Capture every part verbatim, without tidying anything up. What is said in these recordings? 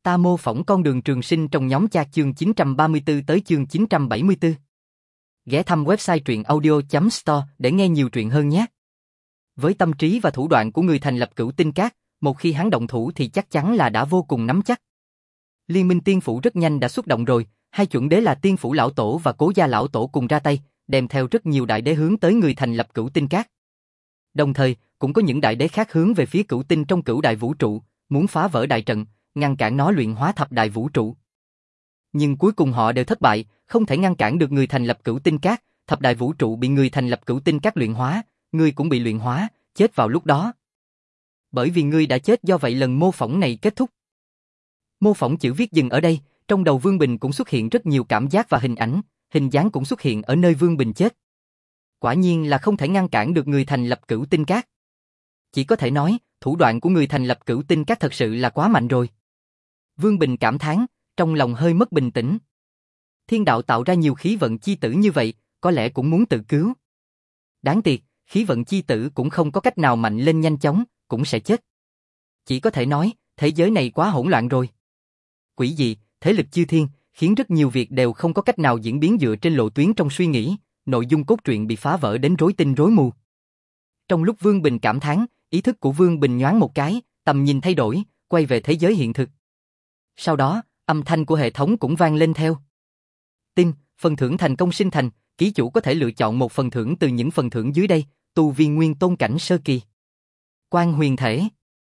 Ta mô phỏng con đường trường sinh trong nhóm chat chương chín trăm ba mươi tư tới chương chín trăm bảy mươi tư. Ghé thăm website truyện audio chấm store để nghe nhiều truyện hơn nhé. Với tâm trí và thủ đoạn của người thành lập Cửu Tinh Các, một khi hắn động thủ thì chắc chắn là đã vô cùng nắm chắc. Liên minh tiên phủ rất nhanh đã xuất động rồi, hai chuẩn đế là tiên phủ lão tổ và cố gia lão tổ cùng ra tay, đem theo rất nhiều đại đế hướng tới người thành lập Cửu Tinh Các. Đồng thời, cũng có những đại đế khác hướng về phía Cửu Tinh trong cửu đại vũ trụ, muốn phá vỡ đại trận, ngăn cản nó luyện hóa thập đại vũ trụ. Nhưng cuối cùng họ đều thất bại, không thể ngăn cản được người thành lập Cửu Tinh Các, thập đại vũ trụ bị người thành lập Cửu Tinh Các luyện hóa, ngươi cũng bị luyện hóa, chết vào lúc đó. Bởi vì ngươi đã chết, do vậy lần mô phỏng này kết thúc. Mô phỏng chữ viết dừng ở đây, trong đầu Vương Bình cũng xuất hiện rất nhiều cảm giác và hình ảnh, hình dáng cũng xuất hiện ở nơi Vương Bình chết. Quả nhiên là không thể ngăn cản được người thành lập Cửu Tinh Các. Chỉ có thể nói, thủ đoạn của người thành lập Cửu Tinh Các thật sự là quá mạnh rồi. Vương Bình cảm thán, trong lòng hơi mất bình tĩnh. Thiên đạo tạo ra nhiều khí vận chi tử như vậy, có lẽ cũng muốn tự cứu. Đáng tiếc, khí vận chi tử cũng không có cách nào mạnh lên nhanh chóng, cũng sẽ chết. Chỉ có thể nói, thế giới này quá hỗn loạn rồi. Quỷ dị, thế lực chư thiên, khiến rất nhiều việc đều không có cách nào diễn biến dựa trên lộ tuyến trong suy nghĩ, nội dung cốt truyện bị phá vỡ đến rối tinh rối mù. Trong lúc Vương Bình cảm thán, ý thức của Vương Bình nhoáng một cái, tầm nhìn thay đổi, quay về thế giới hiện thực. Sau đó, âm thanh của hệ thống cũng vang lên theo. Tin, phần thưởng thành công sinh thành, ký chủ có thể lựa chọn một phần thưởng từ những phần thưởng dưới đây, tu vi nguyên tôn cảnh sơ kỳ. Quan huyền thể.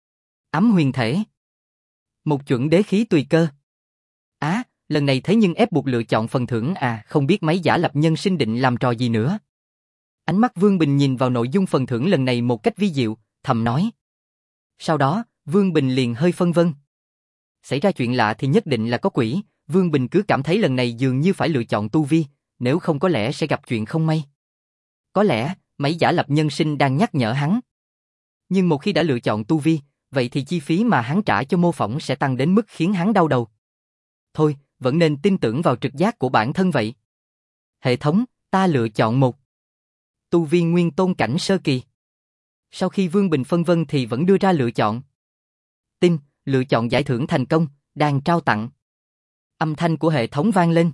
Ấm huyền thể. Một chuẩn đế khí tùy cơ. Á, à, lần này thế nhưng ép buộc lựa chọn phần thưởng à, không biết mấy giả lập nhân sinh định làm trò gì nữa. Ánh mắt Vương Bình nhìn vào nội dung phần thưởng lần này một cách vi diệu, thầm nói. Sau đó, Vương Bình liền hơi phân vân. Xảy ra chuyện lạ thì nhất định là có quỷ, Vương Bình cứ cảm thấy lần này dường như phải lựa chọn tu vi, nếu không có lẽ sẽ gặp chuyện không may. Có lẽ, mấy giả lập nhân sinh đang nhắc nhở hắn. Nhưng một khi đã lựa chọn tu vi, vậy thì chi phí mà hắn trả cho mô phỏng sẽ tăng đến mức khiến hắn đau đầu. Thôi, vẫn nên tin tưởng vào trực giác của bản thân vậy. Hệ thống, ta lựa chọn một. Tu vi nguyên tôn cảnh sơ kỳ. Sau khi Vương Bình phân vân thì vẫn đưa ra lựa chọn. Tin, lựa chọn giải thưởng thành công, đang trao tặng. Âm thanh của hệ thống vang lên.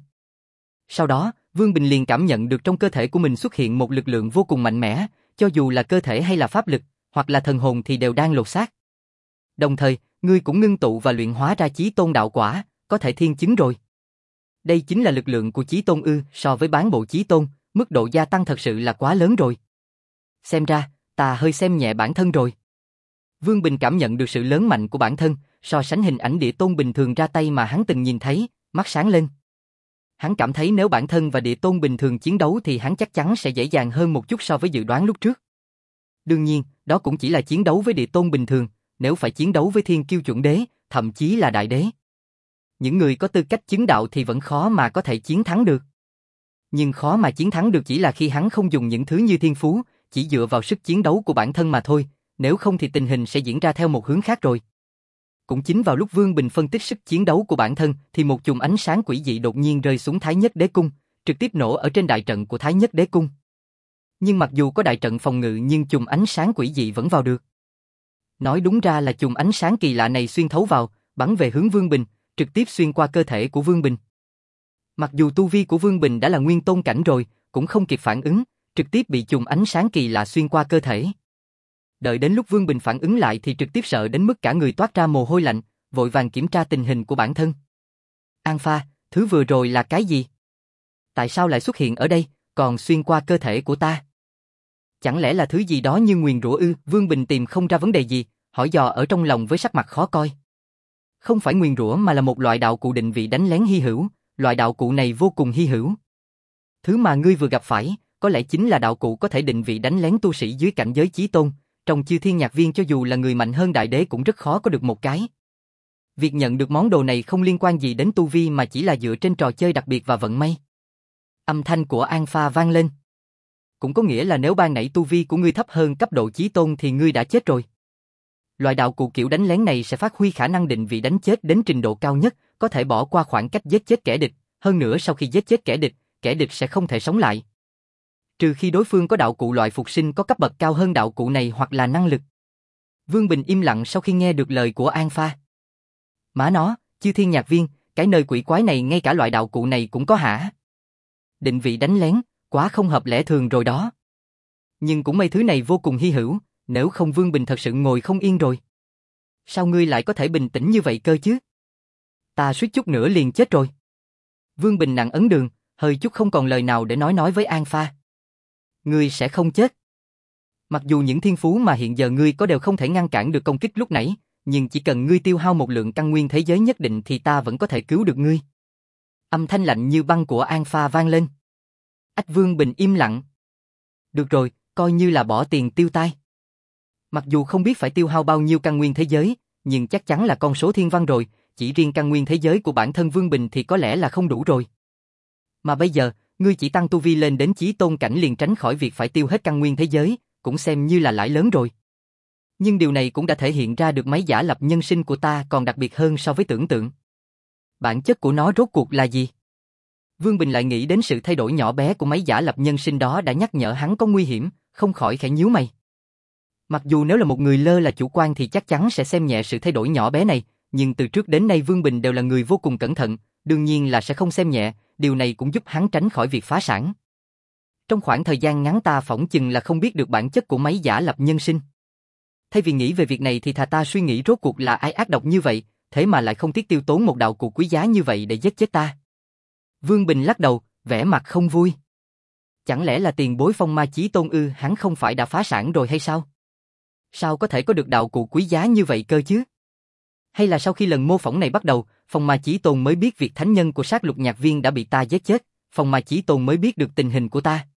Sau đó, Vương Bình liền cảm nhận được trong cơ thể của mình xuất hiện một lực lượng vô cùng mạnh mẽ, cho dù là cơ thể hay là pháp lực, hoặc là thần hồn thì đều đang lột xác. Đồng thời, ngươi cũng ngưng tụ và luyện hóa ra chí tôn đạo quả, có thể thiên chứng rồi. Đây chính là lực lượng của chí tôn ư, so với bán bộ chí tôn, mức độ gia tăng thật sự là quá lớn rồi. Xem ra, ta hơi xem nhẹ bản thân rồi. Vương Bình cảm nhận được sự lớn mạnh của bản thân, so sánh hình ảnh địa tôn bình thường ra tay mà hắn từng nhìn thấy, mắt sáng lên. Hắn cảm thấy nếu bản thân và địa tôn bình thường chiến đấu thì hắn chắc chắn sẽ dễ dàng hơn một chút so với dự đoán lúc trước. Đương nhiên, đó cũng chỉ là chiến đấu với địa tôn bình thường, nếu phải chiến đấu với thiên kiêu chuẩn đế, thậm chí là đại đế. Những người có tư cách chứng đạo thì vẫn khó mà có thể chiến thắng được. Nhưng khó mà chiến thắng được chỉ là khi hắn không dùng những thứ như thiên phú, chỉ dựa vào sức chiến đấu của bản thân mà thôi, nếu không thì tình hình sẽ diễn ra theo một hướng khác rồi. Cũng chính vào lúc Vương Bình phân tích sức chiến đấu của bản thân thì một chùm ánh sáng quỷ dị đột nhiên rơi xuống Thái Nhất Đế Cung, trực tiếp nổ ở trên đại trận của Thái Nhất Đế Cung. Nhưng mặc dù có đại trận phòng ngự nhưng chùm ánh sáng quỷ dị vẫn vào được. Nói đúng ra là chùm ánh sáng kỳ lạ này xuyên thấu vào, bắn về hướng Vương Bình, trực tiếp xuyên qua cơ thể của Vương Bình. Mặc dù tu vi của Vương Bình đã là nguyên tôn cảnh rồi, cũng không kịp phản ứng, trực tiếp bị chùm ánh sáng kỳ lạ xuyên qua cơ thể. Đợi đến lúc Vương Bình phản ứng lại thì trực tiếp sợ đến mức cả người toát ra mồ hôi lạnh, vội vàng kiểm tra tình hình của bản thân. Alpha, thứ vừa rồi là cái gì? Tại sao lại xuất hiện ở đây, còn xuyên qua cơ thể của ta? Chẳng lẽ là thứ gì đó như nguyền rủa ư? Vương Bình tìm không ra vấn đề gì, hỏi dò ở trong lòng với sắc mặt khó coi. Không phải nguyền rủa mà là một loại đạo cụ định vị đánh lén hy hữu, loại đạo cụ này vô cùng hy hữu. Thứ mà ngươi vừa gặp phải, có lẽ chính là đạo cụ có thể định vị đánh lén tu sĩ dưới cảnh giới chí tôn, trong chư thiên nhạc viên cho dù là người mạnh hơn đại đế cũng rất khó có được một cái. Việc nhận được món đồ này không liên quan gì đến tu vi mà chỉ là dựa trên trò chơi đặc biệt và vận may. Âm thanh của Alpha vang lên. Cũng có nghĩa là nếu ban nãy tu vi của ngươi thấp hơn cấp độ chí tôn thì ngươi đã chết rồi. Loại đạo cụ kiểu đánh lén này sẽ phát huy khả năng định vị đánh chết đến trình độ cao nhất, có thể bỏ qua khoảng cách giết chết kẻ địch, hơn nữa sau khi giết chết kẻ địch, kẻ địch sẽ không thể sống lại. Trừ khi đối phương có đạo cụ loại phục sinh có cấp bậc cao hơn đạo cụ này hoặc là năng lực. Vương Bình im lặng sau khi nghe được lời của Alpha. Má nó, Chư Thiên Nhạc Viên, cái nơi quỷ quái này ngay cả loại đạo cụ này cũng có hả? Định vị đánh lén, quá không hợp lẽ thường rồi đó. Nhưng cũng may thứ này vô cùng hy hữu, nếu không Vương Bình thật sự ngồi không yên rồi. Sao ngươi lại có thể bình tĩnh như vậy cơ chứ? Ta suýt chút nữa liền chết rồi. Vương Bình nặng ấn đường, hơi chút không còn lời nào để nói nói với An Pha. Ngươi sẽ không chết. Mặc dù những thiên phú mà hiện giờ ngươi có đều không thể ngăn cản được công kích lúc nãy, nhưng chỉ cần ngươi tiêu hao một lượng căn nguyên thế giới nhất định thì ta vẫn có thể cứu được ngươi. Âm thanh lạnh như băng của An Pha vang lên. Ách Vương Bình im lặng. Được rồi, coi như là bỏ tiền tiêu tai. Mặc dù không biết phải tiêu hao bao nhiêu căn nguyên thế giới, nhưng chắc chắn là con số thiên văn rồi, chỉ riêng căn nguyên thế giới của bản thân Vương Bình thì có lẽ là không đủ rồi. Mà bây giờ, ngươi chỉ tăng tu vi lên đến chí tôn cảnh liền tránh khỏi việc phải tiêu hết căn nguyên thế giới, cũng xem như là lãi lớn rồi. Nhưng điều này cũng đã thể hiện ra được máy giả lập nhân sinh của ta còn đặc biệt hơn so với tưởng tượng. Bản chất của nó rốt cuộc là gì? Vương Bình lại nghĩ đến sự thay đổi nhỏ bé của máy giả lập nhân sinh đó đã nhắc nhở hắn có nguy hiểm, không khỏi khẽ nhíu mày. Mặc dù nếu là một người lơ là chủ quan thì chắc chắn sẽ xem nhẹ sự thay đổi nhỏ bé này, nhưng từ trước đến nay Vương Bình đều là người vô cùng cẩn thận, đương nhiên là sẽ không xem nhẹ, điều này cũng giúp hắn tránh khỏi việc phá sản. Trong khoảng thời gian ngắn ta phỏng chừng là không biết được bản chất của máy giả lập nhân sinh. Thay vì nghĩ về việc này thì thà ta suy nghĩ rốt cuộc là ai ác độc như vậy, thế mà lại không tiếc tiêu tốn một đạo cụ quý giá như vậy để giết chết ta. Vương Bình lắc đầu, vẻ mặt không vui. Chẳng lẽ là tiền bối Phong Ma Chí Tôn ư, hắn không phải đã phá sản rồi hay sao? Sao có thể có được đạo cụ quý giá như vậy cơ chứ? Hay là sau khi lần mô phỏng này bắt đầu, Phong Ma Chí Tôn mới biết việc thánh nhân của Sát Lục Nhạc Viên đã bị ta giết chết, Phong Ma Chí Tôn mới biết được tình hình của ta.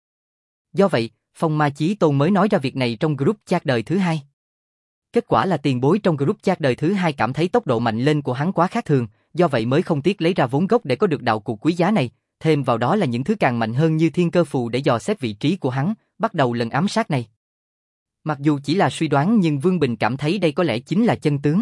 Do vậy, Phong Ma Chí Tôn mới nói ra việc này trong group chat đời thứ hai. Kết quả là tiền bối trong group chat đời thứ hai cảm thấy tốc độ mạnh lên của hắn quá khác thường, do vậy mới không tiếc lấy ra vốn gốc để có được đạo cụ quý giá này, thêm vào đó là những thứ càng mạnh hơn như thiên cơ phù để dò xét vị trí của hắn, bắt đầu lần ám sát này. Mặc dù chỉ là suy đoán nhưng Vương Bình cảm thấy đây có lẽ chính là chân tướng.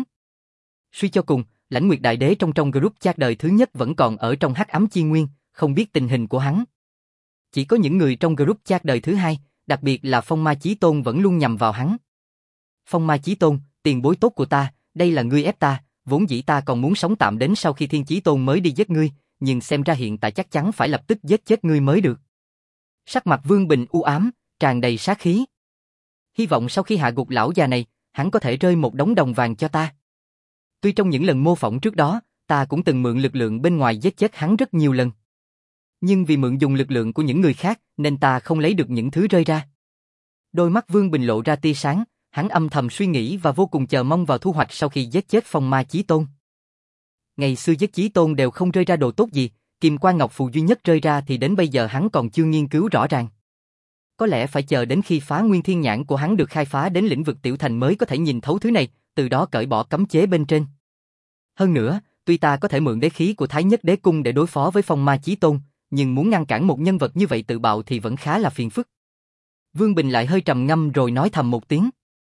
Suy cho cùng, Lãnh Nguyệt Đại Đế trong trong group chat đời thứ nhất vẫn còn ở trong hắc ám chi nguyên, không biết tình hình của hắn. Chỉ có những người trong group chat đời thứ hai, đặc biệt là Phong Ma Chí Tôn vẫn luôn nhằm vào hắn. Phong Ma Chí Tôn, tiền bối tốt của ta, đây là ngươi ép ta, vốn dĩ ta còn muốn sống tạm đến sau khi Thiên Chí Tôn mới đi giết ngươi, nhưng xem ra hiện tại chắc chắn phải lập tức giết chết ngươi mới được. Sắc mặt Vương Bình u ám, tràn đầy sát khí. Hy vọng sau khi hạ gục lão già này, hắn có thể rơi một đống đồng vàng cho ta. Tuy trong những lần mô phỏng trước đó, ta cũng từng mượn lực lượng bên ngoài giết chết hắn rất nhiều lần. Nhưng vì mượn dùng lực lượng của những người khác nên ta không lấy được những thứ rơi ra. Đôi mắt Vương Bình lộ ra tia sáng, hắn âm thầm suy nghĩ và vô cùng chờ mong vào thu hoạch sau khi giết chết Phong Ma Chí Tôn. Ngày xưa giết Chí Tôn đều không rơi ra đồ tốt gì, Kim Quan Ngọc Phù duy nhất rơi ra thì đến bây giờ hắn còn chưa nghiên cứu rõ ràng. Có lẽ phải chờ đến khi phá nguyên thiên nhãn của hắn được khai phá đến lĩnh vực tiểu thành mới có thể nhìn thấu thứ này, từ đó cởi bỏ cấm chế bên trên. Hơn nữa, tuy ta có thể mượn đế khí của Thái Nhất Đế Cung để đối phó với Phong Ma Chí Tôn, nhưng muốn ngăn cản một nhân vật như vậy tự bạo thì vẫn khá là phiền phức. Vương Bình lại hơi trầm ngâm rồi nói thầm một tiếng.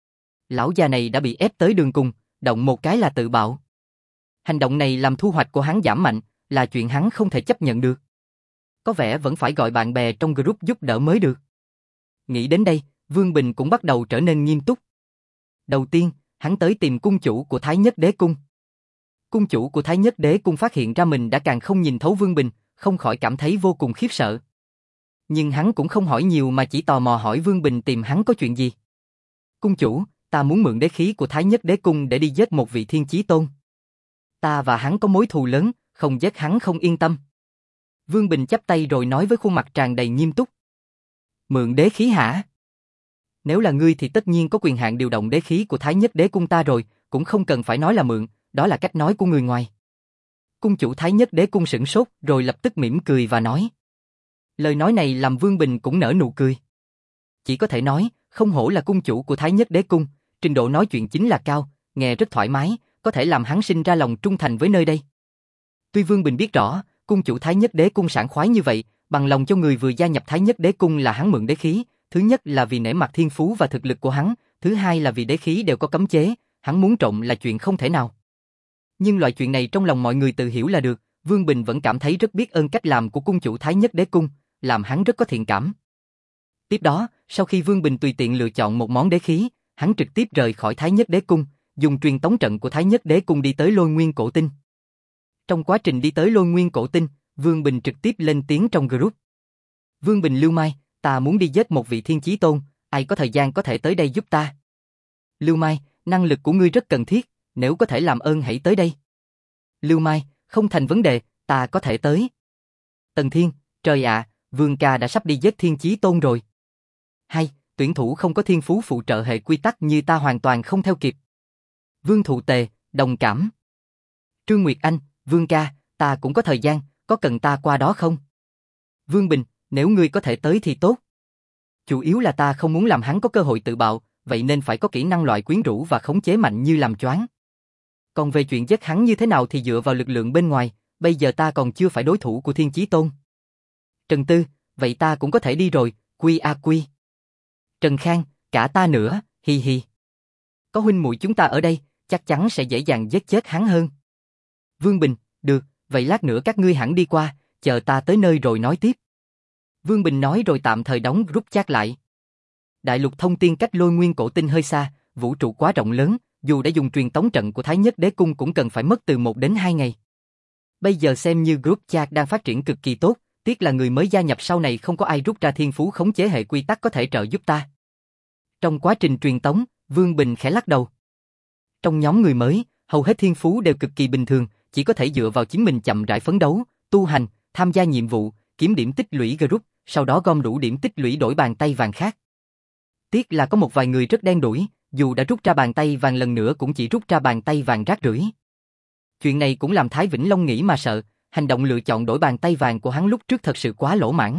Lão già này đã bị ép tới đường cùng, động một cái là tự bạo. Hành động này làm thu hoạch của hắn giảm mạnh, là chuyện hắn không thể chấp nhận được. Có vẻ vẫn phải gọi bạn bè trong group giúp đỡ mới được. Nghĩ đến đây, Vương Bình cũng bắt đầu trở nên nghiêm túc. Đầu tiên, hắn tới tìm cung chủ của Thái Nhất Đế Cung. Cung chủ của Thái Nhất Đế Cung phát hiện ra mình đã càng không nhìn thấu Vương Bình, không khỏi cảm thấy vô cùng khiếp sợ. Nhưng hắn cũng không hỏi nhiều mà chỉ tò mò hỏi Vương Bình tìm hắn có chuyện gì. Cung chủ, ta muốn mượn đế khí của Thái Nhất Đế Cung để đi giết một vị Thiên Chí Tôn. Ta và hắn có mối thù lớn, không giết hắn không yên tâm. Vương Bình chắp tay rồi nói với khuôn mặt tràn đầy nghiêm túc. Mượn đế khí hả? Nếu là ngươi thì tất nhiên có quyền hạn điều động đế khí của Thái Nhất Đế Cung ta rồi, cũng không cần phải nói là mượn, đó là cách nói của người ngoài. Cung chủ Thái Nhất Đế Cung sửng sốt rồi lập tức mỉm cười và nói. Lời nói này làm Vương Bình cũng nở nụ cười. Chỉ có thể nói, không hổ là cung chủ của Thái Nhất Đế Cung, trình độ nói chuyện chính là cao, nghe rất thoải mái, có thể làm hắn sinh ra lòng trung thành với nơi đây. Tuy Vương Bình biết rõ, cung chủ Thái Nhất Đế Cung sảng khoái như vậy, bằng lòng cho người vừa gia nhập Thái Nhất Đế Cung là hắn mượn đế khí, thứ nhất là vì nể mặt thiên phú và thực lực của hắn, thứ hai là vì đế khí đều có cấm chế, hắn muốn trộm là chuyện không thể nào. Nhưng loại chuyện này trong lòng mọi người tự hiểu là được, Vương Bình vẫn cảm thấy rất biết ơn cách làm của cung chủ Thái Nhất Đế Cung, làm hắn rất có thiện cảm. Tiếp đó, sau khi Vương Bình tùy tiện lựa chọn một món đế khí, hắn trực tiếp rời khỏi Thái Nhất Đế Cung, dùng truyền tống trận của Thái Nhất Đế Cung đi tới Lôi Nguyên Cổ Tinh. Trong quá trình đi tới Lôi Nguyên Cổ Tinh, Vương Bình trực tiếp lên tiếng trong group. Vương Bình Lưu Mai, ta muốn đi giết một vị thiên chí tôn, ai có thời gian có thể tới đây giúp ta. Lưu Mai, năng lực của ngươi rất cần thiết, nếu có thể làm ơn hãy tới đây. Lưu Mai, không thành vấn đề, ta có thể tới. Tần Thiên, trời ạ, Vương ca đã sắp đi giết thiên chí tôn rồi. Hay, tuyển thủ không có thiên phú phụ trợ hệ quy tắc như ta hoàn toàn không theo kịp. Vương Thụ Tề, đồng cảm. Trương Nguyệt Anh, Vương ca, ta cũng có thời gian, có cần ta qua đó không? Vương Bình, nếu ngươi có thể tới thì tốt. Chủ yếu là ta không muốn làm hắn có cơ hội tự bạo, vậy nên phải có kỹ năng loại quyến rũ và khống chế mạnh như làm choáng. Còn về chuyện giết hắn như thế nào thì dựa vào lực lượng bên ngoài, bây giờ ta còn chưa phải đối thủ của Thiên Chí Tôn. Trần Tư, vậy ta cũng có thể đi rồi, quy a quy. Trần Khang, cả ta nữa, hi hi. Có huynh muội chúng ta ở đây, chắc chắn sẽ dễ dàng giết chết hắn hơn. Vương Bình, được, vậy lát nữa các ngươi hẳn đi qua, chờ ta tới nơi rồi nói tiếp. Vương Bình nói rồi tạm thời đóng group chat lại. Đại lục thông tiên cách Lôi Nguyên Cổ Tinh hơi xa, vũ trụ quá rộng lớn, dù đã dùng truyền tống trận của Thái Nhất Đế Cung cũng cần phải mất từ một đến hai ngày. Bây giờ xem như group chat đang phát triển cực kỳ tốt, tiếc là người mới gia nhập sau này không có ai rút ra thiên phú khống chế hệ quy tắc có thể trợ giúp ta. Trong quá trình truyền tống, Vương Bình khẽ lắc đầu. Trong nhóm người mới, hầu hết thiên phú đều cực kỳ bình thường, chỉ có thể dựa vào chính mình chậm rãi phấn đấu, tu hành, tham gia nhiệm vụ, kiếm điểm tích lũy group, sau đó gom đủ điểm tích lũy đổi bàn tay vàng khác. Tiếc là có một vài người rất đen đủi, dù đã rút ra bàn tay vàng lần nữa cũng chỉ rút ra bàn tay vàng rác rưởi. Chuyện này cũng làm Thái Vĩnh Long nghĩ mà sợ, hành động lựa chọn đổi bàn tay vàng của hắn lúc trước thật sự quá lỗ mãng.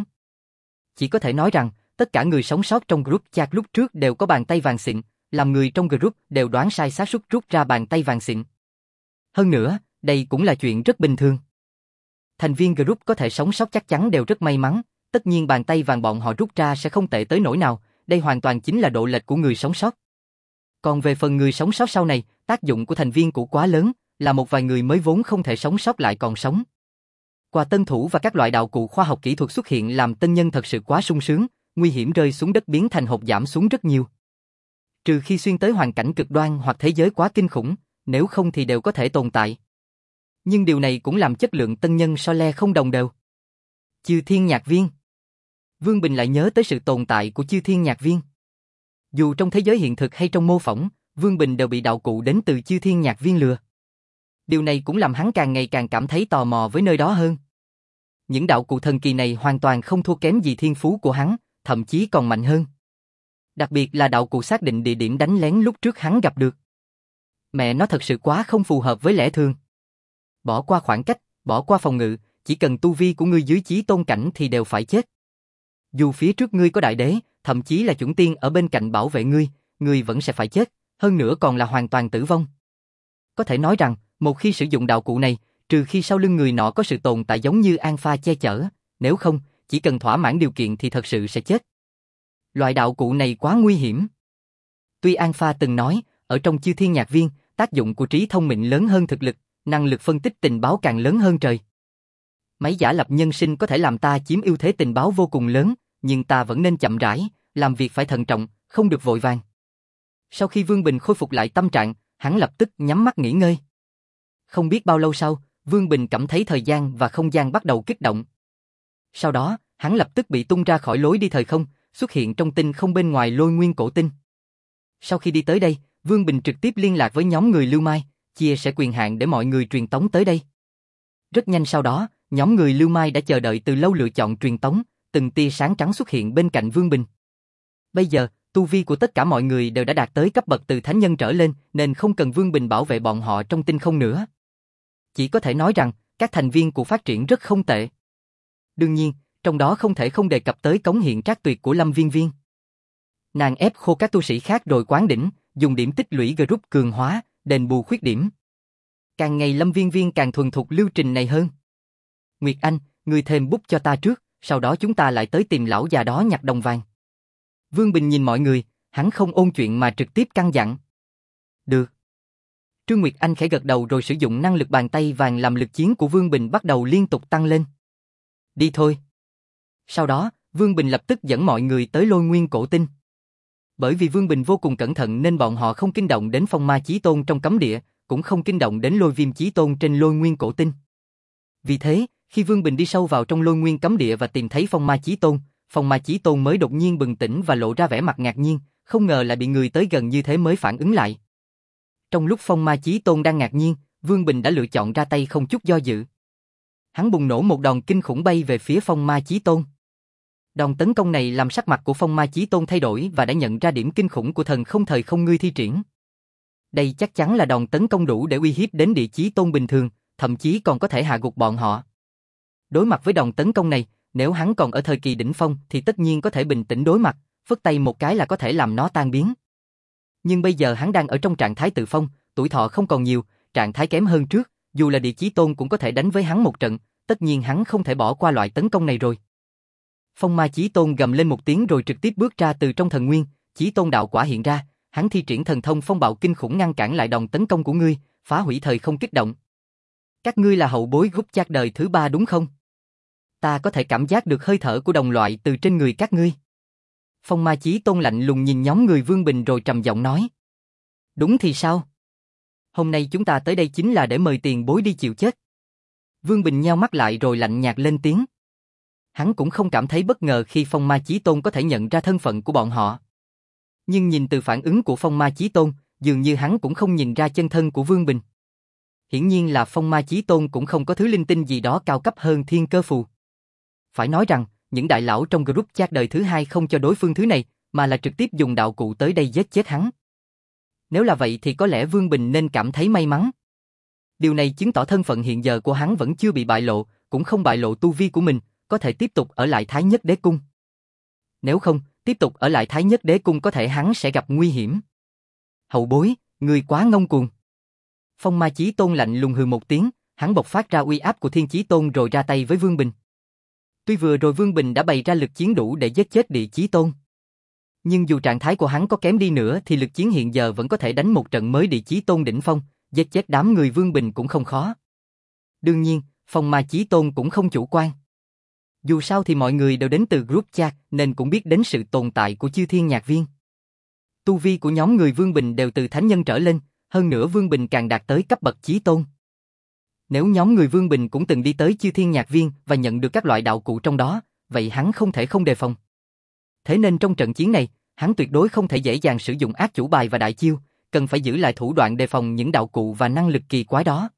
Chỉ có thể nói rằng, tất cả người sống sót trong group chat lúc trước đều có bàn tay vàng xịn, làm người trong group đều đoán sai xác suất rút ra bàn tay vàng xịn. Hơn nữa, đây cũng là chuyện rất bình thường. Thành viên group có thể sống sót chắc chắn đều rất may mắn, tất nhiên bàn tay vàng bọn họ rút ra sẽ không tệ tới nỗi nào, đây hoàn toàn chính là độ lệch của người sống sót. Còn về phần người sống sót sau này, tác dụng của thành viên cũ quá lớn, là một vài người mới vốn không thể sống sót lại còn sống. Quà tân thủ và các loại đạo cụ khoa học kỹ thuật xuất hiện làm tân nhân thật sự quá sung sướng, nguy hiểm rơi xuống đất biến thành hột giảm xuống rất nhiều. Trừ khi xuyên tới hoàn cảnh cực đoan hoặc thế giới quá kinh khủng, nếu không thì đều có thể tồn tại. Nhưng điều này cũng làm chất lượng tân nhân so le không đồng đều. Chư Thiên Nhạc Viên. Vương Bình lại nhớ tới sự tồn tại của Chư Thiên Nhạc Viên. Dù trong thế giới hiện thực hay trong mô phỏng, Vương Bình đều bị đạo cụ đến từ Chư Thiên Nhạc Viên lừa. Điều này cũng làm hắn càng ngày càng cảm thấy tò mò với nơi đó hơn. Những đạo cụ thần kỳ này hoàn toàn không thua kém gì thiên phú của hắn, thậm chí còn mạnh hơn. Đặc biệt là đạo cụ xác định địa điểm đánh lén lúc trước hắn gặp được. Mẹ nó thật sự quá không phù hợp với lẽ thường. Bỏ qua khoảng cách, bỏ qua phòng ngự, chỉ cần tu vi của ngươi dưới chí tôn cảnh thì đều phải chết. Dù phía trước ngươi có đại đế, thậm chí là chuẩn tiên ở bên cạnh bảo vệ ngươi, ngươi vẫn sẽ phải chết, hơn nữa còn là hoàn toàn tử vong. Có thể nói rằng, một khi sử dụng đạo cụ này, trừ khi sau lưng người nọ có sự tồn tại giống như Alpha che chở, nếu không, chỉ cần thỏa mãn điều kiện thì thật sự sẽ chết. Loại đạo cụ này quá nguy hiểm. Tuy Alpha từng nói, ở trong Chư Thiên Nhạc Viên, tác dụng của trí thông minh lớn hơn thực lực, năng lực phân tích tình báo càng lớn hơn trời. Máy giả lập nhân sinh có thể làm ta chiếm ưu thế tình báo vô cùng lớn, nhưng ta vẫn nên chậm rãi, làm việc phải thận trọng, không được vội vàng. Sau khi Vương Bình khôi phục lại tâm trạng, hắn lập tức nhắm mắt nghỉ ngơi. Không biết bao lâu sau, Vương Bình cảm thấy thời gian và không gian bắt đầu kích động. Sau đó, hắn lập tức bị tung ra khỏi lối đi thời không, xuất hiện trong tinh không bên ngoài Lôi Nguyên Cổ Tinh. Sau khi đi tới đây, Vương Bình trực tiếp liên lạc với nhóm người Lưu Mai, chia sẻ quyền hạn để mọi người truyền tống tới đây. Rất nhanh sau đó, nhóm người Lưu Mai đã chờ đợi từ lâu lựa chọn truyền tống, từng tia sáng trắng xuất hiện bên cạnh Vương Bình. Bây giờ, tu vi của tất cả mọi người đều đã đạt tới cấp bậc từ thánh nhân trở lên, nên không cần Vương Bình bảo vệ bọn họ trong tinh không nữa. Chỉ có thể nói rằng, các thành viên của phát triển rất không tệ. Đương nhiên, trong đó không thể không đề cập tới cống hiến trác tuyệt của Lâm Viên Viên. Nàng ép khô các tu sĩ khác rồi quán đỉnh, dùng điểm tích lũy group cường hóa, đền bù khuyết điểm. Càng ngày Lâm Viên Viên càng thuần thục lưu trình này hơn. Nguyệt Anh, ngươi thêm bút cho ta trước, sau đó chúng ta lại tới tìm lão già đó nhặt đồng vàng. Vương Bình nhìn mọi người, hắn không ôn chuyện mà trực tiếp căn dặn. Được. Trương Nguyệt Anh khẽ gật đầu rồi sử dụng năng lực bàn tay vàng làm lực chiến của Vương Bình bắt đầu liên tục tăng lên. Đi thôi. Sau đó, Vương Bình lập tức dẫn mọi người tới Lôi Nguyên Cổ Tinh. Bởi vì Vương Bình vô cùng cẩn thận nên bọn họ không kinh động đến Phong Ma Chí Tôn trong cấm địa, cũng không kinh động đến Lôi Viêm Chí Tôn trên Lôi Nguyên Cổ Tinh. Vì thế, khi Vương Bình đi sâu vào trong Lôi Nguyên cấm địa và tìm thấy Phong Ma Chí Tôn, Phong Ma Chí Tôn mới đột nhiên bừng tỉnh và lộ ra vẻ mặt ngạc nhiên, không ngờ lại bị người tới gần như thế mới phản ứng lại. Trong lúc Phong Ma Chí Tôn đang ngạc nhiên, Vương Bình đã lựa chọn ra tay không chút do dự. Hắn bùng nổ một đòn kinh khủng bay về phía Phong Ma Chí Tôn. Đòn tấn công này làm sắc mặt của Phong Ma Chí Tôn thay đổi và đã nhận ra điểm kinh khủng của thần không thời không ngươi thi triển. Đây chắc chắn là đòn tấn công đủ để uy hiếp đến địa chí tôn bình thường, thậm chí còn có thể hạ gục bọn họ. Đối mặt với đòn tấn công này, nếu hắn còn ở thời kỳ đỉnh phong thì tất nhiên có thể bình tĩnh đối mặt, phất tay một cái là có thể làm nó tan biến. Nhưng bây giờ hắn đang ở trong trạng thái tự phong, tuổi thọ không còn nhiều, trạng thái kém hơn trước, dù là địa chí tôn cũng có thể đánh với hắn một trận, tất nhiên hắn không thể bỏ qua loại tấn công này rồi. Phong Ma Chí Tôn gầm lên một tiếng rồi trực tiếp bước ra từ trong thần nguyên, Chí Tôn đạo quả hiện ra, hắn thi triển thần thông phong bạo kinh khủng ngăn cản lại đòn tấn công của ngươi, phá hủy thời không kích động. Các ngươi là hậu bối group chat đời thứ ba đúng không? Ta có thể cảm giác được hơi thở của đồng loại từ trên người các ngươi. Phong Ma Chí Tôn lạnh lùng nhìn nhóm người Vương Bình rồi trầm giọng nói. Đúng thì sao? Hôm nay chúng ta tới đây chính là để mời tiền bối đi chịu chết. Vương Bình nheo mắt lại rồi lạnh nhạt lên tiếng. Hắn cũng không cảm thấy bất ngờ khi Phong Ma Chí Tôn có thể nhận ra thân phận của bọn họ. Nhưng nhìn từ phản ứng của Phong Ma Chí Tôn, dường như hắn cũng không nhìn ra chân thân của Vương Bình. Hiển nhiên là Phong Ma Chí Tôn cũng không có thứ linh tinh gì đó cao cấp hơn thiên cơ phù. Phải nói rằng, những đại lão trong group chat đời thứ hai không cho đối phương thứ này, mà là trực tiếp dùng đạo cụ tới đây giết chết hắn. Nếu là vậy thì có lẽ Vương Bình nên cảm thấy may mắn. Điều này chứng tỏ thân phận hiện giờ của hắn vẫn chưa bị bại lộ, cũng không bại lộ tu vi của mình, có thể tiếp tục ở lại Thái Nhất Đế Cung. Nếu không, tiếp tục ở lại Thái Nhất Đế Cung có thể hắn sẽ gặp nguy hiểm. Hậu bối, ngươi quá ngông cuồng. Phong Ma Chí Tôn lạnh lùng hừ một tiếng, hắn bộc phát ra uy áp của Thiên Chí Tôn rồi ra tay với Vương Bình. Tuy vừa rồi Vương Bình đã bày ra lực chiến đủ để giết chết Địa Chí Tôn, nhưng dù trạng thái của hắn có kém đi nữa thì lực chiến hiện giờ vẫn có thể đánh một trận mới Địa Chí Tôn đỉnh phong, giết chết đám người Vương Bình cũng không khó. Đương nhiên, Phong Ma Chí Tôn cũng không chủ quan. Dù sao thì mọi người đều đến từ group chat nên cũng biết đến sự tồn tại của Chư Thiên Nhạc Viên. Tu vi của nhóm người Vương Bình đều từ thánh nhân trở lên, hơn nữa Vương Bình càng đạt tới cấp bậc chí tôn. Nếu nhóm người Vương Bình cũng từng đi tới Chư Thiên Nhạc Viên và nhận được các loại đạo cụ trong đó, vậy hắn không thể không đề phòng. Thế nên trong trận chiến này, hắn tuyệt đối không thể dễ dàng sử dụng ác chủ bài và đại chiêu, cần phải giữ lại thủ đoạn đề phòng những đạo cụ và năng lực kỳ quái đó.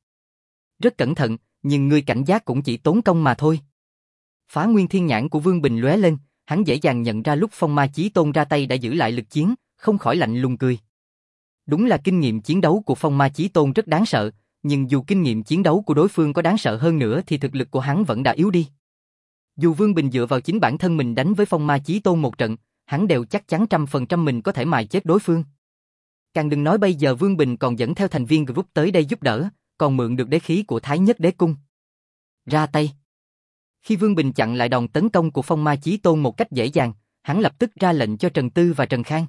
Rất cẩn thận, nhưng người cảnh giác cũng chỉ tốn công mà thôi. Phá Nguyên Thiên Nhãn của Vương Bình lóe lên, hắn dễ dàng nhận ra lúc Phong Ma Chí Tôn ra tay đã giữ lại lực chiến, không khỏi lạnh lùng cười. Đúng là kinh nghiệm chiến đấu của Phong Ma Chí Tôn rất đáng sợ, nhưng dù kinh nghiệm chiến đấu của đối phương có đáng sợ hơn nữa thì thực lực của hắn vẫn đã yếu đi. Dù Vương Bình dựa vào chính bản thân mình đánh với Phong Ma Chí Tôn một trận, hắn đều chắc chắn trăm phần trăm mình có thể mài chết đối phương. Càng đừng nói bây giờ Vương Bình còn dẫn theo thành viên group tới đây giúp đỡ, còn mượn được đế khí của Thái Nhất Đế Cung. Ra tay. Khi Vương Bình chặn lại đòn tấn công của Phong Ma Chí Tôn một cách dễ dàng, hắn lập tức ra lệnh cho Trần Tư và Trần Khang.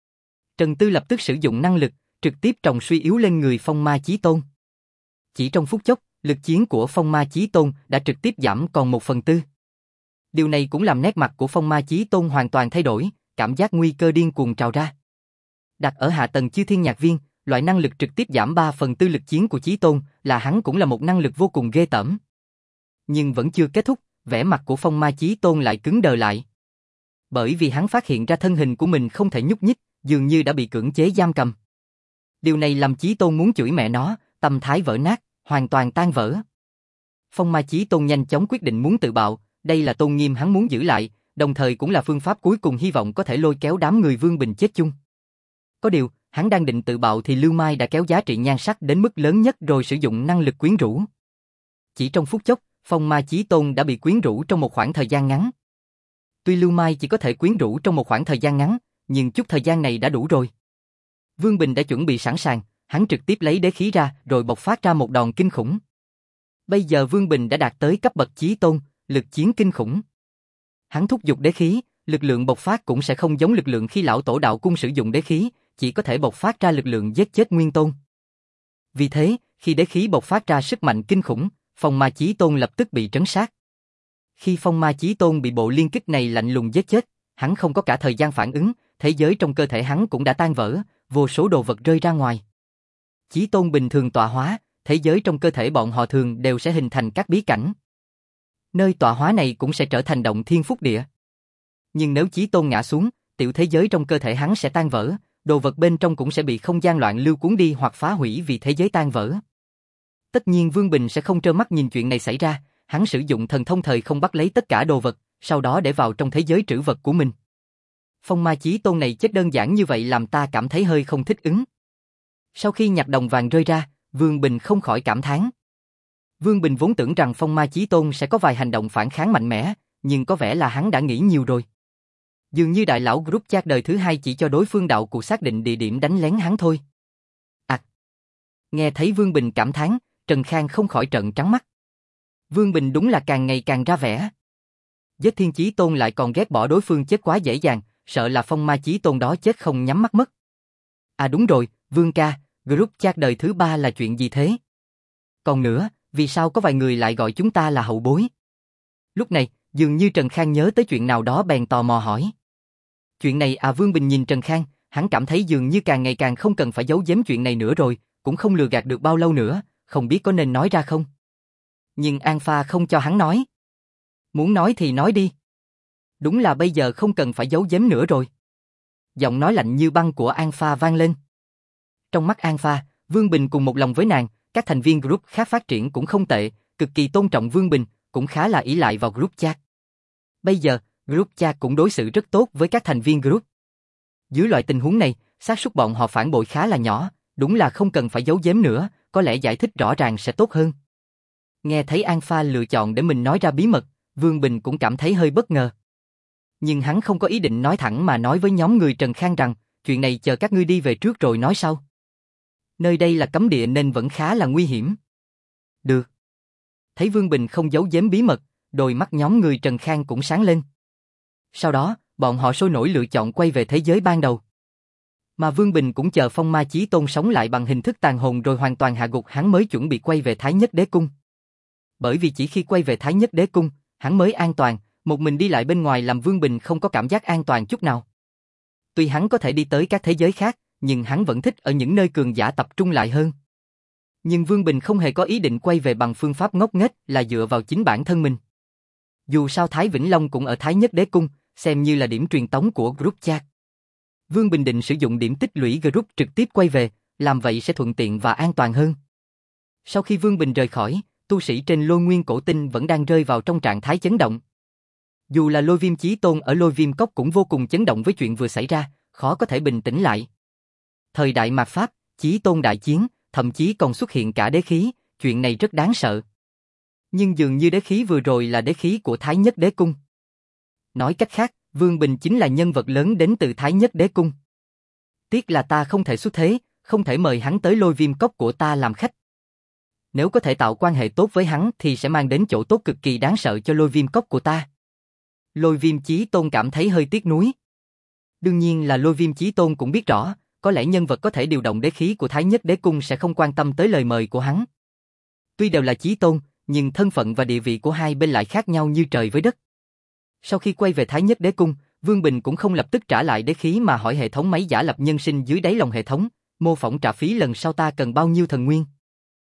Trần Tư lập tức sử dụng năng lực, trực tiếp trồng suy yếu lên người Phong Ma Chí Tôn. Chỉ trong phút chốc, lực chiến của Phong Ma Chí Tôn đã trực tiếp giảm còn một phần tư. Điều này cũng làm nét mặt của Phong Ma Chí Tôn hoàn toàn thay đổi, cảm giác nguy cơ điên cuồng trào ra. Đặt ở hạ tầng Chư Thiên Nhạc Viên, loại năng lực trực tiếp giảm ba phần tư lực chiến của Chí Tôn là hắn cũng là một năng lực vô cùng ghê tởm. Nhưng vẫn chưa kết thúc, vẻ mặt của Phong Ma Chí Tôn lại cứng đờ lại. Bởi vì hắn phát hiện ra thân hình của mình không thể nhúc nhích, dường như đã bị cưỡng chế giam cầm. Điều này làm Chí Tôn muốn chửi mẹ nó, tâm thái vỡ nát, hoàn toàn tan vỡ. Phong Ma Chí Tôn nhanh chóng quyết định muốn tự bạo, đây là tôn nghiêm hắn muốn giữ lại, đồng thời cũng là phương pháp cuối cùng hy vọng có thể lôi kéo đám người Vương Bình chết chung. Có điều, hắn đang định tự bạo thì Lưu Mai đã kéo giá trị nhan sắc đến mức lớn nhất rồi sử dụng năng lực quyến rũ. Chỉ trong phút chốc, Phong Ma Chí Tôn đã bị quyến rũ trong một khoảng thời gian ngắn. Tuy Lưu Mai chỉ có thể quyến rũ trong một khoảng thời gian ngắn, nhưng chút thời gian này đã đủ rồi. Vương Bình đã chuẩn bị sẵn sàng, hắn trực tiếp lấy đế khí ra rồi bộc phát ra một đòn kinh khủng. Bây giờ Vương Bình đã đạt tới cấp bậc chí tôn, lực chiến kinh khủng. Hắn thúc giục đế khí, lực lượng bộc phát cũng sẽ không giống lực lượng khi lão tổ đạo cung sử dụng đế khí, chỉ có thể bộc phát ra lực lượng giết chết nguyên tôn. Vì thế, khi đế khí bộc phát ra sức mạnh kinh khủng, Phong Ma Chí Tôn lập tức bị trấn sát. Khi Phong Ma Chí Tôn bị bộ liên kích này lạnh lùng giết chết, hắn không có cả thời gian phản ứng, thế giới trong cơ thể hắn cũng đã tan vỡ, vô số đồ vật rơi ra ngoài. Chí Tôn bình thường tọa hóa, thế giới trong cơ thể bọn họ thường đều sẽ hình thành các bí cảnh. Nơi tọa hóa này cũng sẽ trở thành động thiên phúc địa. Nhưng nếu Chí Tôn ngã xuống, tiểu thế giới trong cơ thể hắn sẽ tan vỡ, đồ vật bên trong cũng sẽ bị không gian loạn lưu cuốn đi hoặc phá hủy vì thế giới tan vỡ. Tất nhiên Vương Bình sẽ không trơ mắt nhìn chuyện này xảy ra, hắn sử dụng thần thông thời không bắt lấy tất cả đồ vật, sau đó để vào trong thế giới trữ vật của mình. Phong ma Chí Tôn này chết đơn giản như vậy làm ta cảm thấy hơi không thích ứng. Sau khi nhặt đồng vàng rơi ra, Vương Bình không khỏi cảm thán. Vương Bình vốn tưởng rằng Phong ma Chí Tôn sẽ có vài hành động phản kháng mạnh mẽ, nhưng có vẻ là hắn đã nghĩ nhiều rồi. Dường như đại lão group chat đời thứ hai chỉ cho đối phương đạo cụ xác định địa điểm đánh lén hắn thôi. À! Nghe thấy Vương Bình cảm thán, Trần Khang không khỏi trợn trắng mắt. Vương Bình đúng là càng ngày càng ra vẻ. Giết Thiên Chí Tôn lại còn ghét bỏ đối phương chết quá dễ dàng, sợ là Phong ma Chí Tôn đó chết không nhắm mắt mất. À đúng rồi, Vương ca, group chat đời thứ ba là chuyện gì thế? Còn nữa, vì sao có vài người lại gọi chúng ta là hậu bối? Lúc này, dường như Trần Khang nhớ tới chuyện nào đó bèn tò mò hỏi. Chuyện này à Vương Bình nhìn Trần Khang, hắn cảm thấy dường như càng ngày càng không cần phải giấu giếm chuyện này nữa rồi, cũng không lừa gạt được bao lâu nữa, không biết có nên nói ra không? Nhưng An Pha không cho hắn nói. Muốn nói thì nói đi. Đúng là bây giờ không cần phải giấu giếm nữa rồi. Giọng nói lạnh như băng của An Pha vang lên. Trong mắt An Pha, Vương Bình cùng một lòng với nàng, các thành viên group khác phát triển cũng không tệ, cực kỳ tôn trọng Vương Bình, cũng khá là ỷ lại vào group chat. Bây giờ, group chat cũng đối xử rất tốt với các thành viên group. Dưới loại tình huống này, xác suất bọn họ phản bội khá là nhỏ, đúng là không cần phải giấu giếm nữa, có lẽ giải thích rõ ràng sẽ tốt hơn. Nghe thấy An Pha lựa chọn để mình nói ra bí mật, Vương Bình cũng cảm thấy hơi bất ngờ. Nhưng hắn không có ý định nói thẳng mà nói với nhóm người Trần Khang rằng, chuyện này chờ các ngươi đi về trước rồi nói sau. Nơi đây là cấm địa nên vẫn khá là nguy hiểm. Được. Thấy Vương Bình không giấu giếm bí mật, đôi mắt nhóm người Trần Khang cũng sáng lên. Sau đó, bọn họ sôi nổi lựa chọn quay về thế giới ban đầu. Mà Vương Bình cũng chờ Phong ma Chí Tôn sống lại bằng hình thức tàn hồn rồi hoàn toàn hạ gục hắn mới chuẩn bị quay về Thái Nhất Đế Cung. Bởi vì chỉ khi quay về Thái Nhất Đế Cung, hắn mới an toàn, một mình đi lại bên ngoài làm Vương Bình không có cảm giác an toàn chút nào. Tuy hắn có thể đi tới các thế giới khác, nhưng hắn vẫn thích ở những nơi cường giả tập trung lại hơn. Nhưng Vương Bình không hề có ý định quay về bằng phương pháp ngốc nghếch là dựa vào chính bản thân mình. Dù sao Thái Vĩnh Long cũng ở Thái Nhất Đế Cung, xem như là điểm truyền tống của group chat. Vương Bình định sử dụng điểm tích lũy group trực tiếp quay về, làm vậy sẽ thuận tiện và an toàn hơn. Sau khi Vương Bình rời khỏi, tu sĩ trên Lôi Nguyên Cổ Tinh vẫn đang rơi vào trong trạng thái chấn động. Dù là Lôi Viêm Chí Tôn ở Lôi Viêm Cốc cũng vô cùng chấn động với chuyện vừa xảy ra, khó có thể bình tĩnh lại. Thời đại mạt Pháp, Chí Tôn đại chiến, thậm chí còn xuất hiện cả đế khí, chuyện này rất đáng sợ. Nhưng dường như đế khí vừa rồi là đế khí của Thái Nhất Đế Cung. Nói cách khác, Vương Bình chính là nhân vật lớn đến từ Thái Nhất Đế Cung. Tiếc là ta không thể xuất thế, không thể mời hắn tới Lôi Viêm Cốc của ta làm khách. Nếu có thể tạo quan hệ tốt với hắn thì sẽ mang đến chỗ tốt cực kỳ đáng sợ cho Lôi Viêm Cốc của ta. Lôi Viêm Chí Tôn cảm thấy hơi tiếc nuối. Đương nhiên là Lôi Viêm Chí Tôn cũng biết rõ, có lẽ nhân vật có thể điều động đế khí của Thái Nhất Đế Cung sẽ không quan tâm tới lời mời của hắn. Tuy đều là Chí Tôn, nhưng thân phận và địa vị của hai bên lại khác nhau như trời với đất. Sau khi quay về Thái Nhất Đế Cung, Vương Bình cũng không lập tức trả lại đế khí mà hỏi hệ thống máy giả lập nhân sinh dưới đáy lòng hệ thống, mô phỏng trả phí lần sau ta cần bao nhiêu thần nguyên.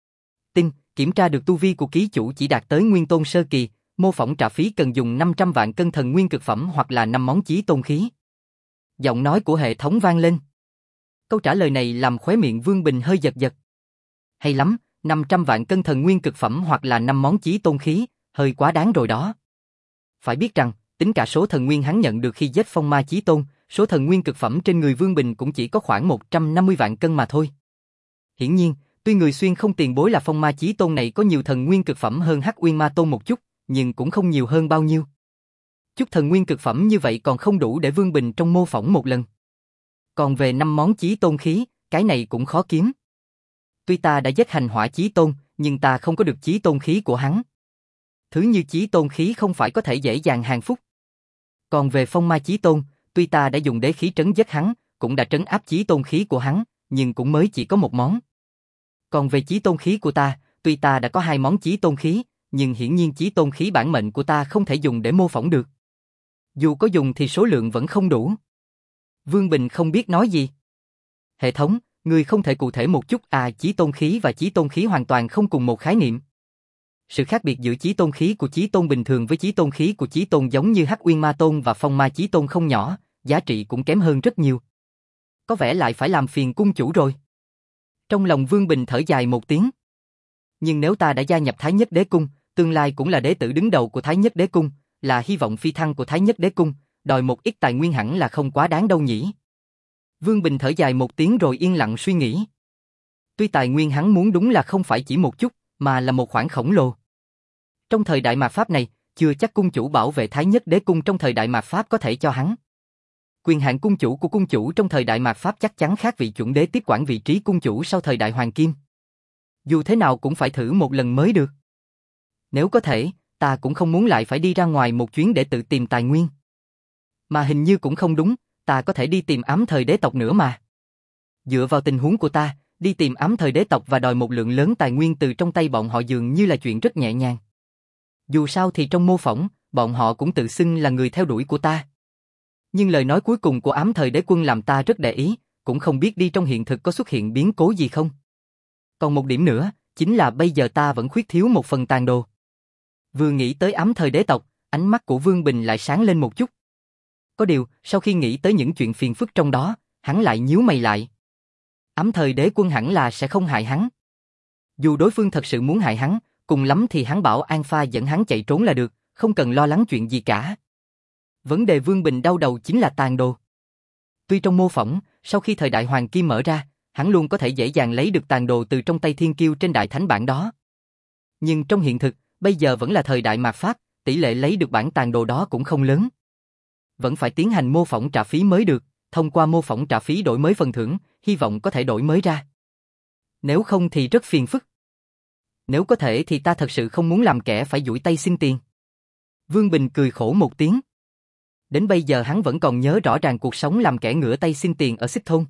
Tin, kiểm tra được tu vi của ký chủ chỉ đạt tới Nguyên Tôn Sơ Kỳ, mô phỏng trả phí cần dùng năm trăm vạn cân thần nguyên cực phẩm hoặc là năm món Chí Tôn khí. Giọng nói của hệ thống vang lên. Câu trả lời này làm khóe miệng Vương Bình hơi giật giật. Hay lắm, năm trăm vạn cân thần nguyên cực phẩm hoặc là năm món Chí Tôn khí, hơi quá đáng rồi đó. Phải biết rằng, tính cả số thần nguyên hắn nhận được khi giết Phong ma Chí Tôn, số thần nguyên cực phẩm trên người Vương Bình cũng chỉ có khoảng một trăm năm mươi vạn cân mà thôi. Hiển nhiên, tuy người xuyên không tiền bối là Phong ma Chí Tôn này có nhiều thần nguyên cực phẩm hơn Hắc Uyên Ma Tôn một chút, nhưng cũng không nhiều hơn bao nhiêu. Chút thần nguyên cực phẩm như vậy còn không đủ để Vương Bình trong mô phỏng một lần. Còn về năm món Chí Tôn khí, cái này cũng khó kiếm. Tuy ta đã giết hành hỏa Chí Tôn, nhưng ta không có được Chí Tôn khí của hắn. Thứ như Chí Tôn khí không phải có thể dễ dàng hàng phúc. Còn về Phong ma Chí Tôn, tuy ta đã dùng đế khí trấn giết hắn, cũng đã trấn áp Chí Tôn khí của hắn, nhưng cũng mới chỉ có một món. Còn về Chí Tôn khí của ta, tuy ta đã có hai món Chí Tôn khí, nhưng hiển nhiên Chí Tôn khí bản mệnh của ta không thể dùng để mô phỏng được. Dù có dùng thì số lượng vẫn không đủ. Vương Bình không biết nói gì. Hệ thống, Ngươi không thể cụ thể một chút à? Chí tôn khí và chí tôn khí hoàn toàn không cùng một khái niệm. Sự khác biệt giữa chí tôn khí của chí tôn bình thường với chí tôn khí của chí tôn giống như Hắc Uyên Ma Tôn và Phong Ma Chí Tôn không nhỏ, giá trị cũng kém hơn rất nhiều. Có vẻ lại phải làm phiền cung chủ rồi. Trong lòng Vương Bình thở dài một tiếng. Nhưng nếu ta đã gia nhập Thái Nhất Đế Cung, tương lai cũng là đế tử đứng đầu của Thái Nhất Đế Cung, là hy vọng phi thăng của Thái Nhất Đế Cung, đòi một ít tài nguyên hẳn là không quá đáng đâu nhỉ. Vương Bình thở dài một tiếng rồi yên lặng suy nghĩ. Tuy tài nguyên hắn muốn đúng là không phải chỉ một chút, mà là một khoản khổng lồ. Trong thời đại mạt Pháp này, chưa chắc cung chủ bảo vệ Thái Nhất Đế Cung trong thời đại mạt Pháp có thể cho hắn. Quyền hạn cung chủ của cung chủ trong thời đại mạt Pháp chắc chắn khác vị chuẩn đế tiếp quản vị trí cung chủ sau thời đại Hoàng Kim. Dù thế nào cũng phải thử một lần mới được. Nếu có thể, ta cũng không muốn lại phải đi ra ngoài một chuyến để tự tìm tài nguyên. Mà hình như cũng không đúng, ta có thể đi tìm ám thời đế tộc nữa mà. Dựa vào tình huống của ta, đi tìm ám thời đế tộc và đòi một lượng lớn tài nguyên từ trong tay bọn họ dường như là chuyện rất nhẹ nhàng. Dù sao thì trong mô phỏng, bọn họ cũng tự xưng là người theo đuổi của ta. Nhưng lời nói cuối cùng của ám thời đế quân làm ta rất để ý, cũng không biết đi trong hiện thực có xuất hiện biến cố gì không. Còn một điểm nữa, chính là bây giờ ta vẫn khuyết thiếu một phần tàn đồ. Vừa nghĩ tới ám thời đế tộc, ánh mắt của Vương Bình lại sáng lên một chút. Có điều, sau khi nghĩ tới những chuyện phiền phức trong đó, hắn lại nhíu mày lại. Ám thời đế quân hẳn là sẽ không hại hắn. Dù đối phương thật sự muốn hại hắn, cùng lắm thì hắn bảo An Pha dẫn hắn chạy trốn là được, không cần lo lắng chuyện gì cả. Vấn đề Vương Bình đau đầu chính là tàn đồ. Tuy trong mô phỏng, sau khi thời đại Hoàng Kim mở ra, hắn luôn có thể dễ dàng lấy được tàn đồ từ trong tay thiên kiêu trên đại thánh bản đó. Nhưng trong hiện thực, bây giờ vẫn là thời đại mạt Pháp, tỷ lệ lấy được bản tàn đồ đó cũng không lớn. Vẫn phải tiến hành mô phỏng trả phí mới được, thông qua mô phỏng trả phí đổi mới phần thưởng, hy vọng có thể đổi mới ra. Nếu không thì rất phiền phức. Nếu có thể thì ta thật sự không muốn làm kẻ phải duỗi tay xin tiền. Vương Bình cười khổ một tiếng. Đến bây giờ hắn vẫn còn nhớ rõ ràng cuộc sống làm kẻ ngửa tay xin tiền ở Xích Thôn.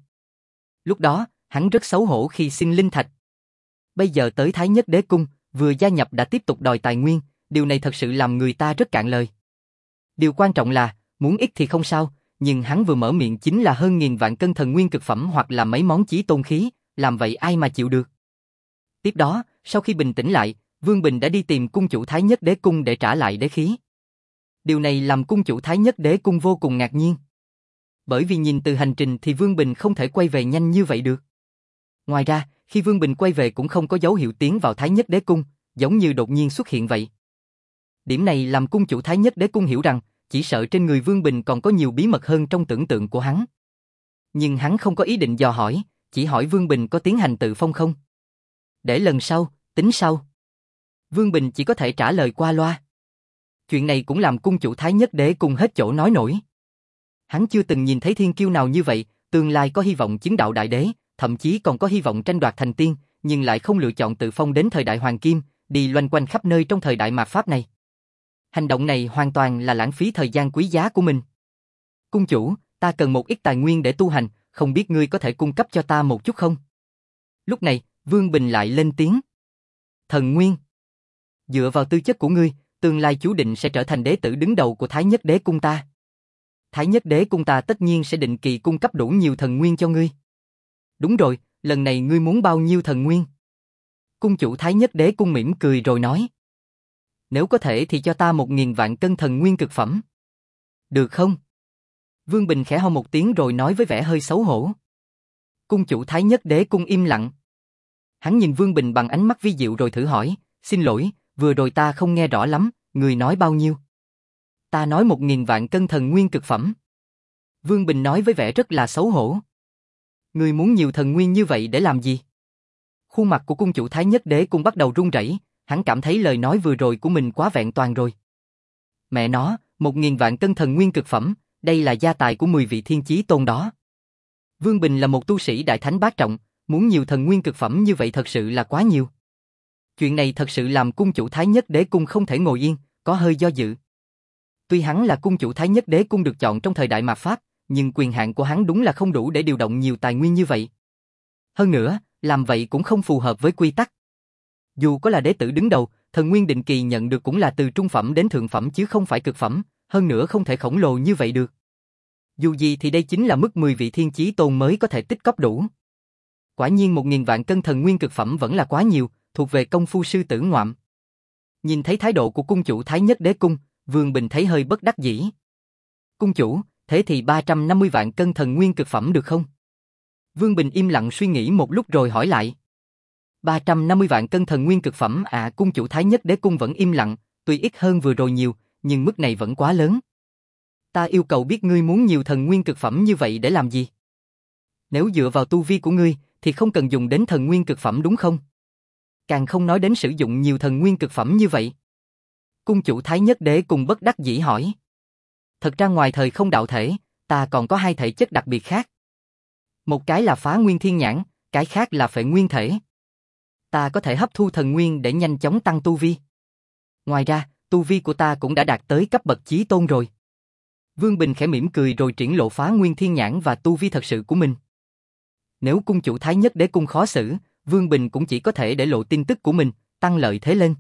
Lúc đó, hắn rất xấu hổ khi xin linh thạch. Bây giờ tới Thái Nhất Đế Cung, vừa gia nhập đã tiếp tục đòi tài nguyên, điều này thật sự làm người ta rất cạn lời. Điều quan trọng là, muốn ít thì không sao, nhưng hắn vừa mở miệng chính là hơn nghìn vạn cân thần nguyên cực phẩm hoặc là mấy món chí tôn khí, làm vậy ai mà chịu được. Tiếp đó, sau khi bình tĩnh lại, Vương Bình đã đi tìm cung chủ Thái Nhất Đế Cung để trả lại đế khí. Điều này làm cung chủ Thái Nhất Đế Cung vô cùng ngạc nhiên. Bởi vì nhìn từ hành trình thì Vương Bình không thể quay về nhanh như vậy được. Ngoài ra, khi Vương Bình quay về cũng không có dấu hiệu tiến vào Thái Nhất Đế Cung, giống như đột nhiên xuất hiện vậy. Điểm này làm cung chủ Thái Nhất Đế Cung hiểu rằng, chỉ sợ trên người Vương Bình còn có nhiều bí mật hơn trong tưởng tượng của hắn. Nhưng hắn không có ý định dò hỏi, chỉ hỏi Vương Bình có tiến hành tự phong không. Để lần sau, tính sau. Vương Bình chỉ có thể trả lời qua loa. Chuyện này cũng làm cung chủ Thái Nhất Đế Cung hết chỗ nói nổi. Hắn chưa từng nhìn thấy thiên kiêu nào như vậy, tương lai có hy vọng chứng đạo đại đế, thậm chí còn có hy vọng tranh đoạt thành tiên, nhưng lại không lựa chọn tự phong đến thời đại Hoàng Kim, đi loanh quanh khắp nơi trong thời đại mạt Pháp này. Hành động này hoàn toàn là lãng phí thời gian quý giá của mình. Cung chủ, ta cần một ít tài nguyên để tu hành, không biết ngươi có thể cung cấp cho ta một chút không? Lúc này, Vương Bình lại lên tiếng. Thần nguyên. Dựa vào tư chất của ngươi, tương lai chú định sẽ trở thành đế tử đứng đầu của Thái Nhất Đế Cung ta. Thái Nhất Đế Cung ta tất nhiên sẽ định kỳ cung cấp đủ nhiều thần nguyên cho ngươi. Đúng rồi, lần này ngươi muốn bao nhiêu thần nguyên? Cung chủ Thái Nhất Đế Cung mỉm cười rồi nói. Nếu có thể thì cho ta một nghìn vạn cân thần nguyên cực phẩm. Được không? Vương Bình khẽ ho một tiếng rồi nói với vẻ hơi xấu hổ. Cung chủ Thái Nhất Đế Cung im lặng. Hắn nhìn Vương Bình bằng ánh mắt vi diệu rồi thử hỏi, xin lỗi, vừa rồi ta không nghe rõ lắm, người nói bao nhiêu? Ta nói một nghìn vạn cân thần nguyên cực phẩm. Vương Bình nói với vẻ rất là xấu hổ. Người muốn nhiều thần nguyên như vậy để làm gì? Khuôn mặt của cung chủ Thái Nhất Đế Cung bắt đầu run rẩy, hắn cảm thấy lời nói vừa rồi của mình quá vẹn toàn rồi. Mẹ nó, một nghìn vạn cân thần nguyên cực phẩm, đây là gia tài của mười vị thiên chí tôn đó. Vương Bình là một tu sĩ đại thánh bát trọng, muốn nhiều thần nguyên cực phẩm như vậy thật sự là quá nhiều. Chuyện này thật sự làm cung chủ Thái Nhất Đế Cung không thể ngồi yên, có hơi do dự. Tuy hắn là cung chủ Thái Nhất Đế Cung được chọn trong thời đại mạt Pháp, nhưng quyền hạn của hắn đúng là không đủ để điều động nhiều tài nguyên như vậy. Hơn nữa, làm vậy cũng không phù hợp với quy tắc. Dù có là đế tử đứng đầu, thần nguyên định kỳ nhận được cũng là từ trung phẩm đến thượng phẩm chứ không phải cực phẩm, hơn nữa không thể khổng lồ như vậy được. Dù gì thì đây chính là mức mười vị thiên chí tôn mới có thể tích cóp đủ. Quả nhiên một nghìn vạn cân thần nguyên cực phẩm vẫn là quá nhiều, thuộc về công phu sư tử ngoạm. Nhìn thấy thái độ của cung chủ Thái Nhất Đế Cung, Vương Bình thấy hơi bất đắc dĩ. Cung chủ, thế thì ba trăm năm mươi vạn cân thần nguyên cực phẩm được không? Vương Bình im lặng suy nghĩ một lúc rồi hỏi lại. ba trăm năm mươi vạn cân thần nguyên cực phẩm à? Cung chủ Thái Nhất Đế Cung vẫn im lặng, tuy ít hơn vừa rồi nhiều, nhưng mức này vẫn quá lớn. Ta yêu cầu biết ngươi muốn nhiều thần nguyên cực phẩm như vậy để làm gì? Nếu dựa vào tu vi của ngươi, thì không cần dùng đến thần nguyên cực phẩm đúng không? Càng không nói đến sử dụng nhiều thần nguyên cực phẩm như vậy. Cung chủ Thái Nhất Đế Cung bất đắc dĩ hỏi. Thật ra ngoài thời không đạo thể, ta còn có hai thể chất đặc biệt khác. Một cái là phá nguyên thiên nhãn, cái khác là phệ nguyên thể. Ta có thể hấp thu thần nguyên để nhanh chóng tăng tu vi. Ngoài ra, tu vi của ta cũng đã đạt tới cấp bậc chí tôn rồi. Vương Bình khẽ mỉm cười rồi triển lộ phá nguyên thiên nhãn và tu vi thật sự của mình. Nếu cung chủ Thái Nhất Đế Cung khó xử, Vương Bình cũng chỉ có thể để lộ tin tức của mình, tăng lợi thế lên.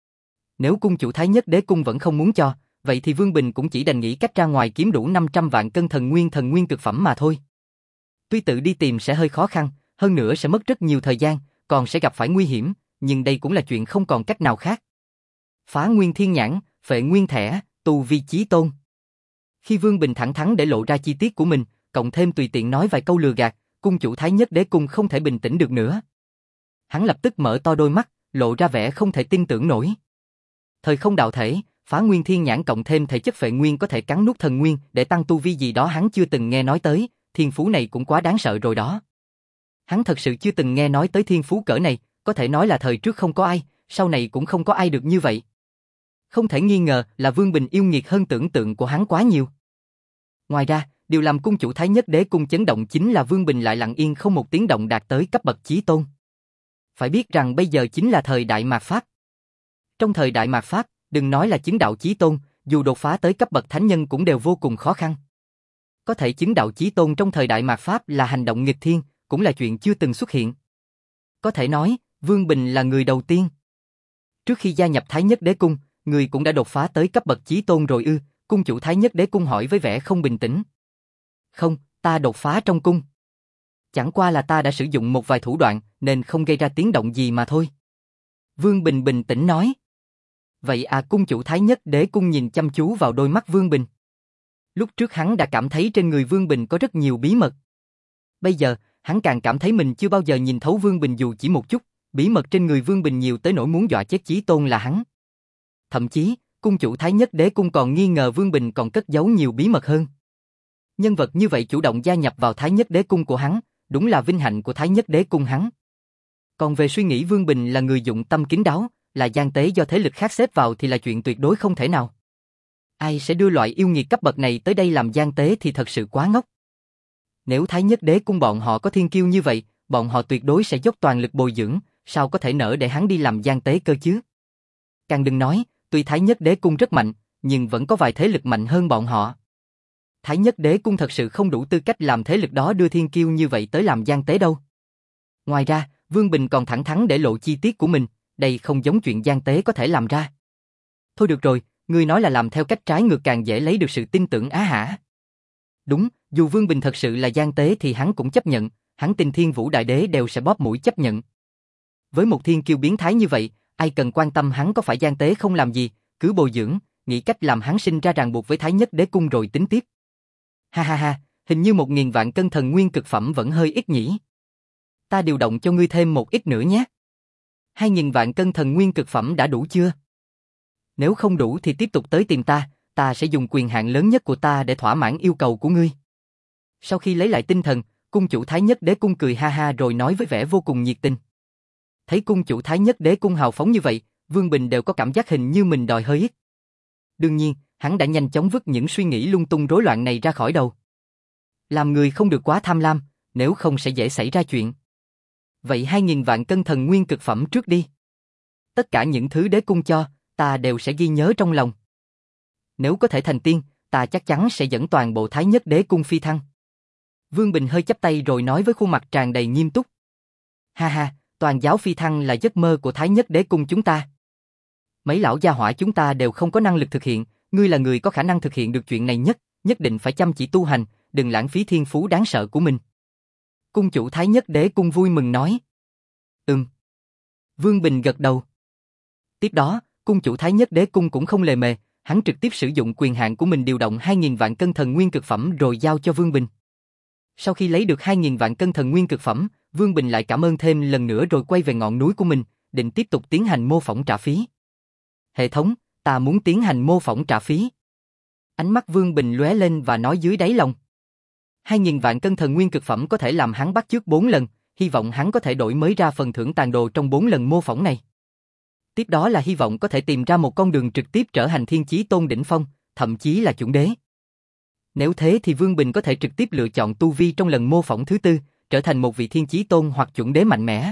Nếu cung chủ Thái Nhất Đế Cung vẫn không muốn cho, vậy thì Vương Bình cũng chỉ đành nghĩ cách ra ngoài kiếm đủ năm trăm vạn cân thần nguyên thần nguyên cực phẩm mà thôi. Tuy tự đi tìm sẽ hơi khó khăn, hơn nữa sẽ mất rất nhiều thời gian, còn sẽ gặp phải nguy hiểm, nhưng đây cũng là chuyện không còn cách nào khác. Phá nguyên thiên nhãn, phệ nguyên thẻ, tu vi chí tôn. Khi Vương Bình thẳng thắn để lộ ra chi tiết của mình, cộng thêm tùy tiện nói vài câu lừa gạt, cung chủ Thái Nhất Đế Cung không thể bình tĩnh được nữa. Hắn lập tức mở to đôi mắt, lộ ra vẻ không thể tin tưởng nổi. Thời không đạo thể, phá nguyên thiên nhãn cộng thêm thể chất phệ nguyên có thể cắn nuốt thần nguyên để tăng tu vi gì đó hắn chưa từng nghe nói tới, thiên phú này cũng quá đáng sợ rồi đó. Hắn thật sự chưa từng nghe nói tới thiên phú cỡ này, có thể nói là thời trước không có ai, sau này cũng không có ai được như vậy. Không thể nghi ngờ là Vương Bình yêu nghiệt hơn tưởng tượng của hắn quá nhiều. Ngoài ra, điều làm cung chủ Thái Nhất Đế Cung chấn động chính là Vương Bình lại lặng yên không một tiếng động đạt tới cấp bậc chí tôn. Phải biết rằng bây giờ chính là thời Đại Mạt Pháp. Trong thời Đại Mạt Pháp, đừng nói là chứng đạo chí tôn, dù đột phá tới cấp bậc thánh nhân cũng đều vô cùng khó khăn. Có thể chứng đạo chí tôn trong thời Đại Mạt Pháp là hành động nghịch thiên, cũng là chuyện chưa từng xuất hiện. Có thể nói, Vương Bình là người đầu tiên. Trước khi gia nhập Thái Nhất Đế Cung, người cũng đã đột phá tới cấp bậc chí tôn rồi ư? Cung chủ Thái Nhất Đế Cung hỏi với vẻ không bình tĩnh. Không, ta đột phá trong cung. Chẳng qua là ta đã sử dụng một vài thủ đoạn nên không gây ra tiếng động gì mà thôi. Vương Bình bình tĩnh nói. Vậy à? Cung chủ Thái Nhất Đế Cung nhìn chăm chú vào đôi mắt Vương Bình. Lúc trước hắn đã cảm thấy trên người Vương Bình có rất nhiều bí mật. Bây giờ, hắn càng cảm thấy mình chưa bao giờ nhìn thấu Vương Bình dù chỉ một chút, bí mật trên người Vương Bình nhiều tới nỗi muốn dọa chết chí tôn là hắn. Thậm chí, cung chủ Thái Nhất Đế Cung còn nghi ngờ Vương Bình còn cất giấu nhiều bí mật hơn. Nhân vật như vậy chủ động gia nhập vào Thái Nhất Đế Cung của hắn, đúng là vinh hạnh của Thái Nhất Đế Cung hắn. Còn về suy nghĩ Vương Bình là người dụng tâm kín đáo, là gian tế do thế lực khác xếp vào thì là chuyện tuyệt đối không thể nào. Ai sẽ đưa loại yêu nghiệt cấp bậc này tới đây làm gian tế thì thật sự quá ngốc. Nếu Thái Nhất Đế Cung bọn họ có thiên kiêu như vậy, bọn họ tuyệt đối sẽ dốc toàn lực bồi dưỡng, sao có thể nỡ để hắn đi làm gian tế cơ chứ? Càng đừng nói, tuy Thái Nhất Đế Cung rất mạnh, nhưng vẫn có vài thế lực mạnh hơn bọn họ. Thái Nhất Đế Cung thật sự không đủ tư cách làm thế lực đó đưa thiên kiêu như vậy tới làm gian tế đâu. Ngoài ra, Vương Bình còn thẳng thắn để lộ chi tiết của mình, đây không giống chuyện gian tế có thể làm ra. Thôi được rồi, ngươi nói là làm theo cách trái ngược càng dễ lấy được sự tin tưởng á hả? Đúng, dù Vương Bình thật sự là gian tế thì hắn cũng chấp nhận, hắn tin Thiên Vũ Đại Đế đều sẽ bóp mũi chấp nhận. Với một thiên kiêu biến thái như vậy, ai cần quan tâm hắn có phải gian tế không làm gì, cứ bồi dưỡng, nghĩ cách làm hắn sinh ra ràng buộc với Thái Nhất Đế Cung rồi tính tiếp. Ha ha ha, hình như một nghìn vạn cân thần nguyên cực phẩm vẫn hơi ít nhỉ. Ta điều động cho ngươi thêm một ít nữa nhé. Hai nghìn vạn cân thần nguyên cực phẩm đã đủ chưa? Nếu không đủ thì tiếp tục tới tìm ta, ta sẽ dùng quyền hạn lớn nhất của ta để thỏa mãn yêu cầu của ngươi. Sau khi lấy lại tinh thần, cung chủ Thái Nhất Đế Cung cười ha ha rồi nói với vẻ vô cùng nhiệt tình. Thấy cung chủ Thái Nhất Đế Cung hào phóng như vậy, Vương Bình đều có cảm giác hình như mình đòi hơi ít. Đương nhiên, hắn đã nhanh chóng vứt những suy nghĩ lung tung rối loạn này ra khỏi đầu. Làm người không được quá tham lam, nếu không sẽ dễ xảy ra chuyện. Vậy hai nghìn vạn cân thần nguyên cực phẩm trước đi. Tất cả những thứ đế cung cho, ta đều sẽ ghi nhớ trong lòng. Nếu có thể thành tiên, ta chắc chắn sẽ dẫn toàn bộ Thái Nhất Đế Cung phi thăng. Vương Bình hơi chắp tay rồi nói với khuôn mặt tràn đầy nghiêm túc. Ha ha, toàn giáo phi thăng là giấc mơ của Thái Nhất Đế Cung chúng ta. Mấy lão gia hỏa chúng ta đều không có năng lực thực hiện, ngươi là người có khả năng thực hiện được chuyện này nhất, nhất định phải chăm chỉ tu hành, đừng lãng phí thiên phú đáng sợ của mình. Cung chủ Thái Nhất Đế Cung vui mừng nói. Ừm. Vương Bình gật đầu. Tiếp đó, cung chủ Thái Nhất Đế Cung cũng không lề mề, hắn trực tiếp sử dụng quyền hạn của mình điều động hai nghìn vạn cân thần nguyên cực phẩm rồi giao cho Vương Bình. Sau khi lấy được hai nghìn vạn cân thần nguyên cực phẩm, Vương Bình lại cảm ơn thêm lần nữa rồi quay về ngọn núi của mình, định tiếp tục tiến hành mô phỏng trả phí. Hệ thống, ta muốn tiến hành mô phỏng trả phí. Ánh mắt Vương Bình lóe lên và nói dưới đáy lòng. hai nghìn vạn cân thần nguyên cực phẩm có thể làm hắn bắt chước bốn lần, hy vọng hắn có thể đổi mới ra phần thưởng tàn đồ trong bốn lần mô phỏng này. Tiếp đó là hy vọng có thể tìm ra một con đường trực tiếp trở thành thiên chí tôn đỉnh phong, thậm chí là chuẩn đế. Nếu thế thì Vương Bình có thể trực tiếp lựa chọn tu vi trong lần mô phỏng thứ tư, trở thành một vị thiên chí tôn hoặc chuẩn đế mạnh mẽ.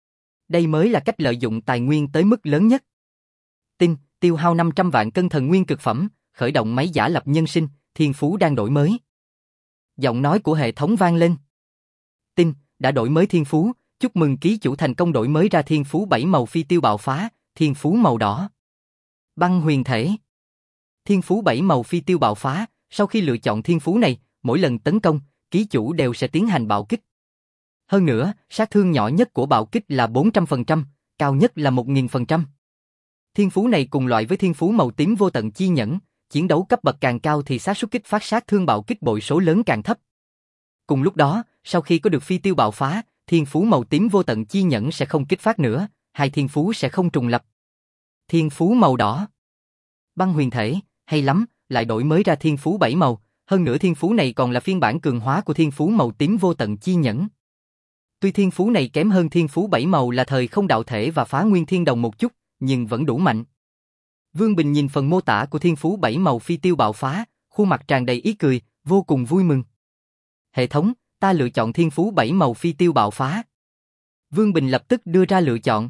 Đây mới là cách lợi dụng tài nguyên tới mức lớn nhất. Tin, tiêu hao năm trăm vạn cân thần nguyên cực phẩm, khởi động máy giả lập nhân sinh, thiên phú đang đổi mới. Giọng nói của hệ thống vang lên. Tin, đã đổi mới thiên phú, chúc mừng ký chủ thành công đổi mới ra thiên phú bảy màu phi tiêu bạo phá, thiên phú màu đỏ. Băng huyền thể. Thiên phú bảy màu phi tiêu bạo phá, sau khi lựa chọn thiên phú này, mỗi lần tấn công, ký chủ đều sẽ tiến hành bạo kích. Hơn nữa, sát thương nhỏ nhất của bạo kích là bốn trăm phần trăm, cao nhất là một nghìn phần trăm. Thiên phú này cùng loại với thiên phú màu tím vô tận chi nhẫn, chiến đấu cấp bậc càng cao thì xác suất kích phát sát thương bạo kích bội số lớn càng thấp. Cùng lúc đó, sau khi có được phi tiêu bạo phá, thiên phú màu tím vô tận chi nhẫn sẽ không kích phát nữa, hai thiên phú sẽ không trùng lập. Thiên phú màu đỏ. Băng huyền thể, hay lắm, lại đổi mới ra thiên phú bảy màu, hơn nữa thiên phú này còn là phiên bản cường hóa của thiên phú màu tím vô tận chi nhẫn. Tuy thiên phú này kém hơn thiên phú bảy màu là thời không đạo thể và phá nguyên thiên đồng một chút, nhưng vẫn đủ mạnh. Vương Bình nhìn phần mô tả của thiên phú bảy màu phi tiêu bạo phá, khuôn mặt tràn đầy ý cười, vô cùng vui mừng. Hệ thống, ta lựa chọn thiên phú bảy màu phi tiêu bạo phá. Vương Bình lập tức đưa ra lựa chọn.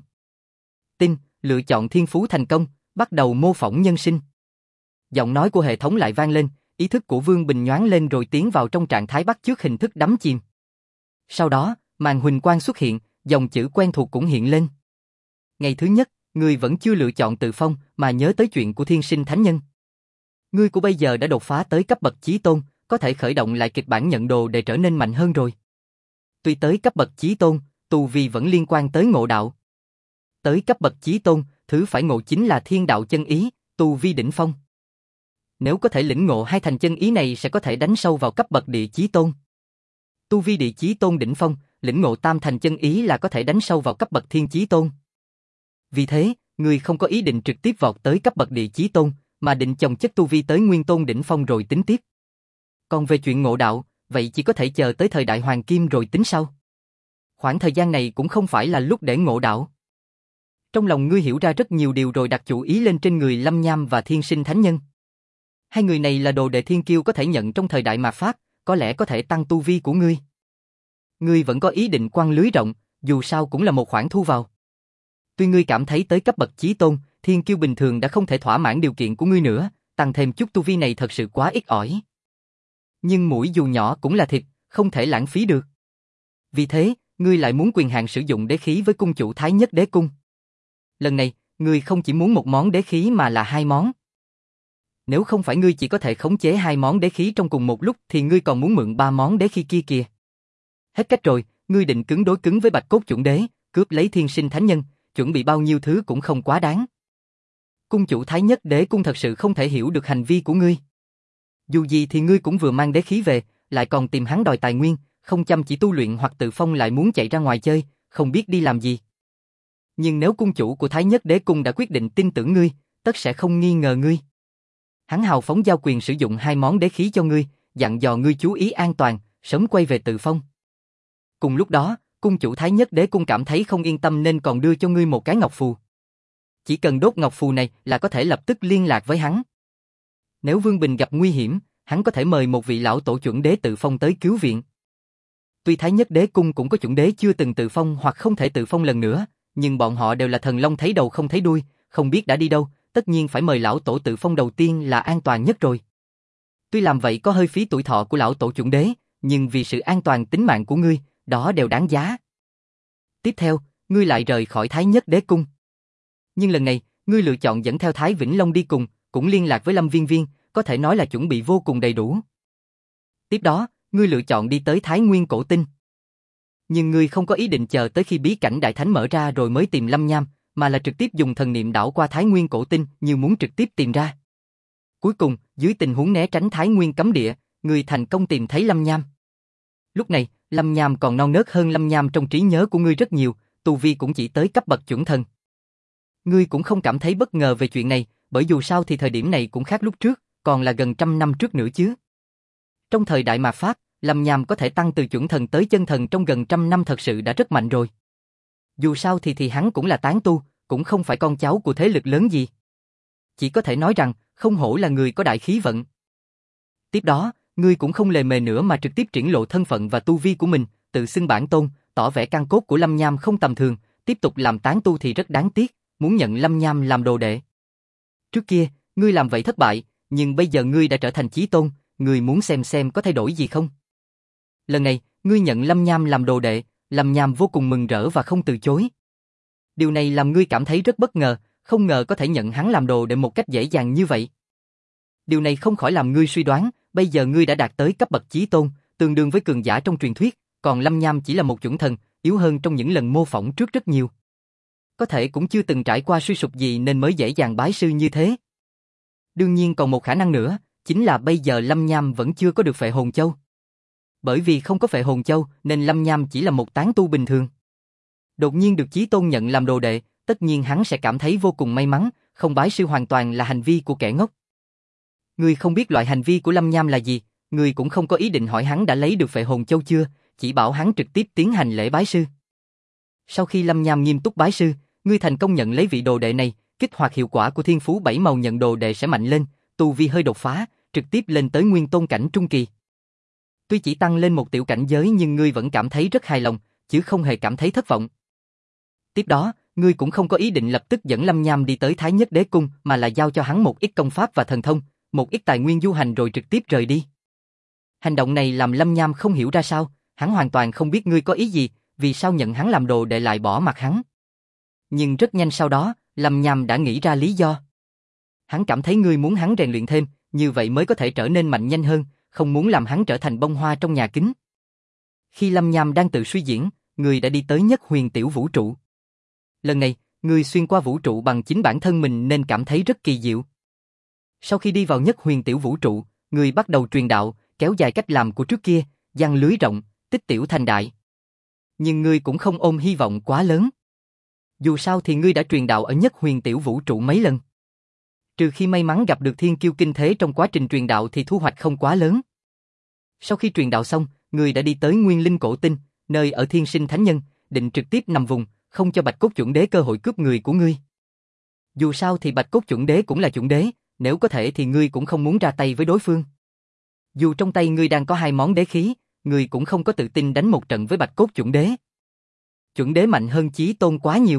Tin, lựa chọn thiên phú thành công, bắt đầu mô phỏng nhân sinh. Giọng nói của hệ thống lại vang lên, ý thức của Vương Bình nhoáng lên rồi tiến vào trong trạng thái bắt chước hình thức đắm chìm. Sau đó, màn huỳnh quang xuất hiện, dòng chữ quen thuộc cũng hiện lên. Ngày thứ nhất, ngươi vẫn chưa lựa chọn tự phong mà nhớ tới chuyện của thiên sinh thánh nhân. Ngươi của bây giờ đã đột phá tới cấp bậc chí tôn, có thể khởi động lại kịch bản nhận đồ để trở nên mạnh hơn rồi. Tuy tới cấp bậc chí tôn, tu vi vẫn liên quan tới ngộ đạo. Tới cấp bậc chí tôn, thứ phải ngộ chính là thiên đạo chân ý, tu vi đỉnh phong. Nếu có thể lĩnh ngộ hai thành chân ý này sẽ có thể đánh sâu vào cấp bậc địa chí tôn. Tu vi địa chí tôn đỉnh phong, lĩnh ngộ tam thành chân ý là có thể đánh sâu vào cấp bậc thiên chí tôn. Vì thế, ngươi không có ý định trực tiếp vọt tới cấp bậc địa chí tôn, mà định chồng chất tu vi tới nguyên tôn đỉnh phong rồi tính tiếp. Còn về chuyện ngộ đạo, vậy chỉ có thể chờ tới thời đại hoàng kim rồi tính sau. Khoảng thời gian này cũng không phải là lúc để ngộ đạo. Trong lòng ngươi hiểu ra rất nhiều điều rồi đặt chủ ý lên trên người Lâm Nham và Thiên Sinh Thánh Nhân. Hai người này là đồ đệ thiên kiêu có thể nhận trong thời đại mạt Pháp, có lẽ có thể tăng tu vi của ngươi. Ngươi vẫn có ý định quăng lưới rộng, dù sao cũng là một khoản thu vào. Tuy ngươi cảm thấy tới cấp bậc chí tôn, thiên kiêu bình thường đã không thể thỏa mãn điều kiện của ngươi nữa, tăng thêm chút tu vi này thật sự quá ít ỏi. Nhưng mũi dù nhỏ cũng là thịt, không thể lãng phí được. Vì thế, ngươi lại muốn quyền hạn sử dụng đế khí với cung chủ Thái Nhất Đế Cung. Lần này, ngươi không chỉ muốn một món đế khí mà là hai món. Nếu không phải ngươi chỉ có thể khống chế hai món đế khí trong cùng một lúc thì ngươi còn muốn mượn ba món đế khí kia kìa. Hết cách rồi, ngươi định cứng đối cứng với Bạch Cốt chuẩn đế, cướp lấy Thiên Sinh Thánh Nhân, chuẩn bị bao nhiêu thứ cũng không quá đáng. Cung chủ Thái Nhất Đế Cung thật sự không thể hiểu được hành vi của ngươi. Dù gì thì ngươi cũng vừa mang đế khí về, lại còn tìm hắn đòi tài nguyên, không chăm chỉ tu luyện hoặc tự phong lại muốn chạy ra ngoài chơi, không biết đi làm gì. Nhưng nếu cung chủ của Thái Nhất Đế Cung đã quyết định tin tưởng ngươi, tất sẽ không nghi ngờ ngươi. Hắn hào phóng giao quyền sử dụng hai món đế khí cho ngươi, dặn dò ngươi chú ý an toàn, sớm quay về tự phong. Cùng lúc đó, cung chủ Thái Nhất Đế Cung cảm thấy không yên tâm nên còn đưa cho ngươi một cái ngọc phù. Chỉ cần đốt ngọc phù này là có thể lập tức liên lạc với hắn. Nếu Vương Bình gặp nguy hiểm, hắn có thể mời một vị lão tổ chuẩn đế tự phong tới cứu viện. Tuy Thái Nhất Đế Cung cũng có chuẩn đế chưa từng tự phong hoặc không thể tự phong lần nữa, nhưng bọn họ đều là thần long thấy đầu không thấy đuôi, không biết đã đi đâu, tất nhiên phải mời lão tổ tự phong đầu tiên là an toàn nhất rồi. Tuy làm vậy có hơi phí tuổi thọ của lão tổ chuẩn đế, nhưng vì sự an toàn tính mạng của ngươi, đó đều đáng giá. Tiếp theo, ngươi lại rời khỏi Thái Nhất Đế Cung. Nhưng lần này, ngươi lựa chọn dẫn theo Thái Vĩnh Long đi cùng, cũng liên lạc với Lâm Viên Viên, có thể nói là chuẩn bị vô cùng đầy đủ. Tiếp đó, ngươi lựa chọn đi tới Thái Nguyên Cổ Tinh. Nhưng ngươi không có ý định chờ tới khi bí cảnh đại thánh mở ra rồi mới tìm Lâm Nham, mà là trực tiếp dùng thần niệm đảo qua Thái Nguyên cổ tinh như muốn trực tiếp tìm ra. Cuối cùng, dưới tình huống né tránh Thái Nguyên cấm địa, ngươi thành công tìm thấy Lâm Nham. Lúc này, Lâm Nham còn non nớt hơn Lâm Nham trong trí nhớ của ngươi rất nhiều, tu vi cũng chỉ tới cấp bậc chuẩn thần. Ngươi cũng không cảm thấy bất ngờ về chuyện này, bởi dù sao thì thời điểm này cũng khác lúc trước, còn là gần trăm năm trước nữa chứ. Trong thời đại mạt Pháp, Lâm Nham có thể tăng từ chuẩn thần tới chân thần trong gần trăm năm thật sự đã rất mạnh rồi. Dù sao thì thì hắn cũng là tán tu, cũng không phải con cháu của thế lực lớn gì. Chỉ có thể nói rằng, không hổ là người có đại khí vận. Tiếp đó, ngươi cũng không lề mề nữa mà trực tiếp triển lộ thân phận và tu vi của mình, tự xưng bản tôn, tỏ vẻ căn cốt của Lâm Nham không tầm thường, tiếp tục làm tán tu thì rất đáng tiếc, muốn nhận Lâm Nham làm đồ đệ. Trước kia, ngươi làm vậy thất bại, nhưng bây giờ ngươi đã trở thành chí tôn, ngươi muốn xem xem có thay đổi gì không? Lần này, ngươi nhận Lâm Nham làm đồ đệ, Lâm Nham vô cùng mừng rỡ và không từ chối. Điều này làm ngươi cảm thấy rất bất ngờ, không ngờ có thể nhận hắn làm đồ đệ một cách dễ dàng như vậy. Điều này không khỏi làm ngươi suy đoán, bây giờ ngươi đã đạt tới cấp bậc chí tôn, tương đương với cường giả trong truyền thuyết, còn Lâm Nham chỉ là một chuẩn thần, yếu hơn trong những lần mô phỏng trước rất nhiều. Có thể cũng chưa từng trải qua suy sụp gì nên mới dễ dàng bái sư như thế. Đương nhiên còn một khả năng nữa, chính là bây giờ Lâm Nham vẫn chưa có được Phệ Hồn Châu. Bởi vì không có Phệ Hồn Châu nên Lâm Nham chỉ là một tán tu bình thường. Đột nhiên được chí tôn nhận làm đồ đệ, tất nhiên hắn sẽ cảm thấy vô cùng may mắn, không bái sư hoàn toàn là hành vi của kẻ ngốc. Ngươi không biết loại hành vi của Lâm Nham là gì, ngươi cũng không có ý định hỏi hắn đã lấy được Phệ Hồn Châu chưa, chỉ bảo hắn trực tiếp tiến hành lễ bái sư. Sau khi Lâm Nham nghiêm túc bái sư, ngươi thành công nhận lấy vị đồ đệ này, kích hoạt hiệu quả của thiên phú bảy màu nhận đồ đệ sẽ mạnh lên, tu vi hơi đột phá, trực tiếp lên tới nguyên tôn cảnh trung kỳ. Tuy chỉ tăng lên một tiểu cảnh giới nhưng ngươi vẫn cảm thấy rất hài lòng, chứ không hề cảm thấy thất vọng. Tiếp đó, ngươi cũng không có ý định lập tức dẫn Lâm Nham đi tới Thái Nhất Đế Cung mà là giao cho hắn một ít công pháp và thần thông, một ít tài nguyên du hành rồi trực tiếp rời đi. Hành động này làm Lâm Nham không hiểu ra sao, hắn hoàn toàn không biết ngươi có ý gì, vì sao nhận hắn làm đồ đệ lại bỏ mặc hắn. Nhưng rất nhanh sau đó, Lâm Nham đã nghĩ ra lý do. Hắn cảm thấy ngươi muốn hắn rèn luyện thêm, như vậy mới có thể trở nên mạnh nhanh hơn, không muốn làm hắn trở thành bông hoa trong nhà kính. Khi Lâm Nham đang tự suy diễn, ngươi đã đi tới Nhất Huyền Tiểu Vũ Trụ. Lần này, ngươi xuyên qua vũ trụ bằng chính bản thân mình nên cảm thấy rất kỳ diệu. Sau khi đi vào Nhất Huyền Tiểu Vũ Trụ, ngươi bắt đầu truyền đạo, kéo dài cách làm của trước kia, giăng lưới rộng, tích tiểu thành đại. Nhưng ngươi cũng không ôm hy vọng quá lớn. Dù sao thì ngươi đã truyền đạo ở Nhất Huyền Tiểu Vũ Trụ mấy lần. Trừ khi may mắn gặp được thiên kiêu kinh thế trong quá trình truyền đạo thì thu hoạch không quá lớn. Sau khi truyền đạo xong, ngươi đã đi tới Nguyên Linh Cổ Tinh, nơi ở Thiên Sinh Thánh Nhân, định trực tiếp nằm vùng, không cho Bạch Cốt Chuẩn Đế cơ hội cướp người của ngươi. Dù sao thì Bạch Cốt Chuẩn Đế cũng là chuẩn đế, nếu có thể thì ngươi cũng không muốn ra tay với đối phương. Dù trong tay ngươi đang có hai món đế khí, ngươi cũng không có tự tin đánh một trận với Bạch Cốt Chuẩn Đế. Chuẩn đế mạnh hơn chí tôn quá nhiều.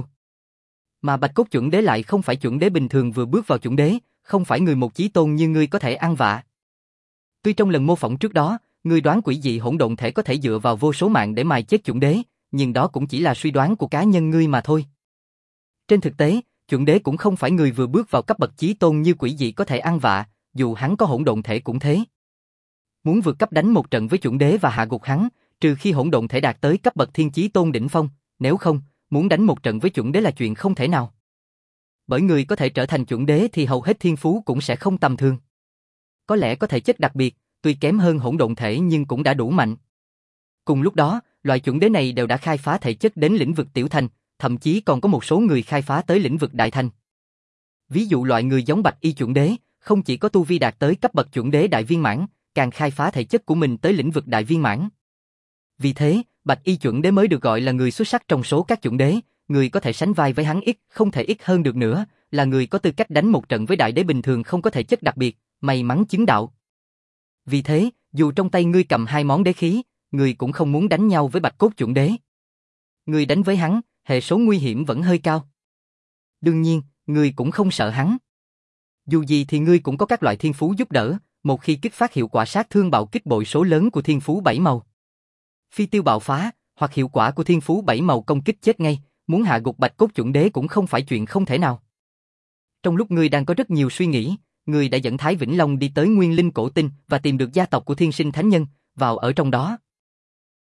Mà Bạch Cốt Chuẩn Đế lại không phải chuẩn đế bình thường vừa bước vào chuẩn đế, không phải người một chí tôn như ngươi có thể ăn vạ. Tuy trong lần mô phỏng trước đó, ngươi đoán quỷ dị hỗn độn thể có thể dựa vào vô số mạng để mài chết chuẩn đế, nhưng đó cũng chỉ là suy đoán của cá nhân ngươi mà thôi. Trên thực tế, chuẩn đế cũng không phải người vừa bước vào cấp bậc chí tôn như quỷ dị có thể ăn vạ, dù hắn có hỗn độn thể cũng thế. Muốn vượt cấp đánh một trận với chuẩn đế và hạ gục hắn, trừ khi hỗn độn thể đạt tới cấp bậc thiên chí tôn đỉnh phong, nếu không, muốn đánh một trận với chuẩn đế là chuyện không thể nào. Bởi người có thể trở thành chuẩn đế thì hầu hết thiên phú cũng sẽ không tầm thường. Có lẽ có thể chất đặc biệt, tuy kém hơn hỗn độn thể nhưng cũng đã đủ mạnh. Cùng lúc đó, loại chuẩn đế này đều đã khai phá thể chất đến lĩnh vực tiểu thành, thậm chí còn có một số người khai phá tới lĩnh vực đại thành. Ví dụ loại người giống Bạch Y chuẩn đế, không chỉ có tu vi đạt tới cấp bậc chuẩn đế đại viên mãn, càng khai phá thể chất của mình tới lĩnh vực đại viên mãn. Vì thế, Bạch Y chuẩn đế mới được gọi là người xuất sắc trong số các chuẩn đế, người có thể sánh vai với hắn ít, không thể ít hơn được nữa, là người có tư cách đánh một trận với đại đế bình thường không có thể chất đặc biệt, may mắn chứng đạo. Vì thế, dù trong tay ngươi cầm hai món đế khí, ngươi cũng không muốn đánh nhau với Bạch Cốt chuẩn đế. Ngươi đánh với hắn, hệ số nguy hiểm vẫn hơi cao. Đương nhiên, ngươi cũng không sợ hắn. Dù gì thì ngươi cũng có các loại thiên phú giúp đỡ, một khi kích phát hiệu quả sát thương bạo kích bội số lớn của thiên phú bảy màu. Phi tiêu bạo phá, hoặc hiệu quả của thiên phú bảy màu công kích chết ngay, muốn hạ gục Bạch Cốt chuẩn đế cũng không phải chuyện không thể nào. Trong lúc ngươi đang có rất nhiều suy nghĩ, ngươi đã dẫn Thái Vĩnh Long đi tới Nguyên Linh Cổ Tinh và tìm được gia tộc của Thiên Sinh Thánh Nhân, vào ở trong đó.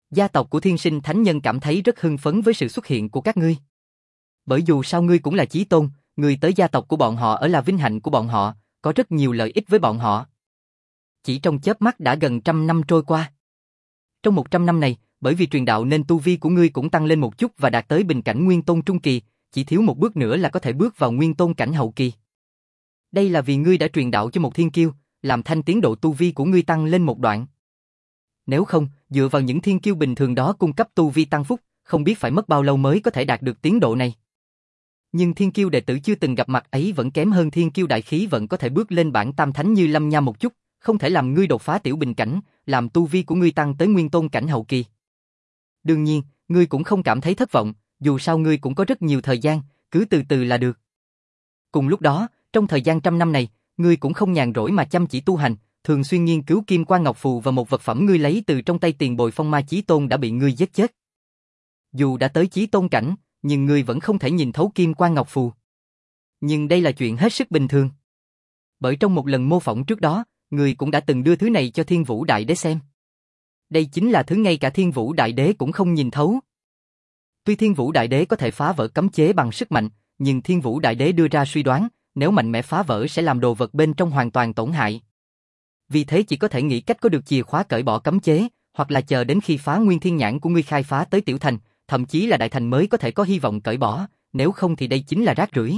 Gia tộc của Thiên Sinh Thánh Nhân cảm thấy rất hưng phấn với sự xuất hiện của các ngươi. Bởi dù sao ngươi cũng là chí tôn, ngươi tới gia tộc của bọn họ ở là vinh hạnh của bọn họ, có rất nhiều lợi ích với bọn họ. Chỉ trong chớp mắt đã gần trăm năm trôi qua. Trong một trăm năm này, bởi vì truyền đạo nên tu vi của ngươi cũng tăng lên một chút và đạt tới bình cảnh nguyên tôn trung kỳ, chỉ thiếu một bước nữa là có thể bước vào nguyên tôn cảnh hậu kỳ. Đây là vì ngươi đã truyền đạo cho một thiên kiêu, làm thanh tiến độ tu vi của ngươi tăng lên một đoạn. Nếu không, dựa vào những thiên kiêu bình thường đó cung cấp tu vi tăng phúc, không biết phải mất bao lâu mới có thể đạt được tiến độ này. Nhưng thiên kiêu đệ tử chưa từng gặp mặt ấy vẫn kém hơn thiên kiêu đại khí vẫn có thể bước lên bảng tam thánh như Lâm Nha một chút, không thể làm ngươi đột phá tiểu bình cảnh, làm tu vi của ngươi tăng tới nguyên tôn cảnh hậu kỳ. Đương nhiên, ngươi cũng không cảm thấy thất vọng, dù sao ngươi cũng có rất nhiều thời gian, cứ từ từ là được. Cùng lúc đó, trong thời gian trăm năm này, ngươi cũng không nhàn rỗi mà chăm chỉ tu hành, thường xuyên nghiên cứu Kim Quan Ngọc Phù và một vật phẩm ngươi lấy từ trong tay Tiền Bồi Phong Ma Chí Tôn đã bị ngươi giết chết. Dù đã tới chí tôn cảnh, nhưng ngươi vẫn không thể nhìn thấu Kim Quan Ngọc Phù. Nhưng đây là chuyện hết sức bình thường. Bởi trong một lần mô phỏng trước đó, ngươi cũng đã từng đưa thứ này cho Thiên Vũ Đại Đế xem. Đây chính là thứ ngay cả Thiên Vũ Đại Đế cũng không nhìn thấu. Tuy Thiên Vũ Đại Đế có thể phá vỡ cấm chế bằng sức mạnh, nhưng Thiên Vũ Đại Đế đưa ra suy đoán, nếu mạnh mẽ phá vỡ sẽ làm đồ vật bên trong hoàn toàn tổn hại. Vì thế chỉ có thể nghĩ cách có được chìa khóa cởi bỏ cấm chế, hoặc là chờ đến khi phá nguyên thiên nhãn của ngươi khai phá tới tiểu thành, thậm chí là đại thành mới có thể có hy vọng cởi bỏ, nếu không thì đây chính là rác rưởi.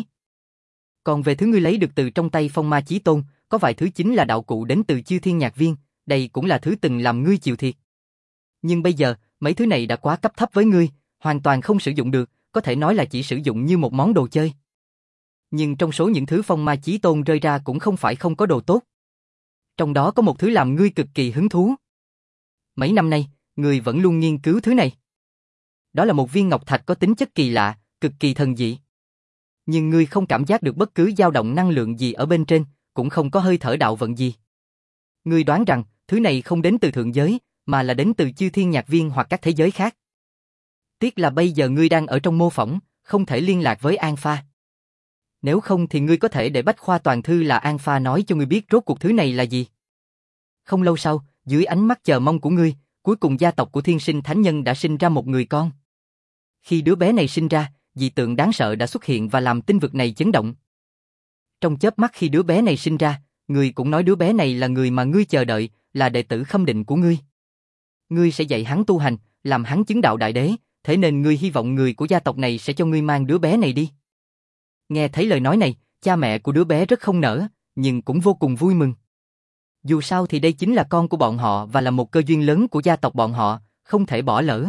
Còn về thứ ngươi lấy được từ trong tay Phong Ma Chí Tôn, có vài thứ chính là đạo cụ đến từ Chư Thiên Nhạc Viên, đây cũng là thứ từng làm ngươi chịu thiệt. Nhưng bây giờ, mấy thứ này đã quá cấp thấp với ngươi, hoàn toàn không sử dụng được, có thể nói là chỉ sử dụng như một món đồ chơi. Nhưng trong số những thứ Phong Ma Chí Tôn rơi ra cũng không phải không có đồ tốt. Trong đó có một thứ làm ngươi cực kỳ hứng thú. Mấy năm nay, ngươi vẫn luôn nghiên cứu thứ này. Đó là một viên ngọc thạch có tính chất kỳ lạ, cực kỳ thần dị. Nhưng ngươi không cảm giác được bất cứ dao động năng lượng gì ở bên trên, cũng không có hơi thở đạo vận gì. Ngươi đoán rằng, thứ này không đến từ thượng giới, mà là đến từ Chư Thiên Nhạc Viên hoặc các thế giới khác. Tiếc là bây giờ ngươi đang ở trong mô phỏng, không thể liên lạc với An Pha. Nếu không thì ngươi có thể để Bách Khoa Toàn Thư là An Pha nói cho ngươi biết rốt cuộc thứ này là gì. Không lâu sau, dưới ánh mắt chờ mong của ngươi, cuối cùng gia tộc của Thiên Sinh Thánh Nhân đã sinh ra một người con. Khi đứa bé này sinh ra, dị tượng đáng sợ đã xuất hiện và làm tinh vực này chấn động. Trong chớp mắt khi đứa bé này sinh ra, ngươi cũng nói đứa bé này là người mà ngươi chờ đợi, là đệ tử Khâm Định của ngươi. Ngươi sẽ dạy hắn tu hành, làm hắn chứng đạo đại đế, thế nên ngươi hy vọng người của gia tộc này sẽ cho ngươi mang đứa bé này đi. Nghe thấy lời nói này, cha mẹ của đứa bé rất không nỡ, nhưng cũng vô cùng vui mừng. Dù sao thì đây chính là con của bọn họ và là một cơ duyên lớn của gia tộc bọn họ, không thể bỏ lỡ.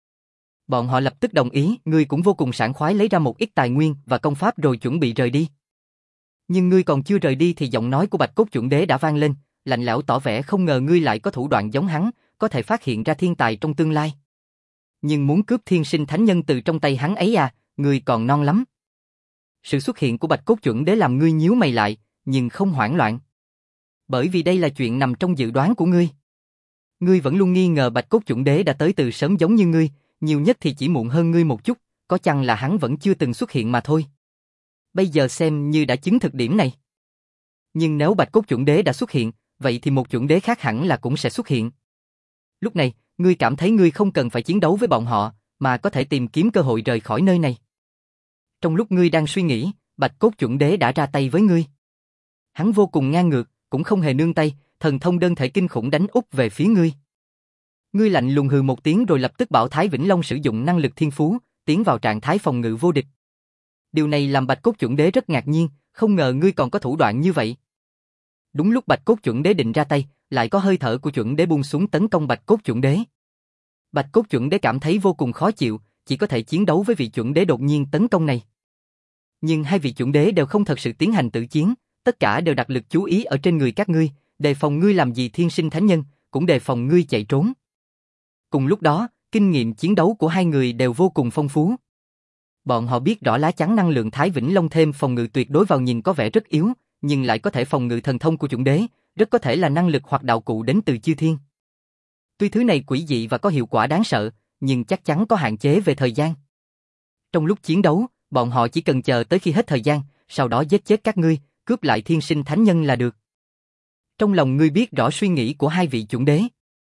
Bọn họ lập tức đồng ý, ngươi cũng vô cùng sảng khoái lấy ra một ít tài nguyên và công pháp rồi chuẩn bị rời đi. Nhưng ngươi còn chưa rời đi thì giọng nói của Bạch Cốt Chuẩn Đế đã vang lên, lạnh lẽo tỏ vẻ không ngờ ngươi lại có thủ đoạn giống hắn, có thể phát hiện ra thiên tài trong tương lai. Nhưng muốn cướp Thiên Sinh Thánh Nhân từ trong tay hắn ấy à, ngươi còn non lắm. Sự xuất hiện của Bạch Cốt Chuẩn Đế làm ngươi nhíu mày lại, nhưng không hoảng loạn. Bởi vì đây là chuyện nằm trong dự đoán của ngươi. Ngươi vẫn luôn nghi ngờ Bạch Cốt Chuẩn Đế đã tới từ sớm giống như ngươi, nhiều nhất thì chỉ muộn hơn ngươi một chút, có chăng là hắn vẫn chưa từng xuất hiện mà thôi. Bây giờ xem như đã chứng thực điểm này. Nhưng nếu Bạch Cốt Chuẩn Đế đã xuất hiện, vậy thì một chuẩn đế khác hẳn là cũng sẽ xuất hiện. Lúc này, ngươi cảm thấy ngươi không cần phải chiến đấu với bọn họ, mà có thể tìm kiếm cơ hội rời khỏi nơi này. Trong lúc ngươi đang suy nghĩ, Bạch Cốt Chuẩn Đế đã ra tay với ngươi. Hắn vô cùng ngang ngược, cũng không hề nương tay, thần thông đơn thể kinh khủng đánh úp về phía ngươi. Ngươi lạnh lùng hừ một tiếng rồi lập tức bảo Thái Vĩnh Long sử dụng năng lực thiên phú, tiến vào trạng thái phòng ngự vô địch. Điều này làm Bạch Cốt Chuẩn Đế rất ngạc nhiên, không ngờ ngươi còn có thủ đoạn như vậy. Đúng lúc Bạch Cốt Chuẩn Đế định ra tay, lại có hơi thở của Chuẩn Đế buông xuống tấn công Bạch Cốt Chuẩn Đế. Bạch Cốt Chuẩn Đế cảm thấy vô cùng khó chịu, chỉ có thể chiến đấu với vị Chuẩn Đế đột nhiên tấn công này. Nhưng hai vị Chuẩn Đế đều không thật sự tiến hành tự chiến, tất cả đều đặt lực chú ý ở trên người các ngươi, đề phòng ngươi làm gì Thiên Sinh Thánh Nhân, cũng đề phòng ngươi chạy trốn. Cùng lúc đó, kinh nghiệm chiến đấu của hai người đều vô cùng phong phú. Bọn họ biết rõ lá chắn năng lượng Thái Vĩnh Long thêm phòng ngự tuyệt đối vào nhìn có vẻ rất yếu, nhưng lại có thể phòng ngự thần thông của Chuẩn Đế, rất có thể là năng lực hoặc đạo cụ đến từ chư thiên. Tuy thứ này quỷ dị và có hiệu quả đáng sợ, nhưng chắc chắn có hạn chế về thời gian. Trong lúc chiến đấu, bọn họ chỉ cần chờ tới khi hết thời gian, sau đó giết chết các ngươi, cướp lại Thiên Sinh Thánh Nhân là được. Trong lòng ngươi biết rõ suy nghĩ của hai vị Chuẩn Đế.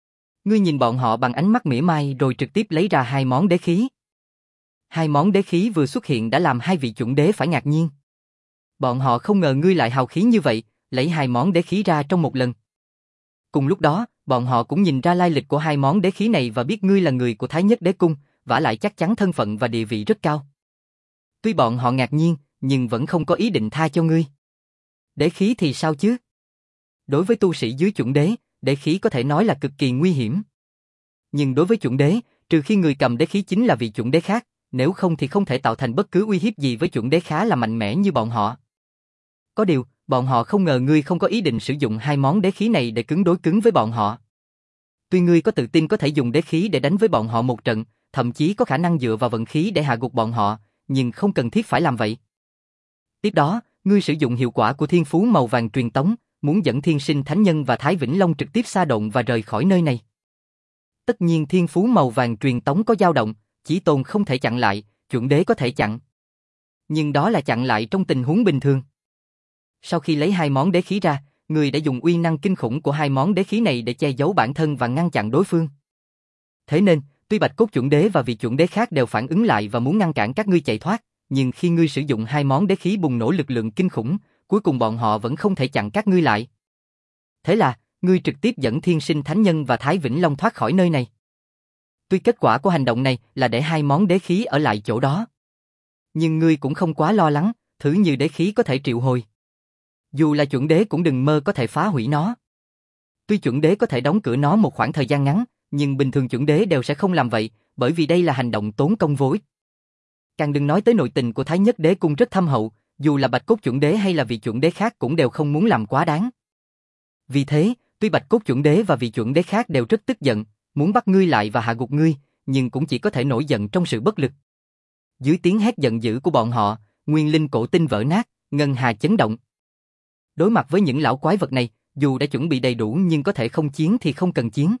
Ngươi nhìn bọn họ bằng ánh mắt mỉa mai rồi trực tiếp lấy ra hai món đế khí. Hai món đế khí vừa xuất hiện đã làm hai vị chuẩn đế phải ngạc nhiên. Bọn họ không ngờ ngươi lại hào khí như vậy, lấy hai món đế khí ra trong một lần. Cùng lúc đó, bọn họ cũng nhìn ra lai lịch của hai món đế khí này và biết ngươi là người của Thái Nhất Đế Cung, vả lại chắc chắn thân phận và địa vị rất cao. Tuy bọn họ ngạc nhiên, nhưng vẫn không có ý định tha cho ngươi. Đế khí thì sao chứ? Đối với tu sĩ dưới chuẩn đế, đế khí có thể nói là cực kỳ nguy hiểm. Nhưng đối với chuẩn đế, trừ khi người cầm đế khí chính là vị chuẩn đế khác, nếu không thì không thể tạo thành bất cứ uy hiếp gì với chuẩn đế khá là mạnh mẽ như bọn họ. Có điều, bọn họ không ngờ ngươi không có ý định sử dụng hai món đế khí này để cứng đối cứng với bọn họ. Tuy ngươi có tự tin có thể dùng đế khí để đánh với bọn họ một trận, thậm chí có khả năng dựa vào vận khí để hạ gục bọn họ, nhưng không cần thiết phải làm vậy. Tiếp đó, ngươi sử dụng hiệu quả của thiên phú màu vàng truyền tống, muốn dẫn Thiên Sinh Thánh Nhân và Thái Vĩnh Long trực tiếp sa độn và rời khỏi nơi này. Tất nhiên thiên phú màu vàng truyền tống có dao động, Chí Tôn không thể chặn lại, chuẩn đế có thể chặn. Nhưng đó là chặn lại trong tình huống bình thường. Sau khi lấy hai món đế khí ra, người đã dùng uy năng kinh khủng của hai món đế khí này để che giấu bản thân và ngăn chặn đối phương. Thế nên, tuy Bạch Cốt chuẩn đế và vị chuẩn đế khác đều phản ứng lại và muốn ngăn cản các ngươi chạy thoát, nhưng khi ngươi sử dụng hai món đế khí bùng nổ lực lượng kinh khủng, cuối cùng bọn họ vẫn không thể chặn các ngươi lại. Thế là, ngươi trực tiếp dẫn Thiên Sinh Thánh Nhân và Thái Vĩnh Long thoát khỏi nơi này. Tuy kết quả của hành động này là để hai món đế khí ở lại chỗ đó, nhưng ngươi cũng không quá lo lắng, thứ như đế khí có thể triệu hồi. Dù là chuẩn đế cũng đừng mơ có thể phá hủy nó. Tuy chuẩn đế có thể đóng cửa nó một khoảng thời gian ngắn, nhưng bình thường chuẩn đế đều sẽ không làm vậy, bởi vì đây là hành động tốn công vô ích. Càng đừng nói tới nội tình của Thái Nhất Đế Cung rất thâm hậu, dù là Bạch Cốt chuẩn đế hay là vị chuẩn đế khác cũng đều không muốn làm quá đáng. Vì thế, tuy Bạch Cốt chuẩn đế và vị chuẩn đế khác đều rất tức giận, muốn bắt ngươi lại và hạ gục ngươi, nhưng cũng chỉ có thể nổi giận trong sự bất lực. Dưới tiếng hét giận dữ của bọn họ, nguyên linh cổ tinh vỡ nát, ngân hà chấn động. Đối mặt với những lão quái vật này, dù đã chuẩn bị đầy đủ nhưng có thể không chiến thì không cần chiến.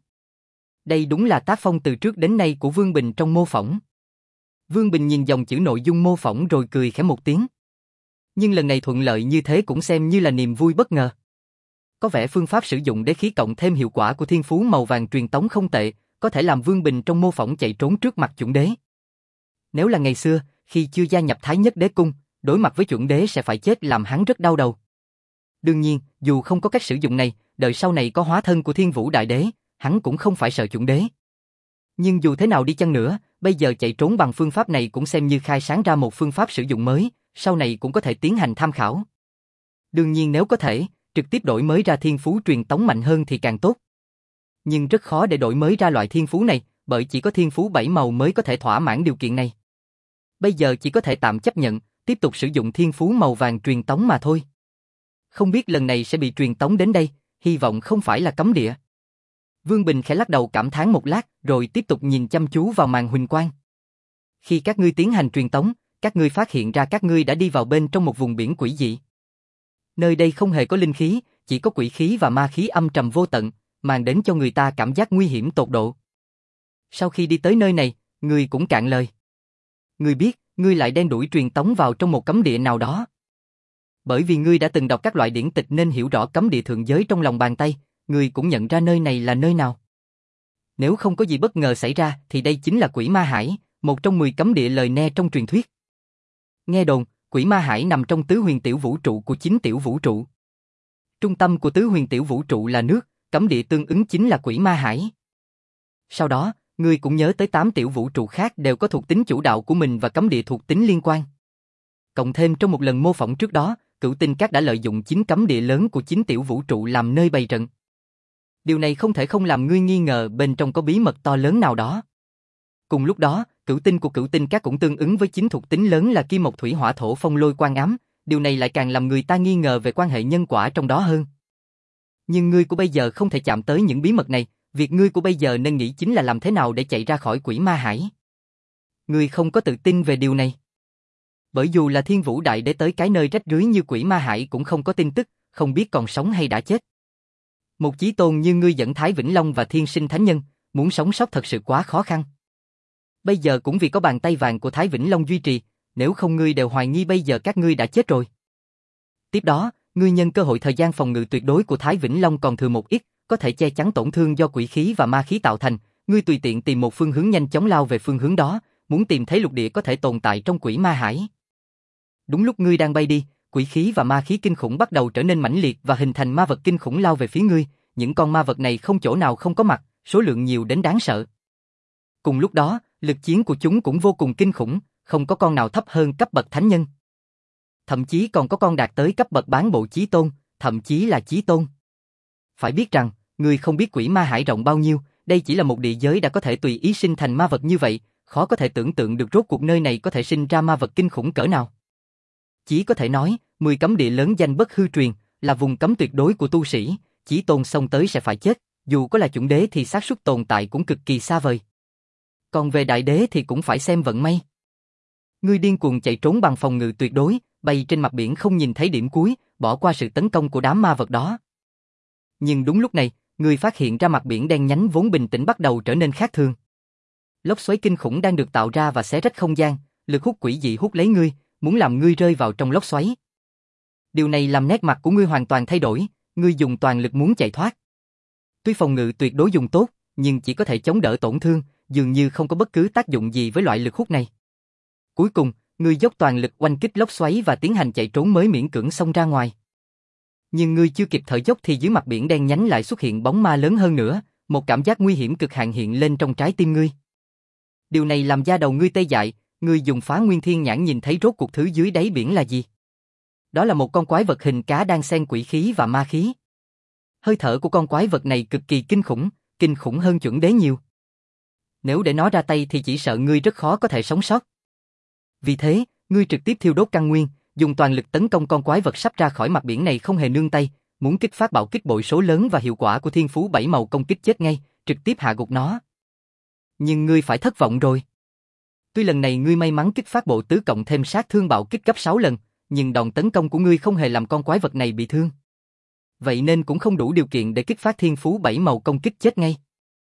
Đây đúng là tác phong từ trước đến nay của Vương Bình trong mô phỏng. Vương Bình nhìn dòng chữ nội dung mô phỏng rồi cười khẽ một tiếng. Nhưng lần này thuận lợi như thế cũng xem như là niềm vui bất ngờ. Có vẻ phương pháp sử dụng đế khí cộng thêm hiệu quả của thiên phú màu vàng truyền tống không tệ, có thể làm Vương Bình trong mô phỏng chạy trốn trước mặt chuẩn đế. Nếu là ngày xưa, khi chưa gia nhập Thái Nhất Đế Cung, đối mặt với chuẩn đế sẽ phải chết làm hắn rất đau đầu. Đương nhiên, dù không có cách sử dụng này, đợi sau này có hóa thân của Thiên Vũ Đại Đế, hắn cũng không phải sợ chuẩn đế. Nhưng dù thế nào đi chăng nữa, bây giờ chạy trốn bằng phương pháp này cũng xem như khai sáng ra một phương pháp sử dụng mới, sau này cũng có thể tiến hành tham khảo. Đương nhiên nếu có thể, trực tiếp đổi mới ra thiên phú truyền tống mạnh hơn thì càng tốt. Nhưng rất khó để đổi mới ra loại thiên phú này, bởi chỉ có thiên phú bảy màu mới có thể thỏa mãn điều kiện này. Bây giờ chỉ có thể tạm chấp nhận, tiếp tục sử dụng thiên phú màu vàng truyền tống mà thôi. Không biết lần này sẽ bị truyền tống đến đây, hy vọng không phải là cấm địa. Vương Bình khẽ lắc đầu cảm thán một lát, rồi tiếp tục nhìn chăm chú vào màn huỳnh quang. Khi các ngươi tiến hành truyền tống, các ngươi phát hiện ra các ngươi đã đi vào bên trong một vùng biển quỷ dị. Nơi đây không hề có linh khí, chỉ có quỷ khí và ma khí âm trầm vô tận, mang đến cho người ta cảm giác nguy hiểm tột độ. Sau khi đi tới nơi này, ngươi cũng cạn lời. Ngươi biết, ngươi lại đen đuổi truyền tống vào trong một cấm địa nào đó. Bởi vì ngươi đã từng đọc các loại điển tịch nên hiểu rõ cấm địa thượng giới trong lòng bàn tay, ngươi cũng nhận ra nơi này là nơi nào. Nếu không có gì bất ngờ xảy ra thì đây chính là Quỷ Ma Hải, một trong mười cấm địa lời ne trong truyền thuyết. Nghe đồn, Quỷ Ma Hải nằm trong tứ huyền tiểu vũ trụ của chín tiểu vũ trụ. Trung tâm của tứ huyền tiểu vũ trụ là nước, cấm địa tương ứng chính là Quỷ Ma Hải. Sau đó, ngươi cũng nhớ tới tám tiểu vũ trụ khác đều có thuộc tính chủ đạo của mình và cấm địa thuộc tính liên quan. Cộng thêm trong một lần mô phỏng trước đó, Cửu Tinh Các đã lợi dụng chín cấm địa lớn của chín tiểu vũ trụ làm nơi bày trận. Điều này không thể không làm ngươi nghi ngờ bên trong có bí mật to lớn nào đó. Cùng lúc đó, cửu tinh của Cửu Tinh Các cũng tương ứng với chín thuộc tính lớn là kim mộc thủy hỏa thổ phong lôi quang ám, điều này lại càng làm người ta nghi ngờ về quan hệ nhân quả trong đó hơn. Nhưng ngươi của bây giờ không thể chạm tới những bí mật này, việc ngươi của bây giờ nên nghĩ chính là làm thế nào để chạy ra khỏi Quỷ Ma Hải. Ngươi không có tự tin về điều này. Bởi dù là Thiên Vũ Đại Đế tới cái nơi rách rưới như Quỷ Ma Hải cũng không có tin tức, không biết còn sống hay đã chết. Một chí tôn như ngươi dẫn Thái Vĩnh Long và Thiên Sinh Thánh Nhân, muốn sống sót thật sự quá khó khăn. Bây giờ cũng vì có bàn tay vàng của Thái Vĩnh Long duy trì, nếu không ngươi đều hoài nghi bây giờ các ngươi đã chết rồi. Tiếp đó, ngươi nhân cơ hội thời gian phòng ngự tuyệt đối của Thái Vĩnh Long còn thừa một ít, có thể che chắn tổn thương do quỷ khí và ma khí tạo thành, ngươi tùy tiện tìm một phương hướng nhanh chóng lao về phương hướng đó, muốn tìm thấy lục địa có thể tồn tại trong quỷ ma hải. Đúng lúc ngươi đang bay đi, quỷ khí và ma khí kinh khủng bắt đầu trở nên mãnh liệt và hình thành ma vật kinh khủng lao về phía ngươi, những con ma vật này không chỗ nào không có mặt, số lượng nhiều đến đáng sợ. Cùng lúc đó, lực chiến của chúng cũng vô cùng kinh khủng, không có con nào thấp hơn cấp bậc thánh nhân. Thậm chí còn có con đạt tới cấp bậc bán bộ chí tôn, thậm chí là chí tôn. Phải biết rằng, ngươi không biết quỷ ma hải rộng bao nhiêu, đây chỉ là một địa giới đã có thể tùy ý sinh thành ma vật như vậy, khó có thể tưởng tượng được rốt cuộc nơi này có thể sinh ra ma vật kinh khủng cỡ nào. Chỉ có thể nói, mười cấm địa lớn danh bất hư truyền, là vùng cấm tuyệt đối của tu sĩ, chí tôn xông tới sẽ phải chết, dù có là chuẩn đế thì xác suất tồn tại cũng cực kỳ xa vời. Còn về đại đế thì cũng phải xem vận may. Ngươi điên cuồng chạy trốn bằng phòng ngự tuyệt đối, bay trên mặt biển không nhìn thấy điểm cuối, bỏ qua sự tấn công của đám ma vật đó. Nhưng đúng lúc này, ngươi phát hiện ra mặt biển đen nhánh vốn bình tĩnh bắt đầu trở nên khác thường. Lốc xoáy kinh khủng đang được tạo ra và xé rách không gian, lực hút quỷ dị hút lấy ngươi, muốn làm ngươi rơi vào trong lốc xoáy. Điều này làm nét mặt của ngươi hoàn toàn thay đổi, ngươi dùng toàn lực muốn chạy thoát. Tuy phòng ngự tuyệt đối dùng tốt, nhưng chỉ có thể chống đỡ tổn thương, dường như không có bất cứ tác dụng gì với loại lực hút này. Cuối cùng, ngươi dốc toàn lực oanh kích lốc xoáy và tiến hành chạy trốn mới miễn cưỡng xông ra ngoài. Nhưng ngươi chưa kịp thở dốc thì dưới mặt biển đen nhánh lại xuất hiện bóng ma lớn hơn nữa, một cảm giác nguy hiểm cực hạn hiện lên trong trái tim ngươi. Điều này làm da đầu ngươi tê dại, ngươi dùng phá nguyên thiên nhãn nhìn thấy rốt cuộc thứ dưới đáy biển là gì. Đó là một con quái vật hình cá đang xen quỷ khí và ma khí. Hơi thở của con quái vật này cực kỳ kinh khủng, kinh khủng hơn chuẩn đế nhiều. Nếu để nó ra tay thì chỉ sợ ngươi rất khó có thể sống sót. Vì thế, ngươi trực tiếp thiêu đốt căn nguyên, dùng toàn lực tấn công con quái vật sắp ra khỏi mặt biển này không hề nương tay, muốn kích phát bạo kích bội số lớn và hiệu quả của thiên phú bảy màu công kích chết ngay, trực tiếp hạ gục nó. Nhưng ngươi phải thất vọng rồi. Tuy lần này ngươi may mắn kích phát bộ tứ cộng thêm sát thương bạo kích gấp sáu lần, nhưng đòn tấn công của ngươi không hề làm con quái vật này bị thương. Vậy nên cũng không đủ điều kiện để kích phát thiên phú bảy màu công kích chết ngay.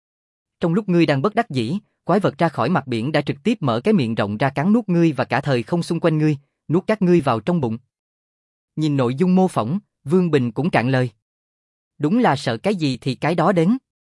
Trong lúc ngươi đang bất đắc dĩ, quái vật ra khỏi mặt biển đã trực tiếp mở cái miệng rộng ra cắn nuốt ngươi và cả thời không xung quanh ngươi, nuốt các ngươi vào trong bụng. Nhìn nội dung mô phỏng, Vương Bình cũng cạn lời. Đúng là sợ cái gì thì cái đó đến.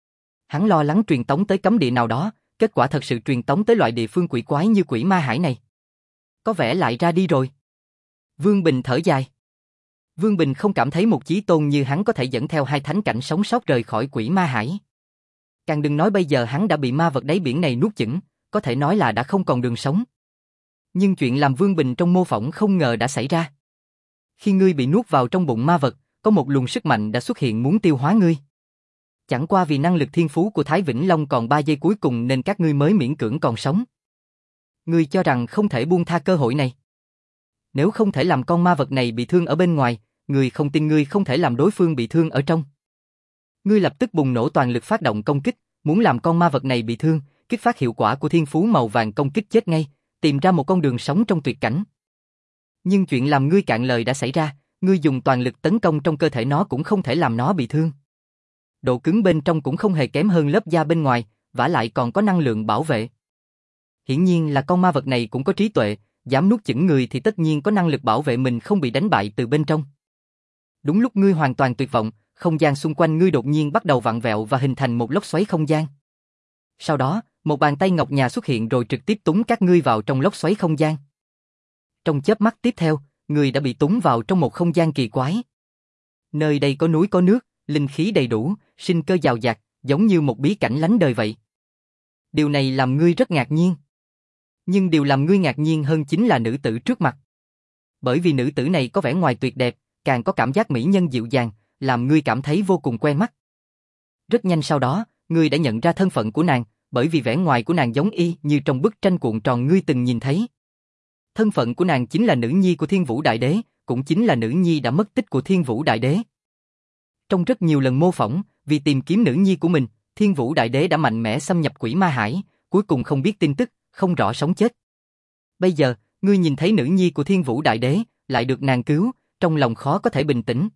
Hắn lo lắng truyền tống tới cấm địa nào đó, kết quả thật sự truyền tống tới loại địa phương quỷ quái như quỷ ma hải này. Có vẻ lại ra đi rồi. Vương Bình thở dài. Vương Bình không cảm thấy một chí tôn như hắn có thể dẫn theo hai thánh cảnh sống sót rời khỏi quỷ ma hải. Càng đừng nói bây giờ hắn đã bị ma vật đáy biển này nuốt chửng, có thể nói là đã không còn đường sống. Nhưng chuyện làm Vương Bình trong mô phỏng không ngờ đã xảy ra. Khi ngươi bị nuốt vào trong bụng ma vật, có một luồng sức mạnh đã xuất hiện muốn tiêu hóa ngươi. Chẳng qua vì năng lực thiên phú của Thái Vĩnh Long còn ba giây cuối cùng nên các ngươi mới miễn cưỡng còn sống. Ngươi cho rằng không thể buông tha cơ hội này. Nếu không thể làm con ma vật này bị thương ở bên ngoài, ngươi không tin ngươi không thể làm đối phương bị thương ở trong. Ngươi lập tức bùng nổ toàn lực phát động công kích, muốn làm con ma vật này bị thương, kích phát hiệu quả của thiên phú màu vàng công kích chết ngay, tìm ra một con đường sống trong tuyệt cảnh. Nhưng chuyện làm ngươi cạn lời đã xảy ra, ngươi dùng toàn lực tấn công trong cơ thể nó cũng không thể làm nó bị thương. Độ cứng bên trong cũng không hề kém hơn lớp da bên ngoài, vả lại còn có năng lượng bảo vệ. Hiển nhiên là con ma vật này cũng có trí tuệ, dám nuốt chửng người thì tất nhiên có năng lực bảo vệ mình không bị đánh bại từ bên trong. Đúng lúc ngươi hoàn toàn tuyệt vọng, không gian xung quanh ngươi đột nhiên bắt đầu vặn vẹo và hình thành một lốc xoáy không gian. Sau đó, một bàn tay ngọc nhà xuất hiện rồi trực tiếp túng các ngươi vào trong lốc xoáy không gian. Trong chớp mắt tiếp theo, ngươi đã bị túng vào trong một không gian kỳ quái. Nơi đây có núi có nước, linh khí đầy đủ, sinh cơ dào dạt, giống như một bí cảnh lánh đời vậy. Điều này làm ngươi rất ngạc nhiên. Nhưng điều làm ngươi ngạc nhiên hơn chính là nữ tử trước mặt. Bởi vì nữ tử này có vẻ ngoài tuyệt đẹp, càng có cảm giác mỹ nhân dịu dàng, làm ngươi cảm thấy vô cùng quen mắt. Rất nhanh sau đó, ngươi đã nhận ra thân phận của nàng, bởi vì vẻ ngoài của nàng giống y như trong bức tranh cuộn tròn ngươi từng nhìn thấy. Thân phận của nàng chính là nữ nhi của Thiên Vũ Đại Đế, cũng chính là nữ nhi đã mất tích của Thiên Vũ Đại Đế. Trong rất nhiều lần mô phỏng, vì tìm kiếm nữ nhi của mình, Thiên Vũ Đại Đế đã mạnh mẽ xâm nhập quỷ ma hải, cuối cùng không biết tin tức, không rõ sống chết. Bây giờ, ngươi nhìn thấy nữ nhi của Thiên Vũ Đại Đế, lại được nàng cứu, trong lòng khó có thể bình tĩnh.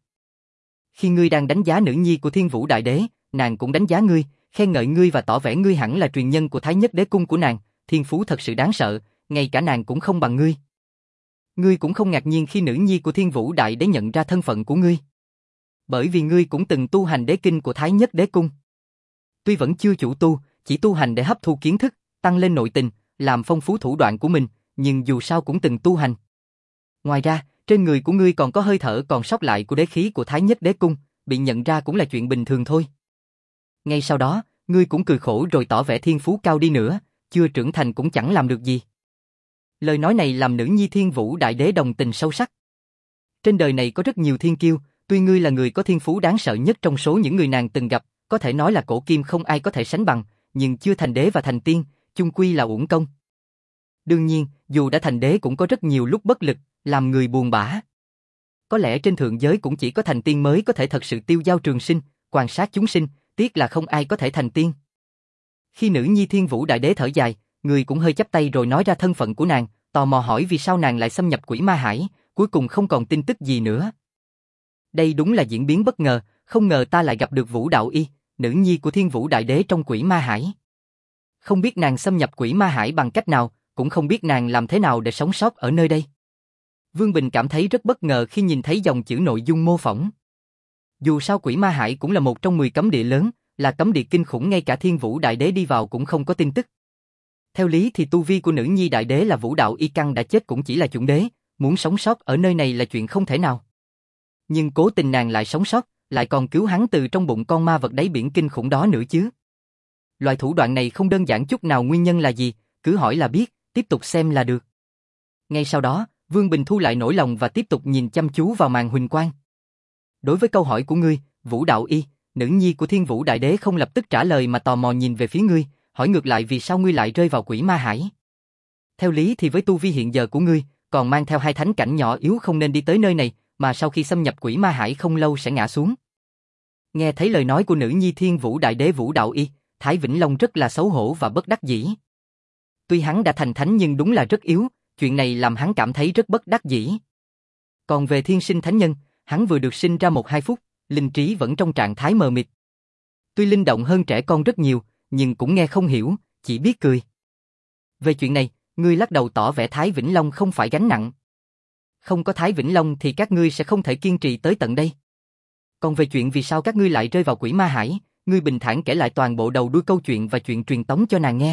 Khi ngươi đang đánh giá nữ nhi của Thiên Vũ Đại Đế, nàng cũng đánh giá ngươi, khen ngợi ngươi và tỏ vẻ ngươi hẳn là truyền nhân của Thái Nhất Đế Cung của nàng, thiên phú thật sự đáng sợ, ngay cả nàng cũng không bằng ngươi. Ngươi cũng không ngạc nhiên khi nữ nhi của Thiên Vũ Đại Đế nhận ra thân phận của ngươi. Bởi vì ngươi cũng từng tu hành đế kinh của Thái Nhất Đế Cung. Tuy vẫn chưa chủ tu, chỉ tu hành để hấp thu kiến thức, tăng lên nội tình, làm phong phú thủ đoạn của mình, nhưng dù sao cũng từng tu hành. Ngoài ra, trên người của ngươi còn có hơi thở còn sót lại của đế khí của Thái Nhất Đế Cung, bị nhận ra cũng là chuyện bình thường thôi. Ngay sau đó, ngươi cũng cười khổ rồi tỏ vẻ thiên phú cao đi nữa, chưa trưởng thành cũng chẳng làm được gì. Lời nói này làm nữ nhi Thiên Vũ Đại Đế đồng tình sâu sắc. Trên đời này có rất nhiều thiên kiêu, tuy ngươi là người có thiên phú đáng sợ nhất trong số những người nàng từng gặp, có thể nói là cổ kim không ai có thể sánh bằng, nhưng chưa thành đế và thành tiên, chung quy là uổng công. Đương nhiên, dù đã thành đế cũng có rất nhiều lúc bất lực, làm người buồn bã. Có lẽ trên thượng giới cũng chỉ có thành tiên mới có thể thật sự tiêu dao trường sinh, quan sát chúng sinh, tiếc là không ai có thể thành tiên. Khi nữ nhi Thiên Vũ Đại Đế thở dài, người cũng hơi chắp tay rồi nói ra thân phận của nàng, tò mò hỏi vì sao nàng lại xâm nhập Quỷ Ma Hải, cuối cùng không còn tin tức gì nữa. Đây đúng là diễn biến bất ngờ, không ngờ ta lại gặp được Vũ Đạo Y, nữ nhi của Thiên Vũ Đại Đế trong Quỷ Ma Hải. Không biết nàng xâm nhập Quỷ Ma Hải bằng cách nào, cũng không biết nàng làm thế nào để sống sót ở nơi đây. Vương Bình cảm thấy rất bất ngờ khi nhìn thấy dòng chữ nội dung mô phỏng. Dù sao Quỷ Ma Hải cũng là một trong mười cấm địa lớn, là cấm địa kinh khủng, ngay cả Thiên Vũ Đại Đế đi vào cũng không có tin tức. Theo lý thì tu vi của nữ nhi Đại Đế là Vũ Đạo Y căn đã chết cũng chỉ là chuẩn đế, muốn sống sót ở nơi này là chuyện không thể nào. Nhưng cố tình nàng lại sống sót, lại còn cứu hắn từ trong bụng con ma vật đáy biển kinh khủng đó nữa chứ. Loại thủ đoạn này không đơn giản chút nào, nguyên nhân là gì, cứ hỏi là biết, tiếp tục xem là được. Ngay sau đó, Vương Bình thu lại nỗi lòng và tiếp tục nhìn chăm chú vào màn huỳnh quang. Đối với câu hỏi của ngươi, Vũ Đạo Y, nữ nhi của Thiên Vũ Đại Đế không lập tức trả lời mà tò mò nhìn về phía ngươi, hỏi ngược lại vì sao ngươi lại rơi vào Quỷ Ma Hải. Theo lý thì với tu vi hiện giờ của ngươi, còn mang theo hai thánh cảnh nhỏ yếu không nên đi tới nơi này, mà sau khi xâm nhập Quỷ Ma Hải không lâu sẽ ngã xuống. Nghe thấy lời nói của nữ nhi Thiên Vũ Đại Đế Vũ Đạo Y, Thái Vĩnh Long rất là xấu hổ và bất đắc dĩ. Tuy hắn đã thành thánh nhưng đúng là rất yếu, chuyện này làm hắn cảm thấy rất bất đắc dĩ. Còn về Thiên Sinh Thánh Nhân, hắn vừa được sinh ra một hai phút, linh trí vẫn trong trạng thái mờ mịt. Tuy linh động hơn trẻ con rất nhiều, nhưng cũng nghe không hiểu, chỉ biết cười. Về chuyện này, ngươi lắc đầu tỏ vẻ Thái Vĩnh Long không phải gánh nặng. Không có Thái Vĩnh Long thì các ngươi sẽ không thể kiên trì tới tận đây. Còn về chuyện vì sao các ngươi lại rơi vào Quỷ Ma Hải, ngươi bình thản kể lại toàn bộ đầu đuôi câu chuyện và chuyện truyền tống cho nàng nghe.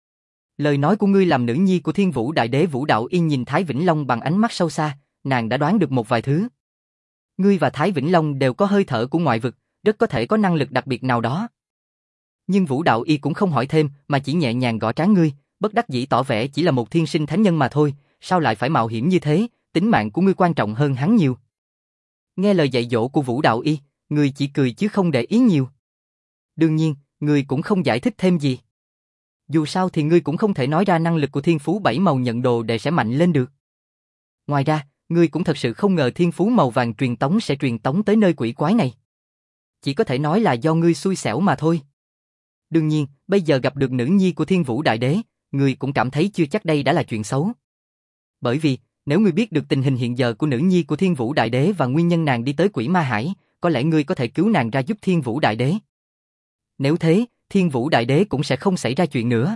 Lời nói của ngươi làm nữ nhi của Thiên Vũ Đại Đế Vũ Đạo Y nhìn Thái Vĩnh Long bằng ánh mắt sâu xa, nàng đã đoán được một vài thứ. Ngươi và Thái Vĩnh Long đều có hơi thở của ngoại vực, rất có thể có năng lực đặc biệt nào đó. Nhưng Vũ Đạo Y cũng không hỏi thêm, mà chỉ nhẹ nhàng gõ trán ngươi, bất đắc dĩ tỏ vẻ chỉ là một thiên sinh thánh nhân mà thôi, sao lại phải mạo hiểm như thế, tính mạng của ngươi quan trọng hơn hắn nhiều. Nghe lời dạy dỗ của Vũ Đạo Y, ngươi chỉ cười chứ không để ý nhiều. Đương nhiên, ngươi cũng không giải thích thêm gì. Dù sao thì ngươi cũng không thể nói ra năng lực của thiên phú bảy màu nhận đồ để sẽ mạnh lên được. Ngoài ra, ngươi cũng thật sự không ngờ thiên phú màu vàng truyền tống sẽ truyền tống tới nơi quỷ quái này. Chỉ có thể nói là do ngươi xui xẻo mà thôi. Đương nhiên, bây giờ gặp được nữ nhi của Thiên Vũ Đại Đế, ngươi cũng cảm thấy chưa chắc đây đã là chuyện xấu. Bởi vì, nếu ngươi biết được tình hình hiện giờ của nữ nhi của Thiên Vũ Đại Đế và nguyên nhân nàng đi tới Quỷ Ma Hải, có lẽ ngươi có thể cứu nàng ra giúp Thiên Vũ Đại Đế. Nếu thế, Thiên Vũ Đại Đế cũng sẽ không xảy ra chuyện nữa.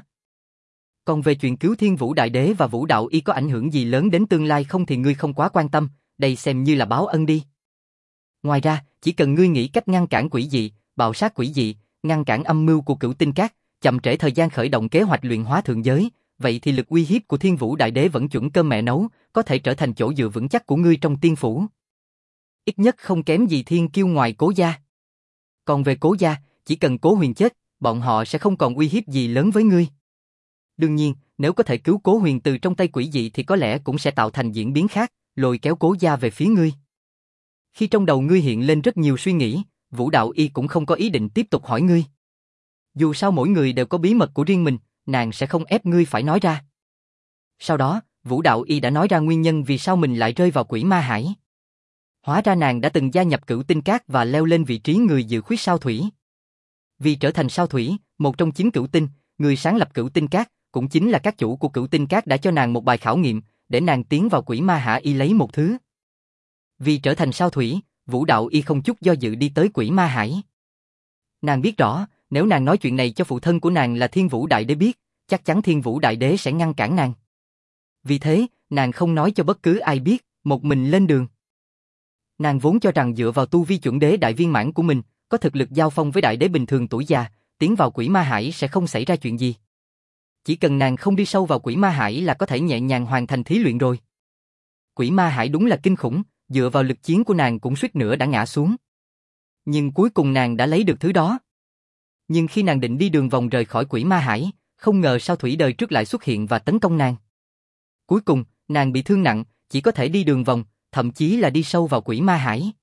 Còn về chuyện cứu Thiên Vũ Đại Đế và Vũ Đạo Y có ảnh hưởng gì lớn đến tương lai không thì ngươi không quá quan tâm, đây xem như là báo ân đi. Ngoài ra, chỉ cần ngươi nghĩ cách ngăn cản quỷ dị, bạo sát quỷ dị, ngăn cản âm mưu của Cửu Tinh Các, chậm trễ thời gian khởi động kế hoạch luyện hóa thượng giới, vậy thì lực uy hiếp của Thiên Vũ Đại Đế vẫn chuẩn cơm mẹ nấu, có thể trở thành chỗ dựa vững chắc của ngươi trong tiên phủ. Ít nhất không kém gì thiên kiêu ngoài Cố gia. Còn về Cố gia, chỉ cần Cố Huyền chết, bọn họ sẽ không còn uy hiếp gì lớn với ngươi. Đương nhiên, nếu có thể cứu Cố Huyền từ trong tay quỷ dị thì có lẽ cũng sẽ tạo thành diễn biến khác, lôi kéo Cố gia về phía ngươi. Khi trong đầu ngươi hiện lên rất nhiều suy nghĩ, Vũ Đạo Y cũng không có ý định tiếp tục hỏi ngươi. Dù sao mỗi người đều có bí mật của riêng mình, nàng sẽ không ép ngươi phải nói ra. Sau đó, Vũ Đạo Y đã nói ra nguyên nhân vì sao mình lại rơi vào Quỷ Ma Hải. Hóa ra nàng đã từng gia nhập Cửu Tinh Các và leo lên vị trí người dự khuyết sao thủy. Vì trở thành sao thủy, một trong chín cửu tinh, người sáng lập Cửu Tinh Các, cũng chính là các chủ của Cửu Tinh Các đã cho nàng một bài khảo nghiệm, để nàng tiến vào Quỷ Ma Hải y lấy một thứ. Vì trở thành sao thủy, Vũ Đạo Y không chút do dự đi tới Quỷ Ma Hải. Nàng biết rõ, nếu nàng nói chuyện này cho phụ thân của nàng là Thiên Vũ Đại Đế biết, chắc chắn Thiên Vũ Đại Đế sẽ ngăn cản nàng. Vì thế, nàng không nói cho bất cứ ai biết, một mình lên đường. Nàng vốn cho rằng dựa vào tu vi chuẩn đế đại viên mãn của mình, có thực lực giao phong với đại đế bình thường tuổi già, tiến vào quỷ ma hải sẽ không xảy ra chuyện gì. Chỉ cần nàng không đi sâu vào quỷ ma hải là có thể nhẹ nhàng hoàn thành thí luyện rồi. Quỷ ma hải đúng là kinh khủng, dựa vào lực chiến của nàng cũng suýt nữa đã ngã xuống. Nhưng cuối cùng nàng đã lấy được thứ đó. Nhưng khi nàng định đi đường vòng rời khỏi quỷ ma hải, không ngờ sao thủy đời trước lại xuất hiện và tấn công nàng. Cuối cùng, nàng bị thương nặng, chỉ có thể đi đường vòng, thậm chí là đi sâu vào quỷ ma hải.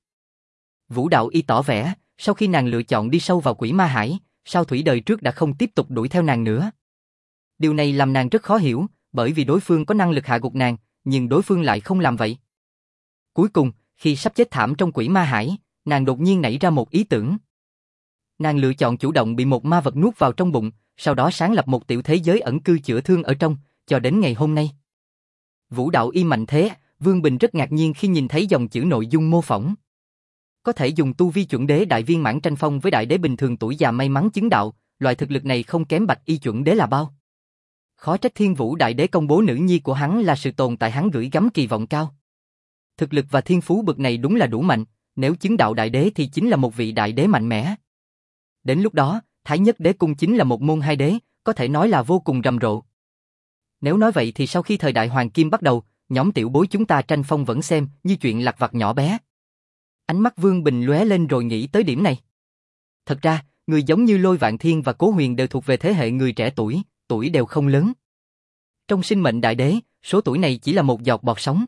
Vũ Đạo Y tỏ vẻ, sau khi nàng lựa chọn đi sâu vào quỷ ma hải, sao thủy đời trước đã không tiếp tục đuổi theo nàng nữa. Điều này làm nàng rất khó hiểu, bởi vì đối phương có năng lực hạ gục nàng, nhưng đối phương lại không làm vậy. Cuối cùng, khi sắp chết thảm trong quỷ ma hải, nàng đột nhiên nảy ra một ý tưởng. Nàng lựa chọn chủ động bị một ma vật nuốt vào trong bụng, sau đó sáng lập một tiểu thế giới ẩn cư chữa thương ở trong, cho đến ngày hôm nay. Vũ Đạo Y mạnh thế, Vương Bình rất ngạc nhiên khi nhìn thấy dòng chữ nội dung mô phỏng. Có thể dùng tu vi chuẩn đế đại viên mãn tranh phong với đại đế bình thường tuổi già may mắn chứng đạo, loại thực lực này không kém bạch y chuẩn đế là bao. Khó trách Thiên Vũ Đại Đế công bố nữ nhi của hắn là sự tồn tại hắn gửi gắm kỳ vọng cao. Thực lực và thiên phú bậc này đúng là đủ mạnh, nếu chứng đạo đại đế thì chính là một vị đại đế mạnh mẽ. Đến lúc đó, Thái Nhất Đế Cung chính là một môn hai đế, có thể nói là vô cùng rầm rộ. Nếu nói vậy thì sau khi thời đại Hoàng Kim bắt đầu, nhóm tiểu bối chúng ta tranh phong vẫn xem như chuyện lặt vặt nhỏ bé. Ánh mắt Vương Bình lóe lên rồi nghĩ tới điểm này. Thật ra, người giống như Lôi Vạn Thiên và Cố Huyền đều thuộc về thế hệ người trẻ tuổi, tuổi đều không lớn. Trong sinh mệnh đại đế, số tuổi này chỉ là một giọt bọt sóng.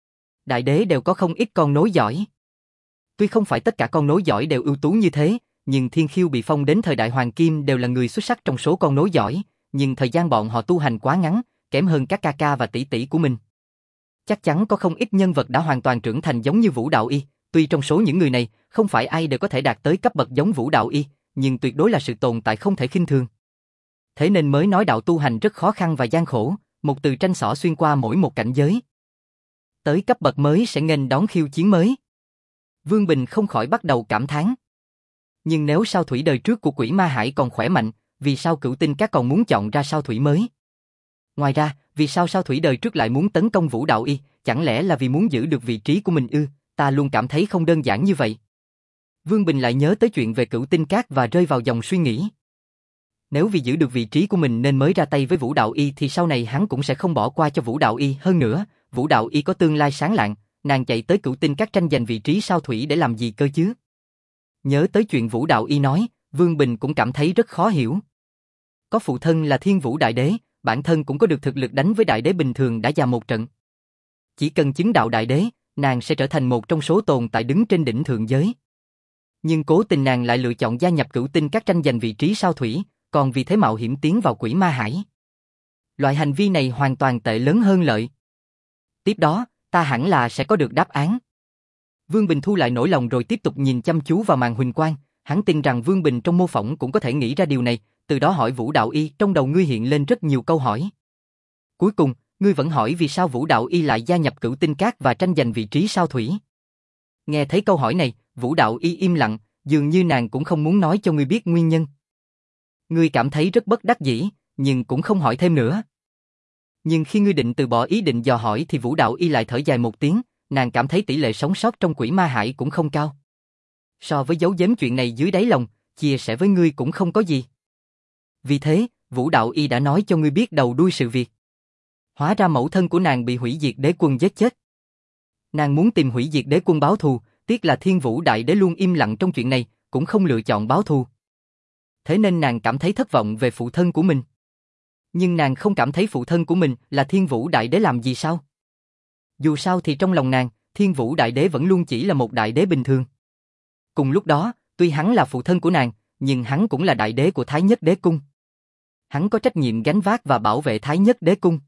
Đại đế đều có không ít con nối giỏi. Tuy không phải tất cả con nối giỏi đều ưu tú như thế, nhưng Thiên Khiêu bị phong đến thời đại Hoàng Kim đều là người xuất sắc trong số con nối giỏi, nhưng thời gian bọn họ tu hành quá ngắn, kém hơn các ca ca và tỷ tỷ của mình. Chắc chắn có không ít nhân vật đã hoàn toàn trưởng thành giống như Vũ Đạo Y, tuy trong số những người này, không phải ai đều có thể đạt tới cấp bậc giống Vũ Đạo Y, nhưng tuyệt đối là sự tồn tại không thể khinh thường. Thế nên mới nói đạo tu hành rất khó khăn và gian khổ, một từ tranh xỏ xuyên qua mỗi một cảnh giới. Tới cấp bậc mới sẽ nghênh đón khiêu chiến mới. Vương Bình không khỏi bắt đầu cảm thán. Nhưng nếu sao thủy đời trước của quỷ ma hải còn khỏe mạnh, vì sao Cửu Tinh Các còn muốn chọn ra sao thủy mới? Ngoài ra, vì sao sao thủy đời trước lại muốn tấn công Vũ Đạo Y, chẳng lẽ là vì muốn giữ được vị trí của mình ư? Ta luôn cảm thấy không đơn giản như vậy. Vương Bình lại nhớ tới chuyện về Cửu Tinh Các và rơi vào dòng suy nghĩ. Nếu vì giữ được vị trí của mình nên mới ra tay với Vũ Đạo Y thì sau này hắn cũng sẽ không bỏ qua cho Vũ Đạo Y. Hơn nữa, Vũ Đạo Y có tương lai sáng lạng, nàng chạy tới Cửu Tinh Các tranh giành vị trí sao thủy để làm gì cơ chứ? Nhớ tới chuyện Vũ Đạo Y nói, Vương Bình cũng cảm thấy rất khó hiểu. Có phụ thân là Thiên Vũ Đại Đế, bản thân cũng có được thực lực đánh với đại đế bình thường đã già một trận. Chỉ cần chứng đạo đại đế, nàng sẽ trở thành một trong số tồn tại đứng trên đỉnh thượng giới. Nhưng cố tình nàng lại lựa chọn gia nhập Cửu Tinh Các tranh giành vị trí sao thủy, còn vì thế mạo hiểm tiến vào quỷ ma hải. Loại hành vi này hoàn toàn tệ lớn hơn lợi. Tiếp đó, ta hẳn là sẽ có được đáp án. Vương Bình thu lại nỗi lòng rồi tiếp tục nhìn chăm chú vào màn huỳnh quang, hắn tin rằng Vương Bình trong mô phỏng cũng có thể nghĩ ra điều này, từ đó hỏi Vũ Đạo Y, trong đầu ngươi hiện lên rất nhiều câu hỏi. Cuối cùng, ngươi vẫn hỏi vì sao Vũ Đạo Y lại gia nhập Cửu Tinh Các và tranh giành vị trí sao thủy. Nghe thấy câu hỏi này, Vũ Đạo Y im lặng, dường như nàng cũng không muốn nói cho ngươi biết nguyên nhân. Ngươi cảm thấy rất bất đắc dĩ, nhưng cũng không hỏi thêm nữa. Nhưng khi ngươi định từ bỏ ý định dò hỏi thì Vũ Đạo Y lại thở dài một tiếng, nàng cảm thấy tỷ lệ sống sót trong quỷ ma hải cũng không cao. So với giấu giếm chuyện này dưới đáy lòng, chia sẻ với ngươi cũng không có gì. Vì thế, Vũ Đạo Y đã nói cho ngươi biết đầu đuôi sự việc. Hóa ra mẫu thân của nàng bị Hủy Diệt Đế Quân giết chết. Nàng muốn tìm Hủy Diệt Đế Quân báo thù, tiếc là Thiên Vũ Đại Đế luôn im lặng trong chuyện này, cũng không lựa chọn báo thù. Thế nên nàng cảm thấy thất vọng về phụ thân của mình. Nhưng nàng không cảm thấy phụ thân của mình là Thiên Vũ Đại Đế làm gì sao? Dù sao thì trong lòng nàng, Thiên Vũ Đại Đế vẫn luôn chỉ là một đại đế bình thường. Cùng lúc đó, tuy hắn là phụ thân của nàng, nhưng hắn cũng là đại đế của Thái Nhất Đế Cung. Hắn có trách nhiệm gánh vác và bảo vệ Thái Nhất Đế Cung.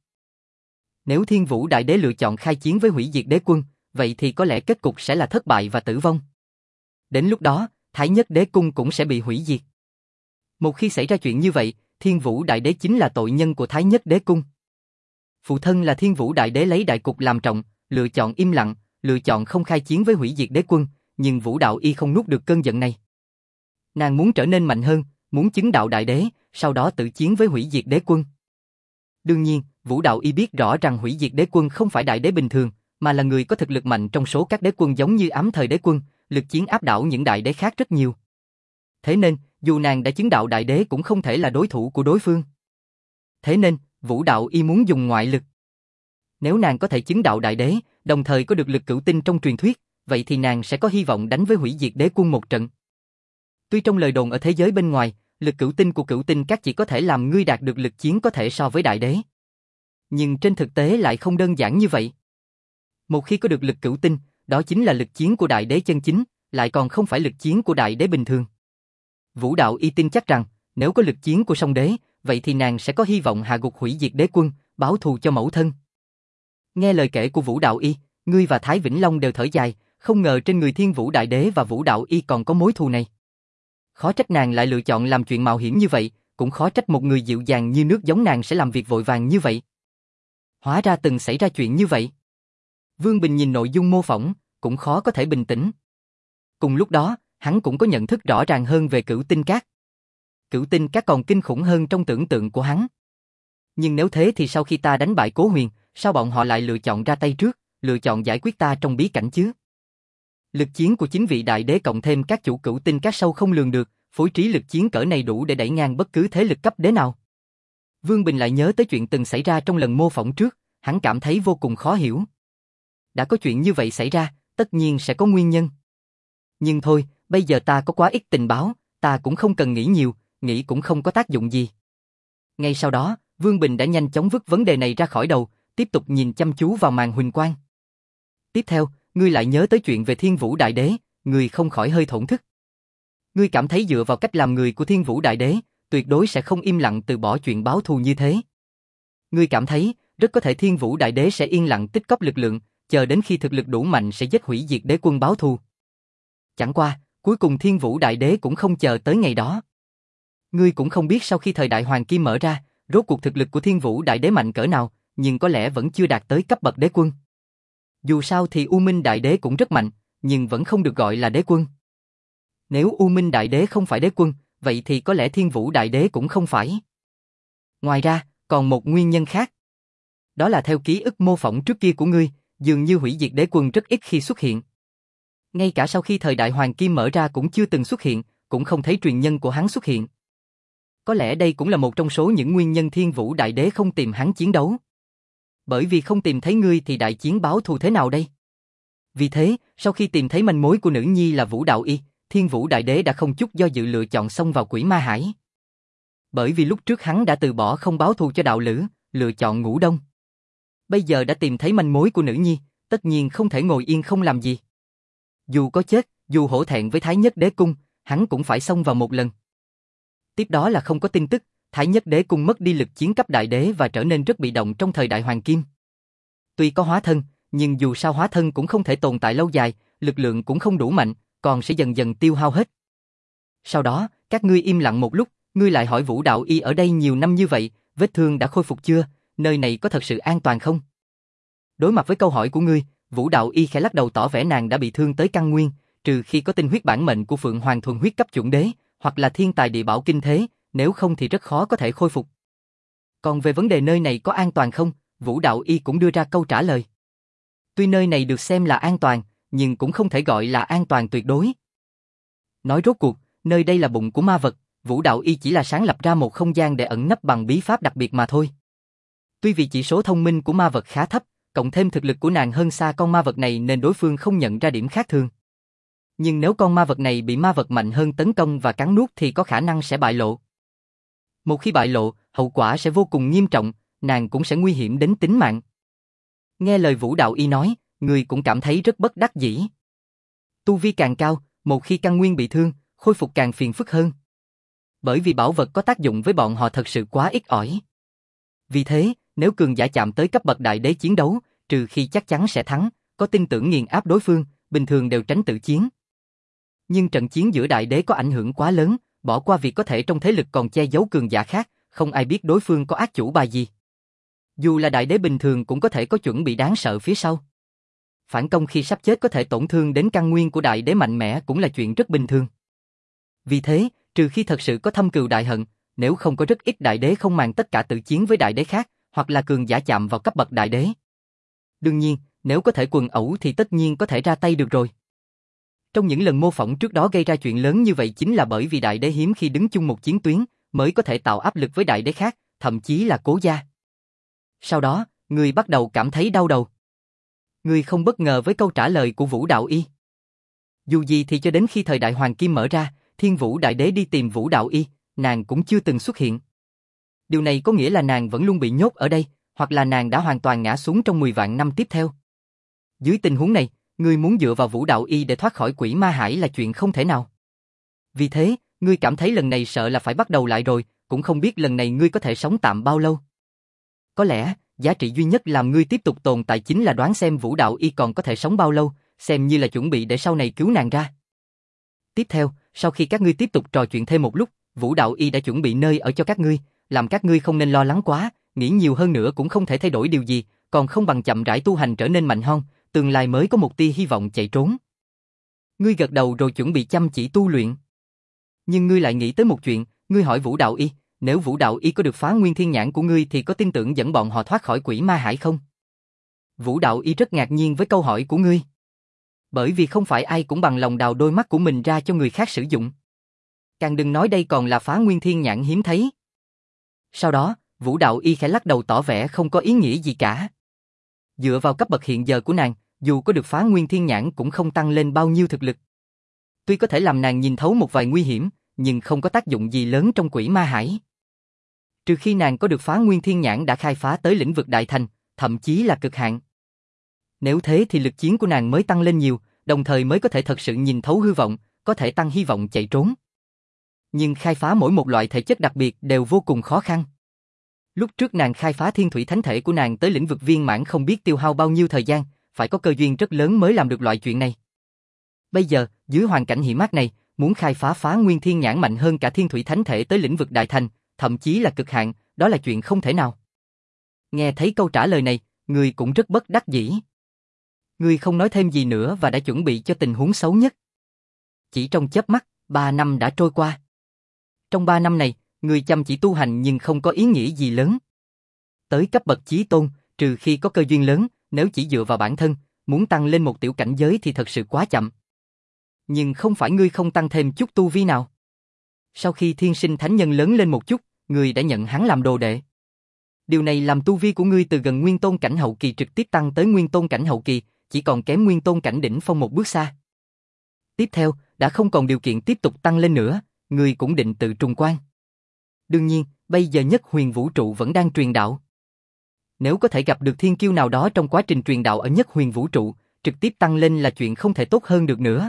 Nếu Thiên Vũ Đại Đế lựa chọn khai chiến với Hủy Diệt Đế Quân, vậy thì có lẽ kết cục sẽ là thất bại và tử vong. Đến lúc đó, Thái Nhất Đế Cung cũng sẽ bị hủy diệt. Một khi xảy ra chuyện như vậy, Thiên Vũ Đại Đế chính là tội nhân của Thái Nhất Đế Cung. Phụ thân là Thiên Vũ Đại Đế lấy đại cục làm trọng, lựa chọn im lặng, lựa chọn không khai chiến với Hủy Diệt Đế Quân, nhưng Vũ Đạo Y không nuốt được cơn giận này. Nàng muốn trở nên mạnh hơn, muốn chứng đạo đại đế, sau đó tự chiến với Hủy Diệt Đế Quân. Đương nhiên, Vũ Đạo Y biết rõ rằng Hủy Diệt Đế Quân không phải đại đế bình thường, mà là người có thực lực mạnh trong số các đế quân giống như ám thời đế quân, lực chiến áp đảo những đại đế khác rất nhiều. Thế nên, dù nàng đã chứng đạo đại đế cũng không thể là đối thủ của đối phương. Thế nên, Vũ Đạo Y muốn dùng ngoại lực. Nếu nàng có thể chứng đạo đại đế, đồng thời có được lực cửu tinh trong truyền thuyết, vậy thì nàng sẽ có hy vọng đánh với hủy diệt đế quân một trận. Tuy trong lời đồn ở thế giới bên ngoài, lực cửu tinh của cửu tinh các chỉ có thể làm ngươi đạt được lực chiến có thể so với đại đế. Nhưng trên thực tế lại không đơn giản như vậy. Một khi có được lực cửu tinh, đó chính là lực chiến của đại đế chân chính, lại còn không phải lực chiến của đại đế bình thường. Vũ Đạo Y tin chắc rằng, nếu có lực chiến của song đế, vậy thì nàng sẽ có hy vọng hạ gục hủy diệt đế quân, báo thù cho mẫu thân. Nghe lời kể của Vũ Đạo Y, ngươi và Thái Vĩnh Long đều thở dài, không ngờ trên người Thiên Vũ Đại Đế và Vũ Đạo Y còn có mối thù này. Khó trách nàng lại lựa chọn làm chuyện mạo hiểm như vậy, cũng khó trách một người dịu dàng như nước giống nàng sẽ làm việc vội vàng như vậy. Hóa ra từng xảy ra chuyện như vậy. Vương Bình nhìn nội dung mô phỏng, cũng khó có thể bình tĩnh. Cùng lúc đó, hắn cũng có nhận thức rõ ràng hơn về Cửu Tinh Các. Cửu Tinh Các còn kinh khủng hơn trong tưởng tượng của hắn. Nhưng nếu thế thì sau khi ta đánh bại Cố Huyền, sao bọn họ lại lựa chọn ra tay trước, lựa chọn giải quyết ta trong bí cảnh chứ? Lực chiến của chính vị đại đế cộng thêm các chủ Cửu Tinh Các sâu không lường được, phối trí lực chiến cỡ này đủ để đẩy ngang bất cứ thế lực cấp đế nào. Vương Bình lại nhớ tới chuyện từng xảy ra trong lần mô phỏng trước, hắn cảm thấy vô cùng khó hiểu. Đã có chuyện như vậy xảy ra, tất nhiên sẽ có nguyên nhân. Nhưng thôi, bây giờ ta có quá ít tình báo, ta cũng không cần nghĩ nhiều, nghĩ cũng không có tác dụng gì. Ngay sau đó, Vương Bình đã nhanh chóng vứt vấn đề này ra khỏi đầu, tiếp tục nhìn chăm chú vào màn huỳnh quang. Tiếp theo, ngươi lại nhớ tới chuyện về Thiên Vũ Đại Đế, ngươi không khỏi hơi thổn thức. Ngươi cảm thấy dựa vào cách làm người của Thiên Vũ Đại Đế, tuyệt đối sẽ không im lặng từ bỏ chuyện báo thù như thế. Ngươi cảm thấy, rất có thể Thiên Vũ Đại Đế sẽ yên lặng tích cóp lực lượng, chờ đến khi thực lực đủ mạnh sẽ giết hủy diệt đế quân báo thù. Chẳng qua, cuối cùng Thiên Vũ Đại Đế cũng không chờ tới ngày đó. Ngươi cũng không biết sau khi thời đại Hoàng Kim mở ra, rốt cuộc thực lực của Thiên Vũ Đại Đế mạnh cỡ nào, nhưng có lẽ vẫn chưa đạt tới cấp bậc đế quân. Dù sao thì U Minh Đại Đế cũng rất mạnh, nhưng vẫn không được gọi là đế quân. Nếu U Minh Đại Đế không phải đế quân, vậy thì có lẽ Thiên Vũ Đại Đế cũng không phải. Ngoài ra, còn một nguyên nhân khác. Đó là theo ký ức mô phỏng trước kia của ngươi, dường như hủy diệt đế quân rất ít khi xuất hiện. Ngay cả sau khi thời đại Hoàng Kim mở ra cũng chưa từng xuất hiện, cũng không thấy truyền nhân của hắn xuất hiện. Có lẽ đây cũng là một trong số những nguyên nhân Thiên Vũ Đại Đế không tìm hắn chiến đấu. Bởi vì không tìm thấy ngươi thì đại chiến báo thù thế nào đây? Vì thế, sau khi tìm thấy manh mối của nữ nhi là Vũ Đạo Y, Thiên Vũ Đại Đế đã không chút do dự lựa chọn xông vào Quỷ Ma Hải. Bởi vì lúc trước hắn đã từ bỏ không báo thù cho đạo lữ, lựa chọn ngủ đông. Bây giờ đã tìm thấy manh mối của nữ nhi, tất nhiên không thể ngồi yên không làm gì. Dù có chết, dù hổ thẹn với Thái Nhất Đế Cung, hắn cũng phải xông vào một lần. Tiếp đó là không có tin tức, Thái Nhất Đế Cung mất đi lực chiến cấp đại đế và trở nên rất bị động trong thời đại Hoàng Kim. Tuy có hóa thân, nhưng dù sao hóa thân cũng không thể tồn tại lâu dài, lực lượng cũng không đủ mạnh, còn sẽ dần dần tiêu hao hết. Sau đó, các ngươi im lặng một lúc, ngươi lại hỏi Vũ Đạo Y ở đây nhiều năm như vậy, vết thương đã khôi phục chưa, nơi này có thật sự an toàn không? Đối mặt với câu hỏi của ngươi, Vũ Đạo Y khẽ lắc đầu tỏ vẻ nàng đã bị thương tới căn nguyên, trừ khi có tinh huyết bản mệnh của Phượng Hoàng thuần huyết cấp chuẩn đế, hoặc là thiên tài địa bảo kinh thế, nếu không thì rất khó có thể khôi phục. Còn về vấn đề nơi này có an toàn không, Vũ Đạo Y cũng đưa ra câu trả lời. Tuy nơi này được xem là an toàn, nhưng cũng không thể gọi là an toàn tuyệt đối. Nói rốt cuộc, nơi đây là bụng của ma vật, Vũ Đạo Y chỉ là sáng lập ra một không gian để ẩn nấp bằng bí pháp đặc biệt mà thôi. Tuy vì chỉ số thông minh của ma vật khá thấp, cộng thêm thực lực của nàng hơn xa con ma vật này nên đối phương không nhận ra điểm khác thường. Nhưng nếu con ma vật này bị ma vật mạnh hơn tấn công và cắn nuốt thì có khả năng sẽ bại lộ. Một khi bại lộ, hậu quả sẽ vô cùng nghiêm trọng, nàng cũng sẽ nguy hiểm đến tính mạng. Nghe lời Vũ Đạo Y nói, người cũng cảm thấy rất bất đắc dĩ. Tu vi càng cao, một khi căn nguyên bị thương, khôi phục càng phiền phức hơn. Bởi vì bảo vật có tác dụng với bọn họ thật sự quá ít ỏi. Vì thế, nếu cường giả chạm tới cấp bậc đại đế chiến đấu, trừ khi chắc chắn sẽ thắng, có tin tưởng nghiền áp đối phương, bình thường đều tránh tự chiến. Nhưng trận chiến giữa đại đế có ảnh hưởng quá lớn, bỏ qua việc có thể trong thế lực còn che giấu cường giả khác, không ai biết đối phương có ác chủ bài gì. Dù là đại đế bình thường cũng có thể có chuẩn bị đáng sợ phía sau. Phản công khi sắp chết có thể tổn thương đến căn nguyên của đại đế mạnh mẽ cũng là chuyện rất bình thường. Vì thế, trừ khi thật sự có thâm cừu đại hận, nếu không có rất ít đại đế không màng tất cả tự chiến với đại đế khác, hoặc là cường giả chạm vào cấp bậc đại đế. Đương nhiên, Nếu có thể quần ẩu thì tất nhiên có thể ra tay được rồi. Trong những lần mô phỏng trước đó gây ra chuyện lớn như vậy chính là bởi vì đại đế hiếm khi đứng chung một chiến tuyến, mới có thể tạo áp lực với đại đế khác, thậm chí là Cố gia. Sau đó, người bắt đầu cảm thấy đau đầu. Người không bất ngờ với câu trả lời của Vũ Đạo Y. Dù gì thì cho đến khi thời đại Hoàng Kim mở ra, Thiên Vũ Đại Đế đi tìm Vũ Đạo Y, nàng cũng chưa từng xuất hiện. Điều này có nghĩa là nàng vẫn luôn bị nhốt ở đây, hoặc là nàng đã hoàn toàn ngã xuống trong mười vạn năm tiếp theo. Dưới tình huống này, ngươi muốn dựa vào Vũ Đạo Y để thoát khỏi Quỷ Ma Hải là chuyện không thể nào. Vì thế, ngươi cảm thấy lần này sợ là phải bắt đầu lại rồi, cũng không biết lần này ngươi có thể sống tạm bao lâu. Có lẽ, giá trị duy nhất làm ngươi tiếp tục tồn tại chính là đoán xem Vũ Đạo Y còn có thể sống bao lâu, xem như là chuẩn bị để sau này cứu nàng ra. Tiếp theo, sau khi các ngươi tiếp tục trò chuyện thêm một lúc, Vũ Đạo Y đã chuẩn bị nơi ở cho các ngươi, làm các ngươi không nên lo lắng quá, nghĩ nhiều hơn nữa cũng không thể thay đổi điều gì, còn không bằng chậm rãi tu hành trở nên mạnh hơn, tương lai mới có một tia hy vọng chạy trốn. Ngươi gật đầu rồi chuẩn bị chăm chỉ tu luyện. Nhưng ngươi lại nghĩ tới một chuyện, ngươi hỏi Vũ Đạo Y, nếu Vũ Đạo Y có được phá nguyên thiên nhãn của ngươi thì có tin tưởng dẫn bọn họ thoát khỏi Quỷ Ma Hải không? Vũ Đạo Y rất ngạc nhiên với câu hỏi của ngươi. Bởi vì không phải ai cũng bằng lòng đào đôi mắt của mình ra cho người khác sử dụng. Càng đừng nói đây còn là phá nguyên thiên nhãn hiếm thấy. Sau đó, Vũ Đạo Y khẽ lắc đầu tỏ vẻ không có ý nghĩa gì cả. Dựa vào cấp bậc hiện giờ của nàng, dù có được phá nguyên thiên nhãn cũng không tăng lên bao nhiêu thực lực. Tuy có thể làm nàng nhìn thấu một vài nguy hiểm, nhưng không có tác dụng gì lớn trong Quỷ Ma Hải. Trừ khi nàng có được phá nguyên thiên nhãn đã khai phá tới lĩnh vực đại thành, thậm chí là cực hạn. Nếu thế thì lực chiến của nàng mới tăng lên nhiều, đồng thời mới có thể thật sự nhìn thấu hư vọng, có thể tăng hy vọng chạy trốn. Nhưng khai phá mỗi một loại thể chất đặc biệt đều vô cùng khó khăn. Lúc trước nàng khai phá thiên thủy thánh thể của nàng tới lĩnh vực viên mãn không biết tiêu hao bao nhiêu thời gian, phải có cơ duyên rất lớn mới làm được loại chuyện này. Bây giờ, dưới hoàn cảnh hiểm ác này, muốn khai phá phá nguyên thiên nhãn mạnh hơn cả thiên thủy thánh thể tới lĩnh vực đại thành, thậm chí là cực hạn, đó là chuyện không thể nào. Nghe thấy câu trả lời này, người cũng rất bất đắc dĩ. Người không nói thêm gì nữa và đã chuẩn bị cho tình huống xấu nhất. Chỉ trong chớp mắt, ba năm đã trôi qua. Trong ba năm này, người chăm chỉ tu hành nhưng không có ý nghĩa gì lớn. Tới cấp bậc chí tôn, trừ khi có cơ duyên lớn, nếu chỉ dựa vào bản thân, muốn tăng lên một tiểu cảnh giới thì thật sự quá chậm. Nhưng không phải ngươi không tăng thêm chút tu vi nào. Sau khi thiên sinh thánh nhân lớn lên một chút, ngươi đã nhận hắn làm đồ đệ. Điều này làm tu vi của ngươi từ gần nguyên tôn cảnh hậu kỳ trực tiếp tăng tới nguyên tôn cảnh hậu kỳ, chỉ còn kém nguyên tôn cảnh đỉnh phong một bước xa. Tiếp theo, đã không còn điều kiện tiếp tục tăng lên nữa, ngươi cũng định tự trùng quan. Đương nhiên, bây giờ nhất huyền vũ trụ vẫn đang truyền đạo. Nếu có thể gặp được thiên kiêu nào đó trong quá trình truyền đạo ở nhất huyền vũ trụ, trực tiếp tăng lên là chuyện không thể tốt hơn được nữa.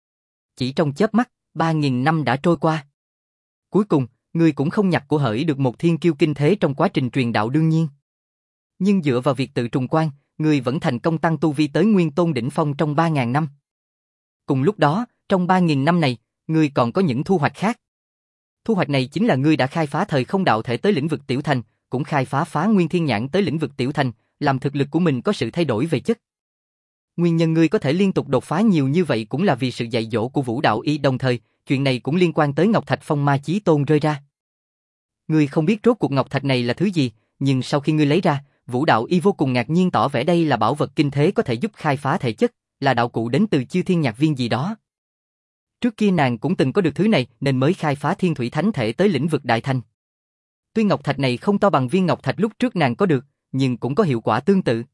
Chỉ trong chớp mắt, ba nghìn năm đã trôi qua. Cuối cùng, ngươi cũng không nhặt của hởi được một thiên kiêu kinh thế trong quá trình truyền đạo đương nhiên. Nhưng dựa vào việc tự trùng quan, ngươi vẫn thành công tăng tu vi tới nguyên tôn đỉnh phong trong ba nghìn năm. Cùng lúc đó, trong ba nghìn năm này, ngươi còn có những thu hoạch khác. Thu hoạch này chính là ngươi đã khai phá thời không đạo thể tới lĩnh vực tiểu thành, cũng khai phá phá nguyên thiên nhãn tới lĩnh vực tiểu thành, làm thực lực của mình có sự thay đổi về chất. Nguyên nhân ngươi có thể liên tục đột phá nhiều như vậy cũng là vì sự dạy dỗ của Vũ Đạo Y, đồng thời, chuyện này cũng liên quan tới Ngọc Thạch Phong Ma Chí Tôn rơi ra. Ngươi không biết rốt cuộc Ngọc Thạch này là thứ gì, nhưng sau khi ngươi lấy ra, Vũ Đạo Y vô cùng ngạc nhiên tỏ vẻ đây là bảo vật kinh thế có thể giúp khai phá thể chất, là đạo cụ đến từ Chư Thiên Nhạc Viên gì đó. Trước kia nàng cũng từng có được thứ này nên mới khai phá thiên thủy thánh thể tới lĩnh vực đại thành. Tuy Ngọc Thạch này không to bằng viên Ngọc Thạch lúc trước nàng có được, nhưng cũng có hiệu quả tương tự.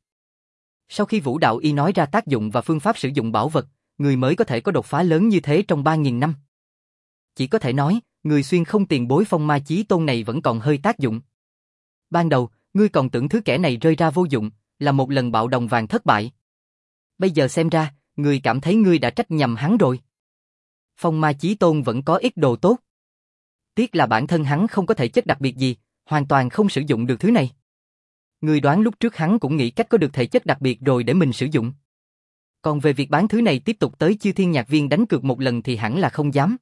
Sau khi Vũ Đạo Y nói ra tác dụng và phương pháp sử dụng bảo vật, người mới có thể có đột phá lớn như thế trong ba nghìn năm. Chỉ có thể nói, người xuyên không tiền bối Phong Ma Chí Tôn này vẫn còn hơi tác dụng. Ban đầu, ngươi còn tưởng thứ kẻ này rơi ra vô dụng, là một lần bạo đồng vàng thất bại. Bây giờ xem ra, ngươi cảm thấy ngươi đã trách nhầm hắn rồi. Phong Ma Chí Tôn vẫn có ít đồ tốt. Tiếc là bản thân hắn không có thể chất đặc biệt gì, hoàn toàn không sử dụng được thứ này. Ngươi đoán lúc trước hắn cũng nghĩ cách có được thể chất đặc biệt rồi để mình sử dụng. Còn về việc bán thứ này tiếp tục tới Chư Thiên Nhạc Viên đánh cược một lần thì hẳn là không dám.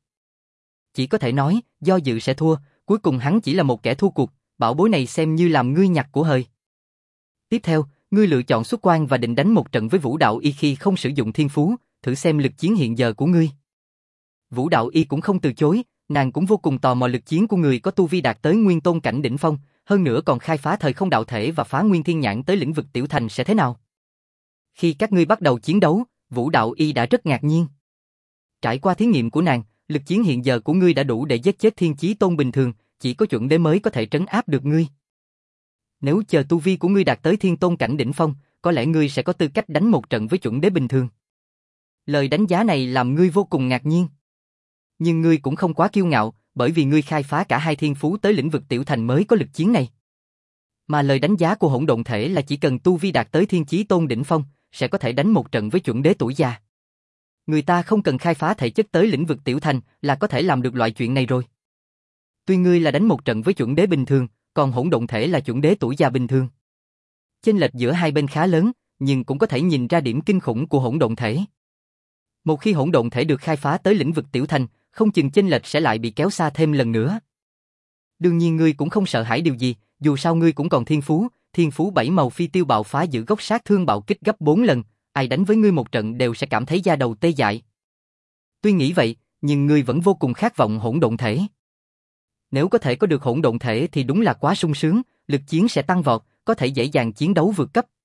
Chỉ có thể nói, do dự sẽ thua, cuối cùng hắn chỉ là một kẻ thua cuộc, bảo bối này xem như làm ngươi nhặt của hời. Tiếp theo, ngươi lựa chọn xuất quan và định đánh một trận với Vũ Đạo Y khi không sử dụng thiên phú, thử xem lực chiến hiện giờ của ngươi. Vũ Đạo Y cũng không từ chối, nàng cũng vô cùng tò mò lực chiến của người có tu vi đạt tới nguyên tôn cảnh đỉnh phong, hơn nữa còn khai phá thời không đạo thể và phá nguyên thiên nhãn tới lĩnh vực tiểu thành sẽ thế nào. Khi các ngươi bắt đầu chiến đấu, Vũ Đạo Y đã rất ngạc nhiên. Trải qua thí nghiệm của nàng, lực chiến hiện giờ của ngươi đã đủ để giết chết Thiên Chí Tôn bình thường, chỉ có chuẩn đế mới có thể trấn áp được ngươi. Nếu chờ tu vi của ngươi đạt tới Thiên Tôn cảnh đỉnh phong, có lẽ ngươi sẽ có tư cách đánh một trận với chuẩn đế bình thường. Lời đánh giá này làm ngươi vô cùng ngạc nhiên. Nhưng ngươi cũng không quá kiêu ngạo, bởi vì ngươi khai phá cả hai thiên phú tới lĩnh vực tiểu thành mới có lực chiến này. Mà lời đánh giá của hỗn độn thể là chỉ cần tu vi đạt tới Thiên Chí Tôn đỉnh phong, sẽ có thể đánh một trận với chuẩn đế tuổi già. Người ta không cần khai phá thể chất tới lĩnh vực tiểu thành là có thể làm được loại chuyện này rồi. Tuy ngươi là đánh một trận với chuẩn đế bình thường, còn hỗn độn thể là chuẩn đế tuổi già bình thường. Chênh lệch giữa hai bên khá lớn, nhưng cũng có thể nhìn ra điểm kinh khủng của hỗn độn thể. Một khi hỗn độn thể được khai phá tới lĩnh vực tiểu thành, không chừng chênh lệch sẽ lại bị kéo xa thêm lần nữa. Đương nhiên ngươi cũng không sợ hãi điều gì, dù sao ngươi cũng còn thiên phú, thiên phú bảy màu phi tiêu bạo phá giữ gốc sát thương bạo kích gấp bốn lần, ai đánh với ngươi một trận đều sẽ cảm thấy da đầu tê dại. Tuy nghĩ vậy, nhưng ngươi vẫn vô cùng khát vọng hỗn độn thể. Nếu có thể có được hỗn độn thể thì đúng là quá sung sướng, lực chiến sẽ tăng vọt, có thể dễ dàng chiến đấu vượt cấp.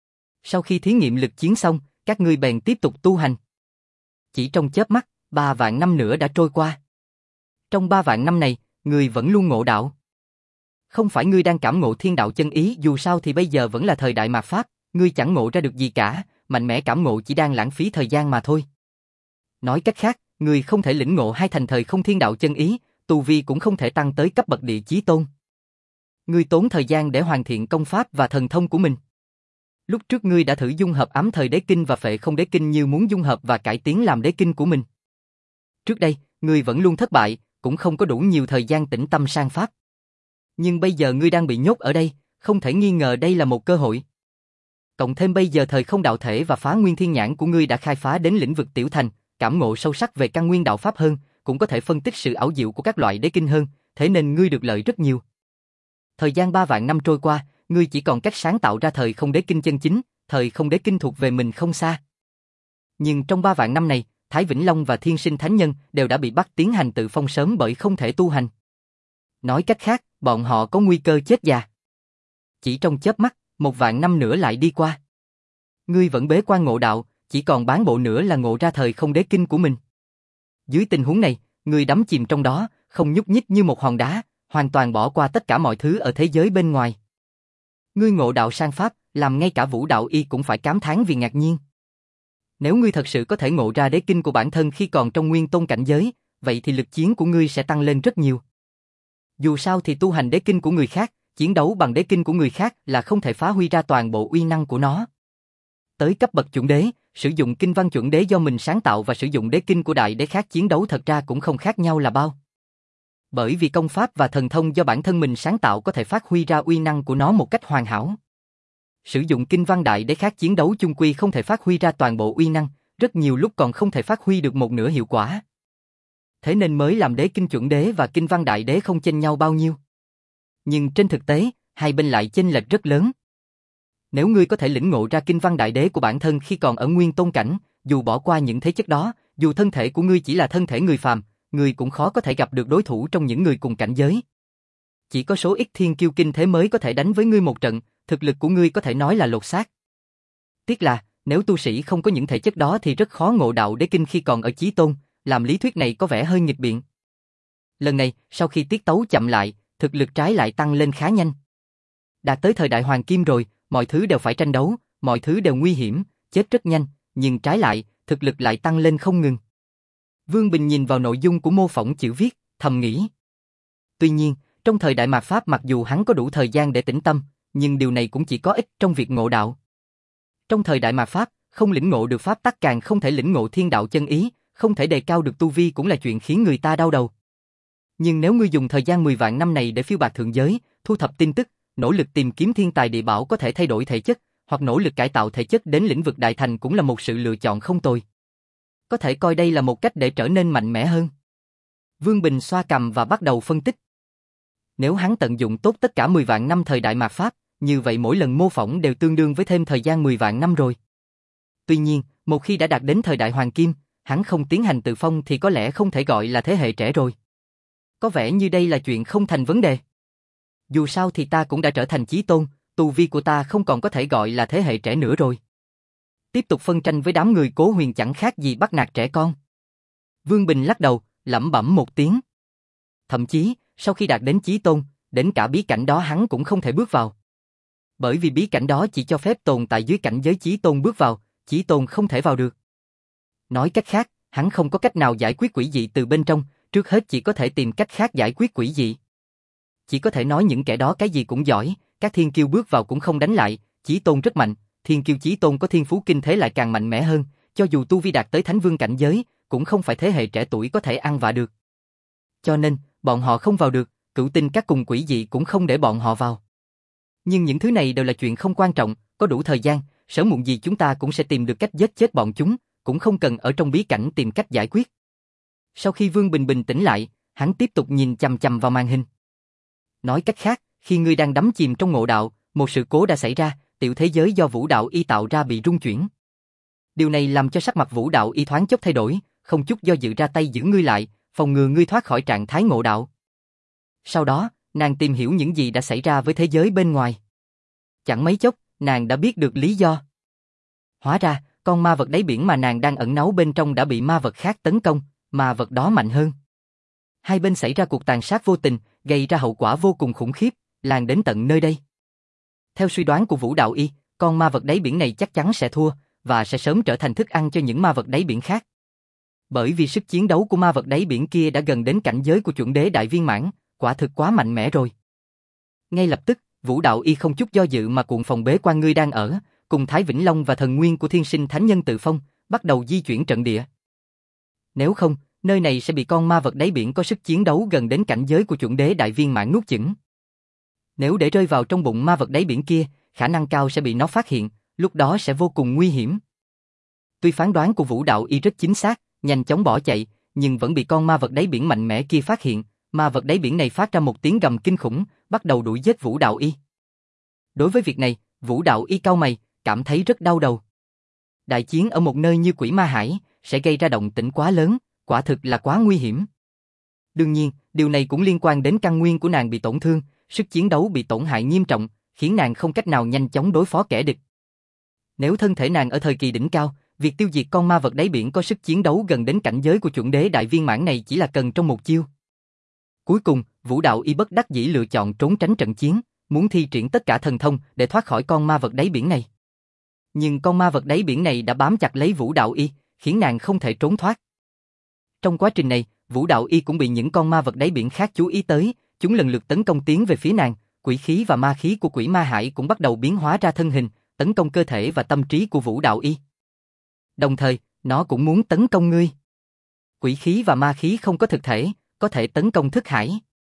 Sau khi thí nghiệm lực chiến xong, các ngươi bèn tiếp tục tu hành. Chỉ trong chớp mắt, ba vạn năm nữa đã trôi qua. Trong ba vạn năm này, ngươi vẫn luôn ngộ đạo. Không phải ngươi đang cảm ngộ thiên đạo chân ý, dù sao thì bây giờ vẫn là thời đại mạt Pháp, ngươi chẳng ngộ ra được gì cả, mạnh mẽ cảm ngộ chỉ đang lãng phí thời gian mà thôi. Nói cách khác, ngươi không thể lĩnh ngộ hai thành thời không thiên đạo chân ý, tu vi cũng không thể tăng tới cấp bậc địa chí tôn. Ngươi tốn thời gian để hoàn thiện công pháp và thần thông của mình. Lúc trước ngươi đã thử dung hợp ám thời đế kinh và phệ không đế kinh như muốn dung hợp và cải tiến làm đế kinh của mình. Trước đây, ngươi vẫn luôn thất bại, cũng không có đủ nhiều thời gian tĩnh tâm sang pháp. Nhưng bây giờ ngươi đang bị nhốt ở đây, không thể nghi ngờ đây là một cơ hội. Cộng thêm bây giờ thời không đạo thể và phá nguyên thiên nhãn của ngươi đã khai phá đến lĩnh vực tiểu thành, cảm ngộ sâu sắc về căn nguyên đạo pháp hơn, cũng có thể phân tích sự ảo diệu của các loại đế kinh hơn, thế nên ngươi được lợi rất nhiều. Thời gian ba vạn năm trôi qua, ngươi chỉ còn cách sáng tạo ra thời không đế kinh chân chính, thời không đế kinh thuộc về mình không xa. Nhưng trong ba vạn năm này, Thái Vĩnh Long và Thiên Sinh Thánh Nhân đều đã bị bắt tiến hành tự phong sớm bởi không thể tu hành. Nói cách khác, bọn họ có nguy cơ chết già. Chỉ trong chớp mắt, một vạn năm nữa lại đi qua. Ngươi vẫn bế quan ngộ đạo, chỉ còn bán bộ nữa là ngộ ra thời không đế kinh của mình. Dưới tình huống này, ngươi đắm chìm trong đó, không nhúc nhích như một hòn đá, hoàn toàn bỏ qua tất cả mọi thứ ở thế giới bên ngoài. Ngươi ngộ đạo sang pháp, làm ngay cả Vũ Đạo Y cũng phải cảm thán vì ngạc nhiên. Nếu ngươi thật sự có thể ngộ ra đế kinh của bản thân khi còn trong nguyên tôn cảnh giới, vậy thì lực chiến của ngươi sẽ tăng lên rất nhiều. Dù sao thì tu hành đế kinh của người khác, chiến đấu bằng đế kinh của người khác là không thể phá huy ra toàn bộ uy năng của nó. Tới cấp bậc chuẩn đế, sử dụng kinh văn chuẩn đế do mình sáng tạo và sử dụng đế kinh của đại đế khác chiến đấu thật ra cũng không khác nhau là bao. Bởi vì công pháp và thần thông do bản thân mình sáng tạo có thể phát huy ra uy năng của nó một cách hoàn hảo. Sử dụng kinh văn đại đế khác chiến đấu chung quy không thể phát huy ra toàn bộ uy năng, rất nhiều lúc còn không thể phát huy được một nửa hiệu quả. Thế nên mới làm đế kinh chuẩn đế và kinh văn đại đế không chênh nhau bao nhiêu. Nhưng trên thực tế, hai bên lại chênh lệch rất lớn. Nếu ngươi có thể lĩnh ngộ ra kinh văn đại đế của bản thân khi còn ở nguyên tôn cảnh, dù bỏ qua những thế chất đó, dù thân thể của ngươi chỉ là thân thể người phàm, ngươi cũng khó có thể gặp được đối thủ trong những người cùng cảnh giới. Chỉ có số ít thiên kiêu kinh thế mới có thể đánh với ngươi một trận, thực lực của ngươi có thể nói là lột xác. Tiếc là, nếu tu sĩ không có những thể chất đó thì rất khó ngộ đạo đế kinh khi còn ở chí tôn, làm lý thuyết này có vẻ hơi nghịch biện. Lần này, sau khi tiết tấu chậm lại, thực lực trái lại tăng lên khá nhanh. Đạt tới thời đại hoàng kim rồi, mọi thứ đều phải tranh đấu, mọi thứ đều nguy hiểm, chết rất nhanh, nhưng trái lại, thực lực lại tăng lên không ngừng. Vương Bình nhìn vào nội dung của mô phỏng chữ viết, thầm nghĩ. Tuy nhiên, trong thời đại mạt Pháp mặc dù hắn có đủ thời gian để tĩnh tâm, nhưng điều này cũng chỉ có ích trong việc ngộ đạo. Trong thời đại mạt Pháp, không lĩnh ngộ được pháp tắc càng không thể lĩnh ngộ thiên đạo chân ý, không thể đề cao được tu vi cũng là chuyện khiến người ta đau đầu. Nhưng nếu ngươi dùng thời gian mười vạn năm này để phiêu bạt thượng giới, thu thập tin tức, nỗ lực tìm kiếm thiên tài địa bảo có thể thay đổi thể chất, hoặc nỗ lực cải tạo thể chất đến lĩnh vực đại thành cũng là một sự lựa chọn không tồi. Có thể coi đây là một cách để trở nên mạnh mẽ hơn. Vương Bình xoa cằm và bắt đầu phân tích. Nếu hắn tận dụng tốt tất cả mười vạn năm thời đại mạt Pháp, như vậy mỗi lần mô phỏng đều tương đương với thêm thời gian mười vạn năm rồi. Tuy nhiên, một khi đã đạt đến thời đại hoàng kim, hắn không tiến hành tự phong thì có lẽ không thể gọi là thế hệ trẻ rồi. Có vẻ như đây là chuyện không thành vấn đề. Dù sao thì ta cũng đã trở thành chí tôn, tu vi của ta không còn có thể gọi là thế hệ trẻ nữa rồi. tiếp tục phân tranh với đám người Cố Huyền chẳng khác gì bắt nạt trẻ con. Vương Bình lắc đầu, lẩm bẩm một tiếng. Thậm chí, sau khi đạt đến chí tôn, đến cả bí cảnh đó hắn cũng không thể bước vào. Bởi vì bí cảnh đó chỉ cho phép tồn tại dưới cảnh giới chí tôn bước vào, chí tôn không thể vào được. Nói cách khác, hắn không có cách nào giải quyết quỷ dị từ bên trong, trước hết chỉ có thể tìm cách khác giải quyết quỷ dị. Chỉ có thể nói những kẻ đó cái gì cũng giỏi, các thiên kiêu bước vào cũng không đánh lại, chí tôn rất mạnh, thiên kiêu chí tôn có thiên phú kinh thế lại càng mạnh mẽ hơn, cho dù tu vi đạt tới thánh vương cảnh giới, cũng không phải thế hệ trẻ tuổi có thể ăn vạ được. Cho nên, bọn họ không vào được, cửu tinh các cùng quỷ dị cũng không để bọn họ vào. Nhưng những thứ này đều là chuyện không quan trọng, có đủ thời gian, sớm muộn gì chúng ta cũng sẽ tìm được cách giết chết bọn chúng, cũng không cần ở trong bí cảnh tìm cách giải quyết. Sau khi Vương Bình bình tĩnh lại, hắn tiếp tục nhìn chằm chằm vào màn hình. Nói cách khác, khi ngươi đang đắm chìm trong ngộ đạo, một sự cố đã xảy ra, tiểu thế giới do Vũ Đạo Y tạo ra bị rung chuyển. Điều này làm cho sắc mặt Vũ Đạo Y thoáng chốc thay đổi, không chút do dự ra tay giữ ngươi lại, phòng ngừa ngươi thoát khỏi trạng thái ngộ đạo. Sau đó, nàng tìm hiểu những gì đã xảy ra với thế giới bên ngoài. Chẳng mấy chốc, nàng đã biết được lý do. Hóa ra, con ma vật đáy biển mà nàng đang ẩn náu bên trong đã bị ma vật khác tấn công, ma vật đó mạnh hơn. Hai bên xảy ra cuộc tàn sát vô tình, gây ra hậu quả vô cùng khủng khiếp, lan đến tận nơi đây. Theo suy đoán của Vũ Đạo Y, con ma vật đáy biển này chắc chắn sẽ thua, và sẽ sớm trở thành thức ăn cho những ma vật đáy biển khác. Bởi vì sức chiến đấu của ma vật đáy biển kia đã gần đến cảnh giới của chuẩn đế đại viên mãn, quả thực quá mạnh mẽ rồi. Ngay lập tức, Vũ Đạo Y không chút do dự mà cuộn phòng bế quan ngươi đang ở, cùng Thái Vĩnh Long và thần nguyên của Thiên Sinh Thánh Nhân Tự Phong, bắt đầu di chuyển trận địa. Nếu không, nơi này sẽ bị con ma vật đáy biển có sức chiến đấu gần đến cảnh giới của chuẩn đế đại viên mãn nuốt chửng. Nếu để rơi vào trong bụng ma vật đáy biển kia, khả năng cao sẽ bị nó phát hiện, lúc đó sẽ vô cùng nguy hiểm. Tuy phán đoán của Vũ Đạo Y rất chính xác, nhanh chóng bỏ chạy, nhưng vẫn bị con ma vật đáy biển mạnh mẽ kia phát hiện. Ma vật đáy biển này phát ra một tiếng gầm kinh khủng, bắt đầu đuổi giết Vũ Đạo Y. Đối với việc này, Vũ Đạo Y cau mày, cảm thấy rất đau đầu. Đại chiến ở một nơi như Quỷ Ma Hải sẽ gây ra động tĩnh quá lớn, quả thực là quá nguy hiểm. Đương nhiên, điều này cũng liên quan đến căn nguyên của nàng bị tổn thương, sức chiến đấu bị tổn hại nghiêm trọng, khiến nàng không cách nào nhanh chóng đối phó kẻ địch. Nếu thân thể nàng ở thời kỳ đỉnh cao, việc tiêu diệt con ma vật đáy biển có sức chiến đấu gần đến cảnh giới của chuẩn đế đại viên mãn này chỉ là cần trong một chiêu. Cuối cùng, Vũ Đạo Y bất đắc dĩ lựa chọn trốn tránh trận chiến, muốn thi triển tất cả thần thông để thoát khỏi con ma vật đáy biển này. Nhưng con ma vật đáy biển này đã bám chặt lấy Vũ Đạo Y, khiến nàng không thể trốn thoát. Trong quá trình này, Vũ Đạo Y cũng bị những con ma vật đáy biển khác chú ý tới, chúng lần lượt tấn công tiến về phía nàng, quỷ khí và ma khí của Quỷ Ma Hải cũng bắt đầu biến hóa ra thân hình, tấn công cơ thể và tâm trí của Vũ Đạo Y. Đồng thời, nó cũng muốn tấn công ngươi. Quỷ khí và ma khí không có thực thể, có thể tấn công thức hải.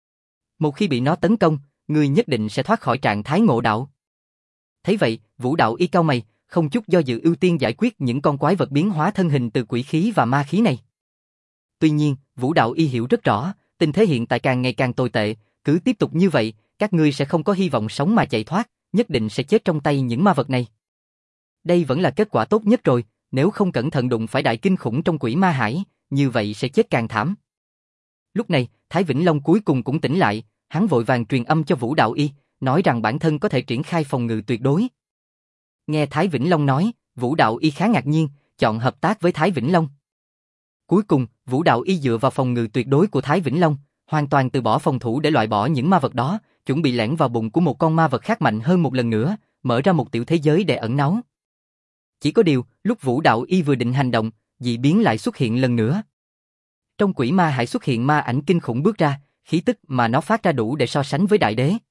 Một khi bị nó tấn công, ngươi nhất định sẽ thoát khỏi trạng thái ngộ đạo. Thấy vậy, Vũ Đạo Y cau mày, không chút do dự ưu tiên giải quyết những con quái vật biến hóa thân hình từ quỷ khí và ma khí này. Tuy nhiên, Vũ Đạo Y hiểu rất rõ, tình thế hiện tại càng ngày càng tồi tệ, cứ tiếp tục như vậy, các ngươi sẽ không có hy vọng sống mà chạy thoát, nhất định sẽ chết trong tay những ma vật này. Đây vẫn là kết quả tốt nhất rồi, nếu không cẩn thận đụng phải đại kinh khủng trong Quỷ Ma Hải, như vậy sẽ chết càng thảm. Lúc này, Thái Vĩnh Long cuối cùng cũng tỉnh lại, hắn vội vàng truyền âm cho Vũ Đạo Y, nói rằng bản thân có thể triển khai phòng ngự tuyệt đối. Nghe Thái Vĩnh Long nói, Vũ Đạo Y khá ngạc nhiên, chọn hợp tác với Thái Vĩnh Long. Cuối cùng, Vũ Đạo Y dựa vào phòng ngự tuyệt đối của Thái Vĩnh Long, hoàn toàn từ bỏ phòng thủ để loại bỏ những ma vật đó, chuẩn bị lẻn vào bụng của một con ma vật khác mạnh hơn một lần nữa, mở ra một tiểu thế giới để ẩn náu. Chỉ có điều, lúc Vũ Đạo Y vừa định hành động, dị biến lại xuất hiện lần nữa. Trong Quỷ Ma Hải xuất hiện ma ảnh kinh khủng bước ra, khí tức mà nó phát ra đủ để so sánh với đại đế.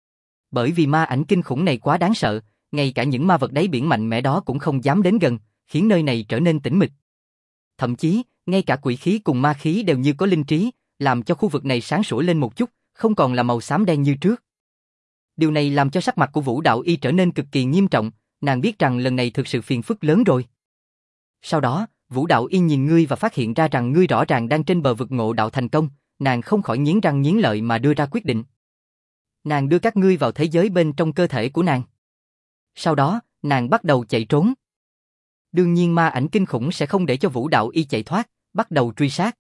Bởi vì ma ảnh kinh khủng này quá đáng sợ, ngay cả những ma vật đáy biển mạnh mẽ đó cũng không dám đến gần, khiến nơi này trở nên tĩnh mịch. Thậm chí, ngay cả quỷ khí cùng ma khí đều như có linh trí, làm cho khu vực này sáng sủa lên một chút, không còn là màu xám đen như trước. Điều này làm cho sắc mặt của Vũ Đạo Y trở nên cực kỳ nghiêm trọng, nàng biết rằng lần này thực sự phiền phức lớn rồi. Sau đó, Vũ Đạo Y nhìn ngươi và phát hiện ra rằng ngươi rõ ràng đang trên bờ vực ngộ đạo thành công, nàng không khỏi nghiến răng nghiến lợi mà đưa ra quyết định. Nàng đưa các ngươi vào thế giới bên trong cơ thể của nàng. Sau đó, nàng bắt đầu chạy trốn. Đương nhiên ma ảnh kinh khủng sẽ không để cho Vũ Đạo Y chạy thoát, bắt đầu truy sát.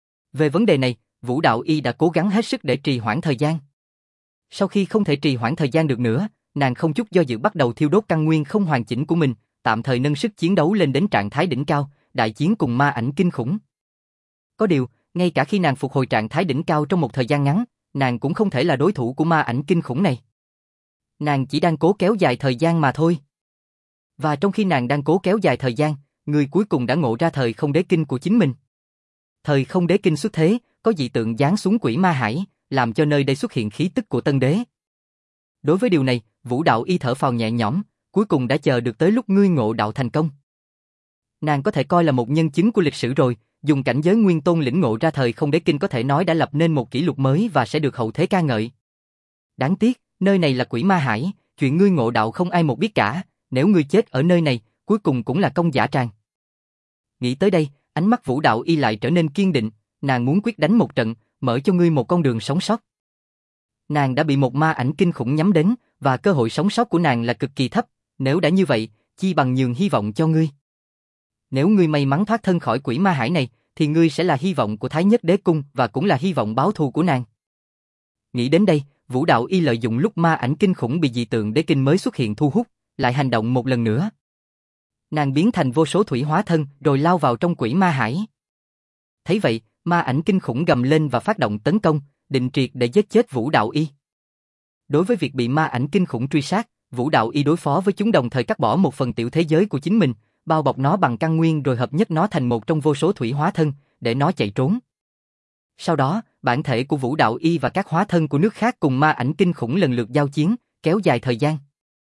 Về vấn đề này, Vũ Đạo Y đã cố gắng hết sức để trì hoãn thời gian. Sau khi không thể trì hoãn thời gian được nữa, nàng không chút do dự bắt đầu thiêu đốt căn nguyên không hoàn chỉnh của mình, tạm thời nâng sức chiến đấu lên đến trạng thái đỉnh cao, đại chiến cùng ma ảnh kinh khủng. Có điều, ngay cả khi nàng phục hồi trạng thái đỉnh cao trong một thời gian ngắn, nàng cũng không thể là đối thủ của ma ảnh kinh khủng này. Nàng chỉ đang cố kéo dài thời gian mà thôi. Và trong khi nàng đang cố kéo dài thời gian, người cuối cùng đã ngộ ra thời không đế kinh của chính mình. Thời không đế kinh xuất thế, có dị tượng giáng xuống Quỷ Ma Hải, làm cho nơi đây xuất hiện khí tức của tân đế. Đối với điều này, Vũ Đạo Y thở phào nhẹ nhõm, cuối cùng đã chờ được tới lúc ngươi ngộ đạo thành công. Nàng có thể coi là một nhân chứng của lịch sử rồi, dùng cảnh giới nguyên tôn lĩnh ngộ ra thời không đế kinh có thể nói đã lập nên một kỷ lục mới và sẽ được hậu thế ca ngợi. Đáng tiếc, nơi này là Quỷ Ma Hải, chuyện ngươi ngộ đạo không ai một biết cả, nếu ngươi chết ở nơi này, cuối cùng cũng là công dã tràng. Nghĩ tới đây, ánh mắt Vũ Đạo Y lại trở nên kiên định, nàng muốn quyết đánh một trận, mở cho ngươi một con đường sống sót. Nàng đã bị một ma ảnh kinh khủng nhắm đến, và cơ hội sống sót của nàng là cực kỳ thấp, nếu đã như vậy, chi bằng nhường hy vọng cho ngươi. Nếu ngươi may mắn thoát thân khỏi Quỷ Ma Hải này, thì ngươi sẽ là hy vọng của Thái Nhất Đế Cung và cũng là hy vọng báo thù của nàng. Nghĩ đến đây, Vũ Đạo Y lợi dụng lúc ma ảnh kinh khủng bị dị tượng đế kinh mới xuất hiện thu hút, lại hành động một lần nữa. Nàng biến thành vô số thủy hóa thân rồi lao vào trong Quỷ Ma Hải. Thấy vậy, ma ảnh kinh khủng gầm lên và phát động tấn công, định triệt để giết chết Vũ Đạo Y. Đối với việc bị ma ảnh kinh khủng truy sát, Vũ Đạo Y đối phó với chúng đồng thời cắt bỏ một phần tiểu thế giới của chính mình, bao bọc nó bằng căn nguyên rồi hợp nhất nó thành một trong vô số thủy hóa thân, để nó chạy trốn. Sau đó, bản thể của Vũ Đạo Y và các hóa thân của nước khác cùng ma ảnh kinh khủng lần lượt giao chiến, kéo dài thời gian.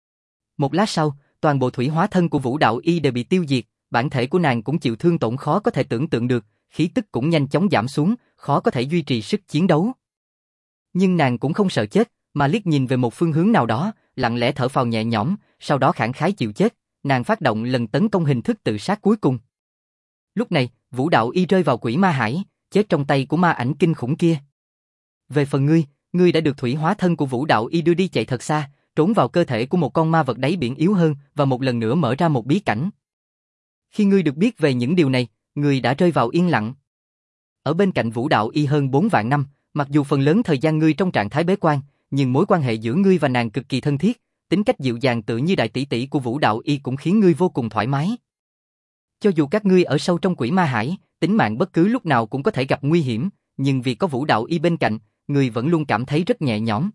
Một lát sau, toàn bộ thủy hóa thân của Vũ Đạo Y đều bị tiêu diệt, bản thể của nàng cũng chịu thương tổn khó có thể tưởng tượng được, khí tức cũng nhanh chóng giảm xuống, khó có thể duy trì sức chiến đấu. Nhưng nàng cũng không sợ chết, mà liếc nhìn về một phương hướng nào đó, lặng lẽ thở phào nhẹ nhõm, sau đó khẳng khái chịu chết, nàng phát động lần tấn công hình thức tự sát cuối cùng. Lúc này, Vũ Đạo Y rơi vào Quỷ Ma Hải, chết trong tay của ma ảnh kinh khủng kia. Về phần ngươi, ngươi đã được thủy hóa thân của Vũ Đạo Y đưa đi chạy thật xa, trốn vào cơ thể của một con ma vật đáy biển yếu hơn và một lần nữa mở ra một bí cảnh. Khi ngươi được biết về những điều này, ngươi đã rơi vào yên lặng. Ở bên cạnh Vũ Đạo Y hơn bốn vạn năm, mặc dù phần lớn thời gian ngươi trong trạng thái bế quan, nhưng mối quan hệ giữa ngươi và nàng cực kỳ thân thiết, tính cách dịu dàng tự như đại tỷ tỷ của Vũ Đạo Y cũng khiến ngươi vô cùng thoải mái. Cho dù các ngươi ở sâu trong Quỷ Ma Hải, tính mạng bất cứ lúc nào cũng có thể gặp nguy hiểm, nhưng vì có Vũ Đạo Y bên cạnh, ngươi vẫn luôn cảm thấy rất nhẹ nhõm.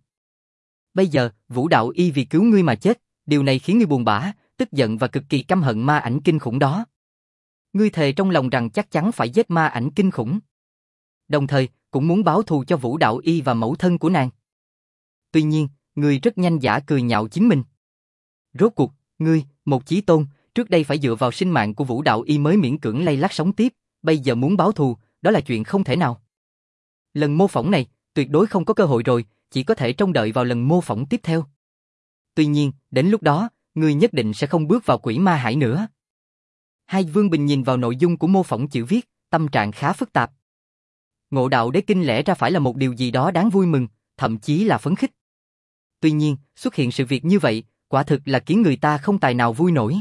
Bây giờ, Vũ Đạo Y vì cứu ngươi mà chết, điều này khiến ngươi buồn bã, tức giận và cực kỳ căm hận ma ảnh kinh khủng đó. Ngươi thề trong lòng rằng chắc chắn phải giết ma ảnh kinh khủng. Đồng thời, cũng muốn báo thù cho Vũ Đạo Y và mẫu thân của nàng. Tuy nhiên, ngươi rất nhanh dã cười nhạo chính mình. Rốt cuộc, ngươi, một chí tôn, trước đây phải dựa vào sinh mạng của Vũ Đạo Y mới miễn cưỡng lay lắt sống tiếp, bây giờ muốn báo thù, đó là chuyện không thể nào. Lần mô phỏng này, tuyệt đối không có cơ hội rồi, chỉ có thể trông đợi vào lần mô phỏng tiếp theo. Tuy nhiên, đến lúc đó, ngươi nhất định sẽ không bước vào Quỷ Ma Hải nữa. Hai Vương Bình nhìn vào nội dung của mô phỏng chữ viết, tâm trạng khá phức tạp. Ngộ đạo đế kinh lẽ ra phải là một điều gì đó đáng vui mừng, thậm chí là phấn khích. Tuy nhiên, xuất hiện sự việc như vậy, quả thực là khiến người ta không tài nào vui nổi.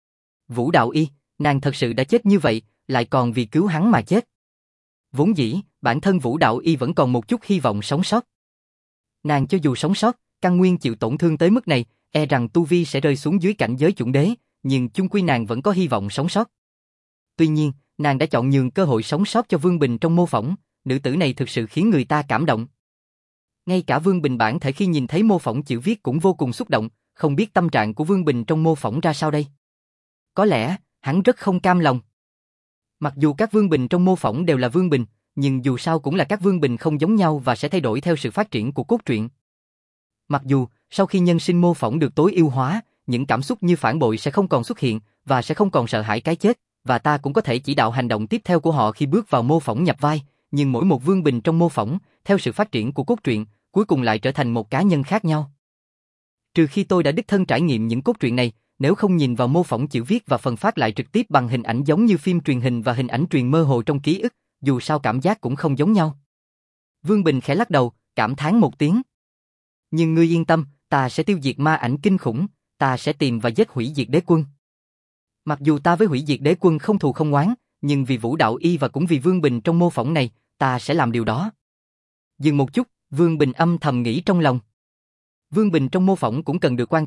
Vũ Đạo Y, nàng thật sự đã chết như vậy, lại còn vì cứu hắn mà chết. Vốn dĩ, bản thân Vũ Đạo Y vẫn còn một chút hy vọng sống sót. Nàng cho dù sống sót, căn nguyên chịu tổn thương tới mức này, e rằng tu vi sẽ rơi xuống dưới cảnh giới chuẩn đế, nhưng chung quy nàng vẫn có hy vọng sống sót. Tuy nhiên, nàng đã chọn nhường cơ hội sống sót cho Vương Bình trong mô phỏng, nữ tử này thực sự khiến người ta cảm động. Ngay cả Vương Bình bản thể khi nhìn thấy mô phỏng chữ viết cũng vô cùng xúc động, không biết tâm trạng của Vương Bình trong mô phỏng ra sao đây. Có lẽ, hắn rất không cam lòng. Mặc dù các Vương Bình trong mô phỏng đều là Vương Bình, nhưng dù sao cũng là các Vương Bình không giống nhau và sẽ thay đổi theo sự phát triển của cốt truyện. Mặc dù, sau khi nhân sinh mô phỏng được tối ưu hóa, những cảm xúc như phản bội sẽ không còn xuất hiện, và sẽ không còn sợ hãi cái chết, và ta cũng có thể chỉ đạo hành động tiếp theo của họ khi bước vào mô phỏng nhập vai, nhưng mỗi một Vương Bình trong mô phỏng, theo sự phát triển của cốt truyện, cuối cùng lại trở thành một cá nhân khác nhau. Trừ khi tôi đã đích thân trải nghiệm những cốt truyện này, nếu không nhìn vào mô phỏng chữ viết và phần phát lại trực tiếp bằng hình ảnh giống như phim truyền hình và hình ảnh truyền mơ hồ trong ký ức, dù sao cảm giác cũng không giống nhau. Vương Bình khẽ lắc đầu, cảm thán một tiếng. Nhưng ngươi yên tâm, ta sẽ tiêu diệt ma ảnh kinh khủng, ta sẽ tìm và giết hủy diệt đế quân. Mặc dù ta với hủy diệt đế quân không thù không oán, nhưng vì Vũ Đạo Y và cũng vì Vương Bình trong mô phỏng này, ta sẽ làm điều đó. Dừng một chút, Vương Bình âm thầm nghĩ trong lòng. Vương Bình trong mô phỏng cũng cần được quan tâm,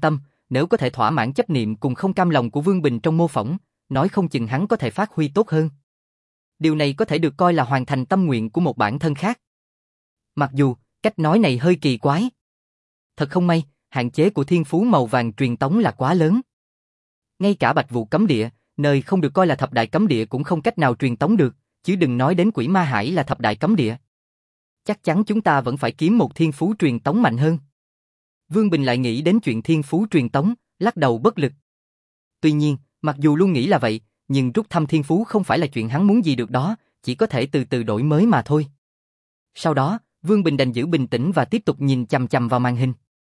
nếu có thể thỏa mãn chấp niệm cùng không cam lòng của Vương Bình trong mô phỏng, nói không chừng hắn có thể phát huy tốt hơn. Điều này có thể được coi là hoàn thành tâm nguyện của một bản thân khác. Mặc dù, cách nói này hơi kỳ quái. Thật không may, hạn chế của thiên phú màu vàng truyền tống là quá lớn. Ngay cả Bạch Vụ cấm địa, nơi không được coi là thập đại cấm địa cũng không cách nào truyền tống được, chứ đừng nói đến Quỷ Ma Hải là thập đại cấm địa. Chắc chắn chúng ta vẫn phải kiếm một thiên phú truyền tống mạnh hơn. Vương Bình lại nghĩ đến chuyện thiên phú truyền tống, lắc đầu bất lực. Tuy nhiên, mặc dù luôn nghĩ là vậy, nhưng rút thăm thiên phú không phải là chuyện hắn muốn gì được đó, chỉ có thể từ từ đổi mới mà thôi. Sau đó, Vương Bình đành giữ bình tĩnh và tiếp tục nhìn chằm chằm vào màn hình.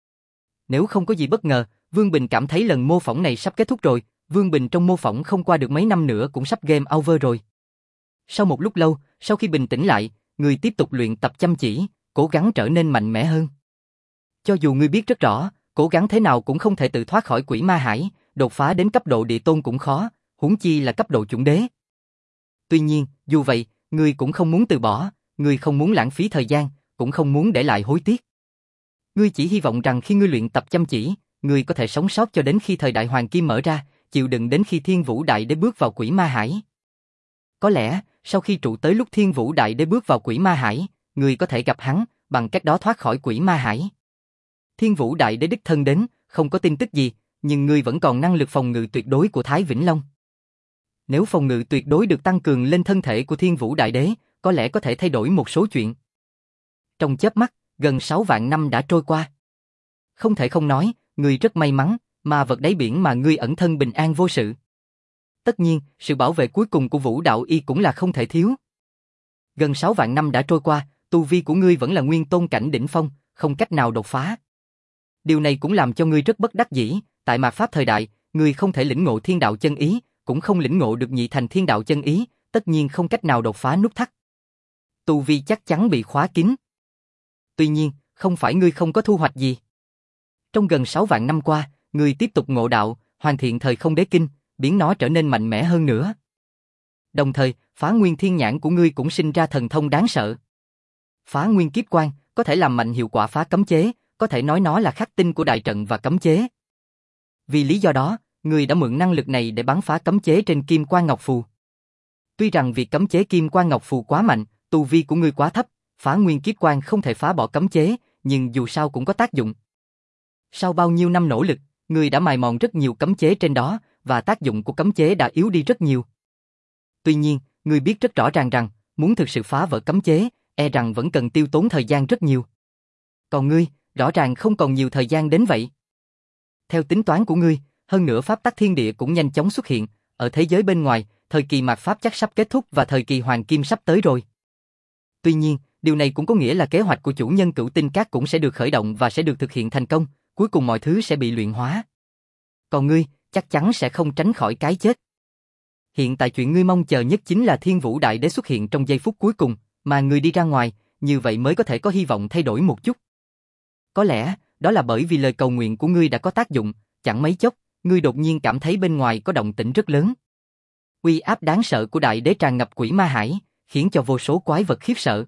Nếu không có gì bất ngờ, Vương Bình cảm thấy lần mô phỏng này sắp kết thúc rồi, Vương Bình trong mô phỏng không qua được mấy năm nữa cũng sắp game over rồi. Sau một lúc lâu, sau khi bình tĩnh lại, người tiếp tục luyện tập chăm chỉ, cố gắng trở nên mạnh mẽ hơn. Cho dù ngươi biết rất rõ, cố gắng thế nào cũng không thể tự thoát khỏi Quỷ Ma Hải, đột phá đến cấp độ địa tôn cũng khó, huống chi là cấp độ chuẩn đế. Tuy nhiên, dù vậy, ngươi cũng không muốn từ bỏ, ngươi không muốn lãng phí thời gian, cũng không muốn để lại hối tiếc. Ngươi chỉ hy vọng rằng khi ngươi luyện tập chăm chỉ, ngươi có thể sống sót cho đến khi thời đại Hoàng Kim mở ra, chịu đựng đến khi Thiên Vũ Đại Đế bước vào Quỷ Ma Hải. Có lẽ, sau khi trụ tới lúc Thiên Vũ Đại Đế bước vào Quỷ Ma Hải, ngươi có thể gặp hắn, bằng cách đó thoát khỏi Quỷ Ma Hải. Thiên Vũ Đại Đế đích thân đến, không có tin tức gì, nhưng ngươi vẫn còn năng lực phòng ngự tuyệt đối của Thái Vĩnh Long. Nếu phòng ngự tuyệt đối được tăng cường lên thân thể của Thiên Vũ Đại Đế, có lẽ có thể thay đổi một số chuyện. Trong chớp mắt, gần sáu vạn năm đã trôi qua. Không thể không nói, ngươi rất may mắn, mà vật đáy biển mà ngươi ẩn thân bình an vô sự. Tất nhiên, sự bảo vệ cuối cùng của Vũ Đạo Y cũng là không thể thiếu. Gần sáu vạn năm đã trôi qua, tu vi của ngươi vẫn là nguyên tôn cảnh đỉnh phong, không cách nào đột phá. Điều này cũng làm cho ngươi rất bất đắc dĩ, tại mạt pháp thời đại, ngươi không thể lĩnh ngộ thiên đạo chân ý, cũng không lĩnh ngộ được nhị thành thiên đạo chân ý, tất nhiên không cách nào đột phá nút thắt. Tu vi chắc chắn bị khóa kín. Tuy nhiên, không phải ngươi không có thu hoạch gì. Trong gần sáu vạn năm qua, ngươi tiếp tục ngộ đạo, hoàn thiện thời không đế kinh, biến nó trở nên mạnh mẽ hơn nữa. Đồng thời, phá nguyên thiên nhãn của ngươi cũng sinh ra thần thông đáng sợ. Phá nguyên kiếp quan, có thể làm mạnh hiệu quả phá cấm chế, có thể nói nó là khắc tinh của đại trận và cấm chế. Vì lý do đó, ngươi đã mượn năng lực này để bắn phá cấm chế trên Kim Quan Ngọc Phù. Tuy rằng việc cấm chế Kim Quan Ngọc Phù quá mạnh, tu vi của ngươi quá thấp, phá nguyên kiếp quan không thể phá bỏ cấm chế, nhưng dù sao cũng có tác dụng. Sau bao nhiêu năm nỗ lực, ngươi đã mài mòn rất nhiều cấm chế trên đó, và tác dụng của cấm chế đã yếu đi rất nhiều. Tuy nhiên, ngươi biết rất rõ ràng rằng, muốn thực sự phá vỡ cấm chế, e rằng vẫn cần tiêu tốn thời gian rất nhiều. Còn ngươi, rõ ràng không còn nhiều thời gian đến vậy. Theo tính toán của ngươi, hơn nữa pháp tắc thiên địa cũng nhanh chóng xuất hiện, ở thế giới bên ngoài, thời kỳ mạt pháp chắc sắp kết thúc và thời kỳ hoàng kim sắp tới rồi. Tuy nhiên, điều này cũng có nghĩa là kế hoạch của chủ nhân Cửu Tinh Các cũng sẽ được khởi động và sẽ được thực hiện thành công, cuối cùng mọi thứ sẽ bị luyện hóa. Còn ngươi, chắc chắn sẽ không tránh khỏi cái chết. Hiện tại chuyện ngươi mong chờ nhất chính là Thiên Vũ Đại Đế xuất hiện trong giây phút cuối cùng, mà ngươi đi ra ngoài, như vậy mới có thể có hy vọng thay đổi một chút. Có lẽ, đó là bởi vì lời cầu nguyện của ngươi đã có tác dụng, chẳng mấy chốc, ngươi đột nhiên cảm thấy bên ngoài có động tĩnh rất lớn. Uy áp đáng sợ của Đại Đế tràn ngập Quỷ Ma Hải, khiến cho vô số quái vật khiếp sợ.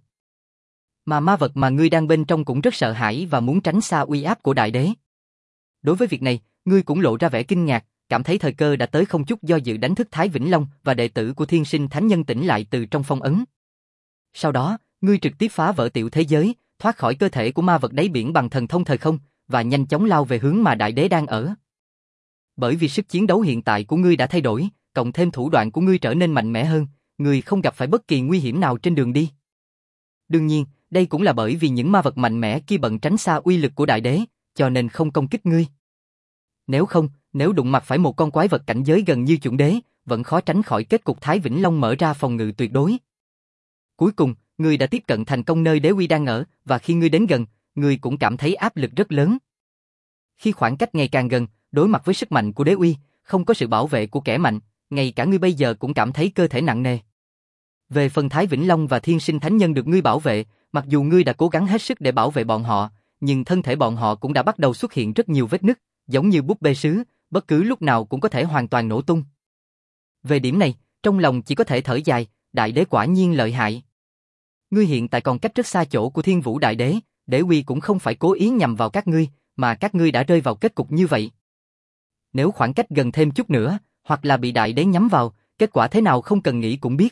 Mà ma vật mà ngươi đang bên trong cũng rất sợ hãi và muốn tránh xa uy áp của Đại Đế. Đối với việc này, ngươi cũng lộ ra vẻ kinh ngạc, cảm thấy thời cơ đã tới, không chút do dự đánh thức Thái Vĩnh Long và đệ tử của Thiên Sinh Thánh Nhân tỉnh lại từ trong phong ấn. Sau đó, ngươi trực tiếp phá vỡ tiểu thế giới, thoát khỏi cơ thể của ma vật đáy biển bằng thần thông thời không và nhanh chóng lao về hướng mà Đại Đế đang ở. Bởi vì sức chiến đấu hiện tại của ngươi đã thay đổi, cộng thêm thủ đoạn của ngươi trở nên mạnh mẽ hơn, ngươi không gặp phải bất kỳ nguy hiểm nào trên đường đi. Đương nhiên, đây cũng là bởi vì những ma vật mạnh mẽ kia bận tránh xa uy lực của Đại Đế, cho nên không công kích ngươi. Nếu không, nếu đụng mặt phải một con quái vật cảnh giới gần như chuẩn đế, vẫn khó tránh khỏi kết cục Thái Vĩnh Long mở ra phòng ngự tuyệt đối. Cuối cùng, ngươi đã tiếp cận thành công nơi Đế uy đang ở, và khi ngươi đến gần, ngươi cũng cảm thấy áp lực rất lớn. Khi khoảng cách ngày càng gần, đối mặt với sức mạnh của Đế uy, không có sự bảo vệ của kẻ mạnh, ngay cả ngươi bây giờ cũng cảm thấy cơ thể nặng nề. Về phần Thái Vĩnh Long và Thiên Sinh Thánh Nhân được ngươi bảo vệ, mặc dù ngươi đã cố gắng hết sức để bảo vệ bọn họ, nhưng thân thể bọn họ cũng đã bắt đầu xuất hiện rất nhiều vết nứt, giống như búp bê sứ, bất cứ lúc nào cũng có thể hoàn toàn nổ tung. Về điểm này, trong lòng chỉ có thể thở dài, Đại Đế quả nhiên lợi hại. Ngươi hiện tại còn cách rất xa chỗ của Thiên Vũ Đại Đế, Đế uy cũng không phải cố ý nhằm vào các ngươi, mà các ngươi đã rơi vào kết cục như vậy. Nếu khoảng cách gần thêm chút nữa, hoặc là bị đại đế nhắm vào, kết quả thế nào không cần nghĩ cũng biết.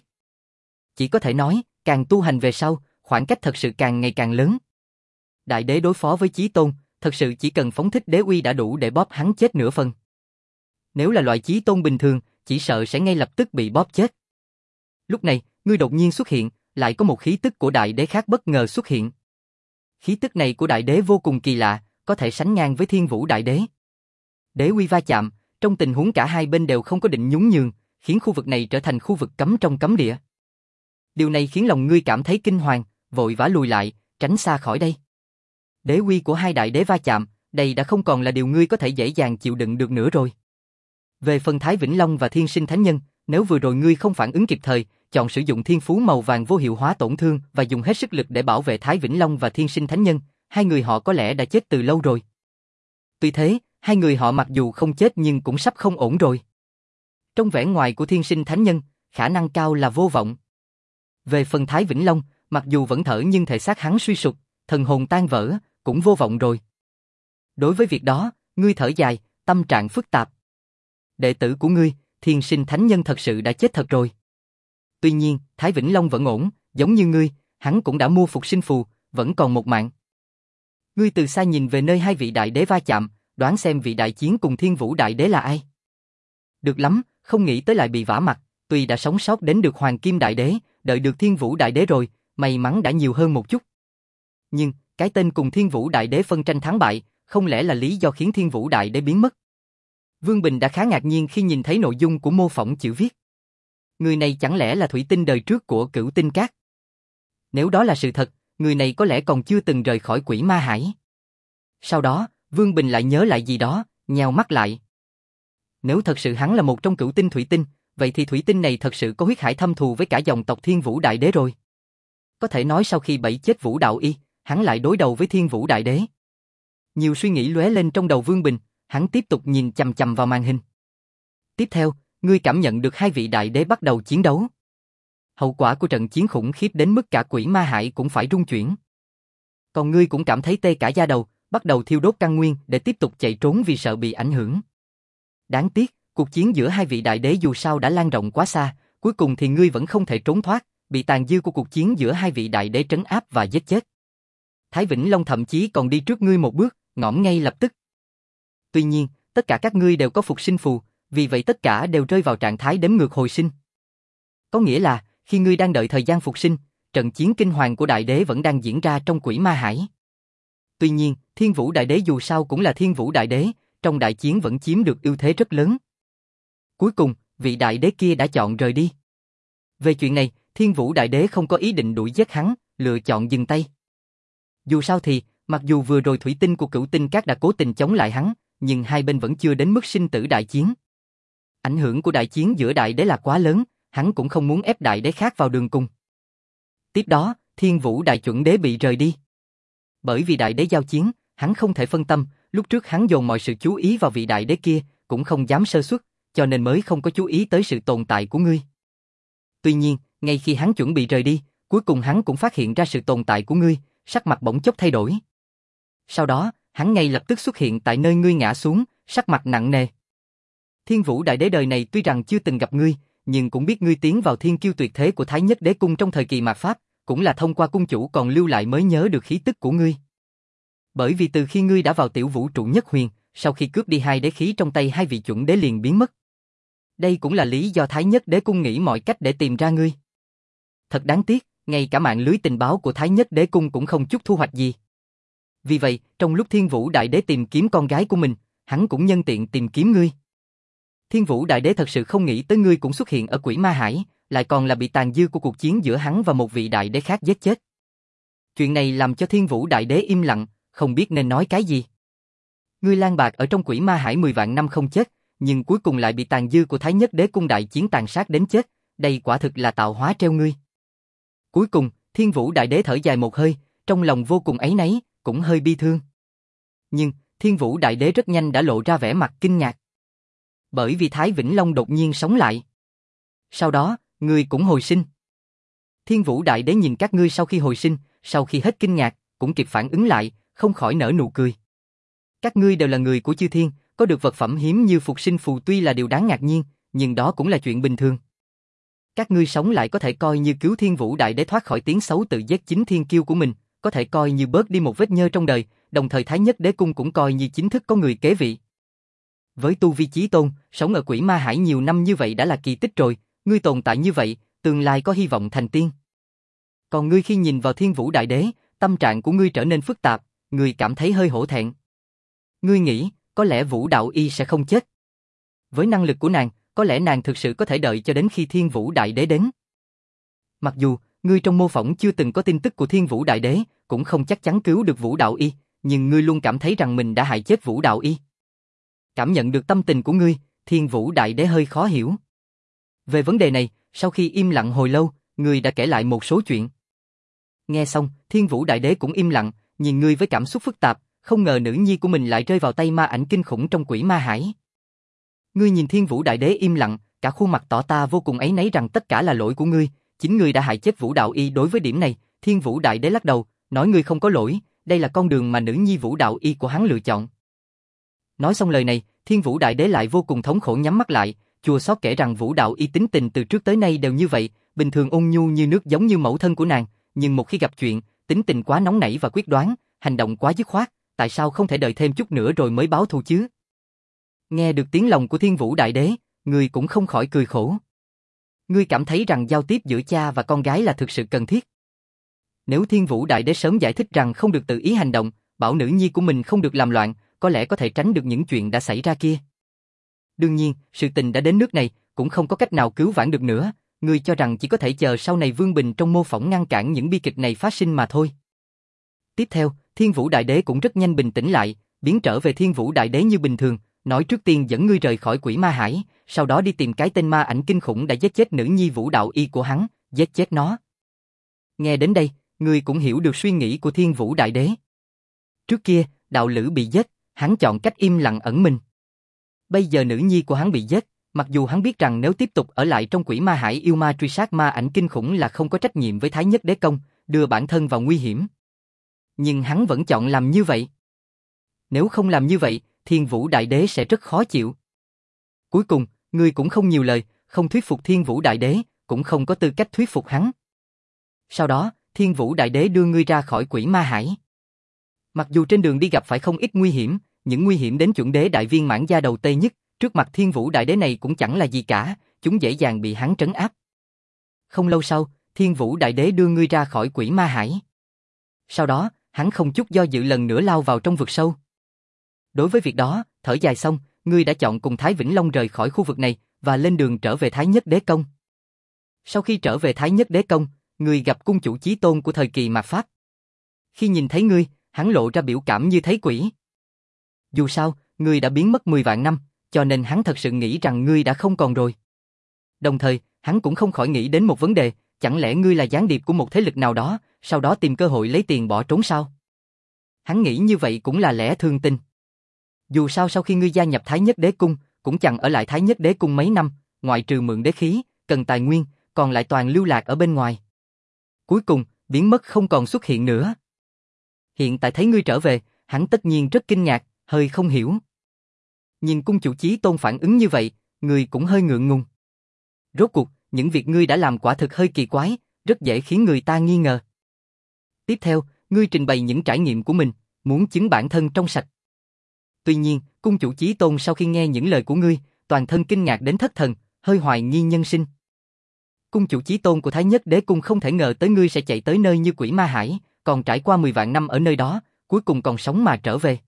Chỉ có thể nói, càng tu hành về sau, khoảng cách thật sự càng ngày càng lớn. Đại đế đối phó với Chí Tôn, thật sự chỉ cần phóng thích đế uy đã đủ để bóp hắn chết nửa phần. Nếu là loại Chí Tôn bình thường, chỉ sợ sẽ ngay lập tức bị bóp chết. Lúc này, ngươi đột nhiên xuất hiện, lại có một khí tức của đại đế khác bất ngờ xuất hiện. Khí tức này của đại đế vô cùng kỳ lạ, có thể sánh ngang với Thiên Vũ đại đế. Đế uy va chạm, trong tình huống cả hai bên đều không có định nhún nhường, khiến khu vực này trở thành khu vực cấm trong cấm địa. Điều này khiến lòng ngươi cảm thấy kinh hoàng, vội vã lùi lại, tránh xa khỏi đây. Đế uy của hai đại đế va chạm, đây đã không còn là điều ngươi có thể dễ dàng chịu đựng được nữa rồi. Về phần Thái Vĩnh Long và Thiên Sinh Thánh Nhân, nếu vừa rồi ngươi không phản ứng kịp thời, chọn sử dụng thiên phú màu vàng vô hiệu hóa tổn thương và dùng hết sức lực để bảo vệ Thái Vĩnh Long và Thiên Sinh Thánh Nhân, hai người họ có lẽ đã chết từ lâu rồi. Tuy thế, hai người họ mặc dù không chết nhưng cũng sắp không ổn rồi. Trong vẻ ngoài của Thiên Sinh Thánh Nhân, khả năng cao là vô vọng. Về phần Thái Vĩnh Long, mặc dù vẫn thở nhưng thể xác hắn suy sụp, thần hồn tan vỡ, cũng vô vọng rồi. Đối với việc đó, ngươi thở dài, tâm trạng phức tạp. Đệ tử của ngươi, Thiên Sinh Thánh Nhân thật sự đã chết thật rồi. Tuy nhiên, Thái Vĩnh Long vẫn ổn, giống như ngươi, hắn cũng đã mua phục sinh phù, vẫn còn một mạng. Ngươi từ xa nhìn về nơi hai vị đại đế va chạm, đoán xem vị đại chiến cùng Thiên Vũ đại đế là ai. Được lắm, không nghĩ tới lại bị vả mặt, tuy đã sống sót đến được Hoàng Kim đại đế, đợi được Thiên Vũ đại đế rồi, may mắn đã nhiều hơn một chút. Nhưng, cái tên cùng Thiên Vũ đại đế phân tranh thắng bại, không lẽ là lý do khiến Thiên Vũ đại đế biến mất? Vương Bình đã khá ngạc nhiên khi nhìn thấy nội dung của mô phỏng chữ viết. Người này chẳng lẽ là thủy tinh đời trước của Cửu Tinh Các? Nếu đó là sự thật, người này có lẽ còn chưa từng rời khỏi Quỷ Ma Hải. Sau đó, Vương Bình lại nhớ lại gì đó, nheo mắt lại. Nếu thật sự hắn là một trong cửu tinh thủy tinh, vậy thì thủy tinh này thật sự có huyết hải thâm thù với cả dòng tộc Thiên Vũ Đại Đế rồi. Có thể nói sau khi bẫy chết Vũ Đạo Y, hắn lại đối đầu với Thiên Vũ Đại Đế. Nhiều suy nghĩ lóe lên trong đầu Vương Bình, hắn tiếp tục nhìn chằm chằm vào màn hình. Tiếp theo, ngươi cảm nhận được hai vị đại đế bắt đầu chiến đấu. Hậu quả của trận chiến khủng khiếp đến mức cả Quỷ Ma Hải cũng phải rung chuyển. Còn ngươi cũng cảm thấy tê cả da đầu, bắt đầu thiêu đốt căn nguyên để tiếp tục chạy trốn vì sợ bị ảnh hưởng. Đáng tiếc, cuộc chiến giữa hai vị đại đế dù sao đã lan rộng quá xa, cuối cùng thì ngươi vẫn không thể trốn thoát, bị tàn dư của cuộc chiến giữa hai vị đại đế trấn áp và giết chết. Thái Vĩnh Long thậm chí còn đi trước ngươi một bước, ngõm ngay lập tức. Tuy nhiên, tất cả các ngươi đều có phục sinh phù, vì vậy tất cả đều rơi vào trạng thái đếm ngược hồi sinh. Có nghĩa là, khi ngươi đang đợi thời gian phục sinh, trận chiến kinh hoàng của đại đế vẫn đang diễn ra trong Quỷ Ma Hải. Tuy nhiên, Thiên Vũ đại đế dù sao cũng là Thiên Vũ đại đế, trong đại chiến vẫn chiếm được ưu thế rất lớn. Cuối cùng, vị đại đế kia đã chọn rời đi. Về chuyện này, Thiên Vũ đại đế không có ý định đuổi giết hắn, lựa chọn dừng tay. Dù sao thì, mặc dù vừa rồi thủy tinh của Cửu Tinh Các đã cố tình chống lại hắn, nhưng hai bên vẫn chưa đến mức sinh tử đại chiến. Ảnh hưởng của đại chiến giữa đại đế là quá lớn, hắn cũng không muốn ép đại đế khác vào đường cùng. Tiếp đó, Thiên Vũ đại chuẩn đế bị rời đi. Bởi vì đại đế giao chiến, hắn không thể phân tâm, lúc trước hắn dồn mọi sự chú ý vào vị đại đế kia, cũng không dám sơ suất, cho nên mới không có chú ý tới sự tồn tại của ngươi. Tuy nhiên, ngay khi hắn chuẩn bị rời đi, cuối cùng hắn cũng phát hiện ra sự tồn tại của ngươi, sắc mặt bỗng chốc thay đổi. Sau đó, hắn ngay lập tức xuất hiện tại nơi ngươi ngã xuống, sắc mặt nặng nề. Thiên Vũ đại đế đời này tuy rằng chưa từng gặp ngươi, nhưng cũng biết ngươi tiến vào thiên kiêu tuyệt thế của Thái Nhất Đế Cung trong thời kỳ mạt Pháp, cũng là thông qua cung chủ còn lưu lại mới nhớ được khí tức của ngươi. Bởi vì từ khi ngươi đã vào tiểu vũ trụ nhất huyền, sau khi cướp đi hai đế khí trong tay hai vị chuẩn đế liền biến mất. Đây cũng là lý do Thái Nhất Đế Cung nghĩ mọi cách để tìm ra ngươi. Thật đáng tiếc, ngay cả mạng lưới tình báo của Thái Nhất Đế Cung cũng không chút thu hoạch gì. Vì vậy, trong lúc Thiên Vũ đại đế tìm kiếm con gái của mình, hắn cũng nhân tiện tìm kiếm ngươi. Thiên Vũ đại đế thật sự không nghĩ tới ngươi cũng xuất hiện ở Quỷ Ma Hải, lại còn là bị tàn dư của cuộc chiến giữa hắn và một vị đại đế khác giết chết. Chuyện này làm cho Thiên Vũ đại đế im lặng, không biết nên nói cái gì. Ngươi lang bạc ở trong Quỷ Ma Hải mười vạn năm không chết, nhưng cuối cùng lại bị tàn dư của Thái Nhất Đế Cung đại chiến tàn sát đến chết, đây quả thực là tạo hóa treo ngươi. Cuối cùng, Thiên Vũ đại đế thở dài một hơi, trong lòng vô cùng áy náy, cũng hơi bi thương. Nhưng, Thiên Vũ đại đế rất nhanh đã lộ ra vẻ mặt kinh ngạc. Bởi vì Thái Vĩnh Long đột nhiên sống lại. Sau đó, ngươi cũng hồi sinh. Thiên Vũ đại đế nhìn các ngươi sau khi hồi sinh, sau khi hết kinh ngạc, cũng kịp phản ứng lại, không khỏi nở nụ cười. Các ngươi đều là người của chư thiên, có được vật phẩm hiếm như phục sinh phù tuy là điều đáng ngạc nhiên, nhưng đó cũng là chuyện bình thường. Các ngươi sống lại có thể coi như cứu Thiên Vũ Đại Đế thoát khỏi tiếng xấu tự giết chính thiên kiêu của mình, có thể coi như bớt đi một vết nhơ trong đời, đồng thời Thái Nhất Đế Cung cũng coi như chính thức có người kế vị. Với tu vi chí tôn, sống ở Quỷ Ma Hải nhiều năm như vậy đã là kỳ tích rồi, ngươi tồn tại như vậy, tương lai có hy vọng thành tiên. Còn ngươi khi nhìn vào Thiên Vũ Đại Đế, tâm trạng của ngươi trở nên phức tạp, ngươi cảm thấy hơi hổ thẹn. Ngươi nghĩ, có lẽ Vũ Đạo Y sẽ không chết. Với năng lực của nàng, có lẽ nàng thực sự có thể đợi cho đến khi Thiên Vũ Đại Đế đến. Mặc dù, ngươi trong mô phỏng chưa từng có tin tức của Thiên Vũ Đại Đế, cũng không chắc chắn cứu được Vũ Đạo Y, nhưng ngươi luôn cảm thấy rằng mình đã hại chết Vũ Đạo Y. Cảm nhận được tâm tình của ngươi, Thiên Vũ Đại Đế hơi khó hiểu. Về vấn đề này, sau khi im lặng hồi lâu, ngươi đã kể lại một số chuyện. Nghe xong, Thiên Vũ Đại Đế cũng im lặng, nhìn ngươi với cảm xúc phức tạp, không ngờ nữ nhi của mình lại rơi vào tay ma ảnh kinh khủng trong Quỷ Ma Hải. Ngươi nhìn Thiên Vũ Đại Đế im lặng, cả khuôn mặt tỏ ta vô cùng áy náy rằng tất cả là lỗi của ngươi, chính ngươi đã hại chết Vũ Đạo Y. Đối với điểm này, Thiên Vũ Đại Đế lắc đầu, nói ngươi không có lỗi, đây là con đường mà nữ nhi Vũ Đạo Y của hắn lựa chọn. Nói xong lời này, Thiên Vũ Đại Đế lại vô cùng thống khổ nhắm mắt lại, chua xót kể rằng Vũ Đạo Y tính tình từ trước tới nay đều như vậy, bình thường ôn nhu như nước giống như mẫu thân của nàng, nhưng một khi gặp chuyện, tính tình quá nóng nảy và quyết đoán, hành động quá dứt khoát, tại sao không thể đợi thêm chút nữa rồi mới báo thù chứ? Nghe được tiếng lòng của Thiên Vũ Đại Đế, ngươi cũng không khỏi cười khổ. Ngươi cảm thấy rằng giao tiếp giữa cha và con gái là thực sự cần thiết. Nếu Thiên Vũ Đại Đế sớm giải thích rằng không được tự ý hành động, bảo nữ nhi của mình không được làm loạn, có lẽ có thể tránh được những chuyện đã xảy ra kia. Đương nhiên, sự tình đã đến nước này, cũng không có cách nào cứu vãn được nữa, ngươi cho rằng chỉ có thể chờ sau này Vương Bình trong mô phỏng ngăn cản những bi kịch này phát sinh mà thôi. Tiếp theo, Thiên Vũ Đại Đế cũng rất nhanh bình tĩnh lại, biến trở về Thiên Vũ Đại Đế như bình thường, nói trước tiên dẫn ngươi rời khỏi Quỷ Ma Hải, sau đó đi tìm cái tên ma ảnh kinh khủng đã giết chết nữ nhi Vũ Đạo Y của hắn, giết chết nó. Nghe đến đây, ngươi cũng hiểu được suy nghĩ của Thiên Vũ Đại Đế. Trước kia, đạo lữ bị giết, hắn chọn cách im lặng ẩn mình. Bây giờ nữ nhi của hắn bị giết, mặc dù hắn biết rằng nếu tiếp tục ở lại trong Quỷ Ma Hải yêu ma truy sát ma ảnh kinh khủng là không có trách nhiệm với Thái Nhất Đế Công, đưa bản thân vào nguy hiểm. Nhưng hắn vẫn chọn làm như vậy. Nếu không làm như vậy, Thiên Vũ Đại Đế sẽ rất khó chịu. Cuối cùng, ngươi cũng không nhiều lời, không thuyết phục Thiên Vũ Đại Đế, cũng không có tư cách thuyết phục hắn. Sau đó, Thiên Vũ Đại Đế đưa ngươi ra khỏi Quỷ Ma Hải. Mặc dù trên đường đi gặp phải không ít nguy hiểm, những nguy hiểm đến chuẩn đế đại viên mãn gia đầu tê nhất, trước mặt Thiên Vũ Đại Đế này cũng chẳng là gì cả, chúng dễ dàng bị hắn trấn áp. Không lâu sau, Thiên Vũ Đại Đế đưa ngươi ra khỏi Quỷ Ma Hải. Sau đó, hắn không chút do dự lần nữa lao vào trong vực sâu. Đối với việc đó, thở dài xong, ngươi đã chọn cùng Thái Vĩnh Long rời khỏi khu vực này và lên đường trở về Thái Nhất Đế Công. Sau khi trở về Thái Nhất Đế Công, ngươi gặp cung chủ chí tôn của thời kỳ mạt Pháp. Khi nhìn thấy ngươi, hắn lộ ra biểu cảm như thấy quỷ. Dù sao, ngươi đã biến mất mười vạn năm, cho nên hắn thật sự nghĩ rằng ngươi đã không còn rồi. Đồng thời, hắn cũng không khỏi nghĩ đến một vấn đề, chẳng lẽ ngươi là gián điệp của một thế lực nào đó, sau đó tìm cơ hội lấy tiền bỏ trốn sao? Hắn nghĩ như vậy cũng là lẽ thường tình. Dù sao sau khi ngươi gia nhập Thái Nhất Đế Cung, cũng chẳng ở lại Thái Nhất Đế Cung mấy năm, ngoại trừ mượn đế khí, cần tài nguyên, còn lại toàn lưu lạc ở bên ngoài. Cuối cùng, biến mất không còn xuất hiện nữa. Hiện tại thấy ngươi trở về, hắn tất nhiên rất kinh ngạc, hơi không hiểu. Nhìn cung chủ chí tôn phản ứng như vậy, ngươi cũng hơi ngượng ngùng. Rốt cuộc, những việc ngươi đã làm quả thực hơi kỳ quái, rất dễ khiến người ta nghi ngờ. Tiếp theo, ngươi trình bày những trải nghiệm của mình, muốn chứng bản thân trong sạch. Tuy nhiên, cung chủ chí tôn sau khi nghe những lời của ngươi, toàn thân kinh ngạc đến thất thần, hơi hoài nghi nhân sinh. Cung chủ chí tôn của Thái Nhất Đế Cung không thể ngờ tới ngươi sẽ chạy tới nơi như Quỷ Ma Hải, còn trải qua mười vạn năm ở nơi đó, cuối cùng còn sống mà trở về.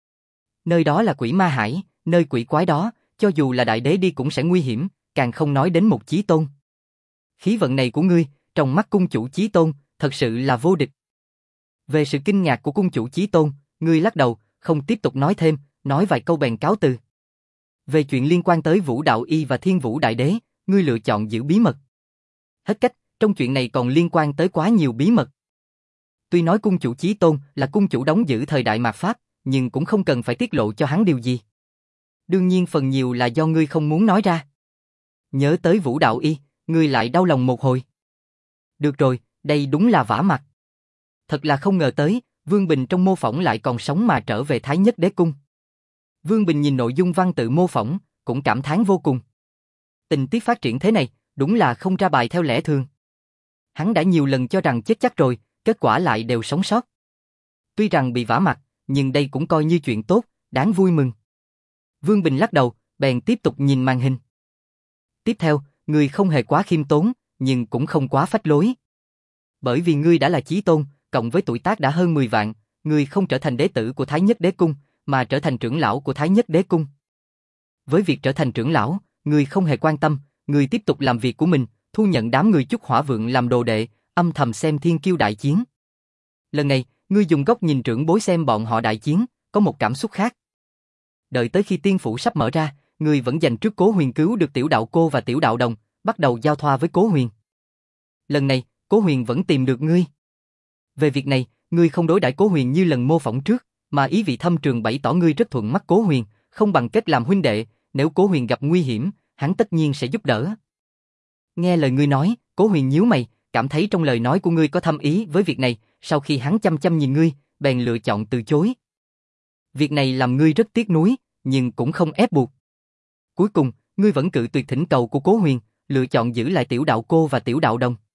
Nơi đó là Quỷ Ma Hải, nơi quỷ quái đó, cho dù là đại đế đi cũng sẽ nguy hiểm, càng không nói đến một chí tôn. Khí vận này của ngươi, trong mắt cung chủ chí tôn, thật sự là vô địch. Về sự kinh ngạc của cung chủ chí tôn, ngươi lắc đầu, không tiếp tục nói thêm, nói vài câu bèn cáo từ. Về chuyện liên quan tới Vũ Đạo Y và Thiên Vũ Đại Đế, ngươi lựa chọn giữ bí mật. Hết cách, trong chuyện này còn liên quan tới quá nhiều bí mật. Tuy nói cung chủ chí tôn là cung chủ đóng giữ thời đại mạt Pháp, nhưng cũng không cần phải tiết lộ cho hắn điều gì. Đương nhiên phần nhiều là do ngươi không muốn nói ra. Nhớ tới Vũ Đạo Y, ngươi lại đau lòng một hồi. Được rồi, đây đúng là vả mặt. Thật là không ngờ tới, Vương Bình trong mô phỏng lại còn sống mà trở về Thái Nhất Đế Cung. Vương Bình nhìn nội dung văn tự mô phỏng, cũng cảm thán vô cùng. Tình tiết phát triển thế này, đúng là không ra bài theo lẽ thường. Hắn đã nhiều lần cho rằng chết chắc rồi, kết quả lại đều sống sót. Tuy rằng bị vả mặt, nhưng đây cũng coi như chuyện tốt, đáng vui mừng. Vương Bình lắc đầu, bèn tiếp tục nhìn màn hình. Tiếp theo, ngươi không hề quá khiêm tốn, nhưng cũng không quá phách lối. Bởi vì ngươi đã là chí tôn, cộng với tuổi tác đã hơn mười vạn, ngươi không trở thành đế tử của Thái Nhất Đế Cung, mà trở thành trưởng lão của Thái Nhất Đế Cung. Với việc trở thành trưởng lão, ngươi không hề quan tâm, ngươi tiếp tục làm việc của mình, thu nhận đám người Chúc Hỏa Vượng làm đồ đệ, âm thầm xem thiên kiêu đại chiến. Lần này, ngươi dùng góc nhìn trưởng bối xem bọn họ đại chiến, có một cảm xúc khác. Đợi tới khi tiên phủ sắp mở ra, ngươi vẫn dành trước Cố Huyền cứu được Tiểu Đạo Cô và Tiểu Đạo Đồng, bắt đầu giao thoa với Cố Huyền. Lần này, Cố Huyền vẫn tìm được ngươi. Về việc này, ngươi không đối đãi Cố Huyền như lần mô phỏng trước, mà ý vị thâm trường bày tỏ ngươi rất thuận mắt Cố Huyền, không bằng kết làm huynh đệ, nếu Cố Huyền gặp nguy hiểm, hắn tất nhiên sẽ giúp đỡ. Nghe lời ngươi nói, Cố Huyền nhíu mày, cảm thấy trong lời nói của ngươi có thâm ý với việc này, sau khi hắn chăm chăm nhìn ngươi, bèn lựa chọn từ chối. Việc này làm ngươi rất tiếc nuối, nhưng cũng không ép buộc. Cuối cùng, ngươi vẫn cự tuyệt thỉnh cầu của Cố Huyền, lựa chọn giữ lại Tiểu Đạo Cô và Tiểu Đạo Đồng.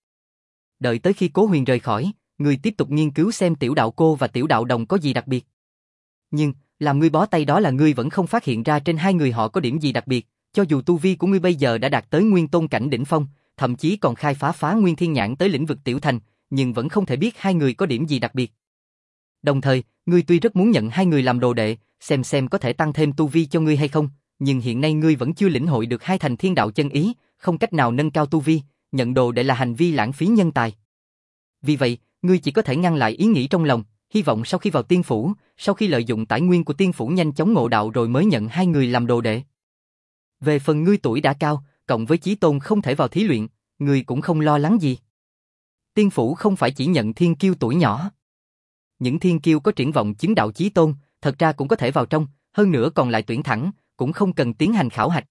Đợi tới khi Cố Huyền rời khỏi, ngươi tiếp tục nghiên cứu xem Tiểu Đạo Cô và Tiểu Đạo Đồng có gì đặc biệt. Nhưng, làm ngươi bó tay đó là ngươi vẫn không phát hiện ra trên hai người họ có điểm gì đặc biệt, cho dù tu vi của ngươi bây giờ đã đạt tới nguyên tôn cảnh đỉnh phong, thậm chí còn khai phá phá nguyên thiên nhãn tới lĩnh vực tiểu thành, nhưng vẫn không thể biết hai người có điểm gì đặc biệt. Đồng thời, ngươi tuy rất muốn nhận hai người làm đồ đệ, xem xem có thể tăng thêm tu vi cho ngươi hay không, nhưng hiện nay ngươi vẫn chưa lĩnh hội được hai thành thiên đạo chân ý, không cách nào nâng cao tu vi, nhận đồ đệ là hành vi lãng phí nhân tài. Vì vậy, ngươi chỉ có thể ngăn lại ý nghĩ trong lòng, hy vọng sau khi vào tiên phủ, sau khi lợi dụng tài nguyên của tiên phủ nhanh chóng ngộ đạo rồi mới nhận hai người làm đồ đệ. Về phần ngươi tuổi đã cao, cộng với chí tôn không thể vào thí luyện, ngươi cũng không lo lắng gì. Tiên phủ không phải chỉ nhận thiên kiêu tuổi nhỏ. Những thiên kiêu có triển vọng chứng đạo chí tôn, thật ra cũng có thể vào trong, hơn nữa còn lại tuyển thẳng, cũng không cần tiến hành khảo hạch.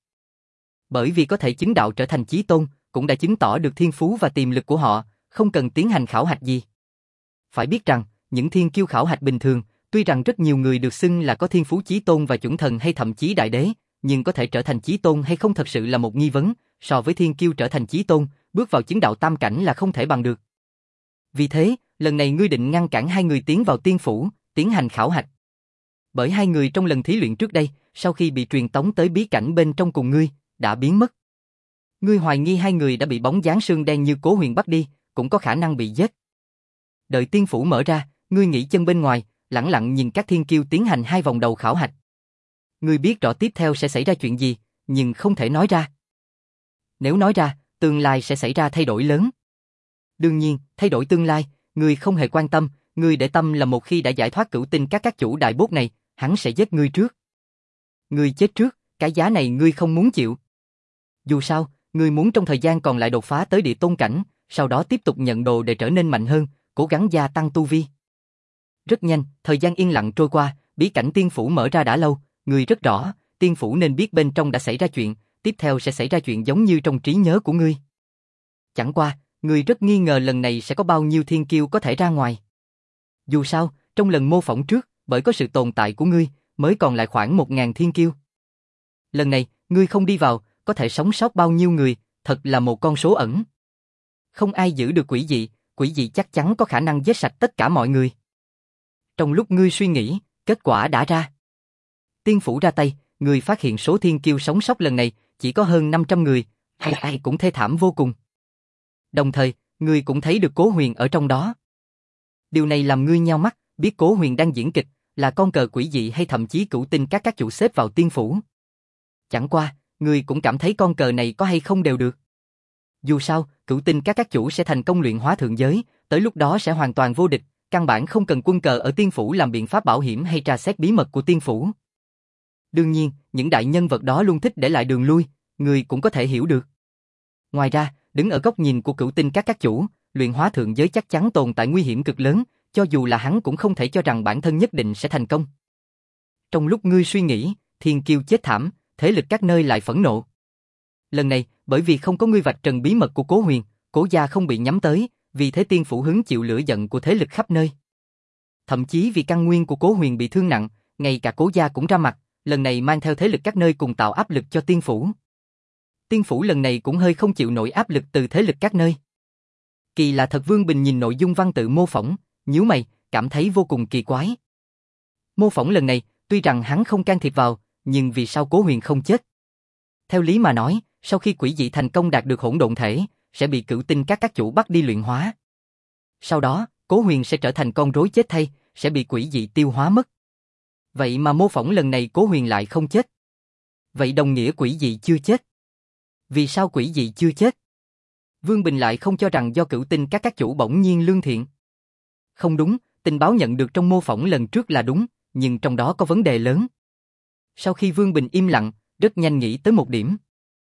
Bởi vì có thể chứng đạo trở thành chí tôn, cũng đã chứng tỏ được thiên phú và tiềm lực của họ, không cần tiến hành khảo hạch gì. Phải biết rằng, những thiên kiêu khảo hạch bình thường, tuy rằng rất nhiều người được xưng là có thiên phú chí tôn và chuẩn thần hay thậm chí đại đế, nhưng có thể trở thành chí tôn hay không thật sự là một nghi vấn, so với thiên kiêu trở thành chí tôn, bước vào chứng đạo tam cảnh là không thể bằng được. Vì thế, lần này ngươi định ngăn cản hai người tiến vào tiên phủ, tiến hành khảo hạch. Bởi hai người trong lần thí luyện trước đây, sau khi bị truyền tống tới bí cảnh bên trong cùng ngươi, đã biến mất. Ngươi hoài nghi hai người đã bị bóng dáng sương đen như Cố Huyền bắt đi, cũng có khả năng bị giết. Đợi tiên phủ mở ra, ngươi nghỉ chân bên ngoài, lẳng lặng nhìn các thiên kiêu tiến hành hai vòng đầu khảo hạch. Ngươi biết rõ tiếp theo sẽ xảy ra chuyện gì, nhưng không thể nói ra. Nếu nói ra, tương lai sẽ xảy ra thay đổi lớn. Đương nhiên, thay đổi tương lai, ngươi không hề quan tâm, ngươi để tâm là một khi đã giải thoát cửu tinh các các chủ đại bốt này, hắn sẽ giết ngươi trước. Ngươi chết trước, cái giá này ngươi không muốn chịu. Dù sao, ngươi muốn trong thời gian còn lại đột phá tới địa tôn cảnh, sau đó tiếp tục nhận đồ để trở nên mạnh hơn, cố gắng gia tăng tu vi. Rất nhanh, thời gian yên lặng trôi qua, bí cảnh tiên phủ mở ra đã lâu, ngươi rất rõ, tiên phủ nên biết bên trong đã xảy ra chuyện, tiếp theo sẽ xảy ra chuyện giống như trong trí nhớ của ngươi. Chẳng qua, ngươi rất nghi ngờ lần này sẽ có bao nhiêu thiên kiêu có thể ra ngoài. Dù sao, trong lần mô phỏng trước, bởi có sự tồn tại của ngươi, mới còn lại khoảng một ngàn thiên kiêu. Lần này, ngươi không đi vào, có thể sống sót bao nhiêu người, thật là một con số ẩn. Không ai giữ được quỷ dị, quỷ dị chắc chắn có khả năng giết sạch tất cả mọi người. Trong lúc ngươi suy nghĩ, kết quả đã ra. Tiên phủ ra tay, ngươi phát hiện số thiên kiêu sống sót lần này chỉ có hơn năm trăm người, ai ai cũng thê thảm vô cùng. Đồng thời, ngươi cũng thấy được Cố Huyền ở trong đó. Điều này làm ngươi nheo mắt, biết Cố Huyền đang diễn kịch, là con cờ quỷ dị hay thậm chí cửu tinh các các chủ xếp vào tiên phủ. Chẳng qua, ngươi cũng cảm thấy con cờ này có hay không đều được. Dù sao, cửu tinh các các chủ sẽ thành công luyện hóa thượng giới, tới lúc đó sẽ hoàn toàn vô địch, căn bản không cần quân cờ ở tiên phủ làm biện pháp bảo hiểm hay tra xét bí mật của tiên phủ. Đương nhiên, những đại nhân vật đó luôn thích để lại đường lui, ngươi cũng có thể hiểu được. Ngoài ra, đứng ở góc nhìn của cửu tinh các các chủ, luyện hóa thượng giới chắc chắn tồn tại nguy hiểm cực lớn, cho dù là hắn cũng không thể cho rằng bản thân nhất định sẽ thành công. Trong lúc ngươi suy nghĩ, thiên kiêu chết thảm, thế lực các nơi lại phẫn nộ. Lần này, bởi vì không có ngươi vạch trần bí mật của Cố Huyền, Cố gia không bị nhắm tới, vì thế tiên phủ hứng chịu lửa giận của thế lực khắp nơi. Thậm chí vì căn nguyên của Cố Huyền bị thương nặng, ngay cả Cố gia cũng ra mặt, lần này mang theo thế lực các nơi cùng tạo áp lực cho Tiên Phủ. Tiên Phủ lần này cũng hơi không chịu nổi áp lực từ thế lực các nơi. Kỳ lạ thật, Vương Bình nhìn nội dung văn tự mô phỏng, nhíu mày, cảm thấy vô cùng kỳ quái. Mô phỏng lần này, tuy rằng hắn không can thiệp vào, nhưng vì sao Cố Huyền không chết? Theo lý mà nói, sau khi quỷ dị thành công đạt được hỗn độn thể, sẽ bị Cửu Tinh các các chủ bắt đi luyện hóa. Sau đó, Cố Huyền sẽ trở thành con rối chết thay, sẽ bị quỷ dị tiêu hóa mất. Vậy mà mô phỏng lần này Cố Huyền lại không chết. Vậy đồng nghĩa quỷ dị chưa chết. Vì sao quỷ dị chưa chết? Vương Bình lại không cho rằng do Cửu Tinh các các chủ bỗng nhiên lương thiện. Không đúng, tình báo nhận được trong mô phỏng lần trước là đúng, nhưng trong đó có vấn đề lớn. Sau khi Vương Bình im lặng, rất nhanh nghĩ tới một điểm.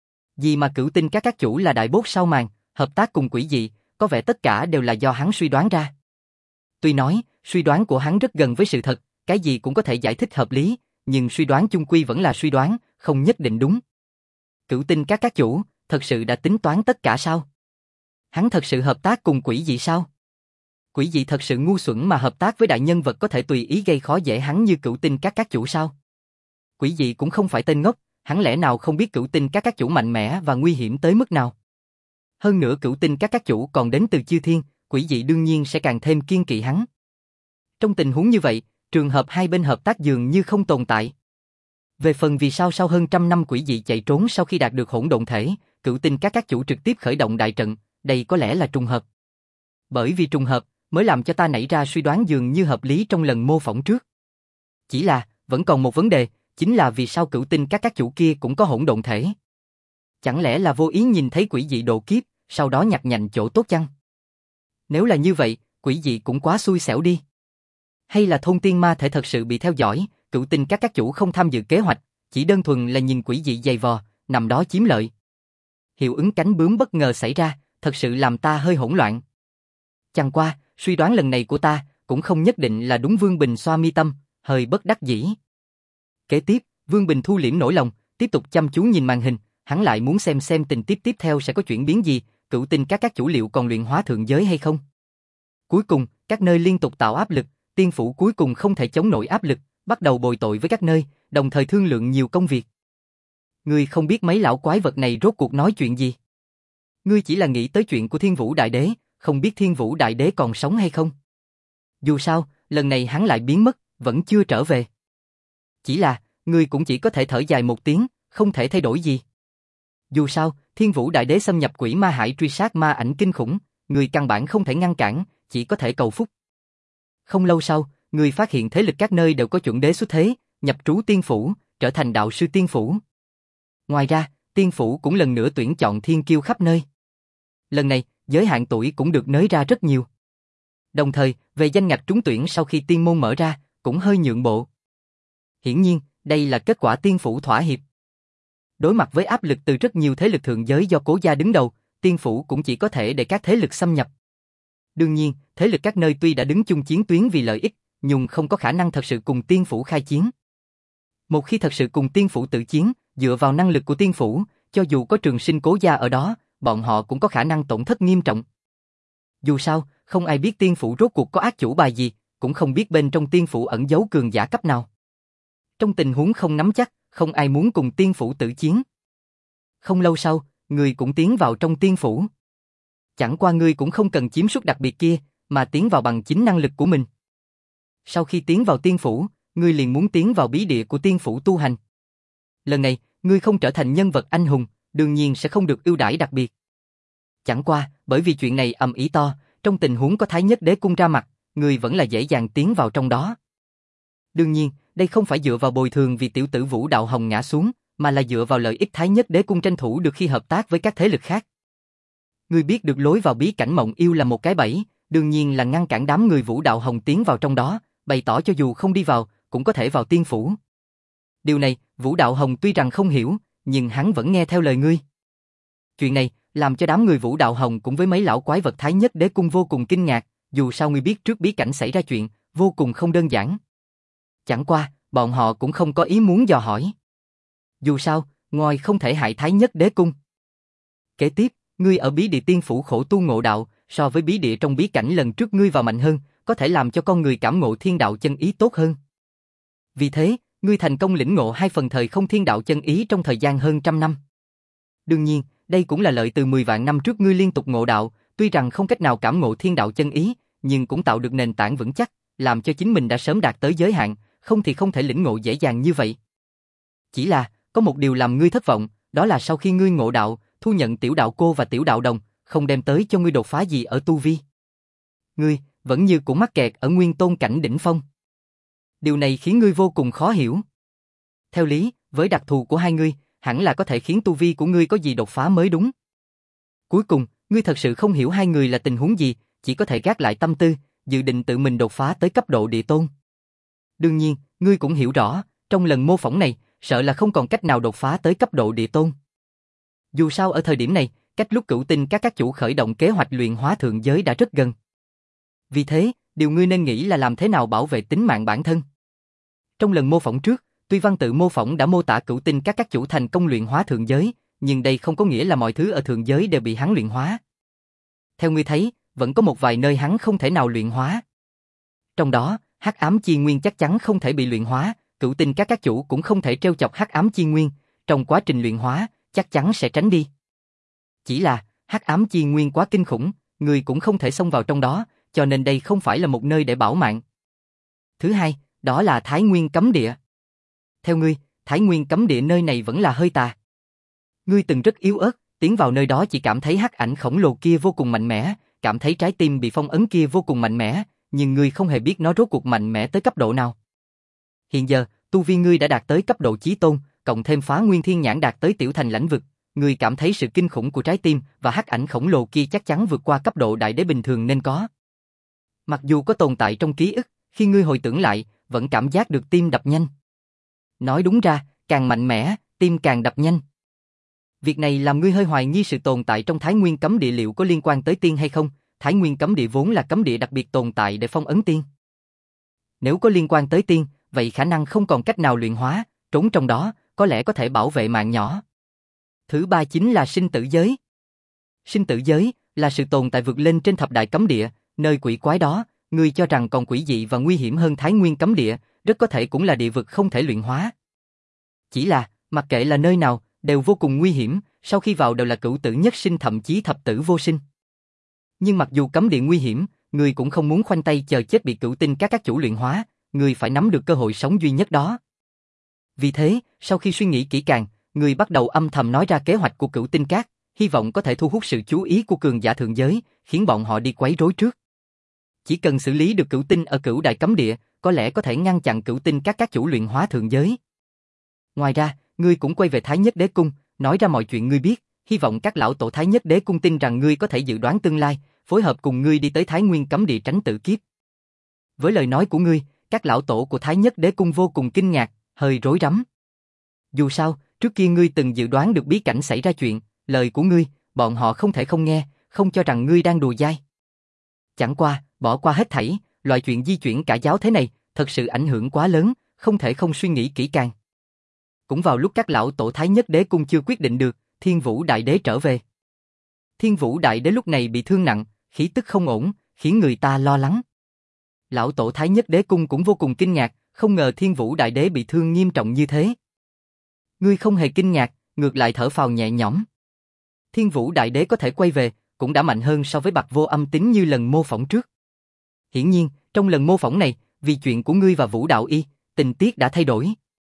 Vì mà Cửu Tinh các các chủ là đại boss sau màn, hợp tác cùng quỷ dị, có vẻ tất cả đều là do hắn suy đoán ra. Tuy nói, suy đoán của hắn rất gần với sự thật, cái gì cũng có thể giải thích hợp lý, nhưng suy đoán chung quy vẫn là suy đoán, không nhất định đúng. Cửu Tinh các các chủ, thật sự đã tính toán tất cả sao? Hắn thật sự hợp tác cùng quỷ dị sao? Quỷ dị thật sự ngu xuẩn mà hợp tác với đại nhân vật có thể tùy ý gây khó dễ hắn như Cửu Tinh các các chủ sao? Quỷ dị cũng không phải tên ngốc, hắn lẽ nào không biết Cửu Tinh các các chủ mạnh mẽ và nguy hiểm tới mức nào? Hơn nữa Cửu Tinh các các chủ còn đến từ chư thiên, quỷ dị đương nhiên sẽ càng thêm kiêng kỵ hắn. Trong tình huống như vậy, trường hợp hai bên hợp tác dường như không tồn tại. Về phần vì sao sau hơn trăm năm quỷ dị chạy trốn sau khi đạt được hỗn độn thể, Cửu Tinh các các chủ trực tiếp khởi động đại trận, đây có lẽ là trùng hợp. Bởi vì trùng hợp, mới làm cho ta nảy ra suy đoán dường như hợp lý trong lần mô phỏng trước. Chỉ là, vẫn còn một vấn đề, chính là vì sao Cửu Tinh các các chủ kia cũng có hỗn độn thể. Chẳng lẽ là vô ý nhìn thấy quỷ dị độ kiếp, sau đó nhặt nhạnh chỗ tốt chăng? Nếu là như vậy, quỷ dị cũng quá xui xẻo đi. Hay là thôn tiên ma thể thật sự bị theo dõi, Cửu Tinh các các chủ không tham dự kế hoạch, chỉ đơn thuần là nhìn quỷ dị giày vò, nằm đó chiếm lợi. Hiệu ứng cánh bướm bất ngờ xảy ra, thật sự làm ta hơi hỗn loạn. Chẳng qua, suy đoán lần này của ta cũng không nhất định là đúng. Vương Bình xoa mi tâm, hơi bất đắc dĩ. Kế tiếp, Vương Bình thu liễm nỗi lòng, tiếp tục chăm chú nhìn màn hình, hắn lại muốn xem xem tình tiếp tiếp theo sẽ có chuyển biến gì, Cửu Tinh các các chủ liệu còn luyện hóa thượng giới hay không. Cuối cùng, các nơi liên tục tạo áp lực, Tiên Phủ cuối cùng không thể chống nổi áp lực, bắt đầu bồi tội với các nơi, đồng thời thương lượng nhiều công việc. Ngươi không biết mấy lão quái vật này rốt cuộc nói chuyện gì? Ngươi chỉ là nghĩ tới chuyện của Thiên Vũ Đại Đế, không biết Thiên Vũ Đại Đế còn sống hay không? Dù sao, lần này hắn lại biến mất, vẫn chưa trở về. Chỉ là, ngươi cũng chỉ có thể thở dài một tiếng, không thể thay đổi gì. Dù sao, Thiên Vũ Đại Đế xâm nhập Quỷ Ma Hải truy sát ma ảnh kinh khủng, ngươi căn bản không thể ngăn cản, chỉ có thể cầu phúc. Không lâu sau, ngươi phát hiện thế lực các nơi đều có chuẩn đế xuất thế, nhập trú Tiên Phủ, trở thành đạo sư Tiên Phủ. Ngoài ra, Tiên Phủ cũng lần nữa tuyển chọn thiên kiêu khắp nơi. Lần này, giới hạn tuổi cũng được nới ra rất nhiều. Đồng thời, về danh ngạch trúng tuyển sau khi tiên môn mở ra, cũng hơi nhượng bộ. Hiển nhiên, đây là kết quả Tiên Phủ thỏa hiệp. Đối mặt với áp lực từ rất nhiều thế lực thượng giới do Cố gia đứng đầu, Tiên Phủ cũng chỉ có thể để các thế lực xâm nhập. Đương nhiên, thế lực các nơi tuy đã đứng chung chiến tuyến vì lợi ích, nhưng không có khả năng thật sự cùng Tiên Phủ khai chiến. Một khi thật sự cùng Tiên Phủ tự chiến, dựa vào năng lực của Tiên Phủ, cho dù có Trường Sinh Cố gia ở đó, bọn họ cũng có khả năng tổn thất nghiêm trọng. Dù sao, không ai biết Tiên Phủ rốt cuộc có ác chủ bài gì, cũng không biết bên trong Tiên Phủ ẩn giấu cường giả cấp nào. Trong tình huống không nắm chắc, không ai muốn cùng Tiên Phủ tự chiến. Không lâu sau, người cũng tiến vào trong Tiên Phủ. Chẳng qua ngươi cũng không cần chiếm suất đặc biệt kia, mà tiến vào bằng chính năng lực của mình. Sau khi tiến vào Tiên Phủ, ngươi liền muốn tiến vào bí địa của Tiên Phủ tu hành. Lần này, ngươi không trở thành nhân vật anh hùng, đương nhiên sẽ không được ưu đãi đặc biệt. Chẳng qua, bởi vì chuyện này ầm ĩ to, trong tình huống có Thái Nhất Đế Cung ra mặt, ngươi vẫn là dễ dàng tiến vào trong đó. Đương nhiên, đây không phải dựa vào bồi thường vì tiểu tử Vũ Đạo Hồng ngã xuống, mà là dựa vào lợi ích Thái Nhất Đế Cung tranh thủ được khi hợp tác với các thế lực khác. Ngươi biết được lối vào bí cảnh Mộng Yêu là một cái bẫy, đương nhiên là ngăn cản đám người Vũ Đạo Hồng tiến vào trong đó, bày tỏ cho dù không đi vào, cũng có thể vào Tiên Phủ. Điều này, Vũ Đạo Hồng tuy rằng không hiểu, nhưng hắn vẫn nghe theo lời ngươi. Chuyện này, làm cho đám người Vũ Đạo Hồng cũng với mấy lão quái vật Thái Nhất Đế Cung vô cùng kinh ngạc, dù sao ngươi biết trước bí cảnh xảy ra chuyện, vô cùng không đơn giản. Chẳng qua, bọn họ cũng không có ý muốn dò hỏi. Dù sao, ngôi không thể hại Thái Nhất Đế Cung. Kế tiếp, ngươi ở bí địa Tiên Phủ khổ tu ngộ đạo, so với bí địa trong bí cảnh lần trước ngươi vào mạnh hơn, có thể làm cho con người cảm ngộ thiên đạo chân ý tốt hơn. Vì thế, ngươi thành công lĩnh ngộ hai phần thời không thiên đạo chân ý trong thời gian hơn trăm năm. Đương nhiên, đây cũng là lợi từ mười vạn năm trước ngươi liên tục ngộ đạo, tuy rằng không cách nào cảm ngộ thiên đạo chân ý, nhưng cũng tạo được nền tảng vững chắc, làm cho chính mình đã sớm đạt tới giới hạn, không thì không thể lĩnh ngộ dễ dàng như vậy. Chỉ là, có một điều làm ngươi thất vọng, đó là sau khi ngươi ngộ đạo, thu nhận tiểu đạo cô và tiểu đạo đồng, không đem tới cho ngươi đột phá gì ở tu vi. Ngươi, vẫn như cũng mắc kẹt ở nguyên tôn cảnh đỉnh phong. Điều này khiến ngươi vô cùng khó hiểu. Theo lý, với đặc thù của hai ngươi, hẳn là có thể khiến tu vi của ngươi có gì đột phá mới đúng. Cuối cùng, ngươi thật sự không hiểu hai người là tình huống gì, chỉ có thể gác lại tâm tư, dự định tự mình đột phá tới cấp độ địa tôn. Đương nhiên, ngươi cũng hiểu rõ, trong lần mô phỏng này, sợ là không còn cách nào đột phá tới cấp độ địa tôn. Dù sao ở thời điểm này, cách lúc Cửu Tinh các các chủ khởi động kế hoạch luyện hóa thượng giới đã rất gần. Vì thế, điều ngươi nên nghĩ là làm thế nào bảo vệ tính mạng bản thân. Trong lần mô phỏng trước, tuy văn tự mô phỏng đã mô tả Cửu Tinh các các chủ thành công luyện hóa thượng giới, nhưng đây không có nghĩa là mọi thứ ở thượng giới đều bị hắn luyện hóa. Theo ngươi thấy, vẫn có một vài nơi hắn không thể nào luyện hóa. Trong đó, Hắc Ám Chi Nguyên chắc chắn không thể bị luyện hóa, Cửu Tinh các các chủ cũng không thể trêu chọc Hắc Ám Chi Nguyên, trong quá trình luyện hóa, chắc chắn sẽ tránh đi. Chỉ là, Hắc Ám Chi Nguyên quá kinh khủng, người cũng không thể xông vào trong đó, cho nên đây không phải là một nơi để bảo mạng. Thứ hai, đó là Thái Nguyên Cấm Địa. Theo ngươi, Thái Nguyên Cấm Địa nơi này vẫn là hơi tà. Ngươi từng rất yếu ớt, tiến vào nơi đó chỉ cảm thấy hắc ảnh khổng lồ kia vô cùng mạnh mẽ, cảm thấy trái tim bị phong ấn kia vô cùng mạnh mẽ, nhưng ngươi không hề biết nó rốt cuộc mạnh mẽ tới cấp độ nào. Hiện giờ, tu vi ngươi đã đạt tới cấp độ chí tôn, cộng thêm Phá Nguyên Thiên Nhãn đạt tới tiểu thành lãnh vực, ngươi cảm thấy sự kinh khủng của trái tim và hắc ảnh khổng lồ kia chắc chắn vượt qua cấp độ đại đế bình thường nên có. Mặc dù có tồn tại trong ký ức, khi ngươi hồi tưởng lại, vẫn cảm giác được tim đập nhanh. Nói đúng ra, càng mạnh mẽ, tim càng đập nhanh. Việc này làm ngươi hơi hoài nghi sự tồn tại trong Thái Nguyên Cấm Địa liệu có liên quan tới tiên hay không. Thái Nguyên Cấm Địa vốn là cấm địa đặc biệt tồn tại để phong ấn tiên. Nếu có liên quan tới tiên, vậy khả năng không còn cách nào luyện hóa, trốn trong đó, có lẽ có thể bảo vệ mạng nhỏ. Thứ ba chính là sinh tử giới. Sinh tử giới là sự tồn tại vượt lên trên thập đại cấm địa, nơi quỷ quái đó, ngươi cho rằng còn quỷ dị và nguy hiểm hơn Thái Nguyên Cấm Địa, rất có thể cũng là địa vực không thể luyện hóa. Chỉ là, mặc kệ là nơi nào, đều vô cùng nguy hiểm, sau khi vào đều là cửu tử nhất sinh thậm chí thập tử vô sinh. Nhưng mặc dù cấm địa nguy hiểm, ngươi cũng không muốn khoanh tay chờ chết bị Cửu Tinh các các chủ luyện hóa, ngươi phải nắm được cơ hội sống duy nhất đó. Vì thế, sau khi suy nghĩ kỹ càng, ngươi bắt đầu âm thầm nói ra kế hoạch của Cửu Tinh các, hy vọng có thể thu hút sự chú ý của cường giả thượng giới, khiến bọn họ đi quấy rối trước. Chỉ cần xử lý được Cửu Tinh ở Cửu Đại Cấm Địa, có lẽ có thể ngăn chặn Cửu Tinh các các chủ luyện hóa thượng giới. Ngoài ra, ngươi cũng quay về Thái Nhất Đế Cung, nói ra mọi chuyện ngươi biết, hy vọng các lão tổ Thái Nhất Đế Cung tin rằng ngươi có thể dự đoán tương lai, phối hợp cùng ngươi đi tới Thái Nguyên Cấm Địa tránh tử kiếp. Với lời nói của ngươi, các lão tổ của Thái Nhất Đế Cung vô cùng kinh ngạc, hơi rối rắm. Dù sao, trước kia ngươi từng dự đoán được bí cảnh xảy ra chuyện, lời của ngươi, bọn họ không thể không nghe, không cho rằng ngươi đang đùa dai. Chẳng qua, bỏ qua hết thảy, loại chuyện di chuyển cả giáo thế này, thật sự ảnh hưởng quá lớn, không thể không suy nghĩ kỹ càng. Cũng vào lúc các lão tổ Thái Nhất Đế Cung chưa quyết định được, Thiên Vũ Đại Đế trở về. Thiên Vũ Đại Đế lúc này bị thương nặng, khí tức không ổn, khiến người ta lo lắng. Lão tổ Thái Nhất Đế Cung cũng vô cùng kinh ngạc, không ngờ Thiên Vũ Đại Đế bị thương nghiêm trọng như thế. Ngươi không hề kinh ngạc, ngược lại thở phào nhẹ nhõm. Thiên Vũ Đại Đế có thể quay về, cũng đã mạnh hơn so với Bạch Vô Âm Tín như lần mô phỏng trước. Hiển nhiên, trong lần mô phỏng này, vì chuyện của ngươi và Vũ Đạo Y, tình tiết đã thay đổi.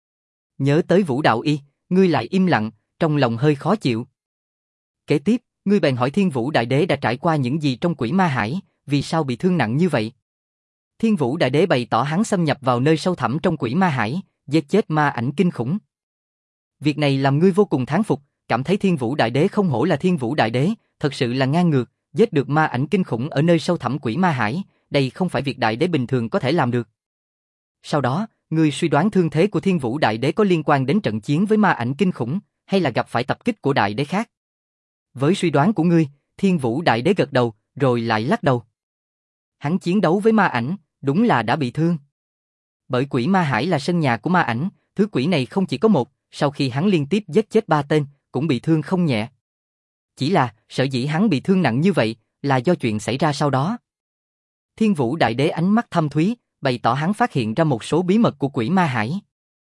Nhớ tới Vũ Đạo Y, ngươi lại im lặng, trong lòng hơi khó chịu. Kế tiếp, ngươi bèn hỏi Thiên Vũ Đại Đế đã trải qua những gì trong Quỷ Ma Hải, vì sao bị thương nặng như vậy? Thiên Vũ Đại Đế bày tỏ hắn xâm nhập vào nơi sâu thẳm trong Quỷ Ma Hải, giết chết ma ảnh kinh khủng. Việc này làm ngươi vô cùng thán phục, cảm thấy Thiên Vũ Đại Đế không hổ là Thiên Vũ Đại Đế, thật sự là ngang ngược, giết được ma ảnh kinh khủng ở nơi sâu thẳm Quỷ Ma Hải, đây không phải việc Đại Đế bình thường có thể làm được. Sau đó, ngươi suy đoán thương thế của Thiên Vũ Đại Đế có liên quan đến trận chiến với ma ảnh kinh khủng, hay là gặp phải tập kích của Đại Đế khác. Với suy đoán của ngươi, Thiên Vũ Đại Đế gật đầu, rồi lại lắc đầu. Hắn chiến đấu với ma ảnh, đúng là đã bị thương. Bởi Quỷ Ma Hải là sân nhà của ma ảnh, thứ quỷ này không chỉ có một, sau khi hắn liên tiếp giết chết ba tên, cũng bị thương không nhẹ. Chỉ là, sở dĩ hắn bị thương nặng như vậy, là do chuyện xảy ra sau đó. Thiên Vũ Đại Đế ánh mắt thâm thúy, bày tỏ hắn phát hiện ra một số bí mật của Quỷ Ma Hải.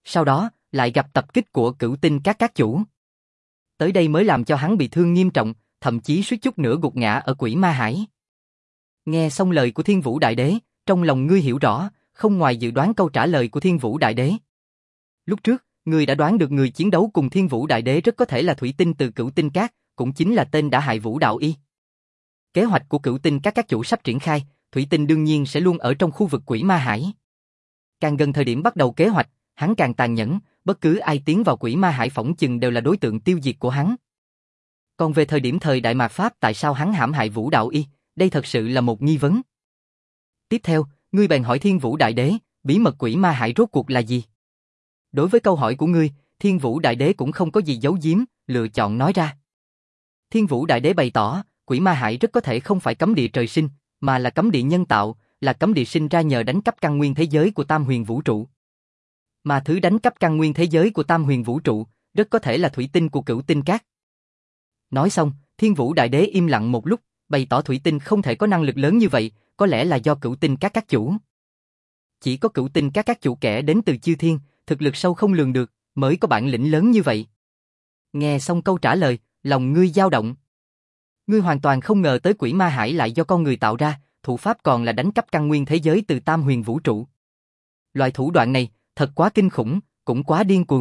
Sau đó, lại gặp tập kích của cửu tinh các các chủ. Tới đây mới làm cho hắn bị thương nghiêm trọng, thậm chí suýt chút nữa gục ngã ở Quỷ Ma Hải. Nghe xong lời của Thiên Vũ Đại Đế, trong lòng ngươi hiểu rõ, không ngoài dự đoán câu trả lời của Thiên Vũ Đại Đế. Lúc trước, ngươi đã đoán được người chiến đấu cùng Thiên Vũ Đại Đế rất có thể là Thủy Tinh từ Cửu Tinh Các, cũng chính là tên đã hại Vũ Đạo Y. Kế hoạch của Cửu Tinh các các chủ sắp triển khai, Thủy Tinh đương nhiên sẽ luôn ở trong khu vực Quỷ Ma Hải. Càng gần thời điểm bắt đầu kế hoạch, hắn càng tàn nhẫn, bất cứ ai tiến vào Quỷ Ma Hải phỏng chừng đều là đối tượng tiêu diệt của hắn. Còn về thời điểm thời Đại Mạt Pháp tại sao hắn hãm hại Vũ Đạo Y, đây thật sự là một nghi vấn. Tiếp theo, ngươi bèn hỏi Thiên Vũ Đại Đế, bí mật Quỷ Ma Hải rốt cuộc là gì? Đối với câu hỏi của ngươi, Thiên Vũ Đại Đế cũng không có gì giấu giếm, lựa chọn nói ra. Thiên Vũ Đại Đế bày tỏ, Quỷ Ma Hải rất có thể không phải cấm địa trời sinh, mà là cấm địa nhân tạo, là cấm địa sinh ra nhờ đánh cắp căn nguyên thế giới của Tam Huyền Vũ Trụ. Mà thứ đánh cắp căn nguyên thế giới của Tam Huyền Vũ Trụ, rất có thể là Thủy Tinh của Cửu Tinh Các. Nói xong, Thiên Vũ Đại Đế im lặng một lúc, bày tỏ Thủy Tinh không thể có năng lực lớn như vậy, có lẽ là do Cửu Tinh các các chủ. Chỉ có Cửu Tinh các các chủ kẻ đến từ chư thiên, thực lực sâu không lường được, mới có bản lĩnh lớn như vậy. Nghe xong câu trả lời, lòng ngươi dao động. Ngươi hoàn toàn không ngờ tới Quỷ Ma Hải lại do con người tạo ra, thủ pháp còn là đánh cắp căn nguyên thế giới từ Tam Huyền Vũ Trụ. Loại thủ đoạn này, thật quá kinh khủng, cũng quá điên cuồng.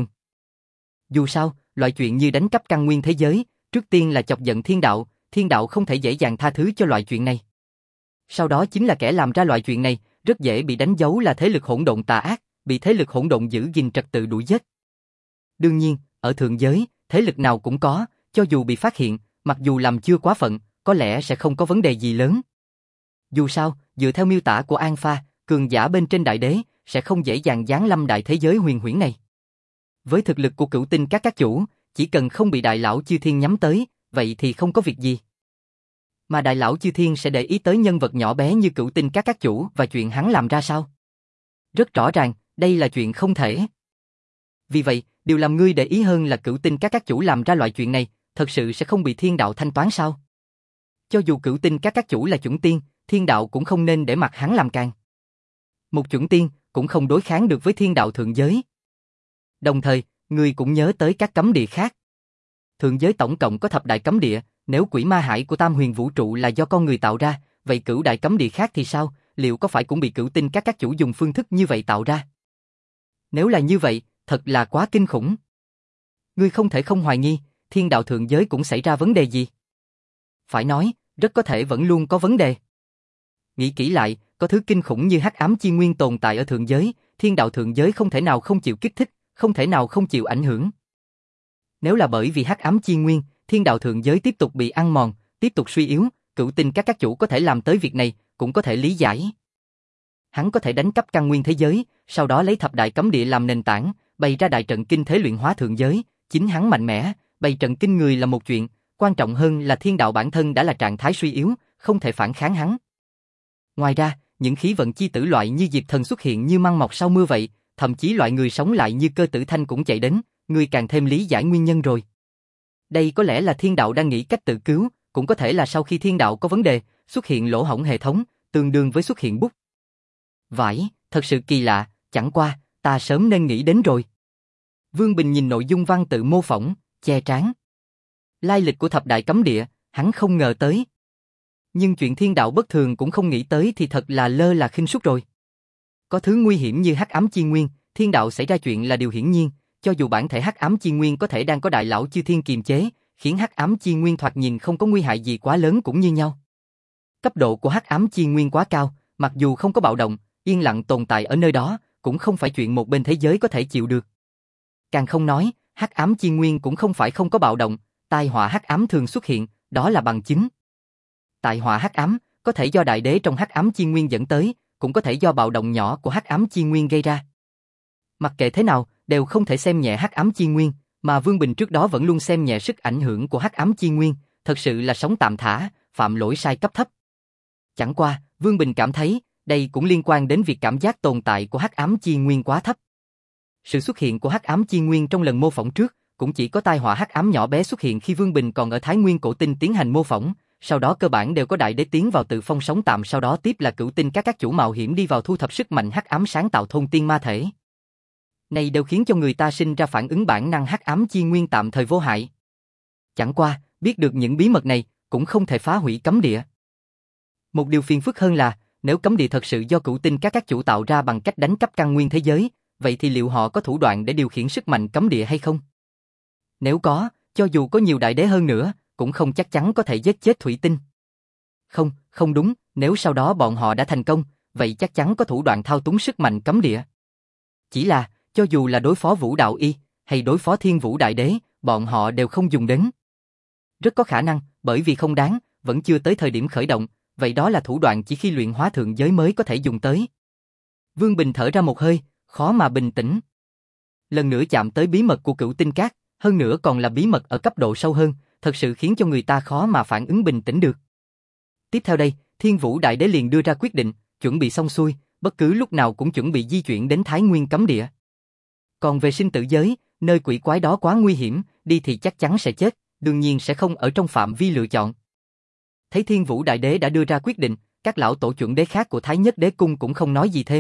Dù sao, loại chuyện như đánh cắp căn nguyên thế giới, trước tiên là chọc giận thiên đạo, thiên đạo không thể dễ dàng tha thứ cho loại chuyện này. Sau đó chính là kẻ làm ra loại chuyện này, rất dễ bị đánh dấu là thế lực hỗn độn tà ác, bị thế lực hỗn độn giữ gìn trật tự đuổi giết. Đương nhiên, ở thượng giới, thế lực nào cũng có, cho dù bị phát hiện, mặc dù làm chưa quá phận, có lẽ sẽ không có vấn đề gì lớn. Dù sao, dựa theo miêu tả của An Pha, cường giả bên trên đại đế, sẽ không dễ dàng giáng lâm đại thế giới huyền huyễn này. Với thực lực của Cửu Tinh các các chủ, chỉ cần không bị đại lão chư thiên nhắm tới, vậy thì không có việc gì. Mà đại lão chư thiên sẽ để ý tới nhân vật nhỏ bé như Cửu Tinh các các chủ và chuyện hắn làm ra sao? Rất rõ ràng, đây là chuyện không thể. Vì vậy, điều làm ngươi để ý hơn là Cửu Tinh các các chủ làm ra loại chuyện này, thật sự sẽ không bị thiên đạo thanh toán sao? Cho dù Cửu Tinh các các chủ là chuẩn tiên, thiên đạo cũng không nên để mặc hắn làm càng. Một chuẩn tiên cũng không đối kháng được với thiên đạo thượng giới. Đồng thời, ngươi cũng nhớ tới các cấm địa khác. Thượng giới tổng cộng có thập đại cấm địa, nếu Quỷ Ma Hải của Tam Huyền Vũ Trụ là do con người tạo ra, vậy cửu đại cấm địa khác thì sao, liệu có phải cũng bị Cửu Tinh các các chủ dùng phương thức như vậy tạo ra? Nếu là như vậy, thật là quá kinh khủng. Ngươi không thể không hoài nghi, thiên đạo thượng giới cũng xảy ra vấn đề gì? Phải nói, rất có thể vẫn luôn có vấn đề. Nghĩ kỹ lại, có thứ kinh khủng như hắc ám chi nguyên tồn tại ở thượng giới, thiên đạo thượng giới không thể nào không chịu kích thích, không thể nào không chịu ảnh hưởng. Nếu là bởi vì hắc ám chi nguyên, thiên đạo thượng giới tiếp tục bị ăn mòn, tiếp tục suy yếu, Cửu Tinh các các chủ có thể làm tới việc này, cũng có thể lý giải. Hắn có thể đánh cắp căn nguyên thế giới, sau đó lấy thập đại cấm địa làm nền tảng, bày ra đại trận kinh thế luyện hóa thượng giới, chính hắn mạnh mẽ, bày trận kinh người là một chuyện, quan trọng hơn là thiên đạo bản thân đã là trạng thái suy yếu, không thể phản kháng hắn. Ngoài ra, những khí vận chi tử loại như Diệp Thần xuất hiện như măng mọc sau mưa vậy, thậm chí loại người sống lại như Cơ Tử Thanh cũng chạy đến, ngươi càng thêm lý giải nguyên nhân rồi. Đây có lẽ là thiên đạo đang nghĩ cách tự cứu, cũng có thể là sau khi thiên đạo có vấn đề, xuất hiện lỗ hổng hệ thống, tương đương với xuất hiện bút. Vãi, thật sự kỳ lạ, chẳng qua, ta sớm nên nghĩ đến rồi. Vương Bình nhìn nội dung văn tự mô phỏng, che trán. Lai lịch của thập đại cấm địa, hắn không ngờ tới. Nhưng chuyện thiên đạo bất thường cũng không nghĩ tới thì thật là lơ là khinh suất rồi. Có thứ nguy hiểm như hắc ám chi nguyên, thiên đạo xảy ra chuyện là điều hiển nhiên, cho dù bản thể hắc ám chi nguyên có thể đang có đại lão chư thiên kiềm chế, khiến hắc ám chi nguyên thoạt nhìn không có nguy hại gì quá lớn cũng như nhau. Cấp độ của hắc ám chi nguyên quá cao, mặc dù không có bạo động, yên lặng tồn tại ở nơi đó, cũng không phải chuyện một bên thế giới có thể chịu được. Càng không nói, hắc ám chi nguyên cũng không phải không có bạo động, tai họa hắc ám thường xuất hiện, đó là bằng chứng. Tai họa hắc ám có thể do đại đế trong hắc ám chi nguyên dẫn tới, cũng có thể do bạo động nhỏ của hắc ám chi nguyên gây ra. Mặc kệ thế nào, đều không thể xem nhẹ hắc ám chi nguyên, mà Vương Bình trước đó vẫn luôn xem nhẹ sức ảnh hưởng của hắc ám chi nguyên, thật sự là sống tạm thả, phạm lỗi sai cấp thấp. Chẳng qua, Vương Bình cảm thấy, đây cũng liên quan đến việc cảm giác tồn tại của hắc ám chi nguyên quá thấp. Sự xuất hiện của hắc ám chi nguyên trong lần mô phỏng trước, cũng chỉ có tai họa hắc ám nhỏ bé xuất hiện khi Vương Bình còn ở Thái Nguyên Cổ Tinh tiến hành mô phỏng, sau đó cơ bản đều có đại đế tiến vào tự phong sống tạm, sau đó tiếp là Cửu Tinh các các chủ mạo hiểm đi vào thu thập sức mạnh hắc ám sáng tạo thôn tiên ma thể. này đều khiến cho người ta sinh ra phản ứng bản năng hắc ám chi nguyên tạm thời vô hại. Chẳng qua, biết được những bí mật này, cũng không thể phá hủy cấm địa. Một điều phiền phức hơn là, nếu cấm địa thật sự do cửu tinh các các chủ tạo ra bằng cách đánh cắp căn nguyên thế giới, vậy thì liệu họ có thủ đoạn để điều khiển sức mạnh cấm địa hay không? Nếu có, cho dù có nhiều đại đế hơn nữa, cũng không chắc chắn có thể giết chết thủy tinh. Không, không đúng, nếu sau đó bọn họ đã thành công, vậy chắc chắn có thủ đoạn thao túng sức mạnh cấm địa. Chỉ là, cho dù là đối phó Vũ Đạo Y, hay đối phó Thiên Vũ Đại Đế, bọn họ đều không dùng đến. Rất có khả năng, bởi vì không đáng, vẫn chưa tới thời điểm khởi động, vậy đó là thủ đoạn chỉ khi luyện hóa thượng giới mới có thể dùng tới. Vương Bình thở ra một hơi, khó mà bình tĩnh. Lần nữa chạm tới bí mật của Cửu Tinh Các, hơn nữa còn là bí mật ở cấp độ sâu hơn, thật sự khiến cho người ta khó mà phản ứng bình tĩnh được. Tiếp theo đây, Thiên Vũ Đại Đế liền đưa ra quyết định, chuẩn bị xong xuôi, bất cứ lúc nào cũng chuẩn bị di chuyển đến Thái Nguyên cấm địa. Còn về sinh tử giới, nơi quỷ quái đó quá nguy hiểm, đi thì chắc chắn sẽ chết, đương nhiên sẽ không ở trong phạm vi lựa chọn. Thấy Thiên Vũ Đại Đế đã đưa ra quyết định, các lão tổ chuẩn đế khác của Thái Nhất Đế Cung cũng không nói gì thêm.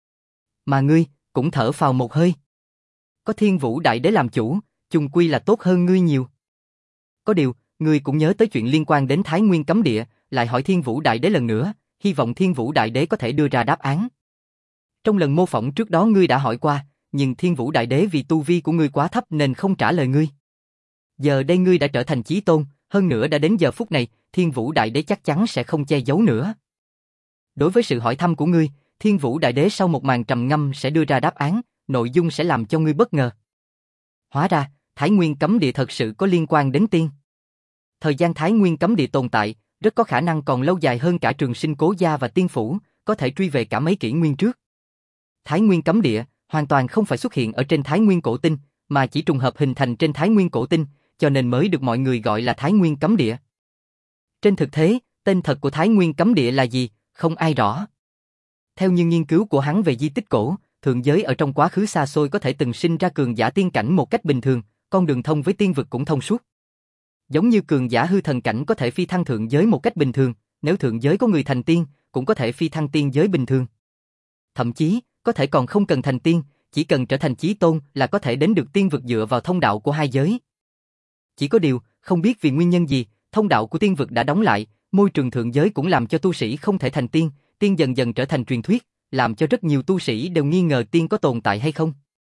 Mà ngươi, cũng thở phào một hơi. Có Thiên Vũ Đại Đế làm chủ, chung quy là tốt hơn ngươi nhiều. Có điều, ngươi cũng nhớ tới chuyện liên quan đến Thái Nguyên cấm địa, lại hỏi Thiên Vũ Đại Đế lần nữa, hy vọng Thiên Vũ Đại Đế có thể đưa ra đáp án. Trong lần mô phỏng trước đó ngươi đã hỏi qua, nhưng Thiên Vũ Đại Đế vì tu vi của ngươi quá thấp nên không trả lời ngươi. Giờ đây ngươi đã trở thành chí tôn, hơn nữa đã đến giờ phút này, Thiên Vũ Đại Đế chắc chắn sẽ không che giấu nữa. Đối với sự hỏi thăm của ngươi, Thiên Vũ Đại Đế sau một màn trầm ngâm sẽ đưa ra đáp án, nội dung sẽ làm cho ngươi bất ngờ. Hóa ra, Thái Nguyên cấm địa thật sự có liên quan đến tiên. Thời gian Thái Nguyên cấm địa tồn tại, rất có khả năng còn lâu dài hơn cả Trường Sinh Cố Gia và Tiên Phủ, có thể truy về cả mấy kỷ nguyên trước. Thái Nguyên cấm địa hoàn toàn không phải xuất hiện ở trên Thái Nguyên cổ tinh, mà chỉ trùng hợp hình thành trên Thái Nguyên cổ tinh, cho nên mới được mọi người gọi là Thái Nguyên cấm địa. Trên thực tế, tên thật của Thái Nguyên cấm địa là gì, không ai rõ. Theo như nghiên cứu của hắn về di tích cổ, thượng giới ở trong quá khứ xa xôi có thể từng sinh ra cường giả tiên cảnh một cách bình thường, con đường thông với tiên vực cũng thông suốt. Giống như cường giả hư thần cảnh có thể phi thăng thượng giới một cách bình thường, nếu thượng giới có người thành tiên, cũng có thể phi thăng tiên giới bình thường. Thậm chí, có thể còn không cần thành tiên, chỉ cần trở thành chí tôn là có thể đến được tiên vực dựa vào thông đạo của hai giới. Chỉ có điều, không biết vì nguyên nhân gì, thông đạo của tiên vực đã đóng lại, môi trường thượng giới cũng làm cho tu sĩ không thể thành tiên, tiên dần dần trở thành truyền thuyết, làm cho rất nhiều tu sĩ đều nghi ngờ tiên có tồn tại hay không.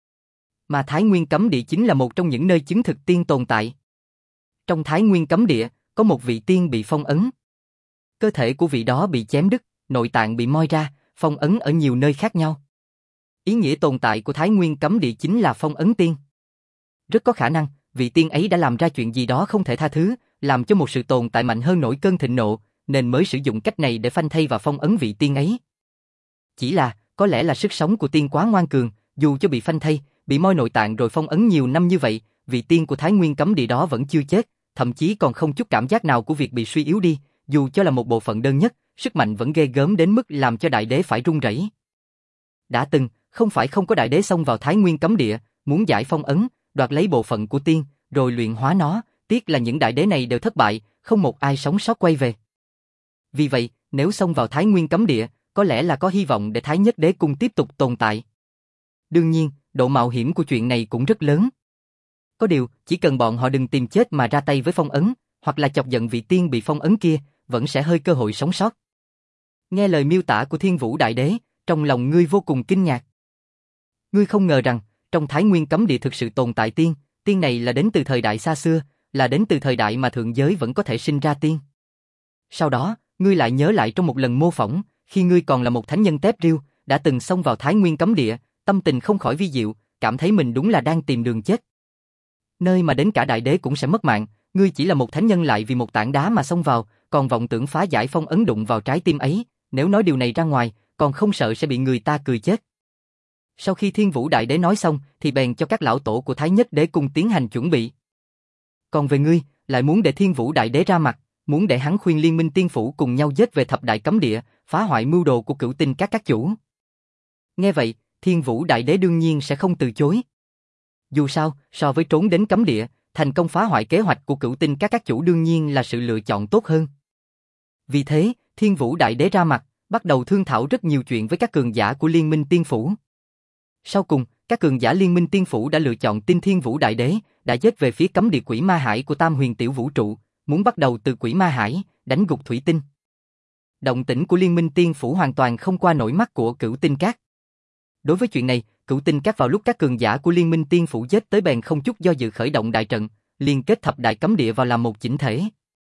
Mà Thái Nguyên cấm địa chính là một trong những nơi chứng thực tiên tồn tại. Trong Thái Nguyên cấm địa, có một vị tiên bị phong ấn. Cơ thể của vị đó bị chém đứt, nội tạng bị moi ra, phong ấn ở nhiều nơi khác nhau. Ý nghĩa tồn tại của Thái Nguyên cấm địa chính là phong ấn tiên. Rất có khả năng, vị tiên ấy đã làm ra chuyện gì đó không thể tha thứ, làm cho một sự tồn tại mạnh hơn nổi cơn thịnh nộ, nên mới sử dụng cách này để phanh thây và phong ấn vị tiên ấy. Chỉ là, có lẽ là sức sống của tiên quá ngoan cường, dù cho bị phanh thây, bị moi nội tạng rồi phong ấn nhiều năm như vậy, vị tiên của Thái Nguyên cấm địa đó vẫn chưa chết, thậm chí còn không chút cảm giác nào của việc bị suy yếu đi, dù cho là một bộ phận đơn nhất, sức mạnh vẫn ghê gớm đến mức làm cho đại đế phải run rẩy. Đã từng, không phải không có đại đế xông vào Thái Nguyên cấm địa, muốn giải phong ấn, đoạt lấy bộ phận của tiên, rồi luyện hóa nó, tiếc là những đại đế này đều thất bại, không một ai sống sót quay về. Vì vậy, nếu xông vào Thái Nguyên cấm địa, có lẽ là có hy vọng để Thái Nhất Đế Cung tiếp tục tồn tại. Đương nhiên, độ mạo hiểm của chuyện này cũng rất lớn. Có điều, chỉ cần bọn họ đừng tìm chết mà ra tay với phong ấn, hoặc là chọc giận vị tiên bị phong ấn kia, vẫn sẽ hơi cơ hội sống sót. Nghe lời miêu tả của Thiên Vũ Đại Đế, trong lòng ngươi vô cùng kinh ngạc. Ngươi không ngờ rằng, trong Thái Nguyên cấm địa thực sự tồn tại tiên, tiên này là đến từ thời đại xa xưa, là đến từ thời đại mà thượng giới vẫn có thể sinh ra tiên. Sau đó, ngươi lại nhớ lại trong một lần mô phỏng, khi ngươi còn là một thánh nhân tép riêu, đã từng xông vào Thái Nguyên cấm địa, tâm tình không khỏi vi diệu, cảm thấy mình đúng là đang tìm đường chết. Nơi mà đến cả đại đế cũng sẽ mất mạng, ngươi chỉ là một thánh nhân lại vì một tảng đá mà xông vào, còn vọng tưởng phá giải phong ấn đụng vào trái tim ấy, nếu nói điều này ra ngoài, còn không sợ sẽ bị người ta cười chết. Sau khi Thiên Vũ Đại Đế nói xong, thì bèn cho các lão tổ của Thái Nhất Đế Cung tiến hành chuẩn bị. Còn về ngươi, lại muốn để Thiên Vũ Đại Đế ra mặt, muốn để hắn khuyên Liên Minh Tiên Phủ cùng nhau giết về thập đại cấm địa, phá hoại mưu đồ của Cửu Tinh các các chủ. Nghe vậy, Thiên Vũ Đại Đế đương nhiên sẽ không từ chối. Dù sao, so với trốn đến cấm địa, thành công phá hoại kế hoạch của Cửu Tinh các các chủ đương nhiên là sự lựa chọn tốt hơn. Vì thế, Thiên Vũ Đại Đế ra mặt, bắt đầu thương thảo rất nhiều chuyện với các cường giả của Liên Minh Tiên Phủ. Sau cùng, các cường giả Liên minh Tiên Phủ đã lựa chọn tin Thiên Vũ Đại Đế, đã giết về phía cấm địa Quỷ Ma Hải của Tam Huyền Tiểu Vũ Trụ, muốn bắt đầu từ Quỷ Ma Hải, đánh gục Thủy Tinh. Động tĩnh của Liên minh Tiên Phủ hoàn toàn không qua nổi mắt của Cửu Tinh Các. Đối với chuyện này, Cửu Tinh Các vào lúc các cường giả của Liên minh Tiên Phủ giết tới bèn không chút do dự khởi động đại trận, liên kết thập đại cấm địa vào làm một chỉnh thể.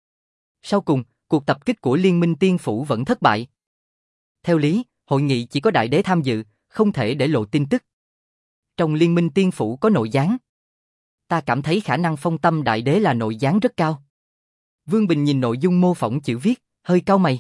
Sau cùng, cuộc tập kích của Liên minh Tiên Phủ vẫn thất bại. Theo lý, hội nghị chỉ có đại đế tham dự, không thể để lộ tin tức. Trong Liên minh Tiên Phủ có nội gián. Ta cảm thấy khả năng Phong Tâm Đại Đế là nội gián rất cao. Vương Bình nhìn nội dung mô phỏng chữ viết, hơi cau mày.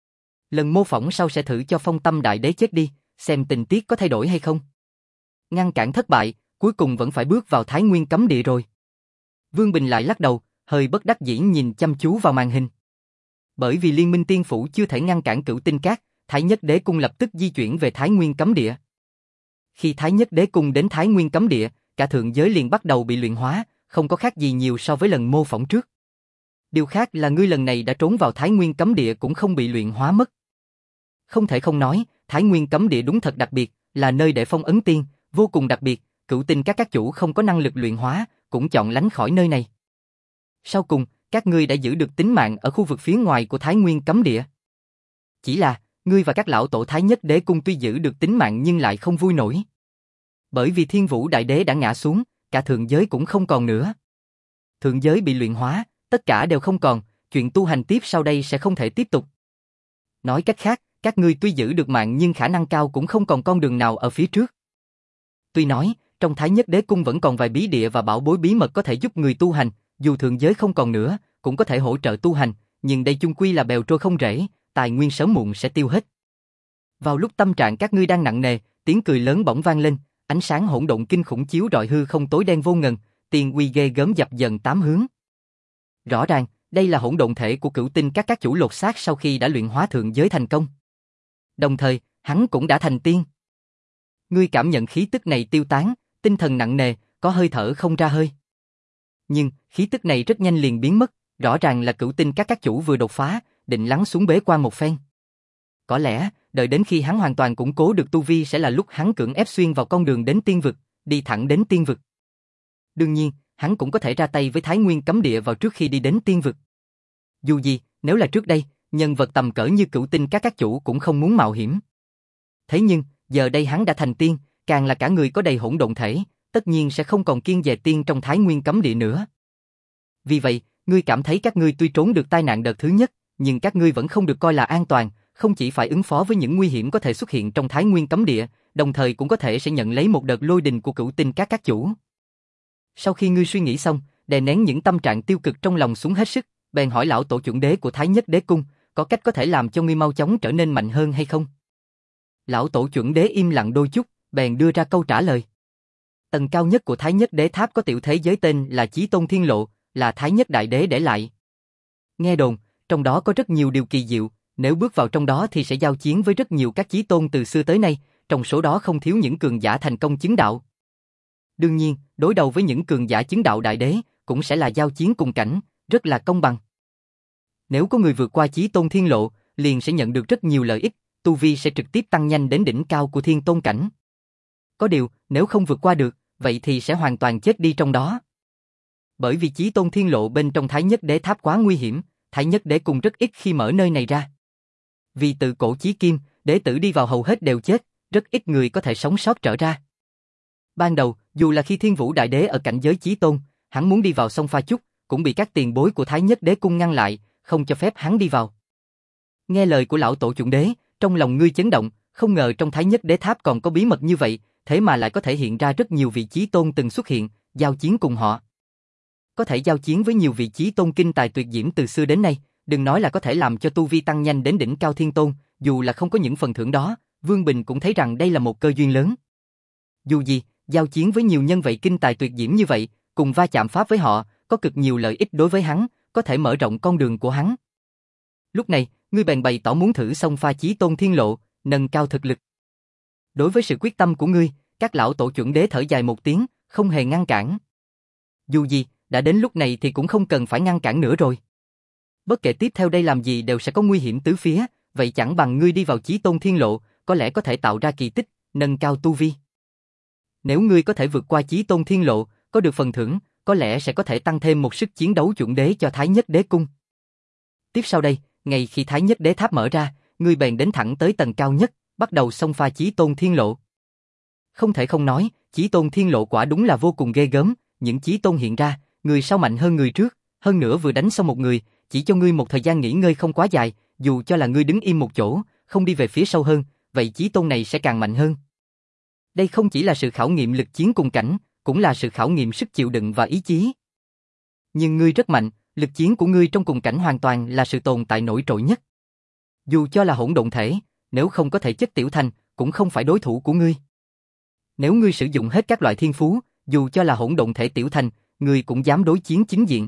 Lần mô phỏng sau sẽ thử cho Phong Tâm Đại Đế chết đi, xem tình tiết có thay đổi hay không. Ngăn cản thất bại, cuối cùng vẫn phải bước vào Thái Nguyên cấm địa rồi. Vương Bình lại lắc đầu, hơi bất đắc dĩ nhìn chăm chú vào màn hình. Bởi vì Liên minh Tiên Phủ chưa thể ngăn cản Cửu Tinh Các, Thái Nhất Đế Cung lập tức di chuyển về Thái Nguyên cấm địa. Khi Thái Nhất Đế Cung đến Thái Nguyên cấm địa, cả thượng giới liền bắt đầu bị luyện hóa, không có khác gì nhiều so với lần mô phỏng trước. Điều khác là ngươi lần này đã trốn vào Thái Nguyên cấm địa cũng không bị luyện hóa mất. Không thể không nói, Thái Nguyên cấm địa đúng thật đặc biệt, là nơi để phong ấn tiên, vô cùng đặc biệt, Cửu Tinh các các chủ không có năng lực luyện hóa, cũng chọn lánh khỏi nơi này. Sau cùng, các ngươi đã giữ được tính mạng ở khu vực phía ngoài của Thái Nguyên cấm địa. Chỉ là, ngươi và các lão tổ Thái Nhất Đế Cung tuy giữ được tính mạng nhưng lại không vui nổi. Bởi vì Thiên Vũ Đại Đế đã ngã xuống, cả thượng giới cũng không còn nữa. Thượng giới bị luyện hóa, tất cả đều không còn, chuyện tu hành tiếp sau đây sẽ không thể tiếp tục. Nói cách khác, các ngươi tuy giữ được mạng nhưng khả năng cao cũng không còn con đường nào ở phía trước. Tuy nói, trong Thái Nhất Đế Cung vẫn còn vài bí địa và bảo bối bí mật có thể giúp người tu hành, dù thượng giới không còn nữa, cũng có thể hỗ trợ tu hành, nhưng đây chung quy là bèo trôi không rễ, tài nguyên sớm muộn sẽ tiêu hết. Vào lúc tâm trạng các ngươi đang nặng nề, tiếng cười lớn bỗng vang lên, ánh sáng hỗn độn kinh khủng chiếu rọi hư không tối đen vô ngần, tiền uy ghê gớm dập dần tám hướng. Rõ ràng, đây là hỗn độn thể của Cửu Tinh các các chủ lột xác sau khi đã luyện hóa thượng giới thành công. Đồng thời, hắn cũng đã thành tiên. Ngươi cảm nhận khí tức này tiêu tán, tinh thần nặng nề, có hơi thở không ra hơi. Nhưng, khí tức này rất nhanh liền biến mất, rõ ràng là Cửu Tinh các các chủ vừa đột phá, định lắng xuống bế quan một phen. Có lẽ, đợi đến khi hắn hoàn toàn củng cố được tu vi sẽ là lúc hắn cưỡng ép xuyên vào con đường đến tiên vực, đi thẳng đến tiên vực. Đương nhiên, hắn cũng có thể ra tay với Thái Nguyên cấm địa vào trước khi đi đến tiên vực. Dù gì, nếu là trước đây, nhân vật tầm cỡ như Cửu Tinh các các chủ cũng không muốn mạo hiểm. Thế nhưng, giờ đây hắn đã thành tiên, càng là cả người có đầy hỗn độn thể, tất nhiên sẽ không còn kiêng dè tiên trong Thái Nguyên cấm địa nữa. Vì vậy, ngươi cảm thấy các ngươi tuy trốn được tai nạn đợt thứ nhất, nhưng các ngươi vẫn không được coi là an toàn, không chỉ phải ứng phó với những nguy hiểm có thể xuất hiện trong Thái Nguyên cấm địa, đồng thời cũng có thể sẽ nhận lấy một đợt lôi đình của Cửu Tinh các các chủ. Sau khi ngươi suy nghĩ xong, đè nén những tâm trạng tiêu cực trong lòng xuống hết sức, bèn hỏi lão tổ chuẩn đế của Thái Nhất Đế Cung, có cách có thể làm cho ngươi mau chóng trở nên mạnh hơn hay không? Lão tổ chuẩn đế im lặng đôi chút, bèn đưa ra câu trả lời. Tầng cao nhất của Thái Nhất Đế Tháp có tiểu thế giới tên là Chí Tôn Thiên Lộ, là Thái Nhất Đại Đế để lại. Nghe đồn, trong đó có rất nhiều điều kỳ diệu, nếu bước vào trong đó thì sẽ giao chiến với rất nhiều các chí tôn từ xưa tới nay, trong số đó không thiếu những cường giả thành công chứng đạo. Đương nhiên, đối đầu với những cường giả chứng đạo đại đế, cũng sẽ là giao chiến cùng cảnh, rất là công bằng. Nếu có người vượt qua Chí Tôn Thiên Lộ, liền sẽ nhận được rất nhiều lợi ích, tu vi sẽ trực tiếp tăng nhanh đến đỉnh cao của Thiên Tôn cảnh. Có điều, nếu không vượt qua được, vậy thì sẽ hoàn toàn chết đi trong đó. Bởi vì Chí Tôn Thiên Lộ bên trong Thái Nhất Đế Tháp quá nguy hiểm, Thái Nhất Đế Cung rất ít khi mở nơi này ra. Vì từ cổ chí kim, đệ tử đi vào hầu hết đều chết, rất ít người có thể sống sót trở ra. Ban đầu, dù là khi Thiên Vũ Đại Đế ở cảnh giới Chí Tôn, hắn muốn đi vào sông pha chút, cũng bị các tiền bối của Thái Nhất Đế Cung ngăn lại, không cho phép hắn đi vào. Nghe lời của lão tổ chuẩn đế, trong lòng ngươi chấn động, không ngờ trong Thái Nhất Đế Tháp còn có bí mật như vậy, thế mà lại có thể hiện ra rất nhiều vị Chí Tôn từng xuất hiện, giao chiến cùng họ. Có thể giao chiến với nhiều vị Chí Tôn kinh tài tuyệt diễm từ xưa đến nay, đừng nói là có thể làm cho tu vi tăng nhanh đến đỉnh cao Thiên Tôn, dù là không có những phần thưởng đó, Vương Bình cũng thấy rằng đây là một cơ duyên lớn. Dù gì, giao chiến với nhiều nhân vật kinh tài tuyệt diễm như vậy, cùng va chạm pháp với họ, có cực nhiều lợi ích đối với hắn, có thể mở rộng con đường của hắn. Lúc này, ngươi bèn bày tỏ muốn thử xông pha Chí Tôn Thiên Lộ, nâng cao thực lực. Đối với sự quyết tâm của ngươi, các lão tổ chuẩn đế thở dài một tiếng, không hề ngăn cản. Dù gì, đã đến lúc này thì cũng không cần phải ngăn cản nữa rồi. Bất kể tiếp theo đây làm gì đều sẽ có nguy hiểm tứ phía, vậy chẳng bằng ngươi đi vào Chí Tôn Thiên Lộ, có lẽ có thể tạo ra kỳ tích, nâng cao tu vi. Nếu ngươi có thể vượt qua Chí Tôn Thiên Lộ, có được phần thưởng, có lẽ sẽ có thể tăng thêm một sức chiến đấu chuẩn đế cho Thái Nhất Đế Cung. Tiếp sau đây, ngay khi Thái Nhất Đế Tháp mở ra, ngươi bèn đến thẳng tới tầng cao nhất, bắt đầu xông pha Chí Tôn Thiên Lộ. Không thể không nói, Chí Tôn Thiên Lộ quả đúng là vô cùng ghê gớm, những Chí Tôn hiện ra, người sau mạnh hơn người trước, hơn nữa vừa đánh xong một người, chỉ cho ngươi một thời gian nghỉ ngơi không quá dài, dù cho là ngươi đứng im một chỗ, không đi về phía sâu hơn, vậy Chí Tôn này sẽ càng mạnh hơn. Đây không chỉ là sự khảo nghiệm lực chiến cùng cảnh, cũng là sự khảo nghiệm sức chịu đựng và ý chí. Nhưng ngươi rất mạnh, lực chiến của ngươi trong cùng cảnh hoàn toàn là sự tồn tại nổi trội nhất. Dù cho là hỗn độn thể, nếu không có thể chất tiểu thành, cũng không phải đối thủ của ngươi. Nếu ngươi sử dụng hết các loại thiên phú, dù cho là hỗn độn thể tiểu thành, ngươi cũng dám đối chiến chính diện.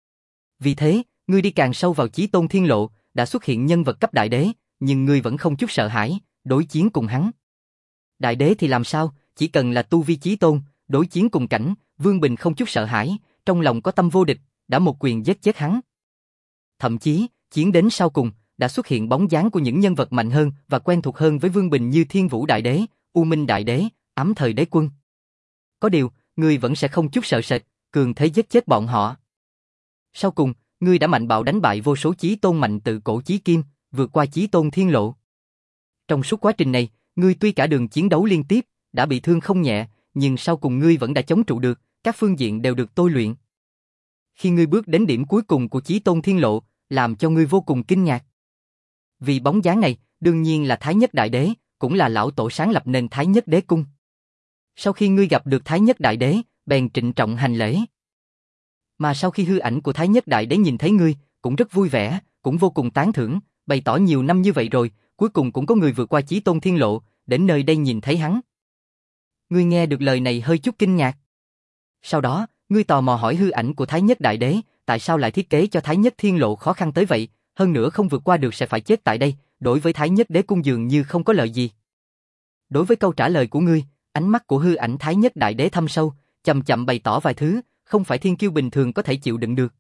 Vì thế, ngươi đi càng sâu vào Chí Tôn Thiên Lộ, đã xuất hiện nhân vật cấp đại đế, nhưng ngươi vẫn không chút sợ hãi, đối chiến cùng hắn. Đại đế thì làm sao, chỉ cần là tu vi Chí Tôn, đối chiến cùng cảnh, Vương Bình không chút sợ hãi, trong lòng có tâm vô địch, đã một quyền giết chết hắn. Thậm chí, chiến đến sau cùng, đã xuất hiện bóng dáng của những nhân vật mạnh hơn và quen thuộc hơn với Vương Bình như Thiên Vũ Đại Đế, U Minh Đại Đế, Ám Thời Đế Quân. Có điều, ngươi vẫn sẽ không chút sợ sệt, cường thế giết chết bọn họ. Sau cùng, ngươi đã mạnh bạo đánh bại vô số Chí Tôn mạnh từ cổ chí kim, vượt qua Chí Tôn Thiên Lộ. Trong suốt quá trình này, ngươi tuy cả đường chiến đấu liên tiếp, đã bị thương không nhẹ, nhưng sau cùng ngươi vẫn đã chống trụ được, các phương diện đều được tôi luyện. Khi ngươi bước đến điểm cuối cùng của Chí Tôn Thiên Lộ, làm cho ngươi vô cùng kinh ngạc. Vì bóng dáng này, đương nhiên là Thái Nhất Đại Đế, cũng là lão tổ sáng lập nên Thái Nhất Đế Cung. Sau khi ngươi gặp được Thái Nhất Đại Đế, bèn trịnh trọng hành lễ. Mà sau khi hư ảnh của Thái Nhất Đại Đế nhìn thấy ngươi, cũng rất vui vẻ, cũng vô cùng tán thưởng, bày tỏ nhiều năm như vậy rồi, cuối cùng cũng có người vượt qua Chí Tôn Thiên Lộ, đến nơi đây nhìn thấy hắn. Ngươi nghe được lời này hơi chút kinh ngạc. Sau đó, ngươi tò mò hỏi hư ảnh của Thái Nhất Đại Đế, tại sao lại thiết kế cho Thái Nhất Thiên Lộ khó khăn tới vậy, hơn nữa không vượt qua được sẽ phải chết tại đây, đối với Thái Nhất Đế Cung dường như không có lợi gì. Đối với câu trả lời của ngươi, ánh mắt của hư ảnh Thái Nhất Đại Đế thâm sâu, chậm chậm bày tỏ vài thứ, không phải thiên kiêu bình thường có thể chịu đựng được.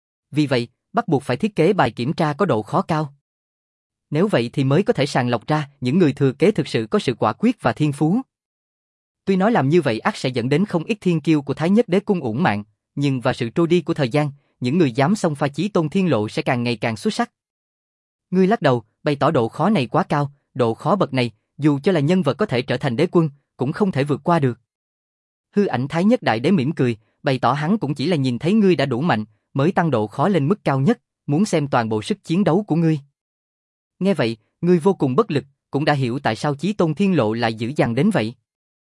Vì vậy, bắt buộc phải thiết kế bài kiểm tra có độ khó cao. Nếu vậy thì mới có thể sàng lọc ra những người thừa kế thực sự có sự quả quyết và thiên phú. Tuy nói làm như vậy ắt sẽ dẫn đến không ít thiên kiêu của Thái Nhất Đế Cung uổng mạng, nhưng và sự trôi đi của thời gian, những người dám xông pha Chí Tôn Thiên Lộ sẽ càng ngày càng xuất sắc. Ngươi lắc đầu, bày tỏ độ khó này quá cao, độ khó bậc này, dù cho là nhân vật có thể trở thành đế quân, cũng không thể vượt qua được. Hư ảnh Thái Nhất Đại Đế mỉm cười, bày tỏ hắn cũng chỉ là nhìn thấy ngươi đã đủ mạnh, mới tăng độ khó lên mức cao nhất, muốn xem toàn bộ sức chiến đấu của ngươi. Nghe vậy, ngươi vô cùng bất lực, cũng đã hiểu tại sao Chí Tôn Thiên Lộ lại dữ dằn đến vậy.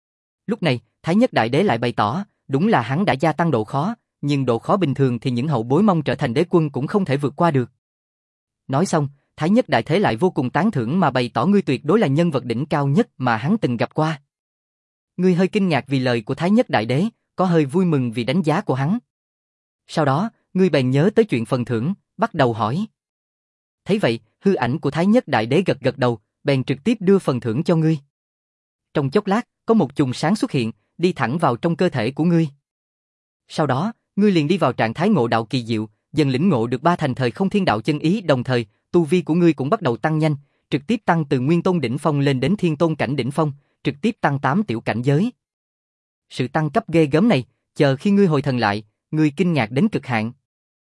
Lúc này, Thái Nhất Đại Đế lại bày tỏ, đúng là hắn đã gia tăng độ khó, nhưng độ khó bình thường thì những hậu bối mong trở thành đế quân cũng không thể vượt qua được. Nói xong, Thái Nhất Đại Thế lại vô cùng tán thưởng mà bày tỏ ngươi tuyệt đối là nhân vật đỉnh cao nhất mà hắn từng gặp qua. Ngươi hơi kinh ngạc vì lời của Thái Nhất Đại Đế, có hơi vui mừng vì đánh giá của hắn. Sau đó, ngươi bèn nhớ tới chuyện phần thưởng, bắt đầu hỏi. Thấy vậy, hư ảnh của Thái Nhất Đại Đế gật gật đầu, bèn trực tiếp đưa phần thưởng cho ngươi. Trong chốc lát, có một chùm sáng xuất hiện, đi thẳng vào trong cơ thể của ngươi. Sau đó, ngươi liền đi vào trạng thái ngộ đạo kỳ diệu, dần lĩnh ngộ được ba thành thời không thiên đạo chân ý, đồng thời, tu vi của ngươi cũng bắt đầu tăng nhanh, trực tiếp tăng từ nguyên tôn đỉnh phong lên đến thiên tôn cảnh đỉnh phong, trực tiếp tăng tám tiểu cảnh giới. Sự tăng cấp ghê gớm này, chờ khi ngươi hồi thần lại, ngươi kinh ngạc đến cực hạn.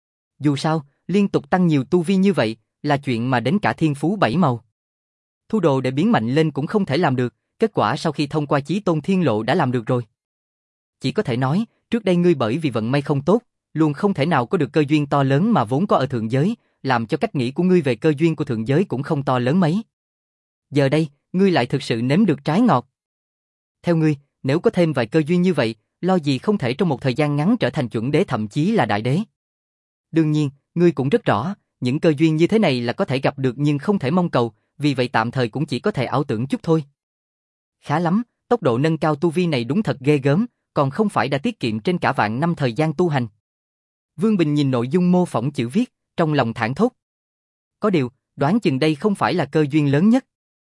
Dù sao, liên tục tăng nhiều tu vi như vậy, là chuyện mà đến cả thiên phú bảy màu. Thu đồ để biến mạnh lên cũng không thể làm được, kết quả sau khi thông qua Chí Tôn Thiên Lộ đã làm được rồi. Chỉ có thể nói, trước đây ngươi bởi vì vận may không tốt, luôn không thể nào có được cơ duyên to lớn mà vốn có ở thượng giới, làm cho cách nghĩ của ngươi về cơ duyên của thượng giới cũng không to lớn mấy. Giờ đây, ngươi lại thực sự nếm được trái ngọt. Theo ngươi, nếu có thêm vài cơ duyên như vậy, lo gì không thể trong một thời gian ngắn trở thành chuẩn đế thậm chí là đại đế. Đương nhiên, ngươi cũng rất rõ, những cơ duyên như thế này là có thể gặp được nhưng không thể mong cầu, vì vậy tạm thời cũng chỉ có thể ảo tưởng chút thôi. Khá lắm, tốc độ nâng cao tu vi này đúng thật ghê gớm, còn không phải đã tiết kiệm trên cả vạn năm thời gian tu hành. Vương Bình nhìn nội dung mô phỏng chữ viết, trong lòng thảng thốt. Có điều, đoán chừng đây không phải là cơ duyên lớn nhất.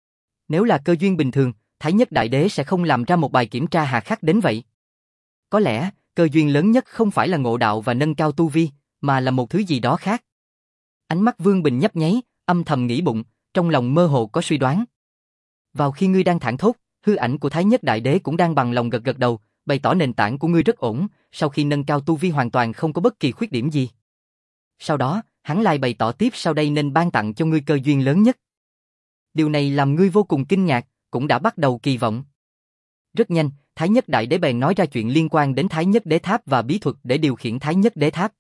Nếu là cơ duyên bình thường, Thái Nhất Đại Đế sẽ không làm ra một bài kiểm tra hà khắc đến vậy. Có lẽ, cơ duyên lớn nhất không phải là ngộ đạo và nâng cao tu vi, mà là một thứ gì đó khác. Ánh mắt Vương Bình nhấp nháy, âm thầm nghĩ bụng, trong lòng mơ hồ có suy đoán. Vào khi ngươi đang thảng thốt, Hư ảnh của Thái Nhất Đại Đế cũng đang bằng lòng gật gật đầu, bày tỏ nền tảng của ngươi rất ổn, sau khi nâng cao tu vi hoàn toàn không có bất kỳ khuyết điểm gì. Sau đó, hắn lại bày tỏ tiếp sau đây nên ban tặng cho ngươi cơ duyên lớn nhất. Điều này làm ngươi vô cùng kinh ngạc, cũng đã bắt đầu kỳ vọng. Rất nhanh, Thái Nhất Đại Đế bèn nói ra chuyện liên quan đến Thái Nhất Đế Tháp và bí thuật để điều khiển Thái Nhất Đế Tháp.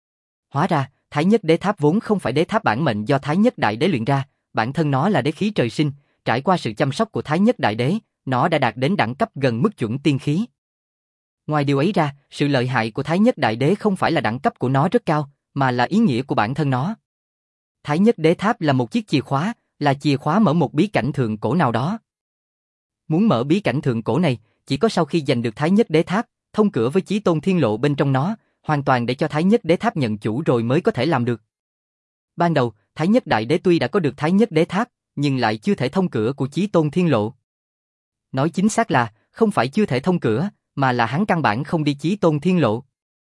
Hóa ra, Thái Nhất Đế Tháp vốn không phải đế tháp bản mệnh do Thái Nhất Đại Đế luyện ra, bản thân nó là đế khí trời sinh, trải qua sự chăm sóc của Thái Nhất Đại Đế, nó đã đạt đến đẳng cấp gần mức chuẩn tiên khí. Ngoài điều ấy ra, sự lợi hại của Thái Nhất Đại Đế không phải là đẳng cấp của nó rất cao, mà là ý nghĩa của bản thân nó. Thái Nhất Đế Tháp là một chiếc chìa khóa, là chìa khóa mở một bí cảnh thượng cổ nào đó. Muốn mở bí cảnh thượng cổ này, chỉ có sau khi giành được Thái Nhất Đế Tháp, thông cửa với Chí Tôn Thiên Lộ bên trong nó, hoàn toàn để cho Thái Nhất Đế Tháp nhận chủ rồi mới có thể làm được. Ban đầu, Thái Nhất Đại Đế tuy đã có được Thái Nhất Đế Tháp, nhưng lại chưa thể thông cửa của Chí Tôn Thiên Lộ. Nói chính xác là, không phải chưa thể thông cửa, mà là hắn căn bản không đi Chí Tôn Thiên Lộ.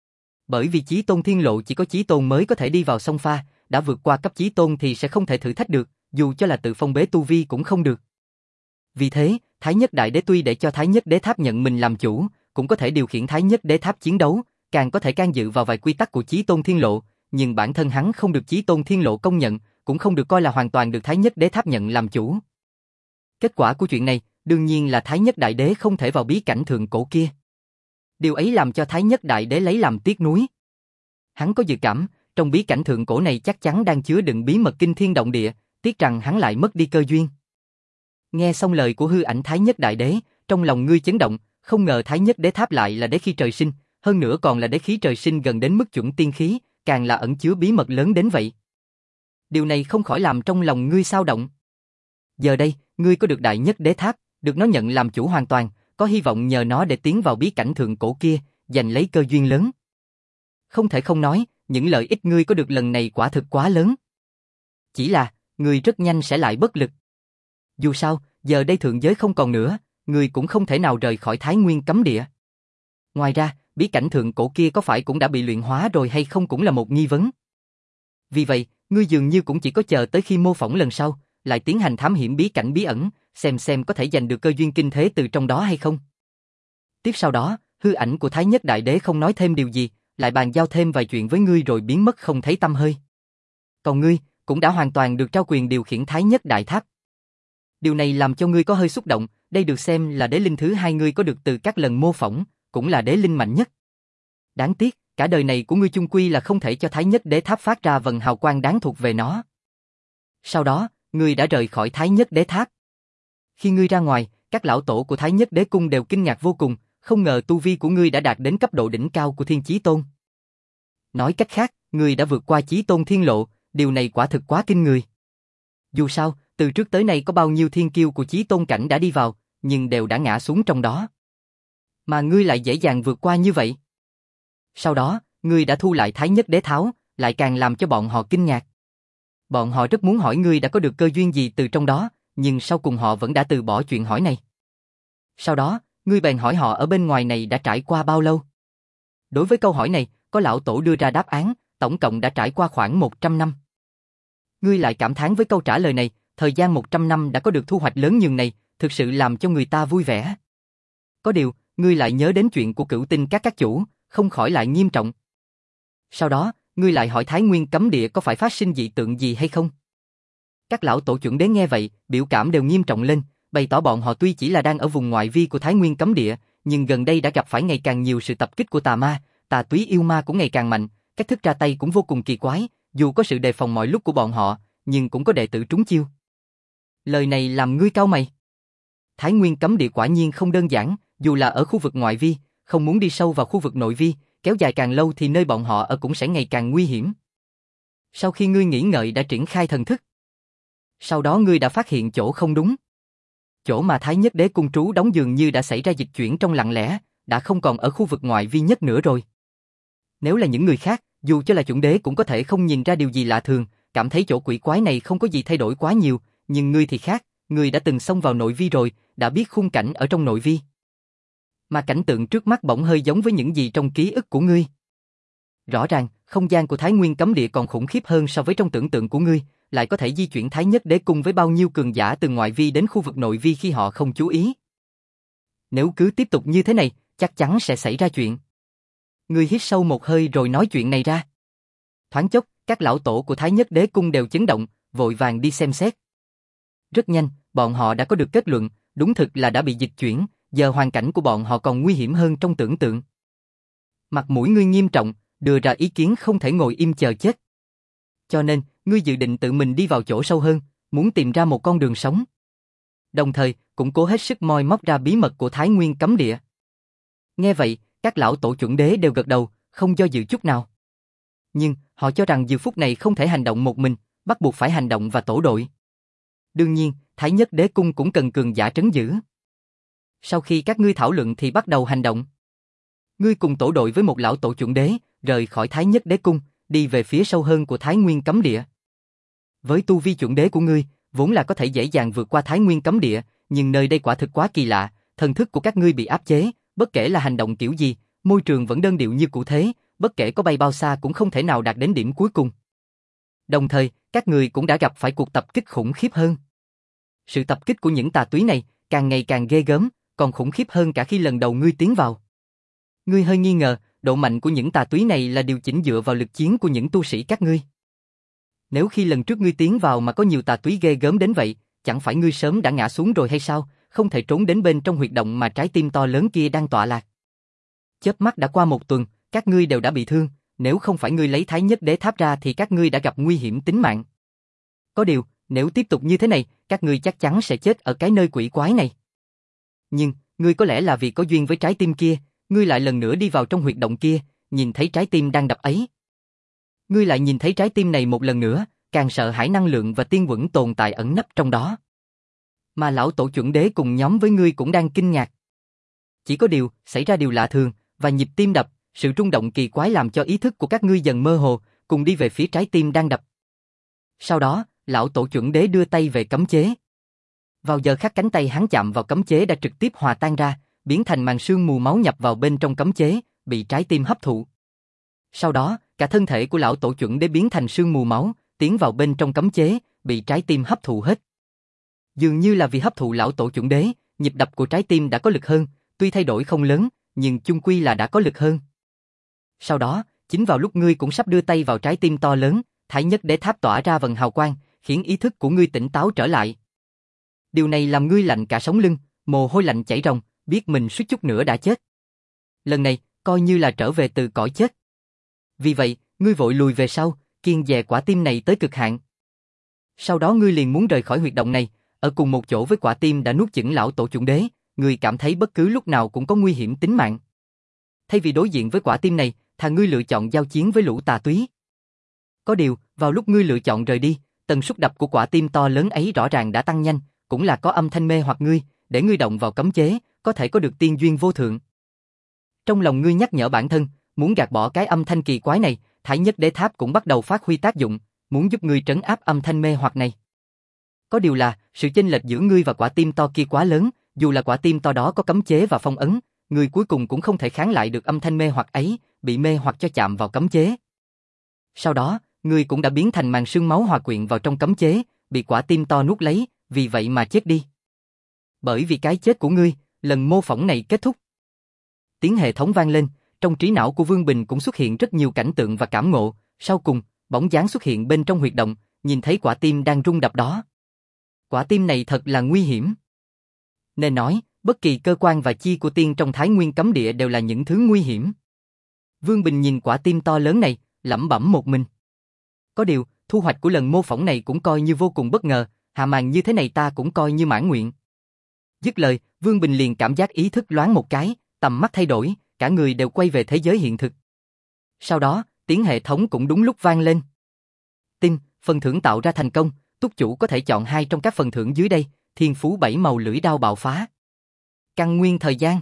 Bởi vì Chí Tôn Thiên Lộ chỉ có Chí Tôn mới có thể đi vào sông pha, đã vượt qua cấp Chí Tôn thì sẽ không thể thử thách được, dù cho là tự phong bế tu vi cũng không được. Vì thế, Thái Nhất Đại Đế tuy để cho Thái Nhất Đế Tháp nhận mình làm chủ, cũng có thể điều khiển Thái Nhất Đế Tháp chiến đấu, càng có thể can dự vào vài quy tắc của Chí Tôn Thiên Lộ, nhưng bản thân hắn không được Chí Tôn Thiên Lộ công nhận, cũng không được coi là hoàn toàn được Thái Nhất Đế Tháp nhận làm chủ. Kết quả của chuyện này, đương nhiên là Thái Nhất Đại Đế không thể vào bí cảnh thượng cổ kia. Điều ấy làm cho Thái Nhất Đại Đế lấy làm tiếc nuối. Hắn có dự cảm, trong bí cảnh thượng cổ này chắc chắn đang chứa đựng bí mật kinh thiên động địa, tiếc rằng hắn lại mất đi cơ duyên. Nghe xong lời của hư ảnh Thái Nhất Đại Đế, trong lòng ngươi chấn động, không ngờ Thái Nhất Đế Tháp lại là đế khí trời sinh, hơn nữa còn là đế khí trời sinh gần đến mức chuẩn tiên khí, càng là ẩn chứa bí mật lớn đến vậy. Điều này không khỏi làm trong lòng ngươi xao động. Giờ đây, ngươi có được Đại Nhất Đế Tháp, được nó nhận làm chủ hoàn toàn, có hy vọng nhờ nó để tiến vào bí cảnh thượng cổ kia, giành lấy cơ duyên lớn. Không thể không nói, những lợi ích ngươi có được lần này quả thực quá lớn. Chỉ là, ngươi rất nhanh sẽ lại bất lực. Dù sao, giờ đây thượng giới không còn nữa, ngươi cũng không thể nào rời khỏi Thái Nguyên cấm địa. Ngoài ra, bí cảnh thượng cổ kia có phải cũng đã bị luyện hóa rồi hay không cũng là một nghi vấn. Vì vậy, ngươi dường như cũng chỉ có chờ tới khi mô phỏng lần sau, lại tiến hành thám hiểm bí cảnh bí ẩn, xem xem có thể giành được cơ duyên kinh thế từ trong đó hay không. Tiếp sau đó, hư ảnh của Thái Nhất Đại Đế không nói thêm điều gì, lại bàn giao thêm vài chuyện với ngươi rồi biến mất không thấy tăm hơi. Còn ngươi, cũng đã hoàn toàn được trao quyền điều khiển Thái Nhất Đại Tháp. Điều này làm cho ngươi có hơi xúc động, đây được xem là đế linh thứ hai ngươi có được từ các lần mô phỏng, cũng là đế linh mạnh nhất. Đáng tiếc, cả đời này của ngươi chung quy là không thể cho Thái Nhất Đế Tháp phát ra vầng hào quang đáng thuộc về nó. Sau đó, ngươi đã rời khỏi Thái Nhất Đế Tháp. Khi ngươi ra ngoài, các lão tổ của Thái Nhất Đế Cung đều kinh ngạc vô cùng, không ngờ tu vi của ngươi đã đạt đến cấp độ đỉnh cao của Thiên Chí Tôn. Nói cách khác, ngươi đã vượt qua Chí Tôn Thiên Lộ, điều này quả thực quá kinh người. Dù sao, từ trước tới nay có bao nhiêu thiên kiêu của Chí Tôn cảnh đã đi vào, nhưng đều đã ngã xuống trong đó. Mà ngươi lại dễ dàng vượt qua như vậy. Sau đó, ngươi đã thu lại Thái Nhất Đế Tháo, lại càng làm cho bọn họ kinh ngạc. Bọn họ rất muốn hỏi ngươi đã có được cơ duyên gì từ trong đó, nhưng sau cùng họ vẫn đã từ bỏ chuyện hỏi này. Sau đó, ngươi bèn hỏi họ ở bên ngoài này đã trải qua bao lâu. Đối với câu hỏi này, có lão tổ đưa ra đáp án, tổng cộng đã trải qua khoảng một trăm năm. Ngươi lại cảm thán với câu trả lời này, thời gian một trăm năm đã có được thu hoạch lớn nhường này, thực sự làm cho người ta vui vẻ. Có điều, ngươi lại nhớ đến chuyện của Cửu Tinh các các chủ, không khỏi lại nghiêm trọng. Sau đó, ngươi lại hỏi Thái Nguyên cấm địa có phải phát sinh dị tượng gì hay không? Các lão tổ chuẩn đế nghe vậy, biểu cảm đều nghiêm trọng lên, bày tỏ bọn họ tuy chỉ là đang ở vùng ngoại vi của Thái Nguyên cấm địa, nhưng gần đây đã gặp phải ngày càng nhiều sự tập kích của tà ma, tà túy yêu ma cũng ngày càng mạnh, cách thức ra tay cũng vô cùng kỳ quái, dù có sự đề phòng mọi lúc của bọn họ, nhưng cũng có đệ tử trúng chiêu. Lời này làm ngươi cau mày. Thái Nguyên cấm địa quả nhiên không đơn giản, dù là ở khu vực ngoại vi, không muốn đi sâu vào khu vực nội vi, kéo dài càng lâu thì nơi bọn họ ở cũng sẽ ngày càng nguy hiểm. Sau khi ngươi nghĩ ngợi đã triển khai thần thức, sau đó ngươi đã phát hiện chỗ không đúng. Chỗ mà Thái Nhất Đế cung trú đóng dường như đã xảy ra dịch chuyển trong lặng lẽ, đã không còn ở khu vực ngoại vi nhất nữa rồi. Nếu là những người khác, dù cho là chuẩn đế cũng có thể không nhìn ra điều gì lạ thường, cảm thấy chỗ quỷ quái này không có gì thay đổi quá nhiều, nhưng ngươi thì khác, ngươi đã từng xông vào nội vi rồi, đã biết khung cảnh ở trong nội vi. Mà cảnh tượng trước mắt bỗng hơi giống với những gì trong ký ức của ngươi. Rõ ràng, không gian của Thái Nguyên cấm địa còn khủng khiếp hơn so với trong tưởng tượng của ngươi, lại có thể di chuyển Thái Nhất Đế cung với bao nhiêu cường giả từ ngoại vi đến khu vực nội vi khi họ không chú ý. Nếu cứ tiếp tục như thế này, chắc chắn sẽ xảy ra chuyện. Ngươi hít sâu một hơi rồi nói chuyện này ra. Thoáng chốc, các lão tổ của Thái Nhất Đế Cung đều chấn động, vội vàng đi xem xét. Rất nhanh, bọn họ đã có được kết luận, đúng thực là đã bị dịch chuyển, giờ hoàn cảnh của bọn họ còn nguy hiểm hơn trong tưởng tượng. Mặt mũi ngươi nghiêm trọng, đưa ra ý kiến không thể ngồi im chờ chết. Cho nên, ngươi dự định tự mình đi vào chỗ sâu hơn, muốn tìm ra một con đường sống. Đồng thời, cũng cố hết sức moi móc ra bí mật của Thái Nguyên cấm địa. Nghe vậy, các lão tổ chuẩn đế đều gật đầu, không do dự chút nào. Nhưng, họ cho rằng giờ phút này không thể hành động một mình, bắt buộc phải hành động và tổ đội. Đương nhiên, Thái Nhất Đế Cung cũng cần cường giả trấn giữ. Sau khi các ngươi thảo luận thì bắt đầu hành động. Ngươi cùng tổ đội với một lão tổ chuẩn đế, rời khỏi Thái Nhất Đế Cung, đi về phía sâu hơn của Thái Nguyên cấm địa. Với tu vi chuẩn đế của ngươi, vốn là có thể dễ dàng vượt qua Thái Nguyên cấm địa, nhưng nơi đây quả thực quá kỳ lạ, thần thức của các ngươi bị áp chế, bất kể là hành động kiểu gì, môi trường vẫn đơn điệu như cũ thế, bất kể có bay bao xa cũng không thể nào đạt đến điểm cuối cùng. Đồng thời, các ngươi cũng đã gặp phải cuộc tập kích khủng khiếp hơn. Sự tập kích của những tà túy này càng ngày càng ghê gớm, còn khủng khiếp hơn cả khi lần đầu ngươi tiến vào. Ngươi hơi nghi ngờ, độ mạnh của những tà túy này là điều chỉnh dựa vào lực chiến của những tu sĩ các ngươi. Nếu khi lần trước ngươi tiến vào mà có nhiều tà túy ghê gớm đến vậy, chẳng phải ngươi sớm đã ngã xuống rồi hay sao, không thể trốn đến bên trong huyệt động mà trái tim to lớn kia đang tọa lạc. Chớp mắt đã qua một tuần, các ngươi đều đã bị thương, nếu không phải ngươi lấy Thái Nhất Đế Tháp ra thì các ngươi đã gặp nguy hiểm tính mạng. Có điều, nếu tiếp tục như thế này, các ngươi chắc chắn sẽ chết ở cái nơi quỷ quái này. Nhưng, ngươi có lẽ là vì có duyên với trái tim kia, ngươi lại lần nữa đi vào trong huyệt động kia, nhìn thấy trái tim đang đập ấy. Ngươi lại nhìn thấy trái tim này một lần nữa, càng sợ hãi năng lượng và tiên quẩn tồn tại ẩn nấp trong đó. Mà lão tổ chuẩn đế cùng nhóm với ngươi cũng đang kinh ngạc. Chỉ có điều, xảy ra điều lạ thường, và nhịp tim đập, sự rung động kỳ quái làm cho ý thức của các ngươi dần mơ hồ, cùng đi về phía trái tim đang đập. Sau đó, lão tổ chuẩn đế đưa tay về cấm chế. Vào giờ khắc cánh tay hắn chạm vào cấm chế đã trực tiếp hòa tan ra, biến thành màn sương mù máu nhập vào bên trong cấm chế, bị trái tim hấp thụ. Sau đó, cả thân thể của lão tổ chuẩn đế biến thành sương mù máu, tiến vào bên trong cấm chế, bị trái tim hấp thụ hết. Dường như là vì hấp thụ lão tổ chuẩn đế, nhịp đập của trái tim đã có lực hơn, tuy thay đổi không lớn, nhưng chung quy là đã có lực hơn. Sau đó, chính vào lúc ngươi cũng sắp đưa tay vào trái tim to lớn, Thái Nhất Đế Tháp tỏa ra vầng hào quang, khiến ý thức của ngươi tỉnh táo trở lại. Điều này làm ngươi lạnh cả sống lưng, mồ hôi lạnh chảy ròng, biết mình suýt chút nữa đã chết. Lần này, coi như là trở về từ cõi chết. Vì vậy, ngươi vội lùi về sau, kiêng dè quả tim này tới cực hạn. Sau đó ngươi liền muốn rời khỏi huyệt động này, ở cùng một chỗ với quả tim đã nuốt chửng lão tổ chuẩn đế, ngươi cảm thấy bất cứ lúc nào cũng có nguy hiểm tính mạng. Thay vì đối diện với quả tim này, thà ngươi lựa chọn giao chiến với lũ tà túy. Có điều, vào lúc ngươi lựa chọn rời đi, tần suất đập của quả tim to lớn ấy rõ ràng đã tăng nhanh, cũng là có âm thanh mê hoặc ngươi, để ngươi động vào cấm chế, có thể có được tiên duyên vô thượng. Trong lòng ngươi nhắc nhở bản thân, muốn gạt bỏ cái âm thanh kỳ quái này, Thái Nhất Đế Tháp cũng bắt đầu phát huy tác dụng, muốn giúp ngươi trấn áp âm thanh mê hoặc này. Có điều là, sự chênh lệch giữa ngươi và quả tim to kia quá lớn, dù là quả tim to đó có cấm chế và phong ấn, ngươi cuối cùng cũng không thể kháng lại được âm thanh mê hoặc ấy, bị mê hoặc cho chạm vào cấm chế. Sau đó, ngươi cũng đã biến thành màn sương máu hòa quyện vào trong cấm chế, bị quả tim to nuốt lấy, vì vậy mà chết đi. Bởi vì cái chết của ngươi, lần mô phỏng này kết thúc. Tiếng hệ thống vang lên, trong trí não của Vương Bình cũng xuất hiện rất nhiều cảnh tượng và cảm ngộ, sau cùng, bóng dáng xuất hiện bên trong huyệt động, nhìn thấy quả tim đang rung đập đó. Quả tim này thật là nguy hiểm. Nên nói, bất kỳ cơ quan và chi của tiên trong Thái Nguyên cấm địa đều là những thứ nguy hiểm. Vương Bình nhìn quả tim to lớn này, lẩm bẩm một mình. Có điều, thu hoạch của lần mô phỏng này cũng coi như vô cùng bất ngờ, hạ màn như thế này ta cũng coi như mãn nguyện. Dứt lời, Vương Bình liền cảm giác ý thức loáng một cái, tầm mắt thay đổi, cả người đều quay về thế giới hiện thực. Sau đó, tiếng hệ thống cũng đúng lúc vang lên. Tin, phần thưởng tạo ra thành công, túc chủ có thể chọn hai trong các phần thưởng dưới đây, thiên phú bảy màu lưỡi đao bạo phá. Căn nguyên thời gian.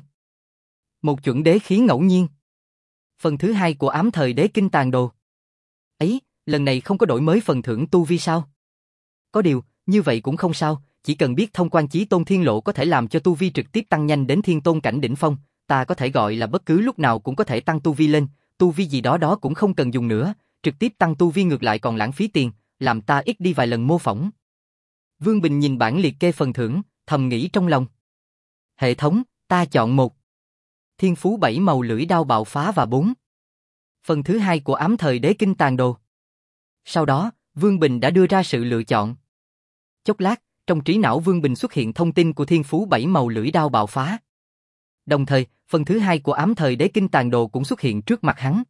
Một chuẩn đế khí ngẫu nhiên. Phần thứ hai của ám thời đế kinh tàn đồ. Ấy, lần này không có đổi mới phần thưởng tu vi sao? Có điều, như vậy cũng không sao, chỉ cần biết thông quan chí tôn thiên lộ có thể làm cho tu vi trực tiếp tăng nhanh đến thiên tôn cảnh đỉnh phong, ta có thể gọi là bất cứ lúc nào cũng có thể tăng tu vi lên, tu vi gì đó đó cũng không cần dùng nữa, trực tiếp tăng tu vi ngược lại còn lãng phí tiền, làm ta ít đi vài lần mô phỏng. Vương Bình nhìn bảng liệt kê phần thưởng, thầm nghĩ trong lòng. Hệ thống, Ta chọn một. Thiên phú bảy màu lưỡi đao bạo phá và bốn. Phần thứ hai của ám thời đế kinh tàn đồ. Sau đó, Vương Bình đã đưa ra sự lựa chọn. Chốc lát, trong trí não Vương Bình xuất hiện thông tin của thiên phú bảy màu lưỡi đao bạo phá. Đồng thời, phần thứ hai của ám thời đế kinh tàn đồ cũng xuất hiện trước mặt hắn.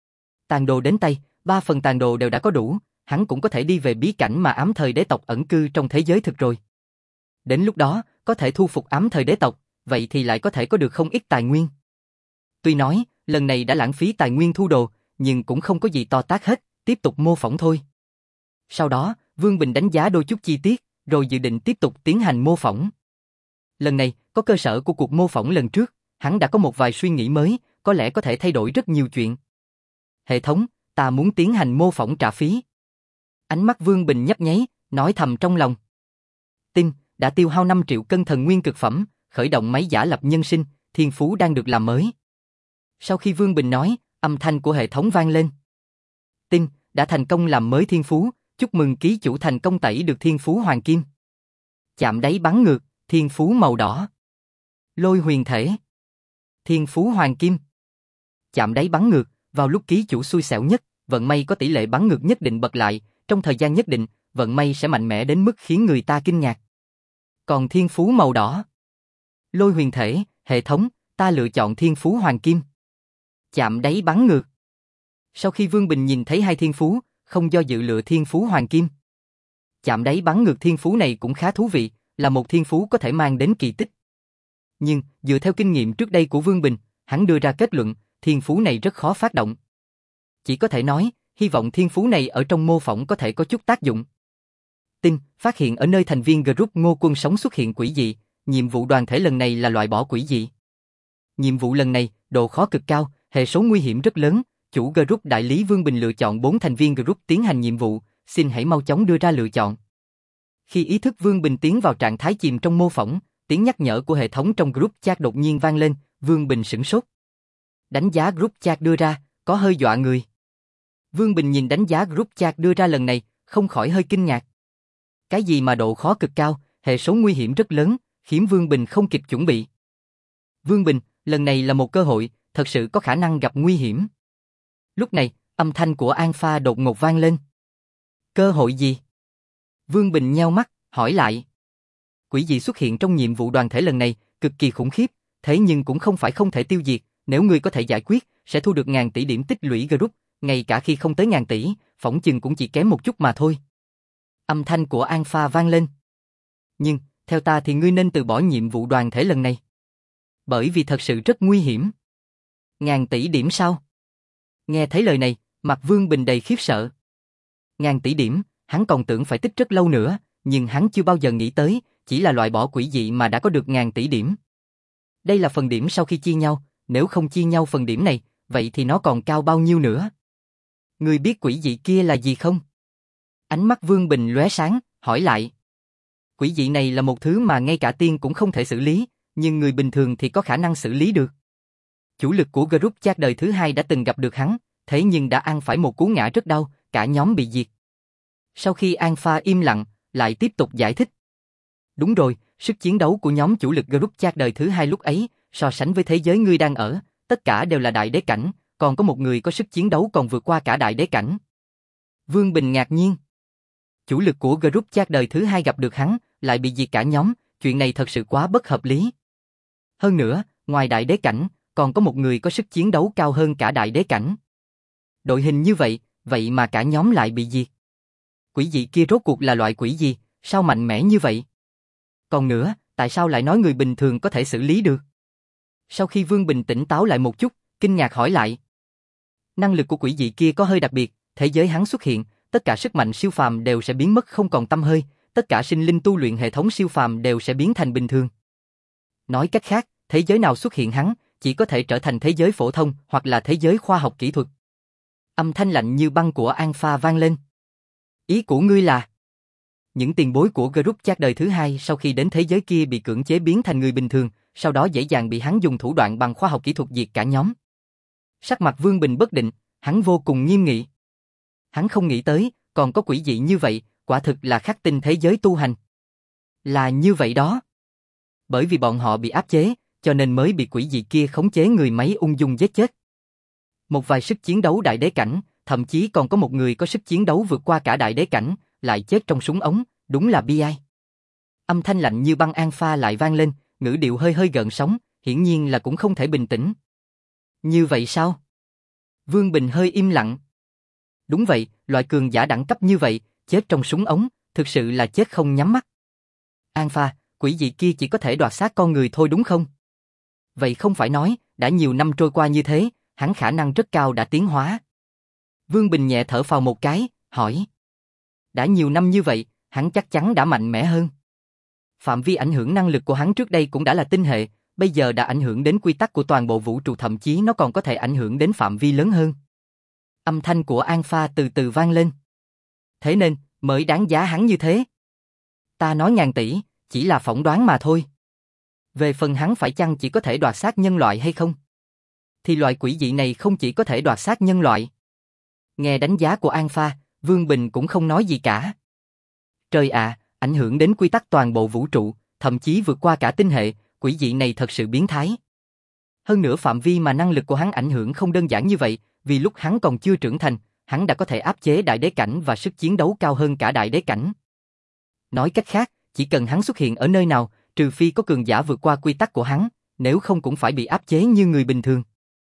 Tàn đồ đến tay, ba phần tàn đồ đều đã có đủ, hắn cũng có thể đi về bí cảnh mà ám thời đế tộc ẩn cư trong thế giới thực rồi. Đến lúc đó, có thể thu phục ám thời đế tộc, vậy thì lại có thể có được không ít tài nguyên. Tuy nói, lần này đã lãng phí tài nguyên thu đồ, nhưng cũng không có gì to tát hết, tiếp tục mô phỏng thôi. Sau đó, Vương Bình đánh giá đôi chút chi tiết, rồi dự định tiếp tục tiến hành mô phỏng. Lần này, có cơ sở của cuộc mô phỏng lần trước, hắn đã có một vài suy nghĩ mới, có lẽ có thể thay đổi rất nhiều chuyện. Hệ thống, ta muốn tiến hành mô phỏng trả phí. Ánh mắt Vương Bình nhấp nháy, nói thầm trong lòng. Tin, đã tiêu hao năm triệu cân thần nguyên cực phẩm, khởi động máy giả lập nhân sinh, thiên phú đang được làm mới. Sau khi Vương Bình nói, âm thanh của hệ thống vang lên. Tin, đã thành công làm mới thiên phú, chúc mừng ký chủ thành công tẩy được thiên phú hoàng kim. Chạm đáy bắn ngược, thiên phú màu đỏ. Lôi huyền thể. Thiên phú hoàng kim. Chạm đáy bắn ngược, vào lúc ký chủ xui xẻo nhất, vận may có tỷ lệ bắn ngược nhất định bật lại, trong thời gian nhất định, vận may sẽ mạnh mẽ đến mức khiến người ta kinh ngạc. Còn thiên phú màu đỏ. Lôi huyền thể, hệ thống, ta lựa chọn thiên phú hoàng kim. Chạm đáy bắn ngược. Sau khi Vương Bình nhìn thấy hai thiên phú, không do dự lựa thiên phú hoàng kim. Chạm đáy bắn ngược thiên phú này cũng khá thú vị, là một thiên phú có thể mang đến kỳ tích. Nhưng, dựa theo kinh nghiệm trước đây của Vương Bình, hắn đưa ra kết luận, thiên phú này rất khó phát động. Chỉ có thể nói, hy vọng thiên phú này ở trong mô phỏng có thể có chút tác dụng. Tin, phát hiện ở nơi thành viên group Ngô Quân Sống xuất hiện quỷ dị, nhiệm vụ đoàn thể lần này là loại bỏ quỷ dị. Nhiệm vụ lần này, độ khó cực cao, hệ số nguy hiểm rất lớn, chủ group đại lý Vương Bình lựa chọn bốn thành viên group tiến hành nhiệm vụ, xin hãy mau chóng đưa ra lựa chọn. Khi ý thức Vương Bình tiến vào trạng thái chìm trong mô phỏng, tiếng nhắc nhở của hệ thống trong group chat đột nhiên vang lên, Vương Bình sửng sốt. Đánh giá group chat đưa ra, có hơi dọa người. Vương Bình nhìn đánh giá group chat đưa ra lần này, không khỏi hơi kinh ngạc. Cái gì mà độ khó cực cao, hệ số nguy hiểm rất lớn, khiến Vương Bình không kịp chuẩn bị. Vương Bình, lần này là một cơ hội, thật sự có khả năng gặp nguy hiểm. Lúc này, âm thanh của Alpha đột ngột vang lên. Cơ hội gì? Vương Bình nheo mắt, hỏi lại. Quỷ dị xuất hiện trong nhiệm vụ đoàn thể lần này, cực kỳ khủng khiếp, thế nhưng cũng không phải không thể tiêu diệt, nếu ngươi có thể giải quyết, sẽ thu được ngàn tỷ điểm tích lũy group, ngay cả khi không tới ngàn tỷ, phỏng chừng cũng chỉ kém một chút mà thôi. Âm thanh của Alpha vang lên. Nhưng, theo ta thì ngươi nên từ bỏ nhiệm vụ đoàn thể lần này. Bởi vì thật sự rất nguy hiểm. Ngàn tỷ điểm sao? Nghe thấy lời này, mặt Vương Bình đầy khiếp sợ. Ngàn tỷ điểm, hắn còn tưởng phải tích rất lâu nữa, nhưng hắn chưa bao giờ nghĩ tới, chỉ là loại bỏ quỷ dị mà đã có được ngàn tỷ điểm. Đây là phần điểm sau khi chia nhau, nếu không chia nhau phần điểm này, vậy thì nó còn cao bao nhiêu nữa? Ngươi biết quỷ dị kia là gì không? Ánh mắt Vương Bình lóe sáng, hỏi lại. Quỷ dị này là một thứ mà ngay cả tiên cũng không thể xử lý, nhưng người bình thường thì có khả năng xử lý được. Chủ lực của group chat đời thứ hai đã từng gặp được hắn, thế nhưng đã ăn phải một cú ngã rất đau, cả nhóm bị diệt. Sau khi Alpha im lặng, lại tiếp tục giải thích. Đúng rồi, sức chiến đấu của nhóm chủ lực group chat đời thứ hai lúc ấy, so sánh với thế giới ngươi đang ở, tất cả đều là đại đế cảnh, còn có một người có sức chiến đấu còn vượt qua cả đại đế cảnh. Vương Bình ngạc nhiên. Chủ lực của group chat đời thứ hai gặp được hắn, lại bị diệt cả nhóm, chuyện này thật sự quá bất hợp lý. Hơn nữa, ngoài đại đế cảnh, còn có một người có sức chiến đấu cao hơn cả đại đế cảnh. Đội hình như vậy, vậy mà cả nhóm lại bị diệt. Quỷ dị kia rốt cuộc là loại quỷ gì, sao mạnh mẽ như vậy? Còn nữa, tại sao lại nói người bình thường có thể xử lý được? Sau khi Vương Bình tỉnh táo lại một chút, kinh ngạc hỏi lại. Năng lực của quỷ dị kia có hơi đặc biệt, thế giới hắn xuất hiện, tất cả sức mạnh siêu phàm đều sẽ biến mất không còn tăm hơi, tất cả sinh linh tu luyện hệ thống siêu phàm đều sẽ biến thành bình thường. Nói cách khác, thế giới nào xuất hiện hắn, chỉ có thể trở thành thế giới phổ thông hoặc là thế giới khoa học kỹ thuật. Âm thanh lạnh như băng của Alpha vang lên. Ý của ngươi là... Những tiền bối của group chat đời thứ hai sau khi đến thế giới kia bị cưỡng chế biến thành người bình thường, sau đó dễ dàng bị hắn dùng thủ đoạn bằng khoa học kỹ thuật diệt cả nhóm. Sắc mặt Vương Bình bất định, hắn vô cùng nghiêm nghị. Hắn không nghĩ tới, còn có quỷ dị như vậy, quả thực là khắc tinh thế giới tu hành. Là như vậy đó. Bởi vì bọn họ bị áp chế, cho nên mới bị quỷ dị kia khống chế người máy ung dung giết chết. Một vài sức chiến đấu đại đế cảnh, thậm chí còn có một người có sức chiến đấu vượt qua cả đại đế cảnh, lại chết trong súng ống, đúng là bi ai. Âm thanh lạnh như băng An Pha lại vang lên, ngữ điệu hơi hơi gợn sóng, hiển nhiên là cũng không thể bình tĩnh. Như vậy sao? Vương Bình hơi im lặng. Đúng vậy, loại cường giả đẳng cấp như vậy, chết trong súng ống, thực sự là chết không nhắm mắt. An Pha, quỷ dị kia chỉ có thể đoạt xác con người thôi đúng không? Vậy không phải nói, đã nhiều năm trôi qua như thế, hắn khả năng rất cao đã tiến hóa. Vương Bình nhẹ thở phào một cái, hỏi. Đã nhiều năm như vậy, hắn chắc chắn đã mạnh mẽ hơn. Phạm vi ảnh hưởng năng lực của hắn trước đây cũng đã là tinh hệ, bây giờ đã ảnh hưởng đến quy tắc của toàn bộ vũ trụ, thậm chí nó còn có thể ảnh hưởng đến phạm vi lớn hơn. Âm thanh của An Pha từ từ vang lên. Thế nên, mới đáng giá hắn như thế. Ta nói ngàn tỷ, chỉ là phỏng đoán mà thôi. Về phần hắn phải chăng chỉ có thể đoạt xác nhân loại hay không? Thì loại quỷ dị này không chỉ có thể đoạt xác nhân loại. Nghe đánh giá của An Pha, Vương Bình cũng không nói gì cả. Trời ạ, ảnh hưởng đến quy tắc toàn bộ vũ trụ, thậm chí vượt qua cả tinh hệ, quỷ dị này thật sự biến thái. Hơn nữa phạm vi mà năng lực của hắn ảnh hưởng không đơn giản như vậy, vì lúc hắn còn chưa trưởng thành, hắn đã có thể áp chế đại đế cảnh và sức chiến đấu cao hơn cả đại đế cảnh. Nói cách khác, chỉ cần hắn xuất hiện ở nơi nào, trừ phi có cường giả vượt qua quy tắc của hắn, nếu không cũng phải bị áp chế như người bình thường.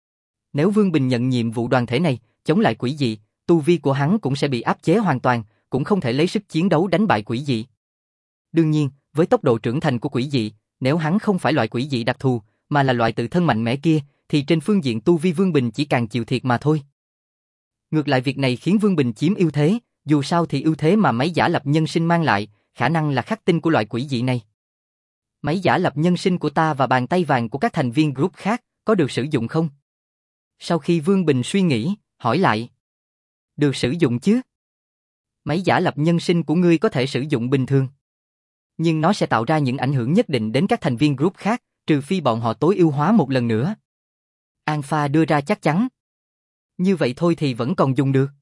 Nếu Vương Bình nhận nhiệm vụ đoàn thể này, chống lại quỷ dị, tu vi của hắn cũng sẽ bị áp chế hoàn toàn, cũng không thể lấy sức chiến đấu đánh bại quỷ dị. Đương nhiên, với tốc độ trưởng thành của quỷ dị, nếu hắn không phải loại quỷ dị đặc thù, mà là loại tự thân mạnh mẽ kia, thì trên phương diện tu vi Vương Bình chỉ càng chịu thiệt mà thôi. Ngược lại việc này khiến Vương Bình chiếm ưu thế, dù sao thì ưu thế mà máy giả lập nhân sinh mang lại, khả năng là khắc tinh của loại quỷ dị này. Máy giả lập nhân sinh của ta và bàn tay vàng của các thành viên group khác, có được sử dụng không? Sau khi Vương Bình suy nghĩ, hỏi lại. Được sử dụng chứ? Máy giả lập nhân sinh của ngươi có thể sử dụng bình thường. Nhưng nó sẽ tạo ra những ảnh hưởng nhất định đến các thành viên group khác, trừ phi bọn họ tối ưu hóa một lần nữa. An Pha đưa ra chắc chắn. Như vậy thôi thì vẫn còn dùng được.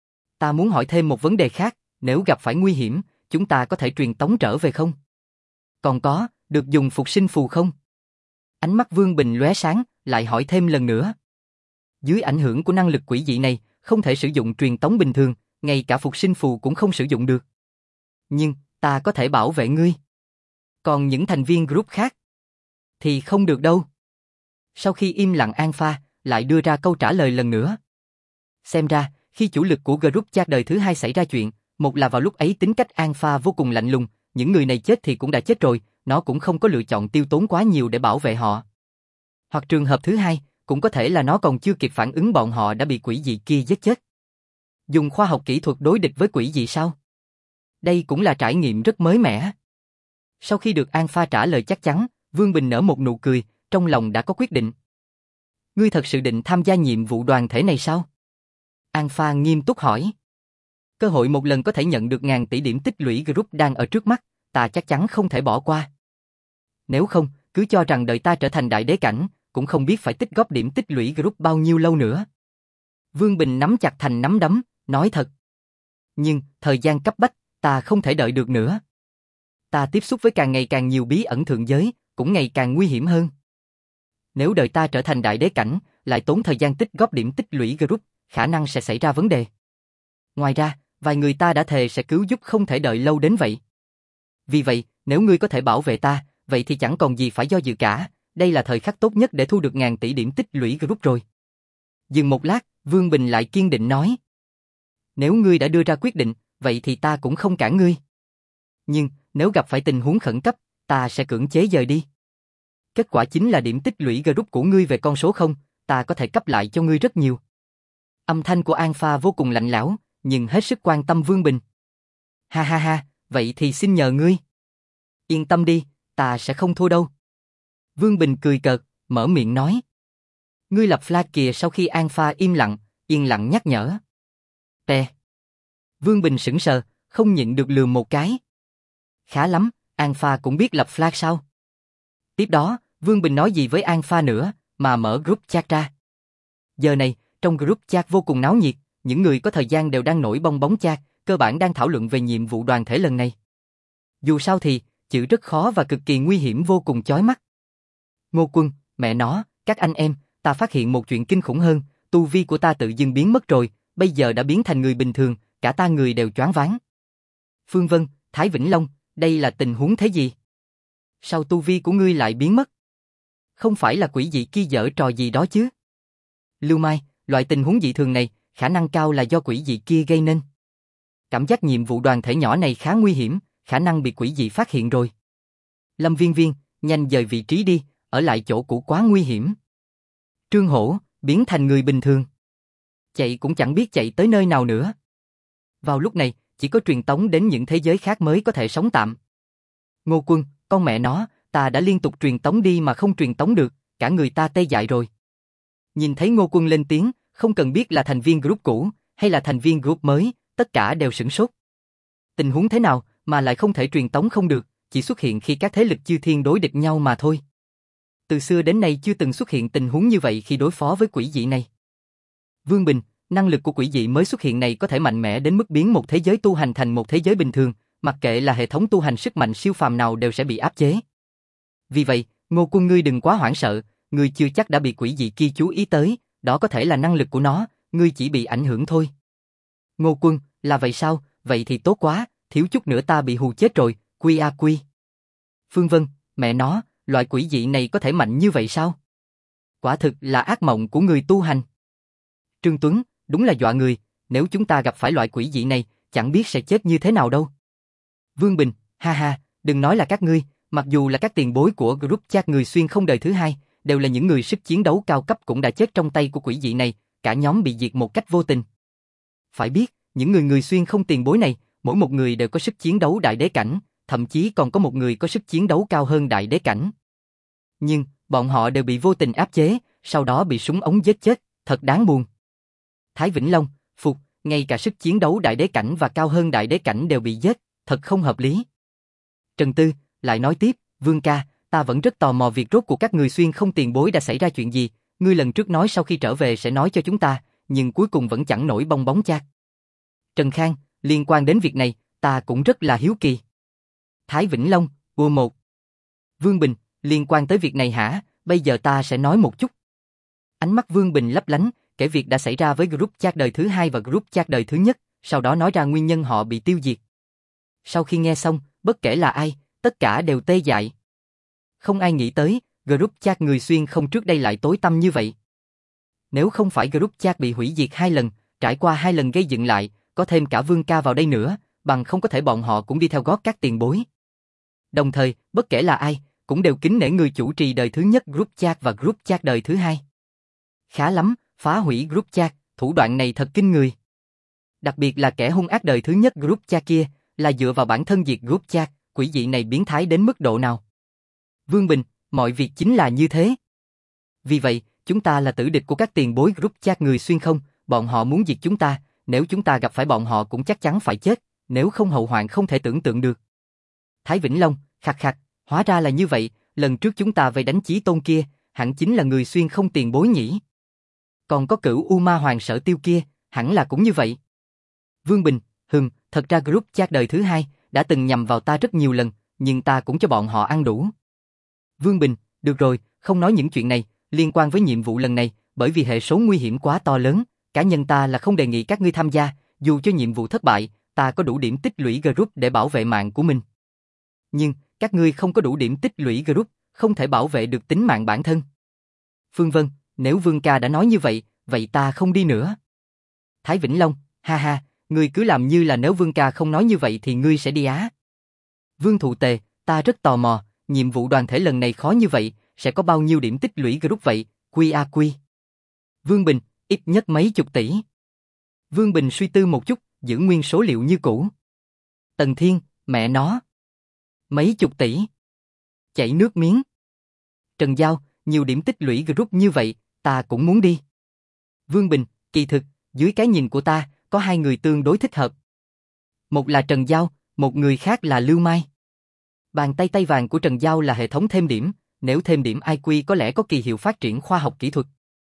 Ta muốn hỏi thêm một vấn đề khác, nếu gặp phải nguy hiểm, chúng ta có thể truyền tống trở về không? Còn có, được dùng phục sinh phù không? Ánh mắt Vương Bình lóe sáng, lại hỏi thêm lần nữa. Dưới ảnh hưởng của năng lực quỷ dị này, không thể sử dụng truyền tống bình thường, ngay cả phục sinh phù cũng không sử dụng được. Nhưng, ta có thể bảo vệ ngươi. Còn những thành viên group khác, thì không được đâu. Sau khi im lặng An Pha, lại đưa ra câu trả lời lần nữa. Xem ra, khi chủ lực của group chat đời thứ hai xảy ra chuyện, một là vào lúc ấy tính cách An Pha vô cùng lạnh lùng, những người này chết thì cũng đã chết rồi, nó cũng không có lựa chọn tiêu tốn quá nhiều để bảo vệ họ. Hoặc trường hợp thứ hai, cũng có thể là nó còn chưa kịp phản ứng bọn họ đã bị quỷ dị kia giết chết. Dùng khoa học kỹ thuật đối địch với quỷ dị sao? Đây cũng là trải nghiệm rất mới mẻ. Sau khi được An Pha trả lời chắc chắn, Vương Bình nở một nụ cười, trong lòng đã có quyết định. Ngươi thật sự định tham gia nhiệm vụ đoàn thể này sao? An Pha nghiêm túc hỏi. Cơ hội một lần có thể nhận được ngàn tỷ điểm tích lũy group đang ở trước mắt, ta chắc chắn không thể bỏ qua. Nếu không, cứ cho rằng đợi ta trở thành đại đế cảnh, cũng không biết phải tích góp điểm tích lũy group bao nhiêu lâu nữa. Vương Bình nắm chặt thành nắm đấm, nói thật. Nhưng, thời gian cấp bách, ta không thể đợi được nữa. Ta tiếp xúc với càng ngày càng nhiều bí ẩn thượng giới, cũng ngày càng nguy hiểm hơn. Nếu đợi ta trở thành đại đế cảnh, lại tốn thời gian tích góp điểm tích lũy group, khả năng sẽ xảy ra vấn đề. Ngoài ra, vài người ta đã thề sẽ cứu giúp không thể đợi lâu đến vậy. Vì vậy, nếu ngươi có thể bảo vệ ta, vậy thì chẳng còn gì phải do dự cả, đây là thời khắc tốt nhất để thu được ngàn tỷ điểm tích lũy group rồi. Dừng một lát, Vương Bình lại kiên định nói. Nếu ngươi đã đưa ra quyết định, vậy thì ta cũng không cản ngươi. Nhưng, nếu gặp phải tình huống khẩn cấp, ta sẽ cưỡng chế dời đi. Kết quả chính là điểm tích lũy group của ngươi về con số không, ta có thể cấp lại cho ngươi rất nhiều. Âm thanh của An Pha vô cùng lạnh lẽo, nhưng hết sức quan tâm Vương Bình. Ha ha ha, vậy thì xin nhờ ngươi. Yên tâm đi, ta sẽ không thua đâu. Vương Bình cười cợt, mở miệng nói. Ngươi lập flag kìa. Sau khi An Pha im lặng, yên lặng nhắc nhở. Tè. Vương Bình sững sờ, không nhịn được lườm một cái. Khá lắm, An Pha cũng biết lập flag sao? Tiếp đó, Vương Bình nói gì với An Pha nữa, mà mở group chat ra. Giờ này, trong group chat vô cùng náo nhiệt, những người có thời gian đều đang nổi bong bóng chat, cơ bản đang thảo luận về nhiệm vụ đoàn thể lần này. Dù sao thì, chữ rất khó và cực kỳ nguy hiểm vô cùng chói mắt. Ngô Quân, mẹ nó, các anh em, ta phát hiện một chuyện kinh khủng hơn, tu vi của ta tự dưng biến mất rồi, bây giờ đã biến thành người bình thường, cả ta người đều choáng váng. Phương Vân, Thái Vĩnh Long, đây là tình huống thế gì? Sao tu vi của ngươi lại biến mất? Không phải là quỷ dị kia giở trò gì đó chứ? Lưu Mai, loại tình huống dị thường này, khả năng cao là do quỷ dị kia gây nên. Cảm giác nhiệm vụ đoàn thể nhỏ này khá nguy hiểm, khả năng bị quỷ dị phát hiện rồi. Lâm Viên Viên, nhanh dời vị trí đi, ở lại chỗ cũ quá nguy hiểm. Trương Hổ, biến thành người bình thường. Chạy cũng chẳng biết chạy tới nơi nào nữa. Vào lúc này, chỉ có truyền tống đến những thế giới khác mới có thể sống tạm. Ngô Quân, con mẹ nó, ta đã liên tục truyền tống đi mà không truyền tống được, cả người ta tê dại rồi. Nhìn thấy Ngô Quân lên tiếng, không cần biết là thành viên group cũ, hay là thành viên group mới, tất cả đều sửng sốt. Tình huống thế nào mà lại không thể truyền tống không được, chỉ xuất hiện khi các thế lực chư thiên đối địch nhau mà thôi. Từ xưa đến nay chưa từng xuất hiện tình huống như vậy khi đối phó với quỷ dị này. Vương Bình, năng lực của quỷ dị mới xuất hiện này có thể mạnh mẽ đến mức biến một thế giới tu hành thành một thế giới bình thường, mặc kệ là hệ thống tu hành sức mạnh siêu phàm nào đều sẽ bị áp chế. Vì vậy, Ngô Quân ngươi đừng quá hoảng sợ, ngươi chưa chắc đã bị quỷ dị kia chú ý tới, đó có thể là năng lực của nó, ngươi chỉ bị ảnh hưởng thôi. Ngô Quân, là vậy sao, vậy thì tốt quá, thiếu chút nữa ta bị hù chết rồi, quy a quy. Phương Vân, mẹ nó, loại quỷ dị này có thể mạnh như vậy sao? Quả thực là ác mộng của người tu hành. Trương Tuấn, đúng là dọa người, nếu chúng ta gặp phải loại quỷ dị này, chẳng biết sẽ chết như thế nào đâu. Vương Bình, ha ha, đừng nói là các ngươi, mặc dù là các tiền bối của group chat người xuyên không đời thứ hai, đều là những người sức chiến đấu cao cấp cũng đã chết trong tay của quỷ dị này, cả nhóm bị diệt một cách vô tình. Phải biết, những người người xuyên không tiền bối này, mỗi một người đều có sức chiến đấu đại đế cảnh, thậm chí còn có một người có sức chiến đấu cao hơn đại đế cảnh. Nhưng, bọn họ đều bị vô tình áp chế, sau đó bị súng ống giết chết, thật đáng buồn. Thái Vĩnh Long, phục, ngay cả sức chiến đấu đại đế cảnh và cao hơn đại đế cảnh đều bị giết, thật không hợp lý. Trần Tư, lại nói tiếp, Vương ca, ta vẫn rất tò mò việc rốt cuộc các người xuyên không tiền bối đã xảy ra chuyện gì, ngươi lần trước nói sau khi trở về sẽ nói cho chúng ta, nhưng cuối cùng vẫn chẳng nổi bong bóng chát. Trần Khang, liên quan đến việc này, ta cũng rất là hiếu kỳ. Thái Vĩnh Long, ua một. Vương Bình, liên quan tới việc này hả, bây giờ ta sẽ nói một chút. Ánh mắt Vương Bình lấp lánh, kể việc đã xảy ra với group chat đời thứ hai và group chat đời thứ nhất, sau đó nói ra nguyên nhân họ bị tiêu diệt. Sau khi nghe xong, bất kể là ai, tất cả đều tê dại. Không ai nghĩ tới, group chat người xuyên không trước đây lại tối tăm như vậy. Nếu không phải group chat bị hủy diệt hai lần, trải qua hai lần gây dựng lại, có thêm cả Vương ca vào đây nữa, bằng không có thể bọn họ cũng đi theo gót các tiền bối. Đồng thời, bất kể là ai, cũng đều kính nể người chủ trì đời thứ nhất group chat và group chat đời thứ hai. Khá lắm, phá hủy group chat, thủ đoạn này thật kinh người. Đặc biệt là kẻ hung ác đời thứ nhất group chat kia, là dựa vào bản thân diệt group chat, quỷ dị này biến thái đến mức độ nào. Vương Bình, mọi việc chính là như thế. Vì vậy, chúng ta là tử địch của các tiền bối group chat người xuyên không, bọn họ muốn diệt chúng ta, nếu chúng ta gặp phải bọn họ cũng chắc chắn phải chết, nếu không hậu hoạn không thể tưởng tượng được. Thái Vĩnh Long, khạc khạc, hóa ra là như vậy, lần trước chúng ta về đánh Chí Tôn kia, hẳn chính là người xuyên không tiền bối nhỉ. Còn có cửu U Ma Hoàng Sở Tiêu kia, hẳn là cũng như vậy. Vương Bình, hừm, thật ra group chat đời thứ hai, đã từng nhằm vào ta rất nhiều lần, nhưng ta cũng cho bọn họ ăn đủ. Vương Bình, được rồi, không nói những chuyện này, liên quan với nhiệm vụ lần này, bởi vì hệ số nguy hiểm quá to lớn, cá nhân ta là không đề nghị các ngươi tham gia, dù cho nhiệm vụ thất bại, ta có đủ điểm tích lũy group để bảo vệ mạng của mình. Nhưng, các ngươi không có đủ điểm tích lũy group, không thể bảo vệ được tính mạng bản thân. Phương Vân, nếu Vương ca đã nói như vậy, vậy ta không đi nữa. Thái Vĩnh Long, ha ha, ngươi cứ làm như là nếu Vương ca không nói như vậy thì ngươi sẽ đi á. Vương Thụ Tề, ta rất tò mò, nhiệm vụ đoàn thể lần này khó như vậy, sẽ có bao nhiêu điểm tích lũy group vậy, quy a quy. Vương Bình, ít nhất mấy chục tỷ. Vương Bình suy tư một chút, giữ nguyên số liệu như cũ. Tần Thiên, mẹ nó. Mấy chục tỷ. Chảy nước miếng. Trần Giao, nhiều điểm tích lũy group như vậy, ta cũng muốn đi. Vương Bình, kỳ thực, dưới cái nhìn của ta, có hai người tương đối thích hợp. Một là Trần Giao, một người khác là Lưu Mai. Bàn tay tay vàng của Trần Giao là hệ thống thêm điểm, nếu thêm điểm i quy có lẽ có kỳ hiệu phát triển khoa học kỹ thuật.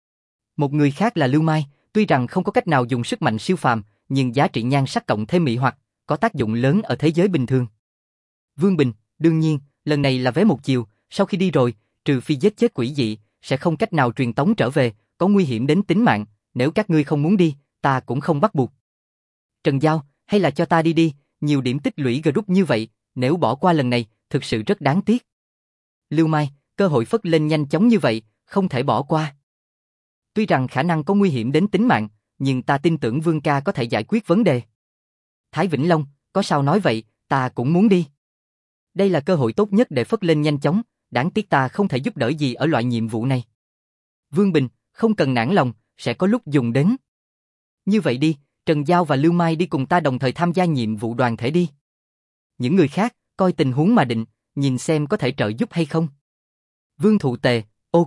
Một người khác là Lưu Mai, tuy rằng không có cách nào dùng sức mạnh siêu phàm, nhưng giá trị nhan sắc cộng thêm mị hoặc, có tác dụng lớn ở thế giới bình thường. Vương Bình, đương nhiên, lần này là vé một chiều, sau khi đi rồi, trừ phi giết chết quỷ dị, sẽ không cách nào truyền tống trở về, có nguy hiểm đến tính mạng, nếu các ngươi không muốn đi, ta cũng không bắt buộc. Trần Giao, hay là cho ta đi đi, nhiều điểm tích lũy group như vậy, nếu bỏ qua lần này, thực sự rất đáng tiếc. Lưu Mai, cơ hội phất lên nhanh chóng như vậy, không thể bỏ qua. Tuy rằng khả năng có nguy hiểm đến tính mạng, nhưng ta tin tưởng Vương ca có thể giải quyết vấn đề. Thái Vĩnh Long, có sao nói vậy, ta cũng muốn đi. Đây là cơ hội tốt nhất để phất lên nhanh chóng, đáng tiếc ta không thể giúp đỡ gì ở loại nhiệm vụ này. Vương Bình, không cần nản lòng, sẽ có lúc dùng đến. Như vậy đi, Trần Giao và Lưu Mai đi cùng ta đồng thời tham gia nhiệm vụ đoàn thể đi. Những người khác, coi tình huống mà định, nhìn xem có thể trợ giúp hay không. Vương Thụ Tề, ok.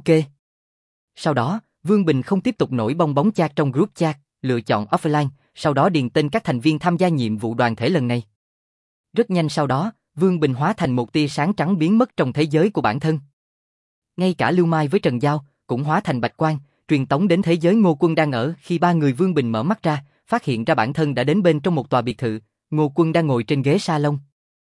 Sau đó, Vương Bình không tiếp tục nổi bong bóng chat trong group chat, lựa chọn offline, sau đó điền tên các thành viên tham gia nhiệm vụ đoàn thể lần này. Rất nhanh sau đó, Vương Bình hóa thành một tia sáng trắng biến mất trong thế giới của bản thân. Ngay cả Lưu Mai với Trần Giao cũng hóa thành bạch quang, truyền tống đến thế giới Ngô Quân đang ở. Khi ba người Vương Bình mở mắt ra, phát hiện ra bản thân đã đến bên trong một tòa biệt thự, Ngô Quân đang ngồi trên ghế salon.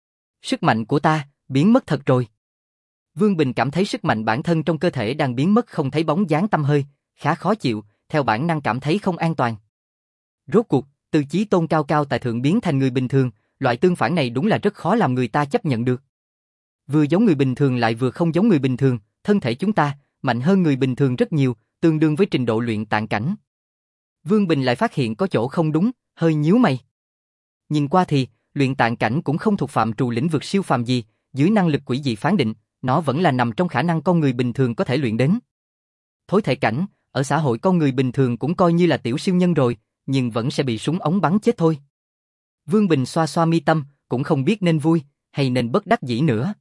Sức mạnh của ta biến mất thật rồi. Vương Bình cảm thấy sức mạnh bản thân trong cơ thể đang biến mất không thấy bóng dáng tăm hơi, khá khó chịu, theo bản năng cảm thấy không an toàn. Rốt cuộc, từ chí tôn cao cao tại thượng biến thành người bình thường, loại tương phản này đúng là rất khó làm người ta chấp nhận được. Vừa giống người bình thường lại vừa không giống người bình thường, thân thể chúng ta mạnh hơn người bình thường rất nhiều, tương đương với trình độ luyện tạng cảnh. Vương Bình lại phát hiện có chỗ không đúng, hơi nhíu mày. Nhìn qua thì, luyện tạng cảnh cũng không thuộc phạm trù lĩnh vực siêu phàm gì, dưới năng lực quỷ dị phán định, nó vẫn là nằm trong khả năng con người bình thường có thể luyện đến. Thối thể cảnh, ở xã hội con người bình thường cũng coi như là tiểu siêu nhân rồi, nhưng vẫn sẽ bị súng ống bắn chết thôi. Vương Bình xoa xoa mi tâm, cũng không biết nên vui, hay nên bất đắc dĩ nữa.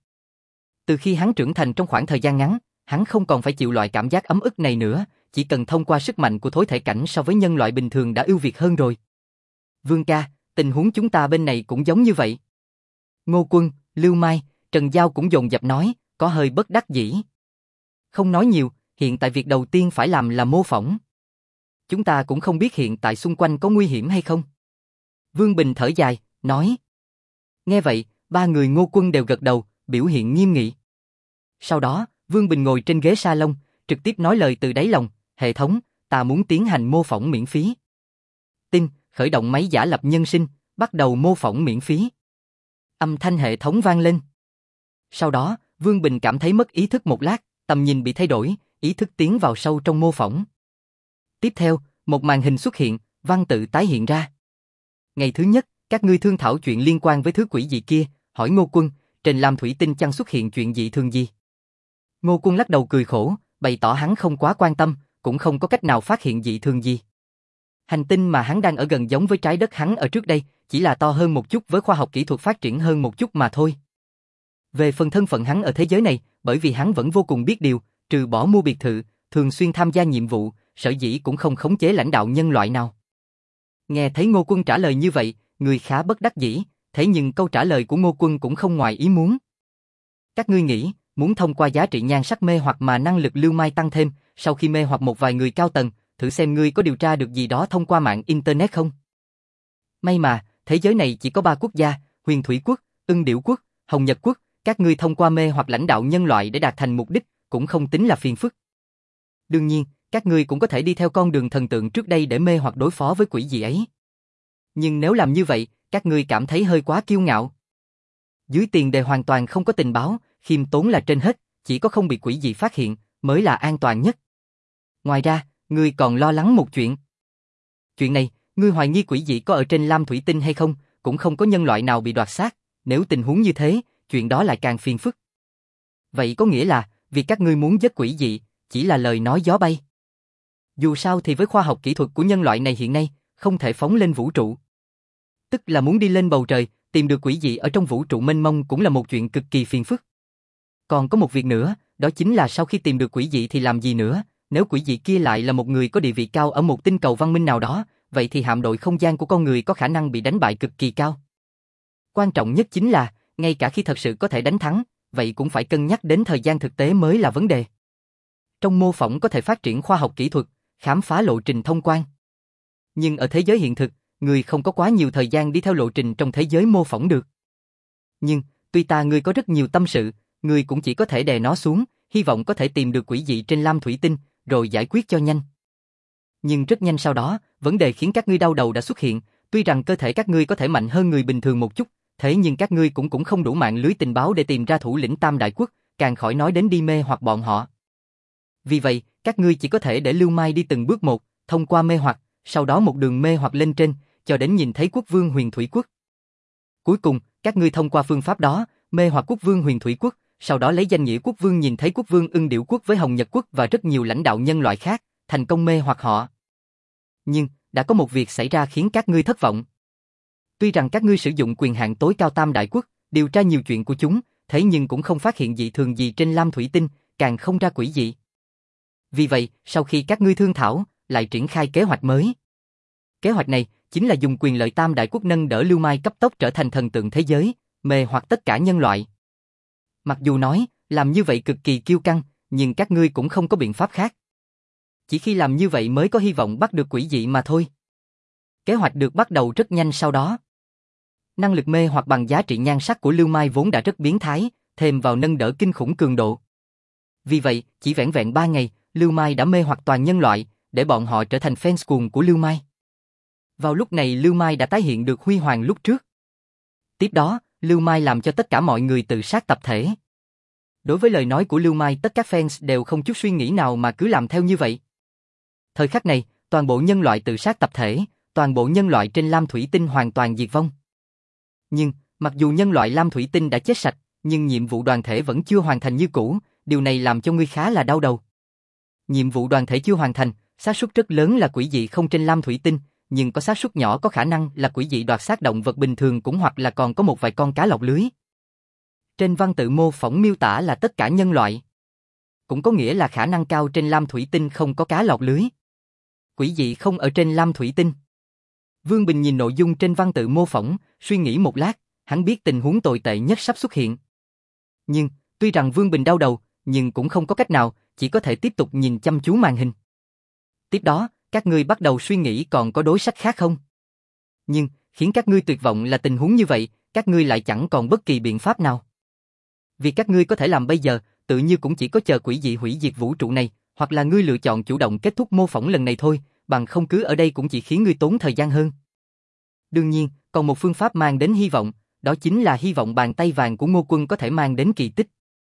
Từ khi hắn trưởng thành trong khoảng thời gian ngắn, hắn không còn phải chịu loại cảm giác ấm ức này nữa, chỉ cần thông qua sức mạnh của thối thể cảnh so với nhân loại bình thường đã ưu việt hơn rồi. Vương ca, tình huống chúng ta bên này cũng giống như vậy. Ngô Quân, Lưu Mai, Trần Giao cũng dồn dập nói, có hơi bất đắc dĩ. Không nói nhiều, hiện tại việc đầu tiên phải làm là mô phỏng. Chúng ta cũng không biết hiện tại xung quanh có nguy hiểm hay không. Vương Bình thở dài, nói. Nghe vậy, ba người Ngô Quân đều gật đầu, biểu hiện nghiêm nghị. Sau đó, Vương Bình ngồi trên ghế salon, trực tiếp nói lời từ đáy lòng, hệ thống, ta muốn tiến hành mô phỏng miễn phí. Tin, khởi động máy giả lập nhân sinh, bắt đầu mô phỏng miễn phí. Âm thanh hệ thống vang lên. Sau đó, Vương Bình cảm thấy mất ý thức một lát, tầm nhìn bị thay đổi, ý thức tiến vào sâu trong mô phỏng. Tiếp theo, một màn hình xuất hiện, văn tự tái hiện ra. Ngày thứ nhất, các ngươi thương thảo chuyện liên quan với thứ quỷ dị kia, hỏi Ngô Quân, trên lam thủy tinh chăng xuất hiện chuyện dị thường gì? Ngô Quân lắc đầu cười khổ, bày tỏ hắn không quá quan tâm, cũng không có cách nào phát hiện dị thường gì. Hành tinh mà hắn đang ở gần giống với trái đất hắn ở trước đây, chỉ là to hơn một chút với khoa học kỹ thuật phát triển hơn một chút mà thôi. Về phần thân phận hắn ở thế giới này, bởi vì hắn vẫn vô cùng biết điều, trừ bỏ mua biệt thự, thường xuyên tham gia nhiệm vụ, sở dĩ cũng không khống chế lãnh đạo nhân loại nào. Nghe thấy Ngô Quân trả lời như vậy, người khá bất đắc dĩ, thế nhưng câu trả lời của Ngô Quân cũng không ngoài ý muốn. Các ngươi nghĩ, muốn thông qua giá trị nhan sắc mê hoặc mà năng lực Lưu Mai tăng thêm, sau khi mê hoặc một vài người cao tầng, thử xem ngươi có điều tra được gì đó thông qua mạng Internet không? May mà, thế giới này chỉ có ba quốc gia, Huyền Thủy Quốc, Ưng Điểu Quốc, Hồng Nhật Quốc, các ngươi thông qua mê hoặc lãnh đạo nhân loại để đạt thành mục đích, cũng không tính là phiền phức. Đương nhiên, các ngươi cũng có thể đi theo con đường thần tượng trước đây để mê hoặc đối phó với quỷ dị ấy. Nhưng nếu làm như vậy, các ngươi cảm thấy hơi quá kiêu ngạo. Dưới tiền đề hoàn toàn không có tình báo, khiêm tốn là trên hết, chỉ có không bị quỷ dị phát hiện, mới là an toàn nhất. Ngoài ra, ngươi còn lo lắng một chuyện. Chuyện này, ngươi hoài nghi quỷ dị có ở trên lam thủy tinh hay không, cũng không có nhân loại nào bị đoạt xác, nếu tình huống như thế, chuyện đó lại càng phiền phức. Vậy có nghĩa là, việc các ngươi muốn giết quỷ dị, chỉ là lời nói gió bay. Dù sao thì với khoa học kỹ thuật của nhân loại này hiện nay, không thể phóng lên vũ trụ. Tức là muốn đi lên bầu trời, tìm được quỷ dị ở trong vũ trụ mênh mông cũng là một chuyện cực kỳ phiền phức. Còn có một việc nữa, đó chính là sau khi tìm được quỷ dị thì làm gì nữa, nếu quỷ dị kia lại là một người có địa vị cao ở một tinh cầu văn minh nào đó, vậy thì hạm đội không gian của con người có khả năng bị đánh bại cực kỳ cao. Quan trọng nhất chính là, ngay cả khi thật sự có thể đánh thắng, vậy cũng phải cân nhắc đến thời gian thực tế mới là vấn đề. Trong mô phỏng có thể phát triển khoa học kỹ thuật, khám phá lộ trình thông quan. Nhưng ở thế giới hiện thực, người không có quá nhiều thời gian đi theo lộ trình trong thế giới mô phỏng được. Nhưng, tuy ta ngươi có rất nhiều tâm sự, ngươi cũng chỉ có thể đè nó xuống, hy vọng có thể tìm được quỷ dị trên lam thủy tinh, rồi giải quyết cho nhanh. Nhưng rất nhanh sau đó, vấn đề khiến các ngươi đau đầu đã xuất hiện, tuy rằng cơ thể các ngươi có thể mạnh hơn người bình thường một chút, thế nhưng các ngươi cũng cũng không đủ mạng lưới tình báo để tìm ra thủ lĩnh Tam Đại Quốc, càng khỏi nói đến đi mê hoặc bọn họ. Vì vậy, các ngươi chỉ có thể để Lưu Mai đi từng bước một, thông qua mê hoặc, sau đó một đường mê hoặc lên trên, cho đến nhìn thấy quốc vương Huyền Thủy Quốc. Cuối cùng, các ngươi thông qua phương pháp đó, mê hoặc quốc vương Huyền Thủy Quốc, sau đó lấy danh nghĩa quốc vương nhìn thấy quốc vương Ưng Điểu Quốc với Hồng Nhật Quốc và rất nhiều lãnh đạo nhân loại khác, thành công mê hoặc họ. Nhưng, đã có một việc xảy ra khiến các ngươi thất vọng. Tuy rằng các ngươi sử dụng quyền hạn tối cao Tam Đại Quốc, điều tra nhiều chuyện của chúng, thế nhưng cũng không phát hiện dị thường gì trên lam thủy tinh, càng không ra quỷ dị. Vì vậy, sau khi các ngươi thương thảo, lại triển khai kế hoạch mới. Kế hoạch này chính là dùng quyền lợi Tam Đại Quốc nâng đỡ Lưu Mai cấp tốc trở thành thần tượng thế giới, mê hoặc tất cả nhân loại. Mặc dù nói, làm như vậy cực kỳ kiêu căng, nhưng các ngươi cũng không có biện pháp khác. Chỉ khi làm như vậy mới có hy vọng bắt được quỷ dị mà thôi. Kế hoạch được bắt đầu rất nhanh sau đó. Năng lực mê hoặc bằng giá trị nhan sắc của Lưu Mai vốn đã rất biến thái, thêm vào nâng đỡ kinh khủng cường độ. Vì vậy, chỉ vẻn vẹn ba ngày, Lưu Mai đã mê hoặc toàn nhân loại, để bọn họ trở thành fans cuồng của Lưu Mai. Vào lúc này Lưu Mai đã tái hiện được huy hoàng lúc trước. Tiếp đó, Lưu Mai làm cho tất cả mọi người tự sát tập thể. Đối với lời nói của Lưu Mai, tất cả fans đều không chút suy nghĩ nào mà cứ làm theo như vậy. Thời khắc này, toàn bộ nhân loại tự sát tập thể, toàn bộ nhân loại trên lam thủy tinh hoàn toàn diệt vong. Nhưng, mặc dù nhân loại lam thủy tinh đã chết sạch, nhưng nhiệm vụ đoàn thể vẫn chưa hoàn thành như cũ, điều này làm cho ngươi khá là đau đầu. Nhiệm vụ đoàn thể chưa hoàn thành, xác suất rất lớn là quỷ dị không trên lam thủy tinh, nhưng có xác suất nhỏ có khả năng là quỷ dị đoạt xác động vật bình thường cũng hoặc là còn có một vài con cá lọc lưới. Trên văn tự mô phỏng miêu tả là tất cả nhân loại. Cũng có nghĩa là khả năng cao trên lam thủy tinh không có cá lọc lưới. Quỷ dị không ở trên lam thủy tinh. Vương Bình nhìn nội dung trên văn tự mô phỏng, suy nghĩ một lát, hắn biết tình huống tồi tệ nhất sắp xuất hiện. Nhưng, tuy rằng Vương Bình đau đầu, nhưng cũng không có cách nào, chỉ có thể tiếp tục nhìn chăm chú màn hình. Tiếp đó, các ngươi bắt đầu suy nghĩ còn có đối sách khác không? Nhưng, khiến các ngươi tuyệt vọng là tình huống như vậy, các ngươi lại chẳng còn bất kỳ biện pháp nào. Việc các ngươi có thể làm bây giờ, tự như cũng chỉ có chờ quỷ dị hủy diệt vũ trụ này, hoặc là ngươi lựa chọn chủ động kết thúc mô phỏng lần này thôi, bằng không cứ ở đây cũng chỉ khiến ngươi tốn thời gian hơn. Đương nhiên, còn một phương pháp mang đến hy vọng, đó chính là hy vọng bàn tay vàng của Ngô Quân có thể mang đến kỳ tích.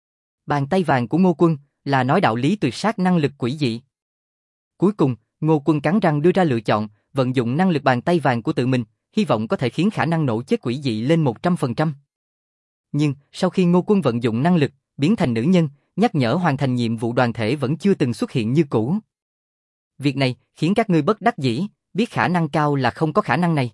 Bàn tay vàng của Ngô Quân là nói đạo lý tuyệt sát năng lực quỷ dị. Cuối cùng, Ngô Quân cắn răng đưa ra lựa chọn, vận dụng năng lực bàn tay vàng của tự mình, hy vọng có thể khiến khả năng nổ chết quỷ dị lên một trăm phần trăm. Nhưng, sau khi Ngô Quân vận dụng năng lực, biến thành nữ nhân, nhắc nhở hoàn thành nhiệm vụ đoàn thể vẫn chưa từng xuất hiện như cũ. Việc này khiến các ngươi bất đắc dĩ, biết khả năng cao là không có khả năng này.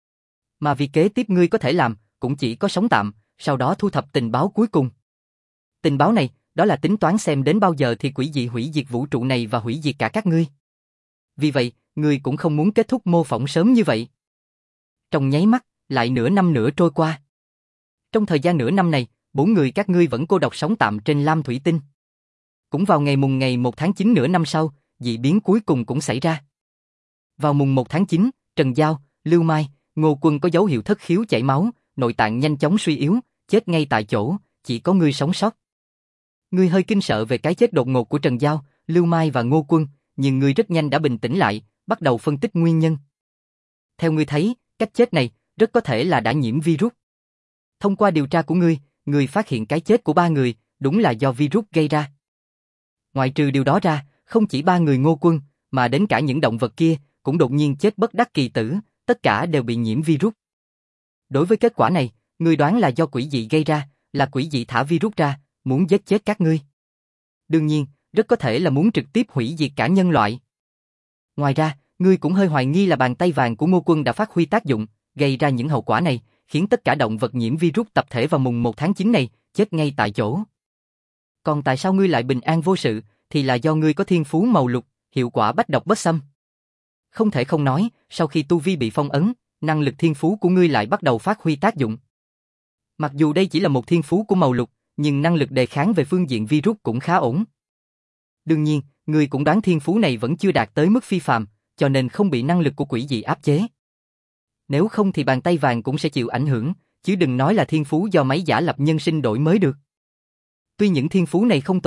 Mà việc kế tiếp ngươi có thể làm, cũng chỉ có sống tạm, sau đó thu thập tình báo cuối cùng. Tình báo này, đó là tính toán xem đến bao giờ thì quỷ dị hủy diệt vũ trụ này và hủy diệt cả các ngươi. Vì vậy, ngươi cũng không muốn kết thúc mô phỏng sớm như vậy. Trong nháy mắt, lại nửa năm nữa trôi qua. Trong thời gian nửa năm này, bốn người các ngươi vẫn cô độc sống tạm trên lam thủy tinh. Cũng vào ngày mùng ngày một tháng chín nửa năm sau, dị biến cuối cùng cũng xảy ra. Vào mùng một tháng chín, Trần Giao, Lưu Mai, Ngô Quân có dấu hiệu thất khiếu chảy máu, nội tạng nhanh chóng suy yếu, chết ngay tại chỗ, chỉ có ngươi sống sót. Ngươi hơi kinh sợ về cái chết đột ngột của Trần Giao, Lưu Mai và Ngô Quân, nhưng ngươi rất nhanh đã bình tĩnh lại, bắt đầu phân tích nguyên nhân. Theo ngươi thấy, cách chết này rất có thể là đã nhiễm virus. Thông qua điều tra của ngươi, ngươi phát hiện cái chết của ba người đúng là do virus gây ra. Ngoại trừ điều đó ra, không chỉ ba người Ngô Quân, mà đến cả những động vật kia cũng đột nhiên chết bất đắc kỳ tử, tất cả đều bị nhiễm virus. Đối với kết quả này, ngươi đoán là do quỷ dị gây ra, là quỷ dị thả virus ra, muốn giết chết các ngươi. Đương nhiên, rất có thể là muốn trực tiếp hủy diệt cả nhân loại. Ngoài ra, ngươi cũng hơi hoài nghi là bàn tay vàng của Ngô Quân đã phát huy tác dụng, gây ra những hậu quả này, khiến tất cả động vật nhiễm virus tập thể vào mùng một tháng chín này, chết ngay tại chỗ. Còn tại sao ngươi lại bình an vô sự, thì là do ngươi có thiên phú màu lục, hiệu quả bách độc bất xâm. Không thể không nói, sau khi tu vi bị phong ấn, năng lực thiên phú của ngươi lại bắt đầu phát huy tác dụng. Mặc dù đây chỉ là một thiên phú của màu lục, nhưng năng lực đề kháng về phương diện virus cũng khá ổn. Đương nhiên, ngươi cũng đoán thiên phú này vẫn chưa đạt tới mức phi phàm, cho nên không bị năng lực của quỷ dị áp chế. Nếu không thì bàn tay vàng cũng sẽ chịu ảnh hưởng, chứ đừng nói là thiên phú do máy giả lập nhân sinh đổi mới được. Tuy những thiên phú này không tồi,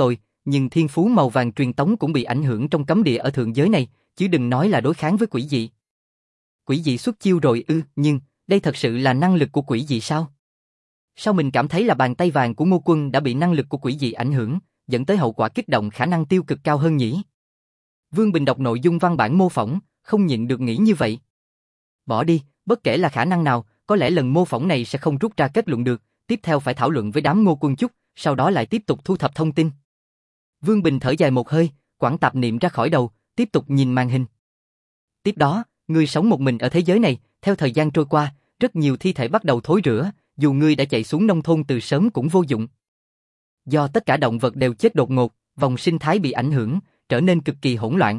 nhưng thiên phú màu vàng truyền tống cũng bị ảnh hưởng trong cấm địa ở thượng giới này, chứ đừng nói là đối kháng với quỷ dị. Quỷ dị xuất chiêu rồi ư, nhưng đây thật sự là năng lực của quỷ dị sao? Sao mình cảm thấy là bàn tay vàng của Ngô Quân đã bị năng lực của quỷ dị ảnh hưởng, dẫn tới hậu quả kích động khả năng tiêu cực cao hơn nhỉ? Vương Bình đọc nội dung văn bản mô phỏng, không nhịn được nghĩ như vậy. Bỏ đi, bất kể là khả năng nào, có lẽ lần mô phỏng này sẽ không rút ra kết luận được, tiếp theo phải thảo luận với đám Ngô Quân chút, sau đó lại tiếp tục thu thập thông tin. Vương Bình thở dài một hơi, quẳng tạp niệm ra khỏi đầu, tiếp tục nhìn màn hình. Tiếp đó, ngươi sống một mình ở thế giới này, theo thời gian trôi qua, rất nhiều thi thể bắt đầu thối rữa, dù ngươi đã chạy xuống nông thôn từ sớm cũng vô dụng. Do tất cả động vật đều chết đột ngột, vòng sinh thái bị ảnh hưởng, trở nên cực kỳ hỗn loạn.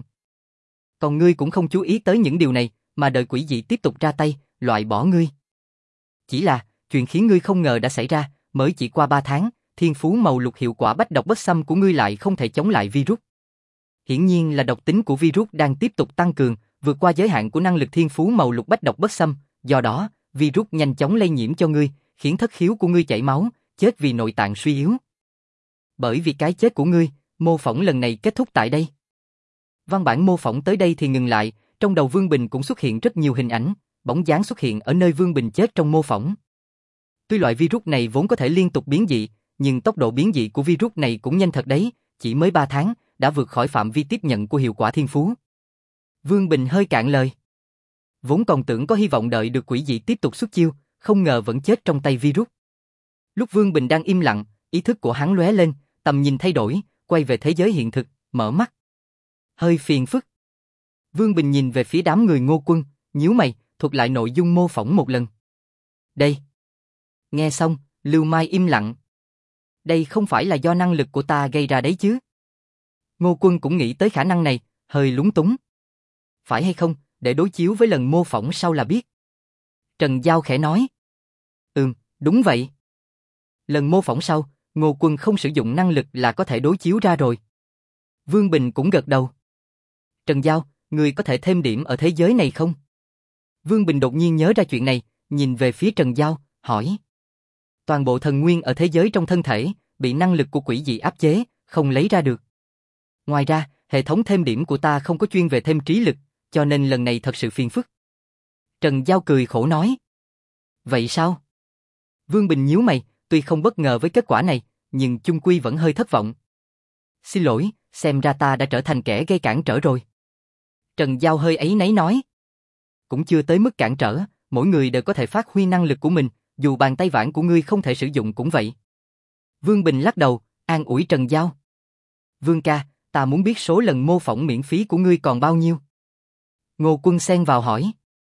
Còn ngươi cũng không chú ý tới những điều này, mà đợi quỷ dị tiếp tục ra tay, loại bỏ ngươi. Chỉ là, chuyện khiến ngươi không ngờ đã xảy ra, mới chỉ qua ba tháng, thiên phú màu lục hiệu quả bách độc bất xâm của ngươi lại không thể chống lại virus. Hiển nhiên là độc tính của virus đang tiếp tục tăng cường, vượt qua giới hạn của năng lực thiên phú màu lục bách độc bất xâm, do đó, virus nhanh chóng lây nhiễm cho ngươi, khiến thất khiếu của ngươi chảy máu, chết vì nội tạng suy yếu. Bởi vì cái chết của ngươi, mô phỏng lần này kết thúc tại đây. Văn bản mô phỏng tới đây thì ngừng lại, trong đầu Vương Bình cũng xuất hiện rất nhiều hình ảnh, bóng dáng xuất hiện ở nơi Vương Bình chết trong mô phỏng. Tuy loại virus này vốn có thể liên tục biến dị, nhưng tốc độ biến dị của virus này cũng nhanh thật đấy, chỉ mới ba tháng, đã vượt khỏi phạm vi tiếp nhận của hiệu quả thiên phú. Vương Bình hơi cạn lời. Vốn còn tưởng có hy vọng đợi được quỷ dị tiếp tục xuất chiêu, không ngờ vẫn chết trong tay virus. Lúc Vương Bình đang im lặng, ý thức của hắn lóe lên, tầm nhìn thay đổi, quay về thế giới hiện thực, mở mắt. Hơi phiền phức. Vương Bình nhìn về phía đám người Ngô Quân, nhíu mày, thuật lại nội dung mô phỏng một lần. Đây. Nghe xong, Lưu Mai im lặng. Đây không phải là do năng lực của ta gây ra đấy chứ? Ngô Quân cũng nghĩ tới khả năng này, hơi lúng túng. Phải hay không, để đối chiếu với lần mô phỏng sau là biết. Trần Giao khẽ nói. Ừm, đúng vậy. Lần mô phỏng sau, Ngô Quân không sử dụng năng lực là có thể đối chiếu ra rồi. Vương Bình cũng gật đầu. Trần Giao, người có thể thêm điểm ở thế giới này không? Vương Bình đột nhiên nhớ ra chuyện này, nhìn về phía Trần Giao, hỏi. Toàn bộ thần nguyên ở thế giới trong thân thể, bị năng lực của quỷ dị áp chế, không lấy ra được. Ngoài ra, hệ thống thêm điểm của ta không có chuyên về thêm trí lực, cho nên lần này thật sự phiền phức. Trần Giao cười khổ nói. Vậy sao? Vương Bình nhíu mày, tuy không bất ngờ với kết quả này, nhưng chung quy vẫn hơi thất vọng. Xin lỗi, xem ra ta đã trở thành kẻ gây cản trở rồi. Trần Giao hơi áy náy nói. Cũng chưa tới mức cản trở, mỗi người đều có thể phát huy năng lực của mình, dù bàn tay vãn của ngươi không thể sử dụng cũng vậy. Vương Bình lắc đầu, an ủi Trần Giao. Vương ca, ta muốn biết số lần mô phỏng miễn phí của ngươi còn bao nhiêu? Ngô Quân xen vào hỏi.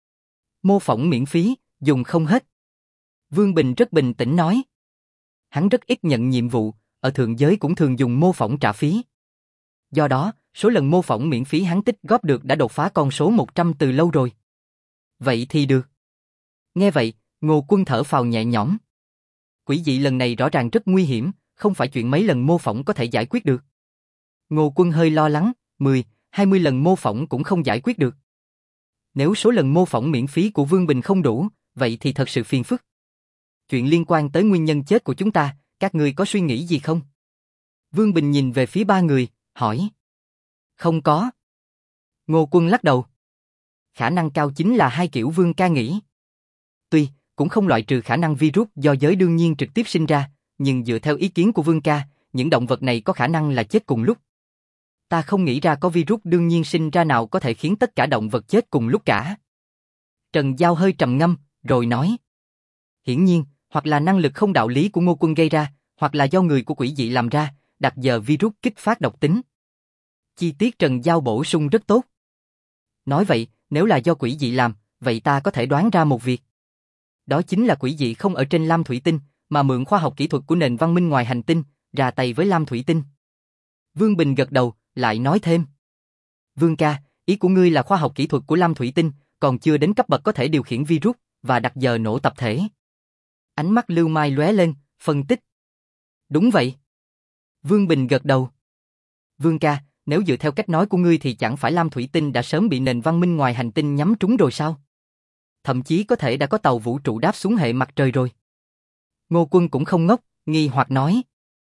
Mô phỏng miễn phí, dùng không hết. Vương Bình rất bình tĩnh nói. Hắn rất ít nhận nhiệm vụ, ở thượng giới cũng thường dùng mô phỏng trả phí. Do đó, số lần mô phỏng miễn phí hắn tích góp được đã đột phá con số một trăm từ lâu rồi. Vậy thì được. Nghe vậy, Ngô Quân thở phào nhẹ nhõm. Quỷ dị lần này rõ ràng rất nguy hiểm, không phải chuyện mấy lần mô phỏng có thể giải quyết được. Ngô Quân hơi lo lắng, mười, hai mươi lần mô phỏng cũng không giải quyết được. Nếu số lần mô phỏng miễn phí của Vương Bình không đủ, vậy thì thật sự phiền phức. Chuyện liên quan tới nguyên nhân chết của chúng ta, các ngươi có suy nghĩ gì không? Vương Bình nhìn về phía ba người, hỏi. Không có. Ngô Quân lắc đầu. Khả năng cao chính là hai kiểu Vương ca nghĩ. Tuy, cũng không loại trừ khả năng virus do giới đương nhiên trực tiếp sinh ra, nhưng dựa theo ý kiến của Vương ca, những động vật này có khả năng là chết cùng lúc. Ta không nghĩ ra có virus đương nhiên sinh ra nào có thể khiến tất cả động vật chết cùng lúc cả. Trần Giao hơi trầm ngâm, rồi nói. Hiển nhiên, hoặc là năng lực không đạo lý của Ngô Quân gây ra, hoặc là do người của quỷ dị làm ra, đặt giờ virus kích phát độc tính. Chi tiết Trần Giao bổ sung rất tốt. Nói vậy, nếu là do quỷ dị làm, vậy ta có thể đoán ra một việc. Đó chính là quỷ dị không ở trên lam thủy tinh, mà mượn khoa học kỹ thuật của nền văn minh ngoài hành tinh, ra tay với lam thủy tinh. Vương Bình gật đầu, lại nói thêm. Vương ca, ý của ngươi là khoa học kỹ thuật của lam thủy tinh, còn chưa đến cấp bậc có thể điều khiển virus, và đặt giờ nổ tập thể. Ánh mắt Lưu Mai lóe lên, phân tích. Đúng vậy. Vương Bình gật đầu. Vương ca, nếu dựa theo cách nói của ngươi thì chẳng phải lam thủy tinh đã sớm bị nền văn minh ngoài hành tinh nhắm trúng rồi sao? Thậm chí có thể đã có tàu vũ trụ đáp xuống hệ mặt trời rồi. Ngô Quân cũng không ngốc, nghi hoặc nói.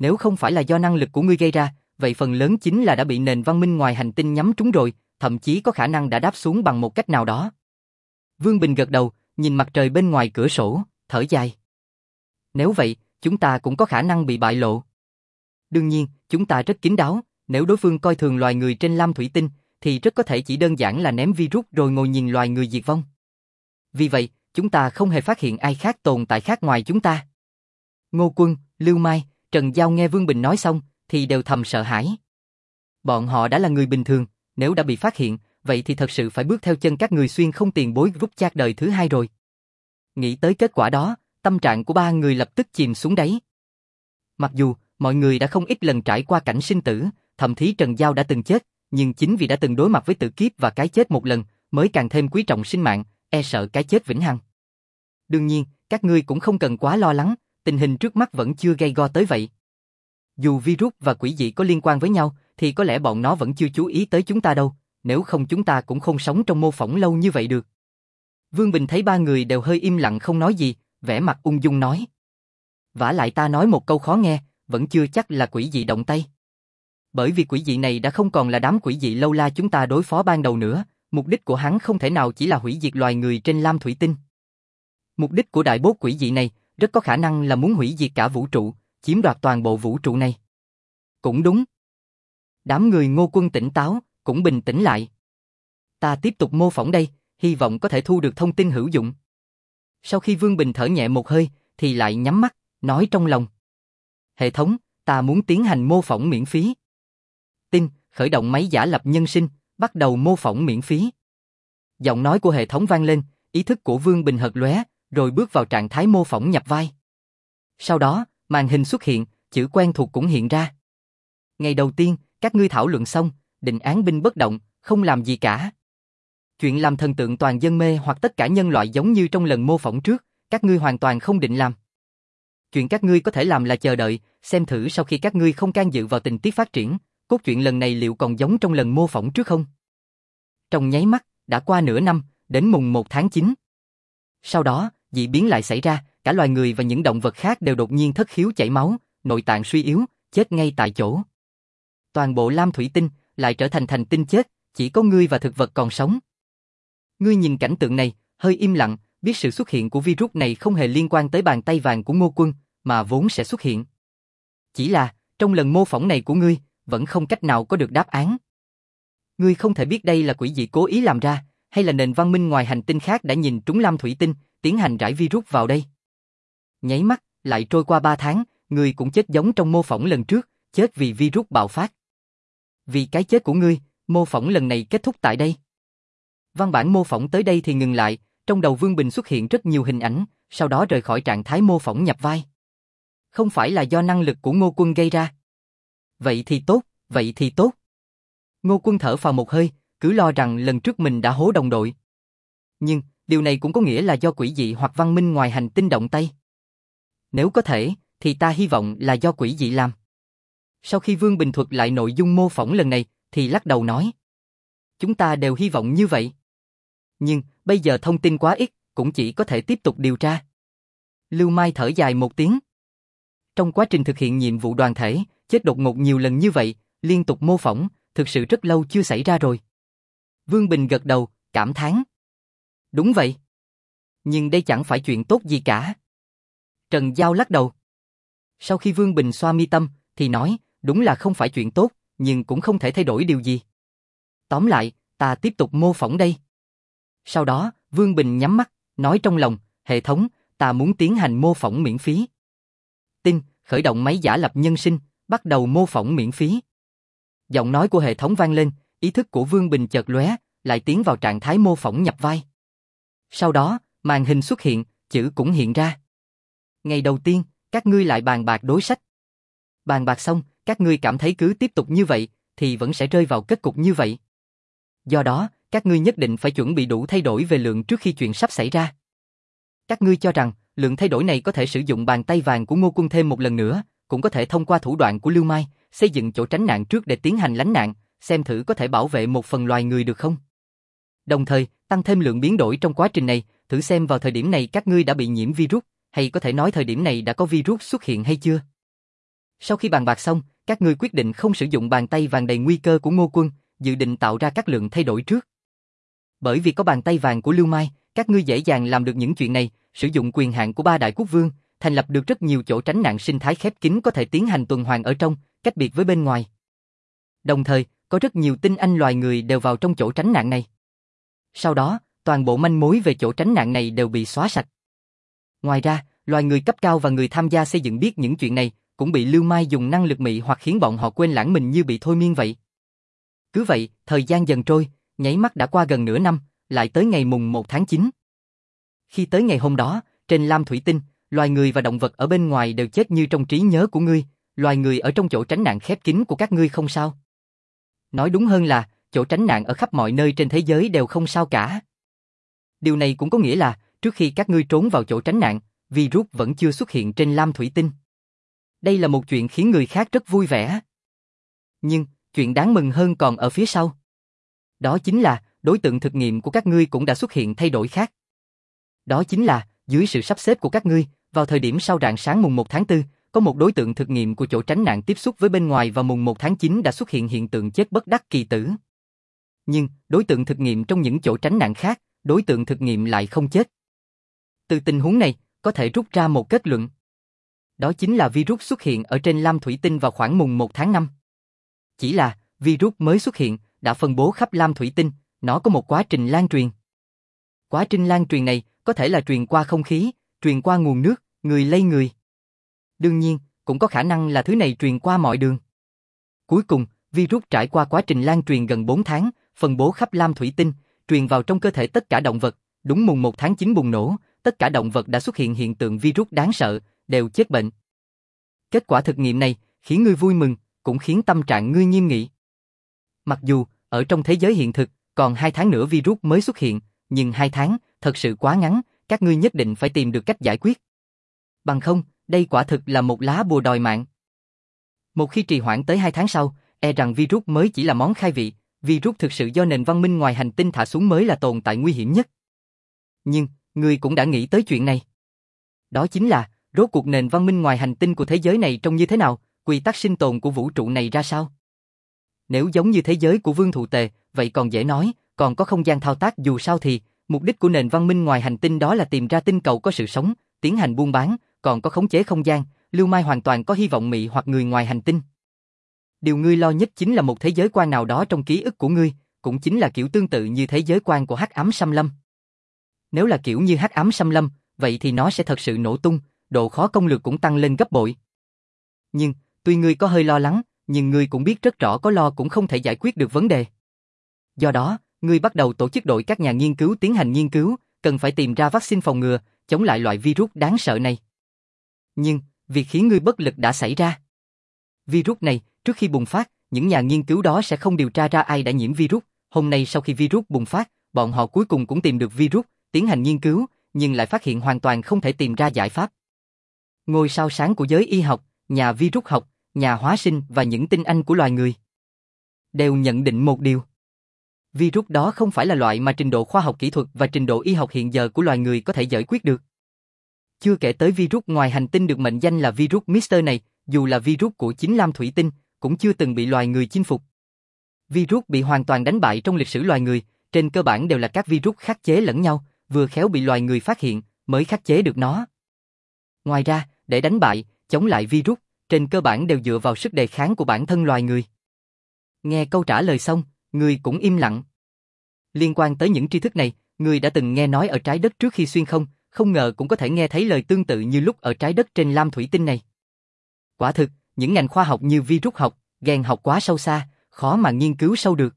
Nếu không phải là do năng lực của ngươi gây ra, vậy phần lớn chính là đã bị nền văn minh ngoài hành tinh nhắm trúng rồi, thậm chí có khả năng đã đáp xuống bằng một cách nào đó. Vương Bình gật đầu, nhìn mặt trời bên ngoài cửa sổ, thở dài. Nếu vậy, chúng ta cũng có khả năng bị bại lộ. Đương nhiên, chúng ta rất kín đáo, nếu đối phương coi thường loài người trên lam thủy tinh, thì rất có thể chỉ đơn giản là ném virus rồi ngồi nhìn loài người diệt vong. Vì vậy, chúng ta không hề phát hiện ai khác tồn tại khác ngoài chúng ta. Ngô Quân, Lưu Mai, Trần Giao nghe Vương Bình nói xong, thì đều thầm sợ hãi. Bọn họ đã là người bình thường, nếu đã bị phát hiện, vậy thì thật sự phải bước theo chân các người xuyên không tiền bối rút chát đời thứ hai rồi. Nghĩ tới kết quả đó, tâm trạng của ba người lập tức chìm xuống đáy. Mặc dù, mọi người đã không ít lần trải qua cảnh sinh tử, thậm chí Trần Giao đã từng chết, nhưng chính vì đã từng đối mặt với tử kiếp và cái chết một lần, mới càng thêm quý trọng sinh mạng, e sợ cái chết vĩnh hằng. Đương nhiên, các ngươi cũng không cần quá lo lắng, tình hình trước mắt vẫn chưa gay go tới vậy. Dù virus và quỷ dị có liên quan với nhau, thì có lẽ bọn nó vẫn chưa chú ý tới chúng ta đâu, nếu không chúng ta cũng không sống trong mô phỏng lâu như vậy được. Vương Bình thấy ba người đều hơi im lặng không nói gì, vẻ mặt ung dung nói. Vả lại ta nói một câu khó nghe, vẫn chưa chắc là quỷ dị động tay. Bởi vì quỷ dị này đã không còn là đám quỷ dị lâu la chúng ta đối phó ban đầu nữa, mục đích của hắn không thể nào chỉ là hủy diệt loài người trên lam thủy tinh. Mục đích của đại bốt quỷ dị này rất có khả năng là muốn hủy diệt cả vũ trụ, chiếm đoạt toàn bộ vũ trụ này. Cũng đúng. Đám người Ngô Quân tỉnh táo, cũng bình tĩnh lại. Ta tiếp tục mô phỏng đây, hy vọng có thể thu được thông tin hữu dụng. Sau khi Vương Bình thở nhẹ một hơi, thì lại nhắm mắt, nói trong lòng. Hệ thống, ta muốn tiến hành mô phỏng miễn phí. Tin, khởi động máy giả lập nhân sinh, bắt đầu mô phỏng miễn phí. Giọng nói của hệ thống vang lên, ý thức của Vương Bình hợt lóe, rồi bước vào trạng thái mô phỏng nhập vai. Sau đó, màn hình xuất hiện, chữ quen thuộc cũng hiện ra. Ngày đầu tiên, các ngươi thảo luận xong, định án binh bất động, không làm gì cả. Chuyện làm thần tượng toàn dân mê hoặc tất cả nhân loại giống như trong lần mô phỏng trước, các ngươi hoàn toàn không định làm. Chuyện các ngươi có thể làm là chờ đợi, xem thử sau khi các ngươi không can dự vào tình tiết phát triển, cốt truyện lần này liệu còn giống trong lần mô phỏng trước không? Trong nháy mắt, đã qua nửa năm, đến mùng một tháng chín. Sau đó, dị biến lại xảy ra, cả loài người và những động vật khác đều đột nhiên thất khiếu chảy máu, nội tạng suy yếu, chết ngay tại chỗ. Toàn bộ lam thủy tinh lại trở thành thành tinh chết, chỉ có ngươi và thực vật còn sống. Ngươi nhìn cảnh tượng này, hơi im lặng, biết sự xuất hiện của virus này không hề liên quan tới bàn tay vàng của Ngô Quân, mà vốn sẽ xuất hiện. Chỉ là, trong lần mô phỏng này của ngươi, vẫn không cách nào có được đáp án. Ngươi không thể biết đây là quỷ dị cố ý làm ra, hay là nền văn minh ngoài hành tinh khác đã nhìn trúng lam thủy tinh, tiến hành rải virus vào đây. Nháy mắt, lại trôi qua ba tháng, ngươi cũng chết giống trong mô phỏng lần trước, chết vì virus bạo phát. Vì cái chết của ngươi, mô phỏng lần này kết thúc tại đây. Văn bản mô phỏng tới đây thì ngừng lại, trong đầu Vương Bình xuất hiện rất nhiều hình ảnh, sau đó rời khỏi trạng thái mô phỏng nhập vai. Không phải là do năng lực của Ngô Quân gây ra. Vậy thì tốt, vậy thì tốt. Ngô Quân thở phào một hơi, cứ lo rằng lần trước mình đã hố đồng đội. Nhưng, điều này cũng có nghĩa là do quỷ dị hoặc văn minh ngoài hành tinh động tay. Nếu có thể, thì ta hy vọng là do quỷ dị làm. Sau khi Vương Bình thuật lại nội dung mô phỏng lần này, thì lắc đầu nói. Chúng ta đều hy vọng như vậy. Nhưng, bây giờ thông tin quá ít, cũng chỉ có thể tiếp tục điều tra. Lưu Mai thở dài một tiếng. Trong quá trình thực hiện nhiệm vụ đoàn thể, chết đột ngột nhiều lần như vậy, liên tục mô phỏng, thực sự rất lâu chưa xảy ra rồi. Vương Bình gật đầu, cảm thán. Đúng vậy. Nhưng đây chẳng phải chuyện tốt gì cả. Trần Giao lắc đầu. Sau khi Vương Bình xoa mi tâm, thì nói, đúng là không phải chuyện tốt, nhưng cũng không thể thay đổi điều gì. Tóm lại, ta tiếp tục mô phỏng đây. Sau đó, Vương Bình nhắm mắt, nói trong lòng, hệ thống, ta muốn tiến hành mô phỏng miễn phí. Tin, khởi động máy giả lập nhân sinh, bắt đầu mô phỏng miễn phí. Giọng nói của hệ thống vang lên, ý thức của Vương Bình chợt lóe, lại tiến vào trạng thái mô phỏng nhập vai. Sau đó, màn hình xuất hiện, chữ cũng hiện ra. Ngày đầu tiên, các ngươi lại bàn bạc đối sách. Bàn bạc xong, các ngươi cảm thấy cứ tiếp tục như vậy, thì vẫn sẽ rơi vào kết cục như vậy. Do đó, các ngươi nhất định phải chuẩn bị đủ thay đổi về lượng trước khi chuyện sắp xảy ra. Các ngươi cho rằng, lượng thay đổi này có thể sử dụng bàn tay vàng của Ngô Quân thêm một lần nữa, cũng có thể thông qua thủ đoạn của Lưu Mai, xây dựng chỗ tránh nạn trước để tiến hành lánh nạn, xem thử có thể bảo vệ một phần loài người được không. Đồng thời, tăng thêm lượng biến đổi trong quá trình này, thử xem vào thời điểm này các ngươi đã bị nhiễm virus, hay có thể nói thời điểm này đã có virus xuất hiện hay chưa. Sau khi bàn bạc xong, các ngươi quyết định không sử dụng bàn tay vàng đầy nguy cơ của Ngô Quân, dự định tạo ra các lượng thay đổi trước. Bởi vì có bàn tay vàng của Lưu Mai, các ngươi dễ dàng làm được những chuyện này, sử dụng quyền hạn của ba đại quốc vương, thành lập được rất nhiều chỗ tránh nạn sinh thái khép kín có thể tiến hành tuần hoàn ở trong, cách biệt với bên ngoài. Đồng thời, có rất nhiều tinh anh loài người đều vào trong chỗ tránh nạn này. Sau đó, toàn bộ manh mối về chỗ tránh nạn này đều bị xóa sạch. Ngoài ra, loài người cấp cao và người tham gia xây dựng biết những chuyện này, cũng bị Lưu Mai dùng năng lực mị hoặc khiến bọn họ quên lãng mình như bị thôi miên vậy. Cứ vậy, thời gian dần trôi, nháy mắt đã qua gần nửa năm, lại tới ngày mùng một tháng chín. Khi tới ngày hôm đó, trên Lam Thủy Tinh, loài người và động vật ở bên ngoài đều chết như trong trí nhớ của ngươi, loài người ở trong chỗ tránh nạn khép kín của các ngươi không sao. Nói đúng hơn là, chỗ tránh nạn ở khắp mọi nơi trên thế giới đều không sao cả. Điều này cũng có nghĩa là, trước khi các ngươi trốn vào chỗ tránh nạn, virus vẫn chưa xuất hiện trên Lam Thủy Tinh. Đây là một chuyện khiến người khác rất vui vẻ. Nhưng, chuyện đáng mừng hơn còn ở phía sau. Đó chính là, đối tượng thực nghiệm của các ngươi cũng đã xuất hiện thay đổi khác. Đó chính là, dưới sự sắp xếp của các ngươi, vào thời điểm sau rạng sáng mùng một tháng tư, có một đối tượng thực nghiệm của chỗ tránh nạn tiếp xúc với bên ngoài và mùng một tháng chín đã xuất hiện hiện tượng chết bất đắc kỳ tử. Nhưng, đối tượng thực nghiệm trong những chỗ tránh nạn khác, đối tượng thực nghiệm lại không chết. Từ tình huống này, có thể rút ra một kết luận. Đó chính là virus xuất hiện ở trên Lam Thủy Tinh vào khoảng mùng một tháng năm. Chỉ là, virus mới xuất hiện, đã phân bố khắp Lam Thủy Tinh, nó có một quá trình lan truyền. Quá trình lan truyền này, có thể là truyền qua không khí, truyền qua nguồn nước, người lây người. Đương nhiên, cũng có khả năng là thứ này truyền qua mọi đường. Cuối cùng, virus trải qua quá trình lan truyền gần bốn tháng, phân bố khắp Lam Thủy Tinh, truyền vào trong cơ thể tất cả động vật, đúng mùng một tháng chín bùng nổ, tất cả động vật đã xuất hiện hiện tượng virus đáng sợ, đều chết bệnh. Kết quả thực nghiệm này, khiến ngươi vui mừng, cũng khiến tâm trạng ngươi nghiêm nghị. Mặc dù, ở trong thế giới hiện thực, còn hai tháng nữa virus mới xuất hiện, nhưng hai tháng, thật sự quá ngắn, các ngươi nhất định phải tìm được cách giải quyết. Bằng không, đây quả thực là một lá bùa đòi mạng. Một khi trì hoãn tới hai tháng sau, e rằng virus mới chỉ là món khai vị, virus thực sự do nền văn minh ngoài hành tinh thả xuống mới là tồn tại nguy hiểm nhất. Nhưng, ngươi cũng đã nghĩ tới chuyện này. Đó chính là, rốt cuộc nền văn minh ngoài hành tinh của thế giới này trông như thế nào, quy tắc sinh tồn của vũ trụ này ra sao? Nếu giống như thế giới của Vương Thụ Tề, vậy còn dễ nói, còn có không gian thao tác dù sao thì, mục đích của nền văn minh ngoài hành tinh đó là tìm ra tinh cầu có sự sống, tiến hành buôn bán, còn có khống chế không gian, Lưu Mai hoàn toàn có hy vọng mị hoặc người ngoài hành tinh. Điều ngươi lo nhất chính là một thế giới quan nào đó trong ký ức của ngươi, cũng chính là kiểu tương tự như thế giới quan của Hắc Ám Xâm Lâm. Nếu là kiểu như Hắc Ám Xâm Lâm, vậy thì nó sẽ thật sự nổ tung, độ khó công lược cũng tăng lên gấp bội. Nhưng, tuy ngươi có hơi lo lắng, nhưng ngươi cũng biết rất rõ có lo cũng không thể giải quyết được vấn đề. Do đó, ngươi bắt đầu tổ chức đội các nhà nghiên cứu tiến hành nghiên cứu, cần phải tìm ra vaccine phòng ngừa, chống lại loại virus đáng sợ này. Nhưng, việc khiến ngươi bất lực đã xảy ra. Virus này, trước khi bùng phát, những nhà nghiên cứu đó sẽ không điều tra ra ai đã nhiễm virus. Hôm nay sau khi virus bùng phát, bọn họ cuối cùng cũng tìm được virus, tiến hành nghiên cứu, nhưng lại phát hiện hoàn toàn không thể tìm ra giải pháp. Ngôi sao sáng của giới y học, nhà virus học, nhà hóa sinh và những tinh anh của loài người đều nhận định một điều. Virus đó không phải là loại mà trình độ khoa học kỹ thuật và trình độ y học hiện giờ của loài người có thể giải quyết được. Chưa kể tới virus ngoài hành tinh được mệnh danh là virus Mister này, dù là virus của chính Lam Thủy Tinh, cũng chưa từng bị loài người chinh phục. Virus bị hoàn toàn đánh bại trong lịch sử loài người, trên cơ bản đều là các virus khắc chế lẫn nhau, vừa khéo bị loài người phát hiện, mới khắc chế được nó. Ngoài ra, để đánh bại, chống lại virus, trên cơ bản đều dựa vào sức đề kháng của bản thân loài người. Nghe câu trả lời xong, người cũng im lặng. Liên quan tới những tri thức này, người đã từng nghe nói ở trái đất trước khi xuyên không, không ngờ cũng có thể nghe thấy lời tương tự như lúc ở trái đất trên Lam Thủy Tinh này. Quả thực, những ngành khoa học như virus học, gen học quá sâu xa, khó mà nghiên cứu sâu được.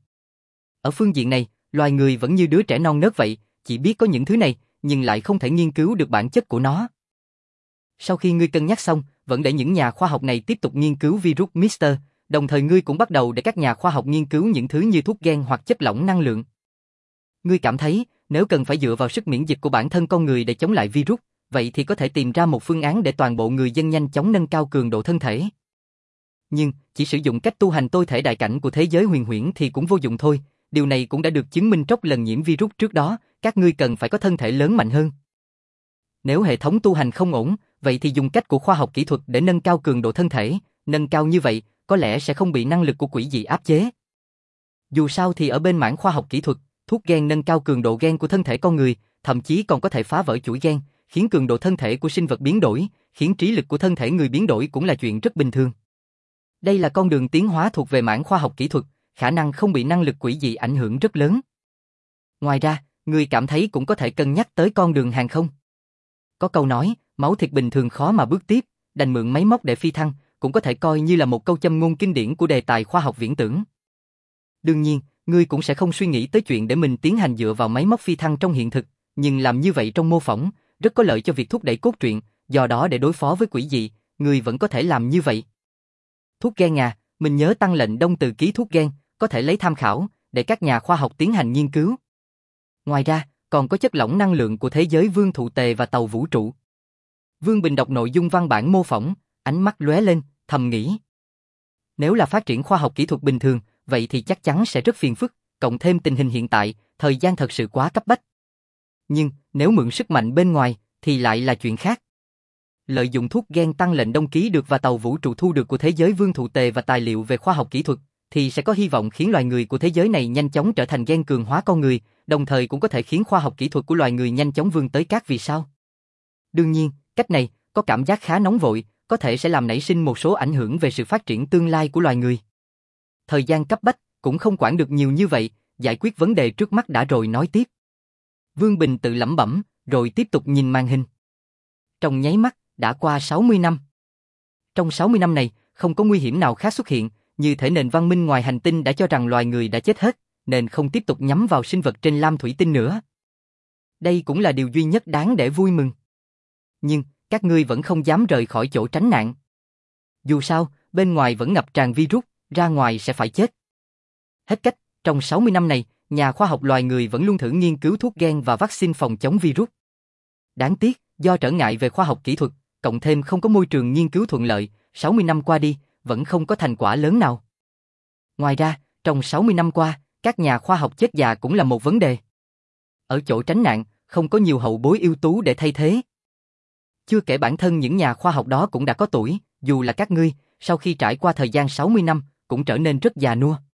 Ở phương diện này, loài người vẫn như đứa trẻ non nớt vậy, chỉ biết có những thứ này, nhưng lại không thể nghiên cứu được bản chất của nó. Sau khi ngươi cân nhắc xong, vẫn để những nhà khoa học này tiếp tục nghiên cứu virus Mister, đồng thời ngươi cũng bắt đầu để các nhà khoa học nghiên cứu những thứ như thuốc gen hoặc chất lỏng năng lượng. Ngươi cảm thấy, nếu cần phải dựa vào sức miễn dịch của bản thân con người để chống lại virus, vậy thì có thể tìm ra một phương án để toàn bộ người dân nhanh chóng nâng cao cường độ thân thể. Nhưng, chỉ sử dụng cách tu hành tôi thể đại cảnh của thế giới huyền huyễn thì cũng vô dụng thôi, điều này cũng đã được chứng minh trong lần nhiễm virus trước đó, các ngươi cần phải có thân thể lớn mạnh hơn. Nếu hệ thống tu hành không ổn, vậy thì dùng cách của khoa học kỹ thuật để nâng cao cường độ thân thể, nâng cao như vậy, có lẽ sẽ không bị năng lực của quỷ dị áp chế. Dù sao thì ở bên mảng khoa học kỹ thuật, thuốc gen nâng cao cường độ gen của thân thể con người, thậm chí còn có thể phá vỡ chuỗi gen, khiến cường độ thân thể của sinh vật biến đổi, khiến trí lực của thân thể người biến đổi cũng là chuyện rất bình thường. Đây là con đường tiến hóa thuộc về mảng khoa học kỹ thuật, khả năng không bị năng lực quỷ dị ảnh hưởng rất lớn. Ngoài ra, người cảm thấy cũng có thể cân nhắc tới con đường hàng không. Có câu nói, máu thịt bình thường khó mà bước tiếp, đành mượn máy móc để phi thăng, cũng có thể coi như là một câu châm ngôn kinh điển của đề tài khoa học viễn tưởng. Đương nhiên, ngươi cũng sẽ không suy nghĩ tới chuyện để mình tiến hành dựa vào máy móc phi thăng trong hiện thực, nhưng làm như vậy trong mô phỏng, rất có lợi cho việc thúc đẩy cốt truyện, do đó để đối phó với quỷ dị, ngươi vẫn có thể làm như vậy. Thuốc gen à, mình nhớ tăng lệnh đông từ ký thuốc gen, có thể lấy tham khảo, để các nhà khoa học tiến hành nghiên cứu. Ngoài ra, còn có chất lỏng năng lượng của thế giới vương thụ tề và tàu vũ trụ. Vương Bình đọc nội dung văn bản mô phỏng, ánh mắt lóe lên, thầm nghĩ. Nếu là phát triển khoa học kỹ thuật bình thường, vậy thì chắc chắn sẽ rất phiền phức, cộng thêm tình hình hiện tại, thời gian thật sự quá cấp bách. Nhưng, nếu mượn sức mạnh bên ngoài, thì lại là chuyện khác. Lợi dụng thuốc gen tăng lệnh đông ký được và tàu vũ trụ thu được của thế giới vương thụ tề và tài liệu về khoa học kỹ thuật, thì sẽ có hy vọng khiến loài người của thế giới này nhanh chóng trở thành gen cường hóa con người, đồng thời cũng có thể khiến khoa học kỹ thuật của loài người nhanh chóng vươn tới các vì sao. Đương nhiên, cách này có cảm giác khá nóng vội, có thể sẽ làm nảy sinh một số ảnh hưởng về sự phát triển tương lai của loài người. Thời gian cấp bách cũng không quản được nhiều như vậy, giải quyết vấn đề trước mắt đã rồi nói tiếp. Vương Bình tự lẩm bẩm, rồi tiếp tục nhìn màn hình. Trong nháy mắt, đã qua sáu mươi năm. Trong sáu mươi năm này, không có nguy hiểm nào khác xuất hiện, như thể nền văn minh ngoài hành tinh đã cho rằng loài người đã chết hết, nên không tiếp tục nhắm vào sinh vật trên lam thủy tinh nữa. Đây cũng là điều duy nhất đáng để vui mừng. Nhưng, các ngươi vẫn không dám rời khỏi chỗ tránh nạn. Dù sao, bên ngoài vẫn ngập tràn virus, ra ngoài sẽ phải chết. Hết cách, trong sáu mươi năm này, nhà khoa học loài người vẫn luôn thử nghiên cứu thuốc gen và vaccine phòng chống virus. Đáng tiếc, do trở ngại về khoa học kỹ thuật, cộng thêm không có môi trường nghiên cứu thuận lợi, sáu mươi năm qua đi, vẫn không có thành quả lớn nào. Ngoài ra, trong sáu mươi năm qua, các nhà khoa học chết già cũng là một vấn đề. Ở chỗ tránh nạn, không có nhiều hậu bối ưu tú để thay thế. Chưa kể bản thân những nhà khoa học đó cũng đã có tuổi, dù là các ngươi, sau khi trải qua thời gian sáu mươi năm, cũng trở nên rất già nua.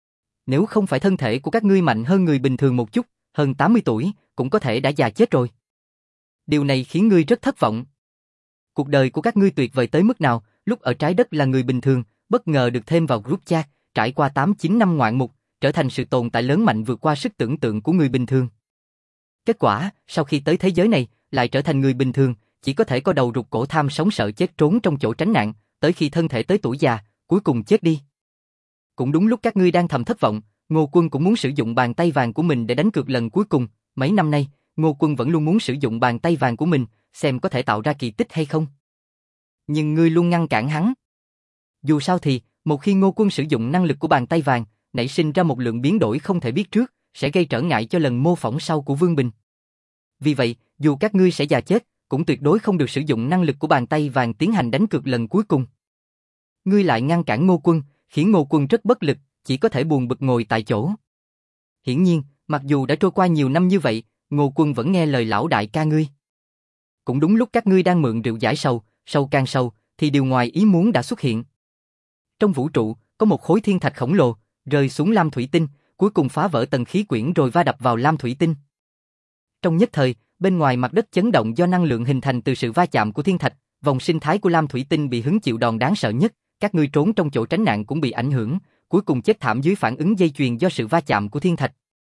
Nếu không phải thân thể của các ngươi mạnh hơn người bình thường một chút, hơn tám mươi tuổi, cũng có thể đã già chết rồi. Điều này khiến ngươi rất thất vọng. Cuộc đời của các ngươi tuyệt vời tới mức nào, lúc ở trái đất là người bình thường, bất ngờ được thêm vào group chat, trải qua tám chín năm ngoạn mục, trở thành sự tồn tại lớn mạnh vượt qua sức tưởng tượng của người bình thường. Kết quả, sau khi tới thế giới này, lại trở thành người bình thường, chỉ có thể có đầu rụt cổ tham sống sợ chết trốn trong chỗ tránh nạn, tới khi thân thể tới tuổi già, cuối cùng chết đi. Cũng đúng lúc các ngươi đang thầm thất vọng, Ngô Quân cũng muốn sử dụng bàn tay vàng của mình để đánh cược lần cuối cùng. Mấy năm nay, Ngô Quân vẫn luôn muốn sử dụng bàn tay vàng của mình, xem có thể tạo ra kỳ tích hay không. Nhưng ngươi luôn ngăn cản hắn. Dù sao thì, một khi Ngô Quân sử dụng năng lực của bàn tay vàng, nảy sinh ra một lượng biến đổi không thể biết trước, sẽ gây trở ngại cho lần mô phỏng sau của Vương Bình. Vì vậy, dù các ngươi sẽ già chết, cũng tuyệt đối không được sử dụng năng lực của bàn tay vàng tiến hành đánh cược lần cuối cùng. Ngươi lại ngăn cản Ngô Quân, khiến Ngô Quân rất bất lực, chỉ có thể buồn bực ngồi tại chỗ. Hiển nhiên, mặc dù đã trôi qua nhiều năm như vậy, Ngô Quân vẫn nghe lời lão đại ca ngươi. Cũng đúng lúc các ngươi đang mượn rượu giải sầu, sầu càng sầu, thì điều ngoài ý muốn đã xuất hiện. Trong vũ trụ, có một khối thiên thạch khổng lồ, rơi xuống lam thủy tinh, cuối cùng phá vỡ tầng khí quyển rồi va đập vào lam thủy tinh. Trong nhất thời, bên ngoài mặt đất chấn động do năng lượng hình thành từ sự va chạm của thiên thạch, vòng sinh thái của lam thủy tinh bị hứng chịu đòn đáng sợ nhất, các ngươi trốn trong chỗ tránh nạn cũng bị ảnh hưởng, cuối cùng chết thảm dưới phản ứng dây chuyền do sự va chạm của thiên thạch.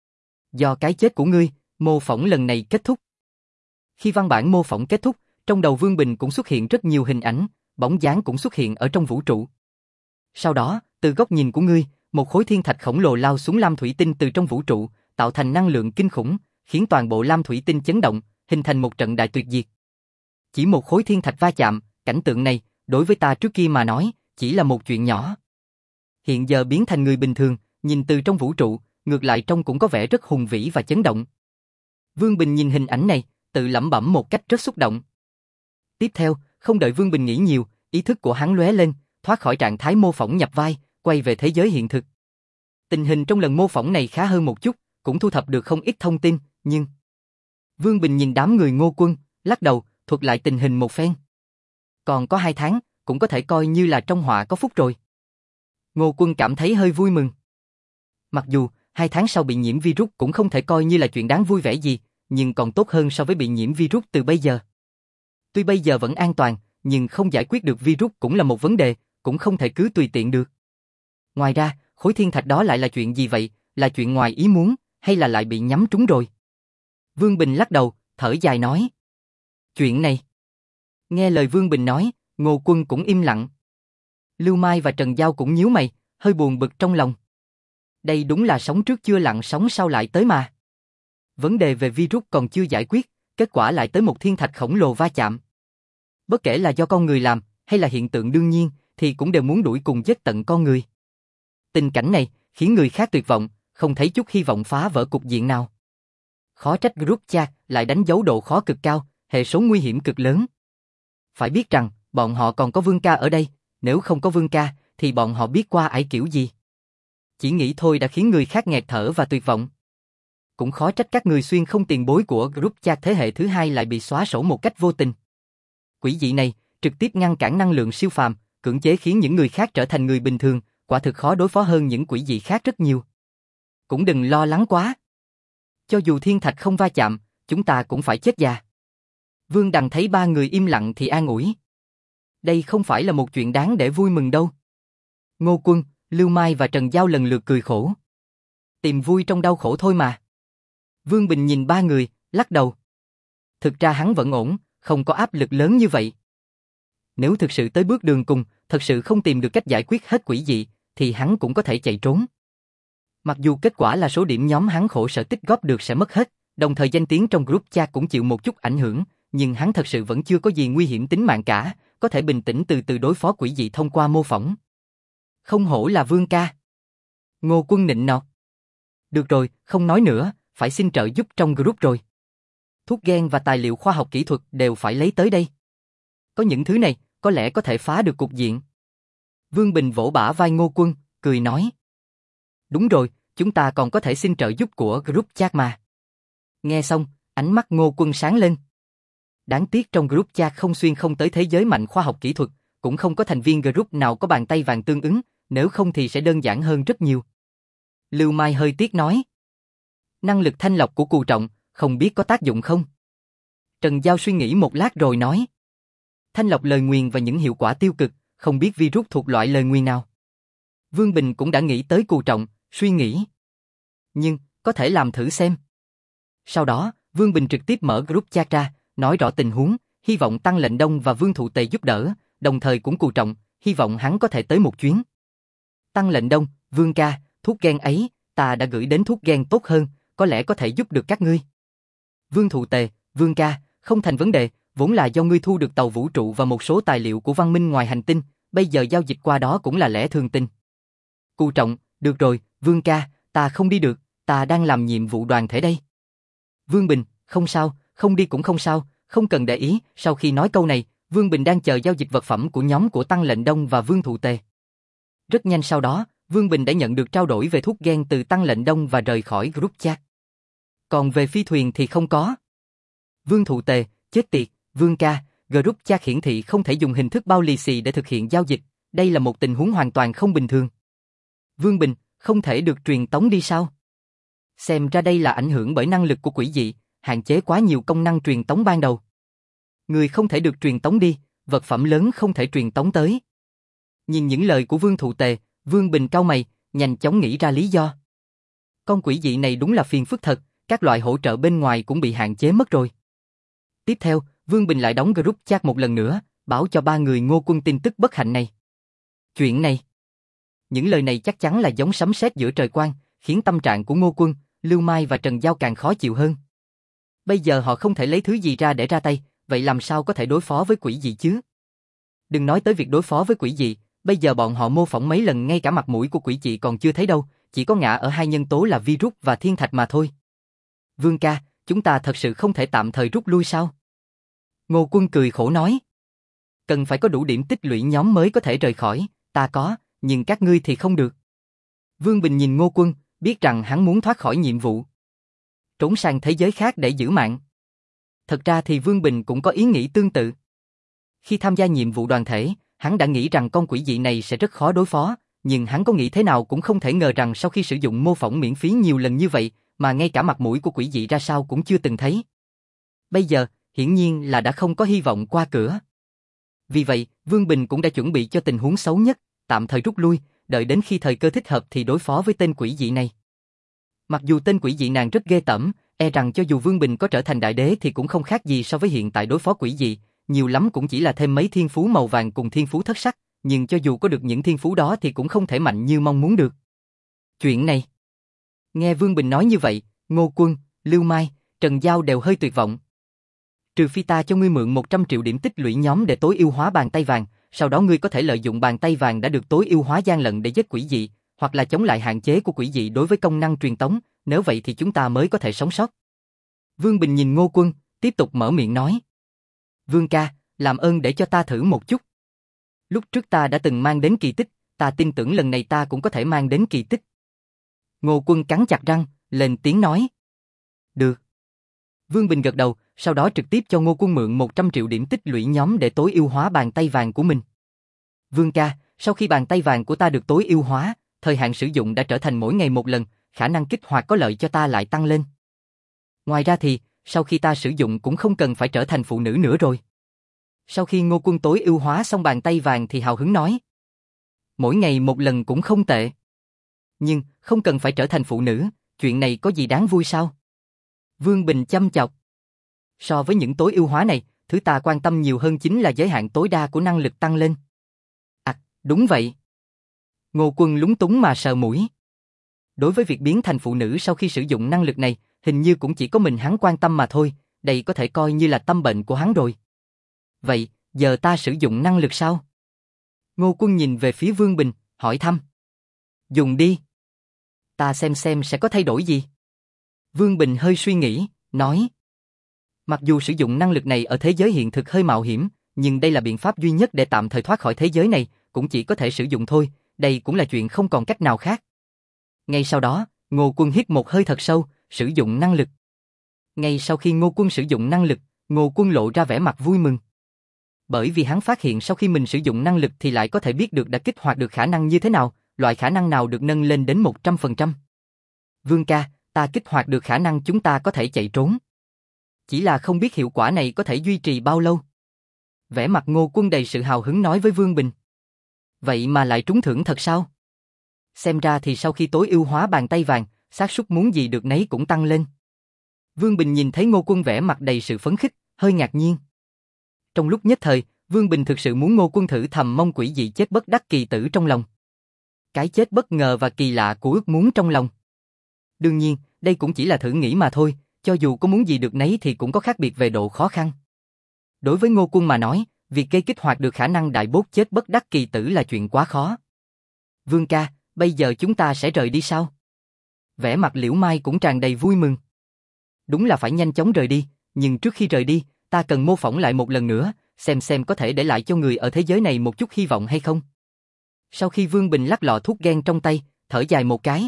Do cái chết của ngươi, mô phỏng lần này kết thúc. Khi văn bản mô phỏng kết thúc, trong đầu Vương Bình cũng xuất hiện rất nhiều hình ảnh, bóng dáng cũng xuất hiện ở trong vũ trụ. Sau đó, từ góc nhìn của ngươi, một khối thiên thạch khổng lồ lao xuống lam thủy tinh từ trong vũ trụ, tạo thành năng lượng kinh khủng, khiến toàn bộ lam thủy tinh chấn động, hình thành một trận đại tuyệt diệt. Chỉ một khối thiên thạch va chạm, cảnh tượng này, đối với ta trước kia mà nói, chỉ là một chuyện nhỏ. Hiện giờ biến thành người bình thường, nhìn từ trong vũ trụ, ngược lại trông cũng có vẻ rất hùng vĩ và chấn động. Vương Bình nhìn hình ảnh này, tự lẩm bẩm một cách rất xúc động. Tiếp theo, không đợi Vương Bình nghĩ nhiều, ý thức của hắn lóe lên, thoát khỏi trạng thái mô phỏng nhập vai, quay về thế giới hiện thực. Tình hình trong lần mô phỏng này khá hơn một chút, cũng thu thập được không ít thông tin, nhưng... Vương Bình nhìn đám người Ngô Quân, lắc đầu, thuật lại tình hình một phen. Còn có hai tháng, cũng có thể coi như là trong họa có phúc rồi. Ngô Quân cảm thấy hơi vui mừng. Mặc dù, hai tháng sau bị nhiễm virus cũng không thể coi như là chuyện đáng vui vẻ gì, nhưng còn tốt hơn so với bị nhiễm virus từ bây giờ. Tuy bây giờ vẫn an toàn, nhưng không giải quyết được virus cũng là một vấn đề, cũng không thể cứ tùy tiện được. Ngoài ra, khối thiên thạch đó lại là chuyện gì vậy, là chuyện ngoài ý muốn, hay là lại bị nhắm trúng rồi? Vương Bình lắc đầu, thở dài nói. Chuyện này. Nghe lời Vương Bình nói, Ngô Quân cũng im lặng. Lưu Mai và Trần Giao cũng nhíu mày, hơi buồn bực trong lòng. Đây đúng là sóng trước chưa lặn sóng sau lại tới mà. Vấn đề về virus còn chưa giải quyết, kết quả lại tới một thiên thạch khổng lồ va chạm. Bất kể là do con người làm, hay là hiện tượng đương nhiên, thì cũng đều muốn đuổi cùng giết tận con người. Tình cảnh này, khiến người khác tuyệt vọng, không thấy chút hy vọng phá vỡ cục diện nào. Khó trách group chat lại đánh dấu độ khó cực cao, hệ số nguy hiểm cực lớn. Phải biết rằng, bọn họ còn có Vương ca ở đây, nếu không có Vương ca, thì bọn họ biết qua ải kiểu gì. Chỉ nghĩ thôi đã khiến người khác nghẹt thở và tuyệt vọng. Cũng khó trách các người xuyên không tiền bối của group chat thế hệ thứ hai lại bị xóa sổ một cách vô tình. Quỷ dị này, trực tiếp ngăn cản năng lượng siêu phàm, cưỡng chế khiến những người khác trở thành người bình thường, quả thực khó đối phó hơn những quỷ dị khác rất nhiều. Cũng đừng lo lắng quá. Cho dù thiên thạch không va chạm, chúng ta cũng phải chết già. Vương Đằng thấy ba người im lặng thì an ủi. Đây không phải là một chuyện đáng để vui mừng đâu. Ngô Quân, Lưu Mai và Trần Giao lần lượt cười khổ. Tìm vui trong đau khổ thôi mà. Vương Bình nhìn ba người, lắc đầu. Thực ra hắn vẫn ổn, không có áp lực lớn như vậy. Nếu thực sự tới bước đường cùng, thật sự không tìm được cách giải quyết hết quỷ dị, thì hắn cũng có thể chạy trốn. Mặc dù kết quả là số điểm nhóm hắn khổ sở tích góp được sẽ mất hết, đồng thời danh tiếng trong group chat cũng chịu một chút ảnh hưởng, nhưng hắn thật sự vẫn chưa có gì nguy hiểm tính mạng cả, có thể bình tĩnh từ từ đối phó quỷ dị thông qua mô phỏng. Không hổ là Vương ca. Ngô Quân nịnh nọt. Được rồi, không nói nữa, phải xin trợ giúp trong group rồi. Thuốc gen và tài liệu khoa học kỹ thuật đều phải lấy tới đây. Có những thứ này, có lẽ có thể phá được cục diện. Vương Bình vỗ bả vai Ngô Quân, cười nói. Đúng rồi, chúng ta còn có thể xin trợ giúp của group chat mà. Nghe xong, ánh mắt Ngô Quân sáng lên. Đáng tiếc trong group chat không xuyên không tới thế giới mạnh khoa học kỹ thuật, cũng không có thành viên group nào có bàn tay vàng tương ứng, nếu không thì sẽ đơn giản hơn rất nhiều. Lưu Mai hơi tiếc nói. Năng lực thanh lọc của Cù Trọng, không biết có tác dụng không? Trần Giao suy nghĩ một lát rồi nói. Thanh lọc lời nguyền và những hiệu quả tiêu cực, không biết virus thuộc loại lời nguyền nào. Vương Bình cũng đã nghĩ tới Cù Trọng, suy nghĩ. Nhưng, có thể làm thử xem. Sau đó, Vương Bình trực tiếp mở group chat ra, nói rõ tình huống, hy vọng Tăng Lệnh Đông và Vương Thụ Tề giúp đỡ, đồng thời cũng Cù Trọng, hy vọng hắn có thể tới một chuyến. Tăng Lệnh Đông, Vương ca, thuốc gen ấy, ta đã gửi đến thuốc gen tốt hơn, có lẽ có thể giúp được các ngươi. Vương Thụ Tề, Vương ca, không thành vấn đề, vốn là do ngươi thu được tàu vũ trụ và một số tài liệu của văn minh ngoài hành tinh, bây giờ giao dịch qua đó cũng là lẽ thường tình. Cù Trọng, được rồi, Vương ca, ta không đi được, ta đang làm nhiệm vụ đoàn thể đây. Vương Bình, không sao, không đi cũng không sao, không cần để ý. Sau khi nói câu này, Vương Bình đang chờ giao dịch vật phẩm của nhóm của Tăng Lệnh Đông và Vương Thụ Tề. Rất nhanh sau đó, Vương Bình đã nhận được trao đổi về thuốc gen từ Tăng Lệnh Đông và rời khỏi group chat. Còn về phi thuyền thì không có. Vương Thụ Tề, chết tiệt, Vương ca, group chat hiển thị không thể dùng hình thức bao lì xì để thực hiện giao dịch, đây là một tình huống hoàn toàn không bình thường. Vương Bình, không thể được truyền tống đi sao? Xem ra đây là ảnh hưởng bởi năng lực của quỷ dị, hạn chế quá nhiều công năng truyền tống ban đầu. Người không thể được truyền tống đi, vật phẩm lớn không thể truyền tống tới. Nhìn những lời của Vương Thụ Tề, Vương Bình cau mày, nhanh chóng nghĩ ra lý do. Con quỷ dị này đúng là phiền phức thật, các loại hỗ trợ bên ngoài cũng bị hạn chế mất rồi. Tiếp theo, Vương Bình lại đóng group chat một lần nữa, báo cho ba người Ngô Quân tin tức bất hạnh này. Chuyện này. Những lời này chắc chắn là giống sấm sét giữa trời quang, khiến tâm trạng của Ngô Quân, Lưu Mai và Trần Giao càng khó chịu hơn. Bây giờ họ không thể lấy thứ gì ra để ra tay, vậy làm sao có thể đối phó với quỷ dị chứ? Đừng nói tới việc đối phó với quỷ dị, bây giờ bọn họ mô phỏng mấy lần ngay cả mặt mũi của quỷ dị còn chưa thấy đâu, chỉ có ngã ở hai nhân tố là virus và thiên thạch mà thôi. Vương ca, chúng ta thật sự không thể tạm thời rút lui sao? Ngô Quân cười khổ nói. Cần phải có đủ điểm tích lũy nhóm mới có thể rời khỏi, ta có, nhưng các ngươi thì không được. Vương Bình nhìn Ngô Quân, biết rằng hắn muốn thoát khỏi nhiệm vụ. Trốn sang thế giới khác để giữ mạng. Thật ra thì Vương Bình cũng có ý nghĩ tương tự. Khi tham gia nhiệm vụ đoàn thể, Hắn đã nghĩ rằng con quỷ dị này sẽ rất khó đối phó, nhưng hắn có nghĩ thế nào cũng không thể ngờ rằng sau khi sử dụng mô phỏng miễn phí nhiều lần như vậy, mà ngay cả mặt mũi của quỷ dị ra sao cũng chưa từng thấy. Bây giờ, hiển nhiên là đã không có hy vọng qua cửa. Vì vậy, Vương Bình cũng đã chuẩn bị cho tình huống xấu nhất, tạm thời rút lui, đợi đến khi thời cơ thích hợp thì đối phó với tên quỷ dị này. Mặc dù tên quỷ dị nàng rất ghê tởm, e rằng cho dù Vương Bình có trở thành đại đế thì cũng không khác gì so với hiện tại đối phó quỷ dị, nhiều lắm cũng chỉ là thêm mấy thiên phú màu vàng cùng thiên phú thất sắc, nhưng cho dù có được những thiên phú đó thì cũng không thể mạnh như mong muốn được. Chuyện này. Nghe Vương Bình nói như vậy, Ngô Quân, Lưu Mai, Trần Giao đều hơi tuyệt vọng. Trừ phi ta cho ngươi mượn một trăm triệu điểm tích lũy nhóm để tối ưu hóa bàn tay vàng, sau đó ngươi có thể lợi dụng bàn tay vàng đã được tối ưu hóa gian lận để giết quỷ dị, hoặc là chống lại hạn chế của quỷ dị đối với công năng truyền tống, nếu vậy thì chúng ta mới có thể sống sót. Vương Bình nhìn Ngô Quân, tiếp tục mở miệng nói. Vương ca, làm ơn để cho ta thử một chút. Lúc trước ta đã từng mang đến kỳ tích, ta tin tưởng lần này ta cũng có thể mang đến kỳ tích. Ngô Quân cắn chặt răng, lên tiếng nói. Được. Vương Bình gật đầu, sau đó trực tiếp cho Ngô Quân mượn một trăm triệu điểm tích lũy nhóm để tối ưu hóa bàn tay vàng của mình. Vương ca, sau khi bàn tay vàng của ta được tối ưu hóa, thời hạn sử dụng đã trở thành mỗi ngày một lần, khả năng kích hoạt có lợi cho ta lại tăng lên. Ngoài ra thì, sau khi ta sử dụng cũng không cần phải trở thành phụ nữ nữa rồi. Sau khi Ngô Quân tối ưu hóa xong bàn tay vàng thì hào hứng nói. Mỗi ngày một lần cũng không tệ. Nhưng, không cần phải trở thành phụ nữ, chuyện này có gì đáng vui sao? Vương Bình chăm chọc. So với những tối ưu hóa này, thứ ta quan tâm nhiều hơn chính là giới hạn tối đa của năng lực tăng lên. À, đúng vậy. Ngô Quân lúng túng mà sờ mũi. Đối với việc biến thành phụ nữ sau khi sử dụng năng lực này, hình như cũng chỉ có mình hắn quan tâm mà thôi, đây có thể coi như là tâm bệnh của hắn rồi. Vậy, giờ ta sử dụng năng lực sao? Ngô Quân nhìn về phía Vương Bình, hỏi thăm. Dùng đi. Ta xem xem sẽ có thay đổi gì. Vương Bình hơi suy nghĩ, nói. Mặc dù sử dụng năng lực này ở thế giới hiện thực hơi mạo hiểm, nhưng đây là biện pháp duy nhất để tạm thời thoát khỏi thế giới này, cũng chỉ có thể sử dụng thôi, đây cũng là chuyện không còn cách nào khác. Ngay sau đó, Ngô Quân hít một hơi thật sâu, sử dụng năng lực. Ngay sau khi Ngô Quân sử dụng năng lực, Ngô Quân lộ ra vẻ mặt vui mừng. Bởi vì hắn phát hiện sau khi mình sử dụng năng lực thì lại có thể biết được đã kích hoạt được khả năng như thế nào, loại khả năng nào được nâng lên đến một trăm phần trăm. Vương ca, ta kích hoạt được khả năng chúng ta có thể chạy trốn. Chỉ là không biết hiệu quả này có thể duy trì bao lâu. Vẻ mặt Ngô Quân đầy sự hào hứng nói với Vương Bình. Vậy mà lại trúng thưởng thật sao? Xem ra thì sau khi tối ưu hóa bàn tay vàng, xác suất muốn gì được nấy cũng tăng lên. Vương Bình nhìn thấy Ngô Quân vẻ mặt đầy sự phấn khích, hơi ngạc nhiên. Trong lúc nhất thời, Vương Bình thực sự muốn Ngô Quân thử thầm mong quỷ dị chết bất đắc kỳ tử trong lòng. Cái chết bất ngờ và kỳ lạ của ước muốn trong lòng. Đương nhiên, đây cũng chỉ là thử nghĩ mà thôi, cho dù có muốn gì được nấy thì cũng có khác biệt về độ khó khăn. Đối với Ngô Quân mà nói, việc gây kích hoạt được khả năng đại bốt chết bất đắc kỳ tử là chuyện quá khó. Vương ca, bây giờ chúng ta sẽ rời đi sao? Vẻ mặt Liễu Mai cũng tràn đầy vui mừng. Đúng là phải nhanh chóng rời đi, nhưng trước khi rời đi, ta cần mô phỏng lại một lần nữa, xem xem có thể để lại cho người ở thế giới này một chút hy vọng hay không. Sau khi Vương Bình lắc lọ thuốc gen trong tay, thở dài một cái.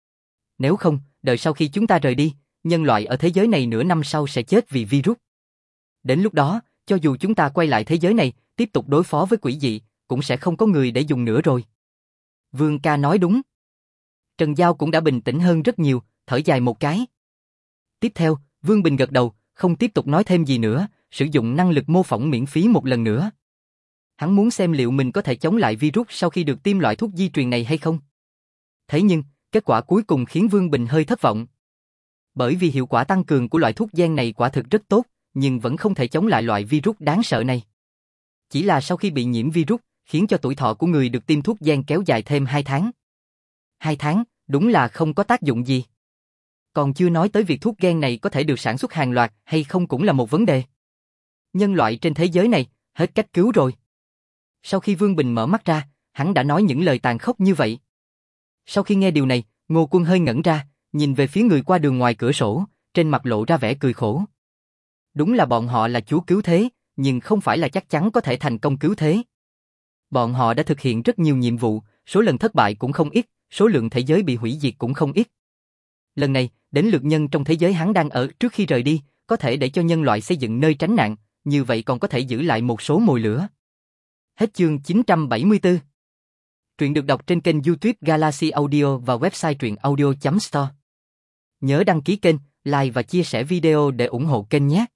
Nếu không, đợi sau khi chúng ta rời đi, nhân loại ở thế giới này nửa năm sau sẽ chết vì virus. Đến lúc đó, cho dù chúng ta quay lại thế giới này, tiếp tục đối phó với quỷ dị, cũng sẽ không có người để dùng nữa rồi. Vương ca nói đúng. Trần Giao cũng đã bình tĩnh hơn rất nhiều, thở dài một cái. Tiếp theo, Vương Bình gật đầu, không tiếp tục nói thêm gì nữa, sử dụng năng lực mô phỏng miễn phí một lần nữa. Hắn muốn xem liệu mình có thể chống lại virus sau khi được tiêm loại thuốc di truyền này hay không. Thế nhưng, kết quả cuối cùng khiến Vương Bình hơi thất vọng. Bởi vì hiệu quả tăng cường của loại thuốc gen này quả thực rất tốt, nhưng vẫn không thể chống lại loại virus đáng sợ này. Chỉ là sau khi bị nhiễm virus, khiến cho tuổi thọ của người được tiêm thuốc gen kéo dài thêm hai tháng. hai tháng, đúng là không có tác dụng gì. Còn chưa nói tới việc thuốc gen này có thể được sản xuất hàng loạt hay không cũng là một vấn đề. Nhân loại trên thế giới này, hết cách cứu rồi. Sau khi Vương Bình mở mắt ra, hắn đã nói những lời tàn khốc như vậy. Sau khi nghe điều này, Ngô Quân hơi ngẩn ra, nhìn về phía người qua đường ngoài cửa sổ, trên mặt lộ ra vẻ cười khổ. Đúng là bọn họ là chúa cứu thế, nhưng không phải là chắc chắn có thể thành công cứu thế. Bọn họ đã thực hiện rất nhiều nhiệm vụ, số lần thất bại cũng không ít, số lượng thế giới bị hủy diệt cũng không ít. Lần này, đến lượt nhân trong thế giới hắn đang ở trước khi rời đi, có thể để cho nhân loại xây dựng nơi tránh nạn, như vậy còn có thể giữ lại một số mồi lửa. Hết chương chín trăm bảy mươi tư. Truyện được đọc trên kênh YouTube Galaxy Audio và website truyện audio chấm store. Nhớ đăng ký kênh, like và chia sẻ video để ủng hộ kênh nhé.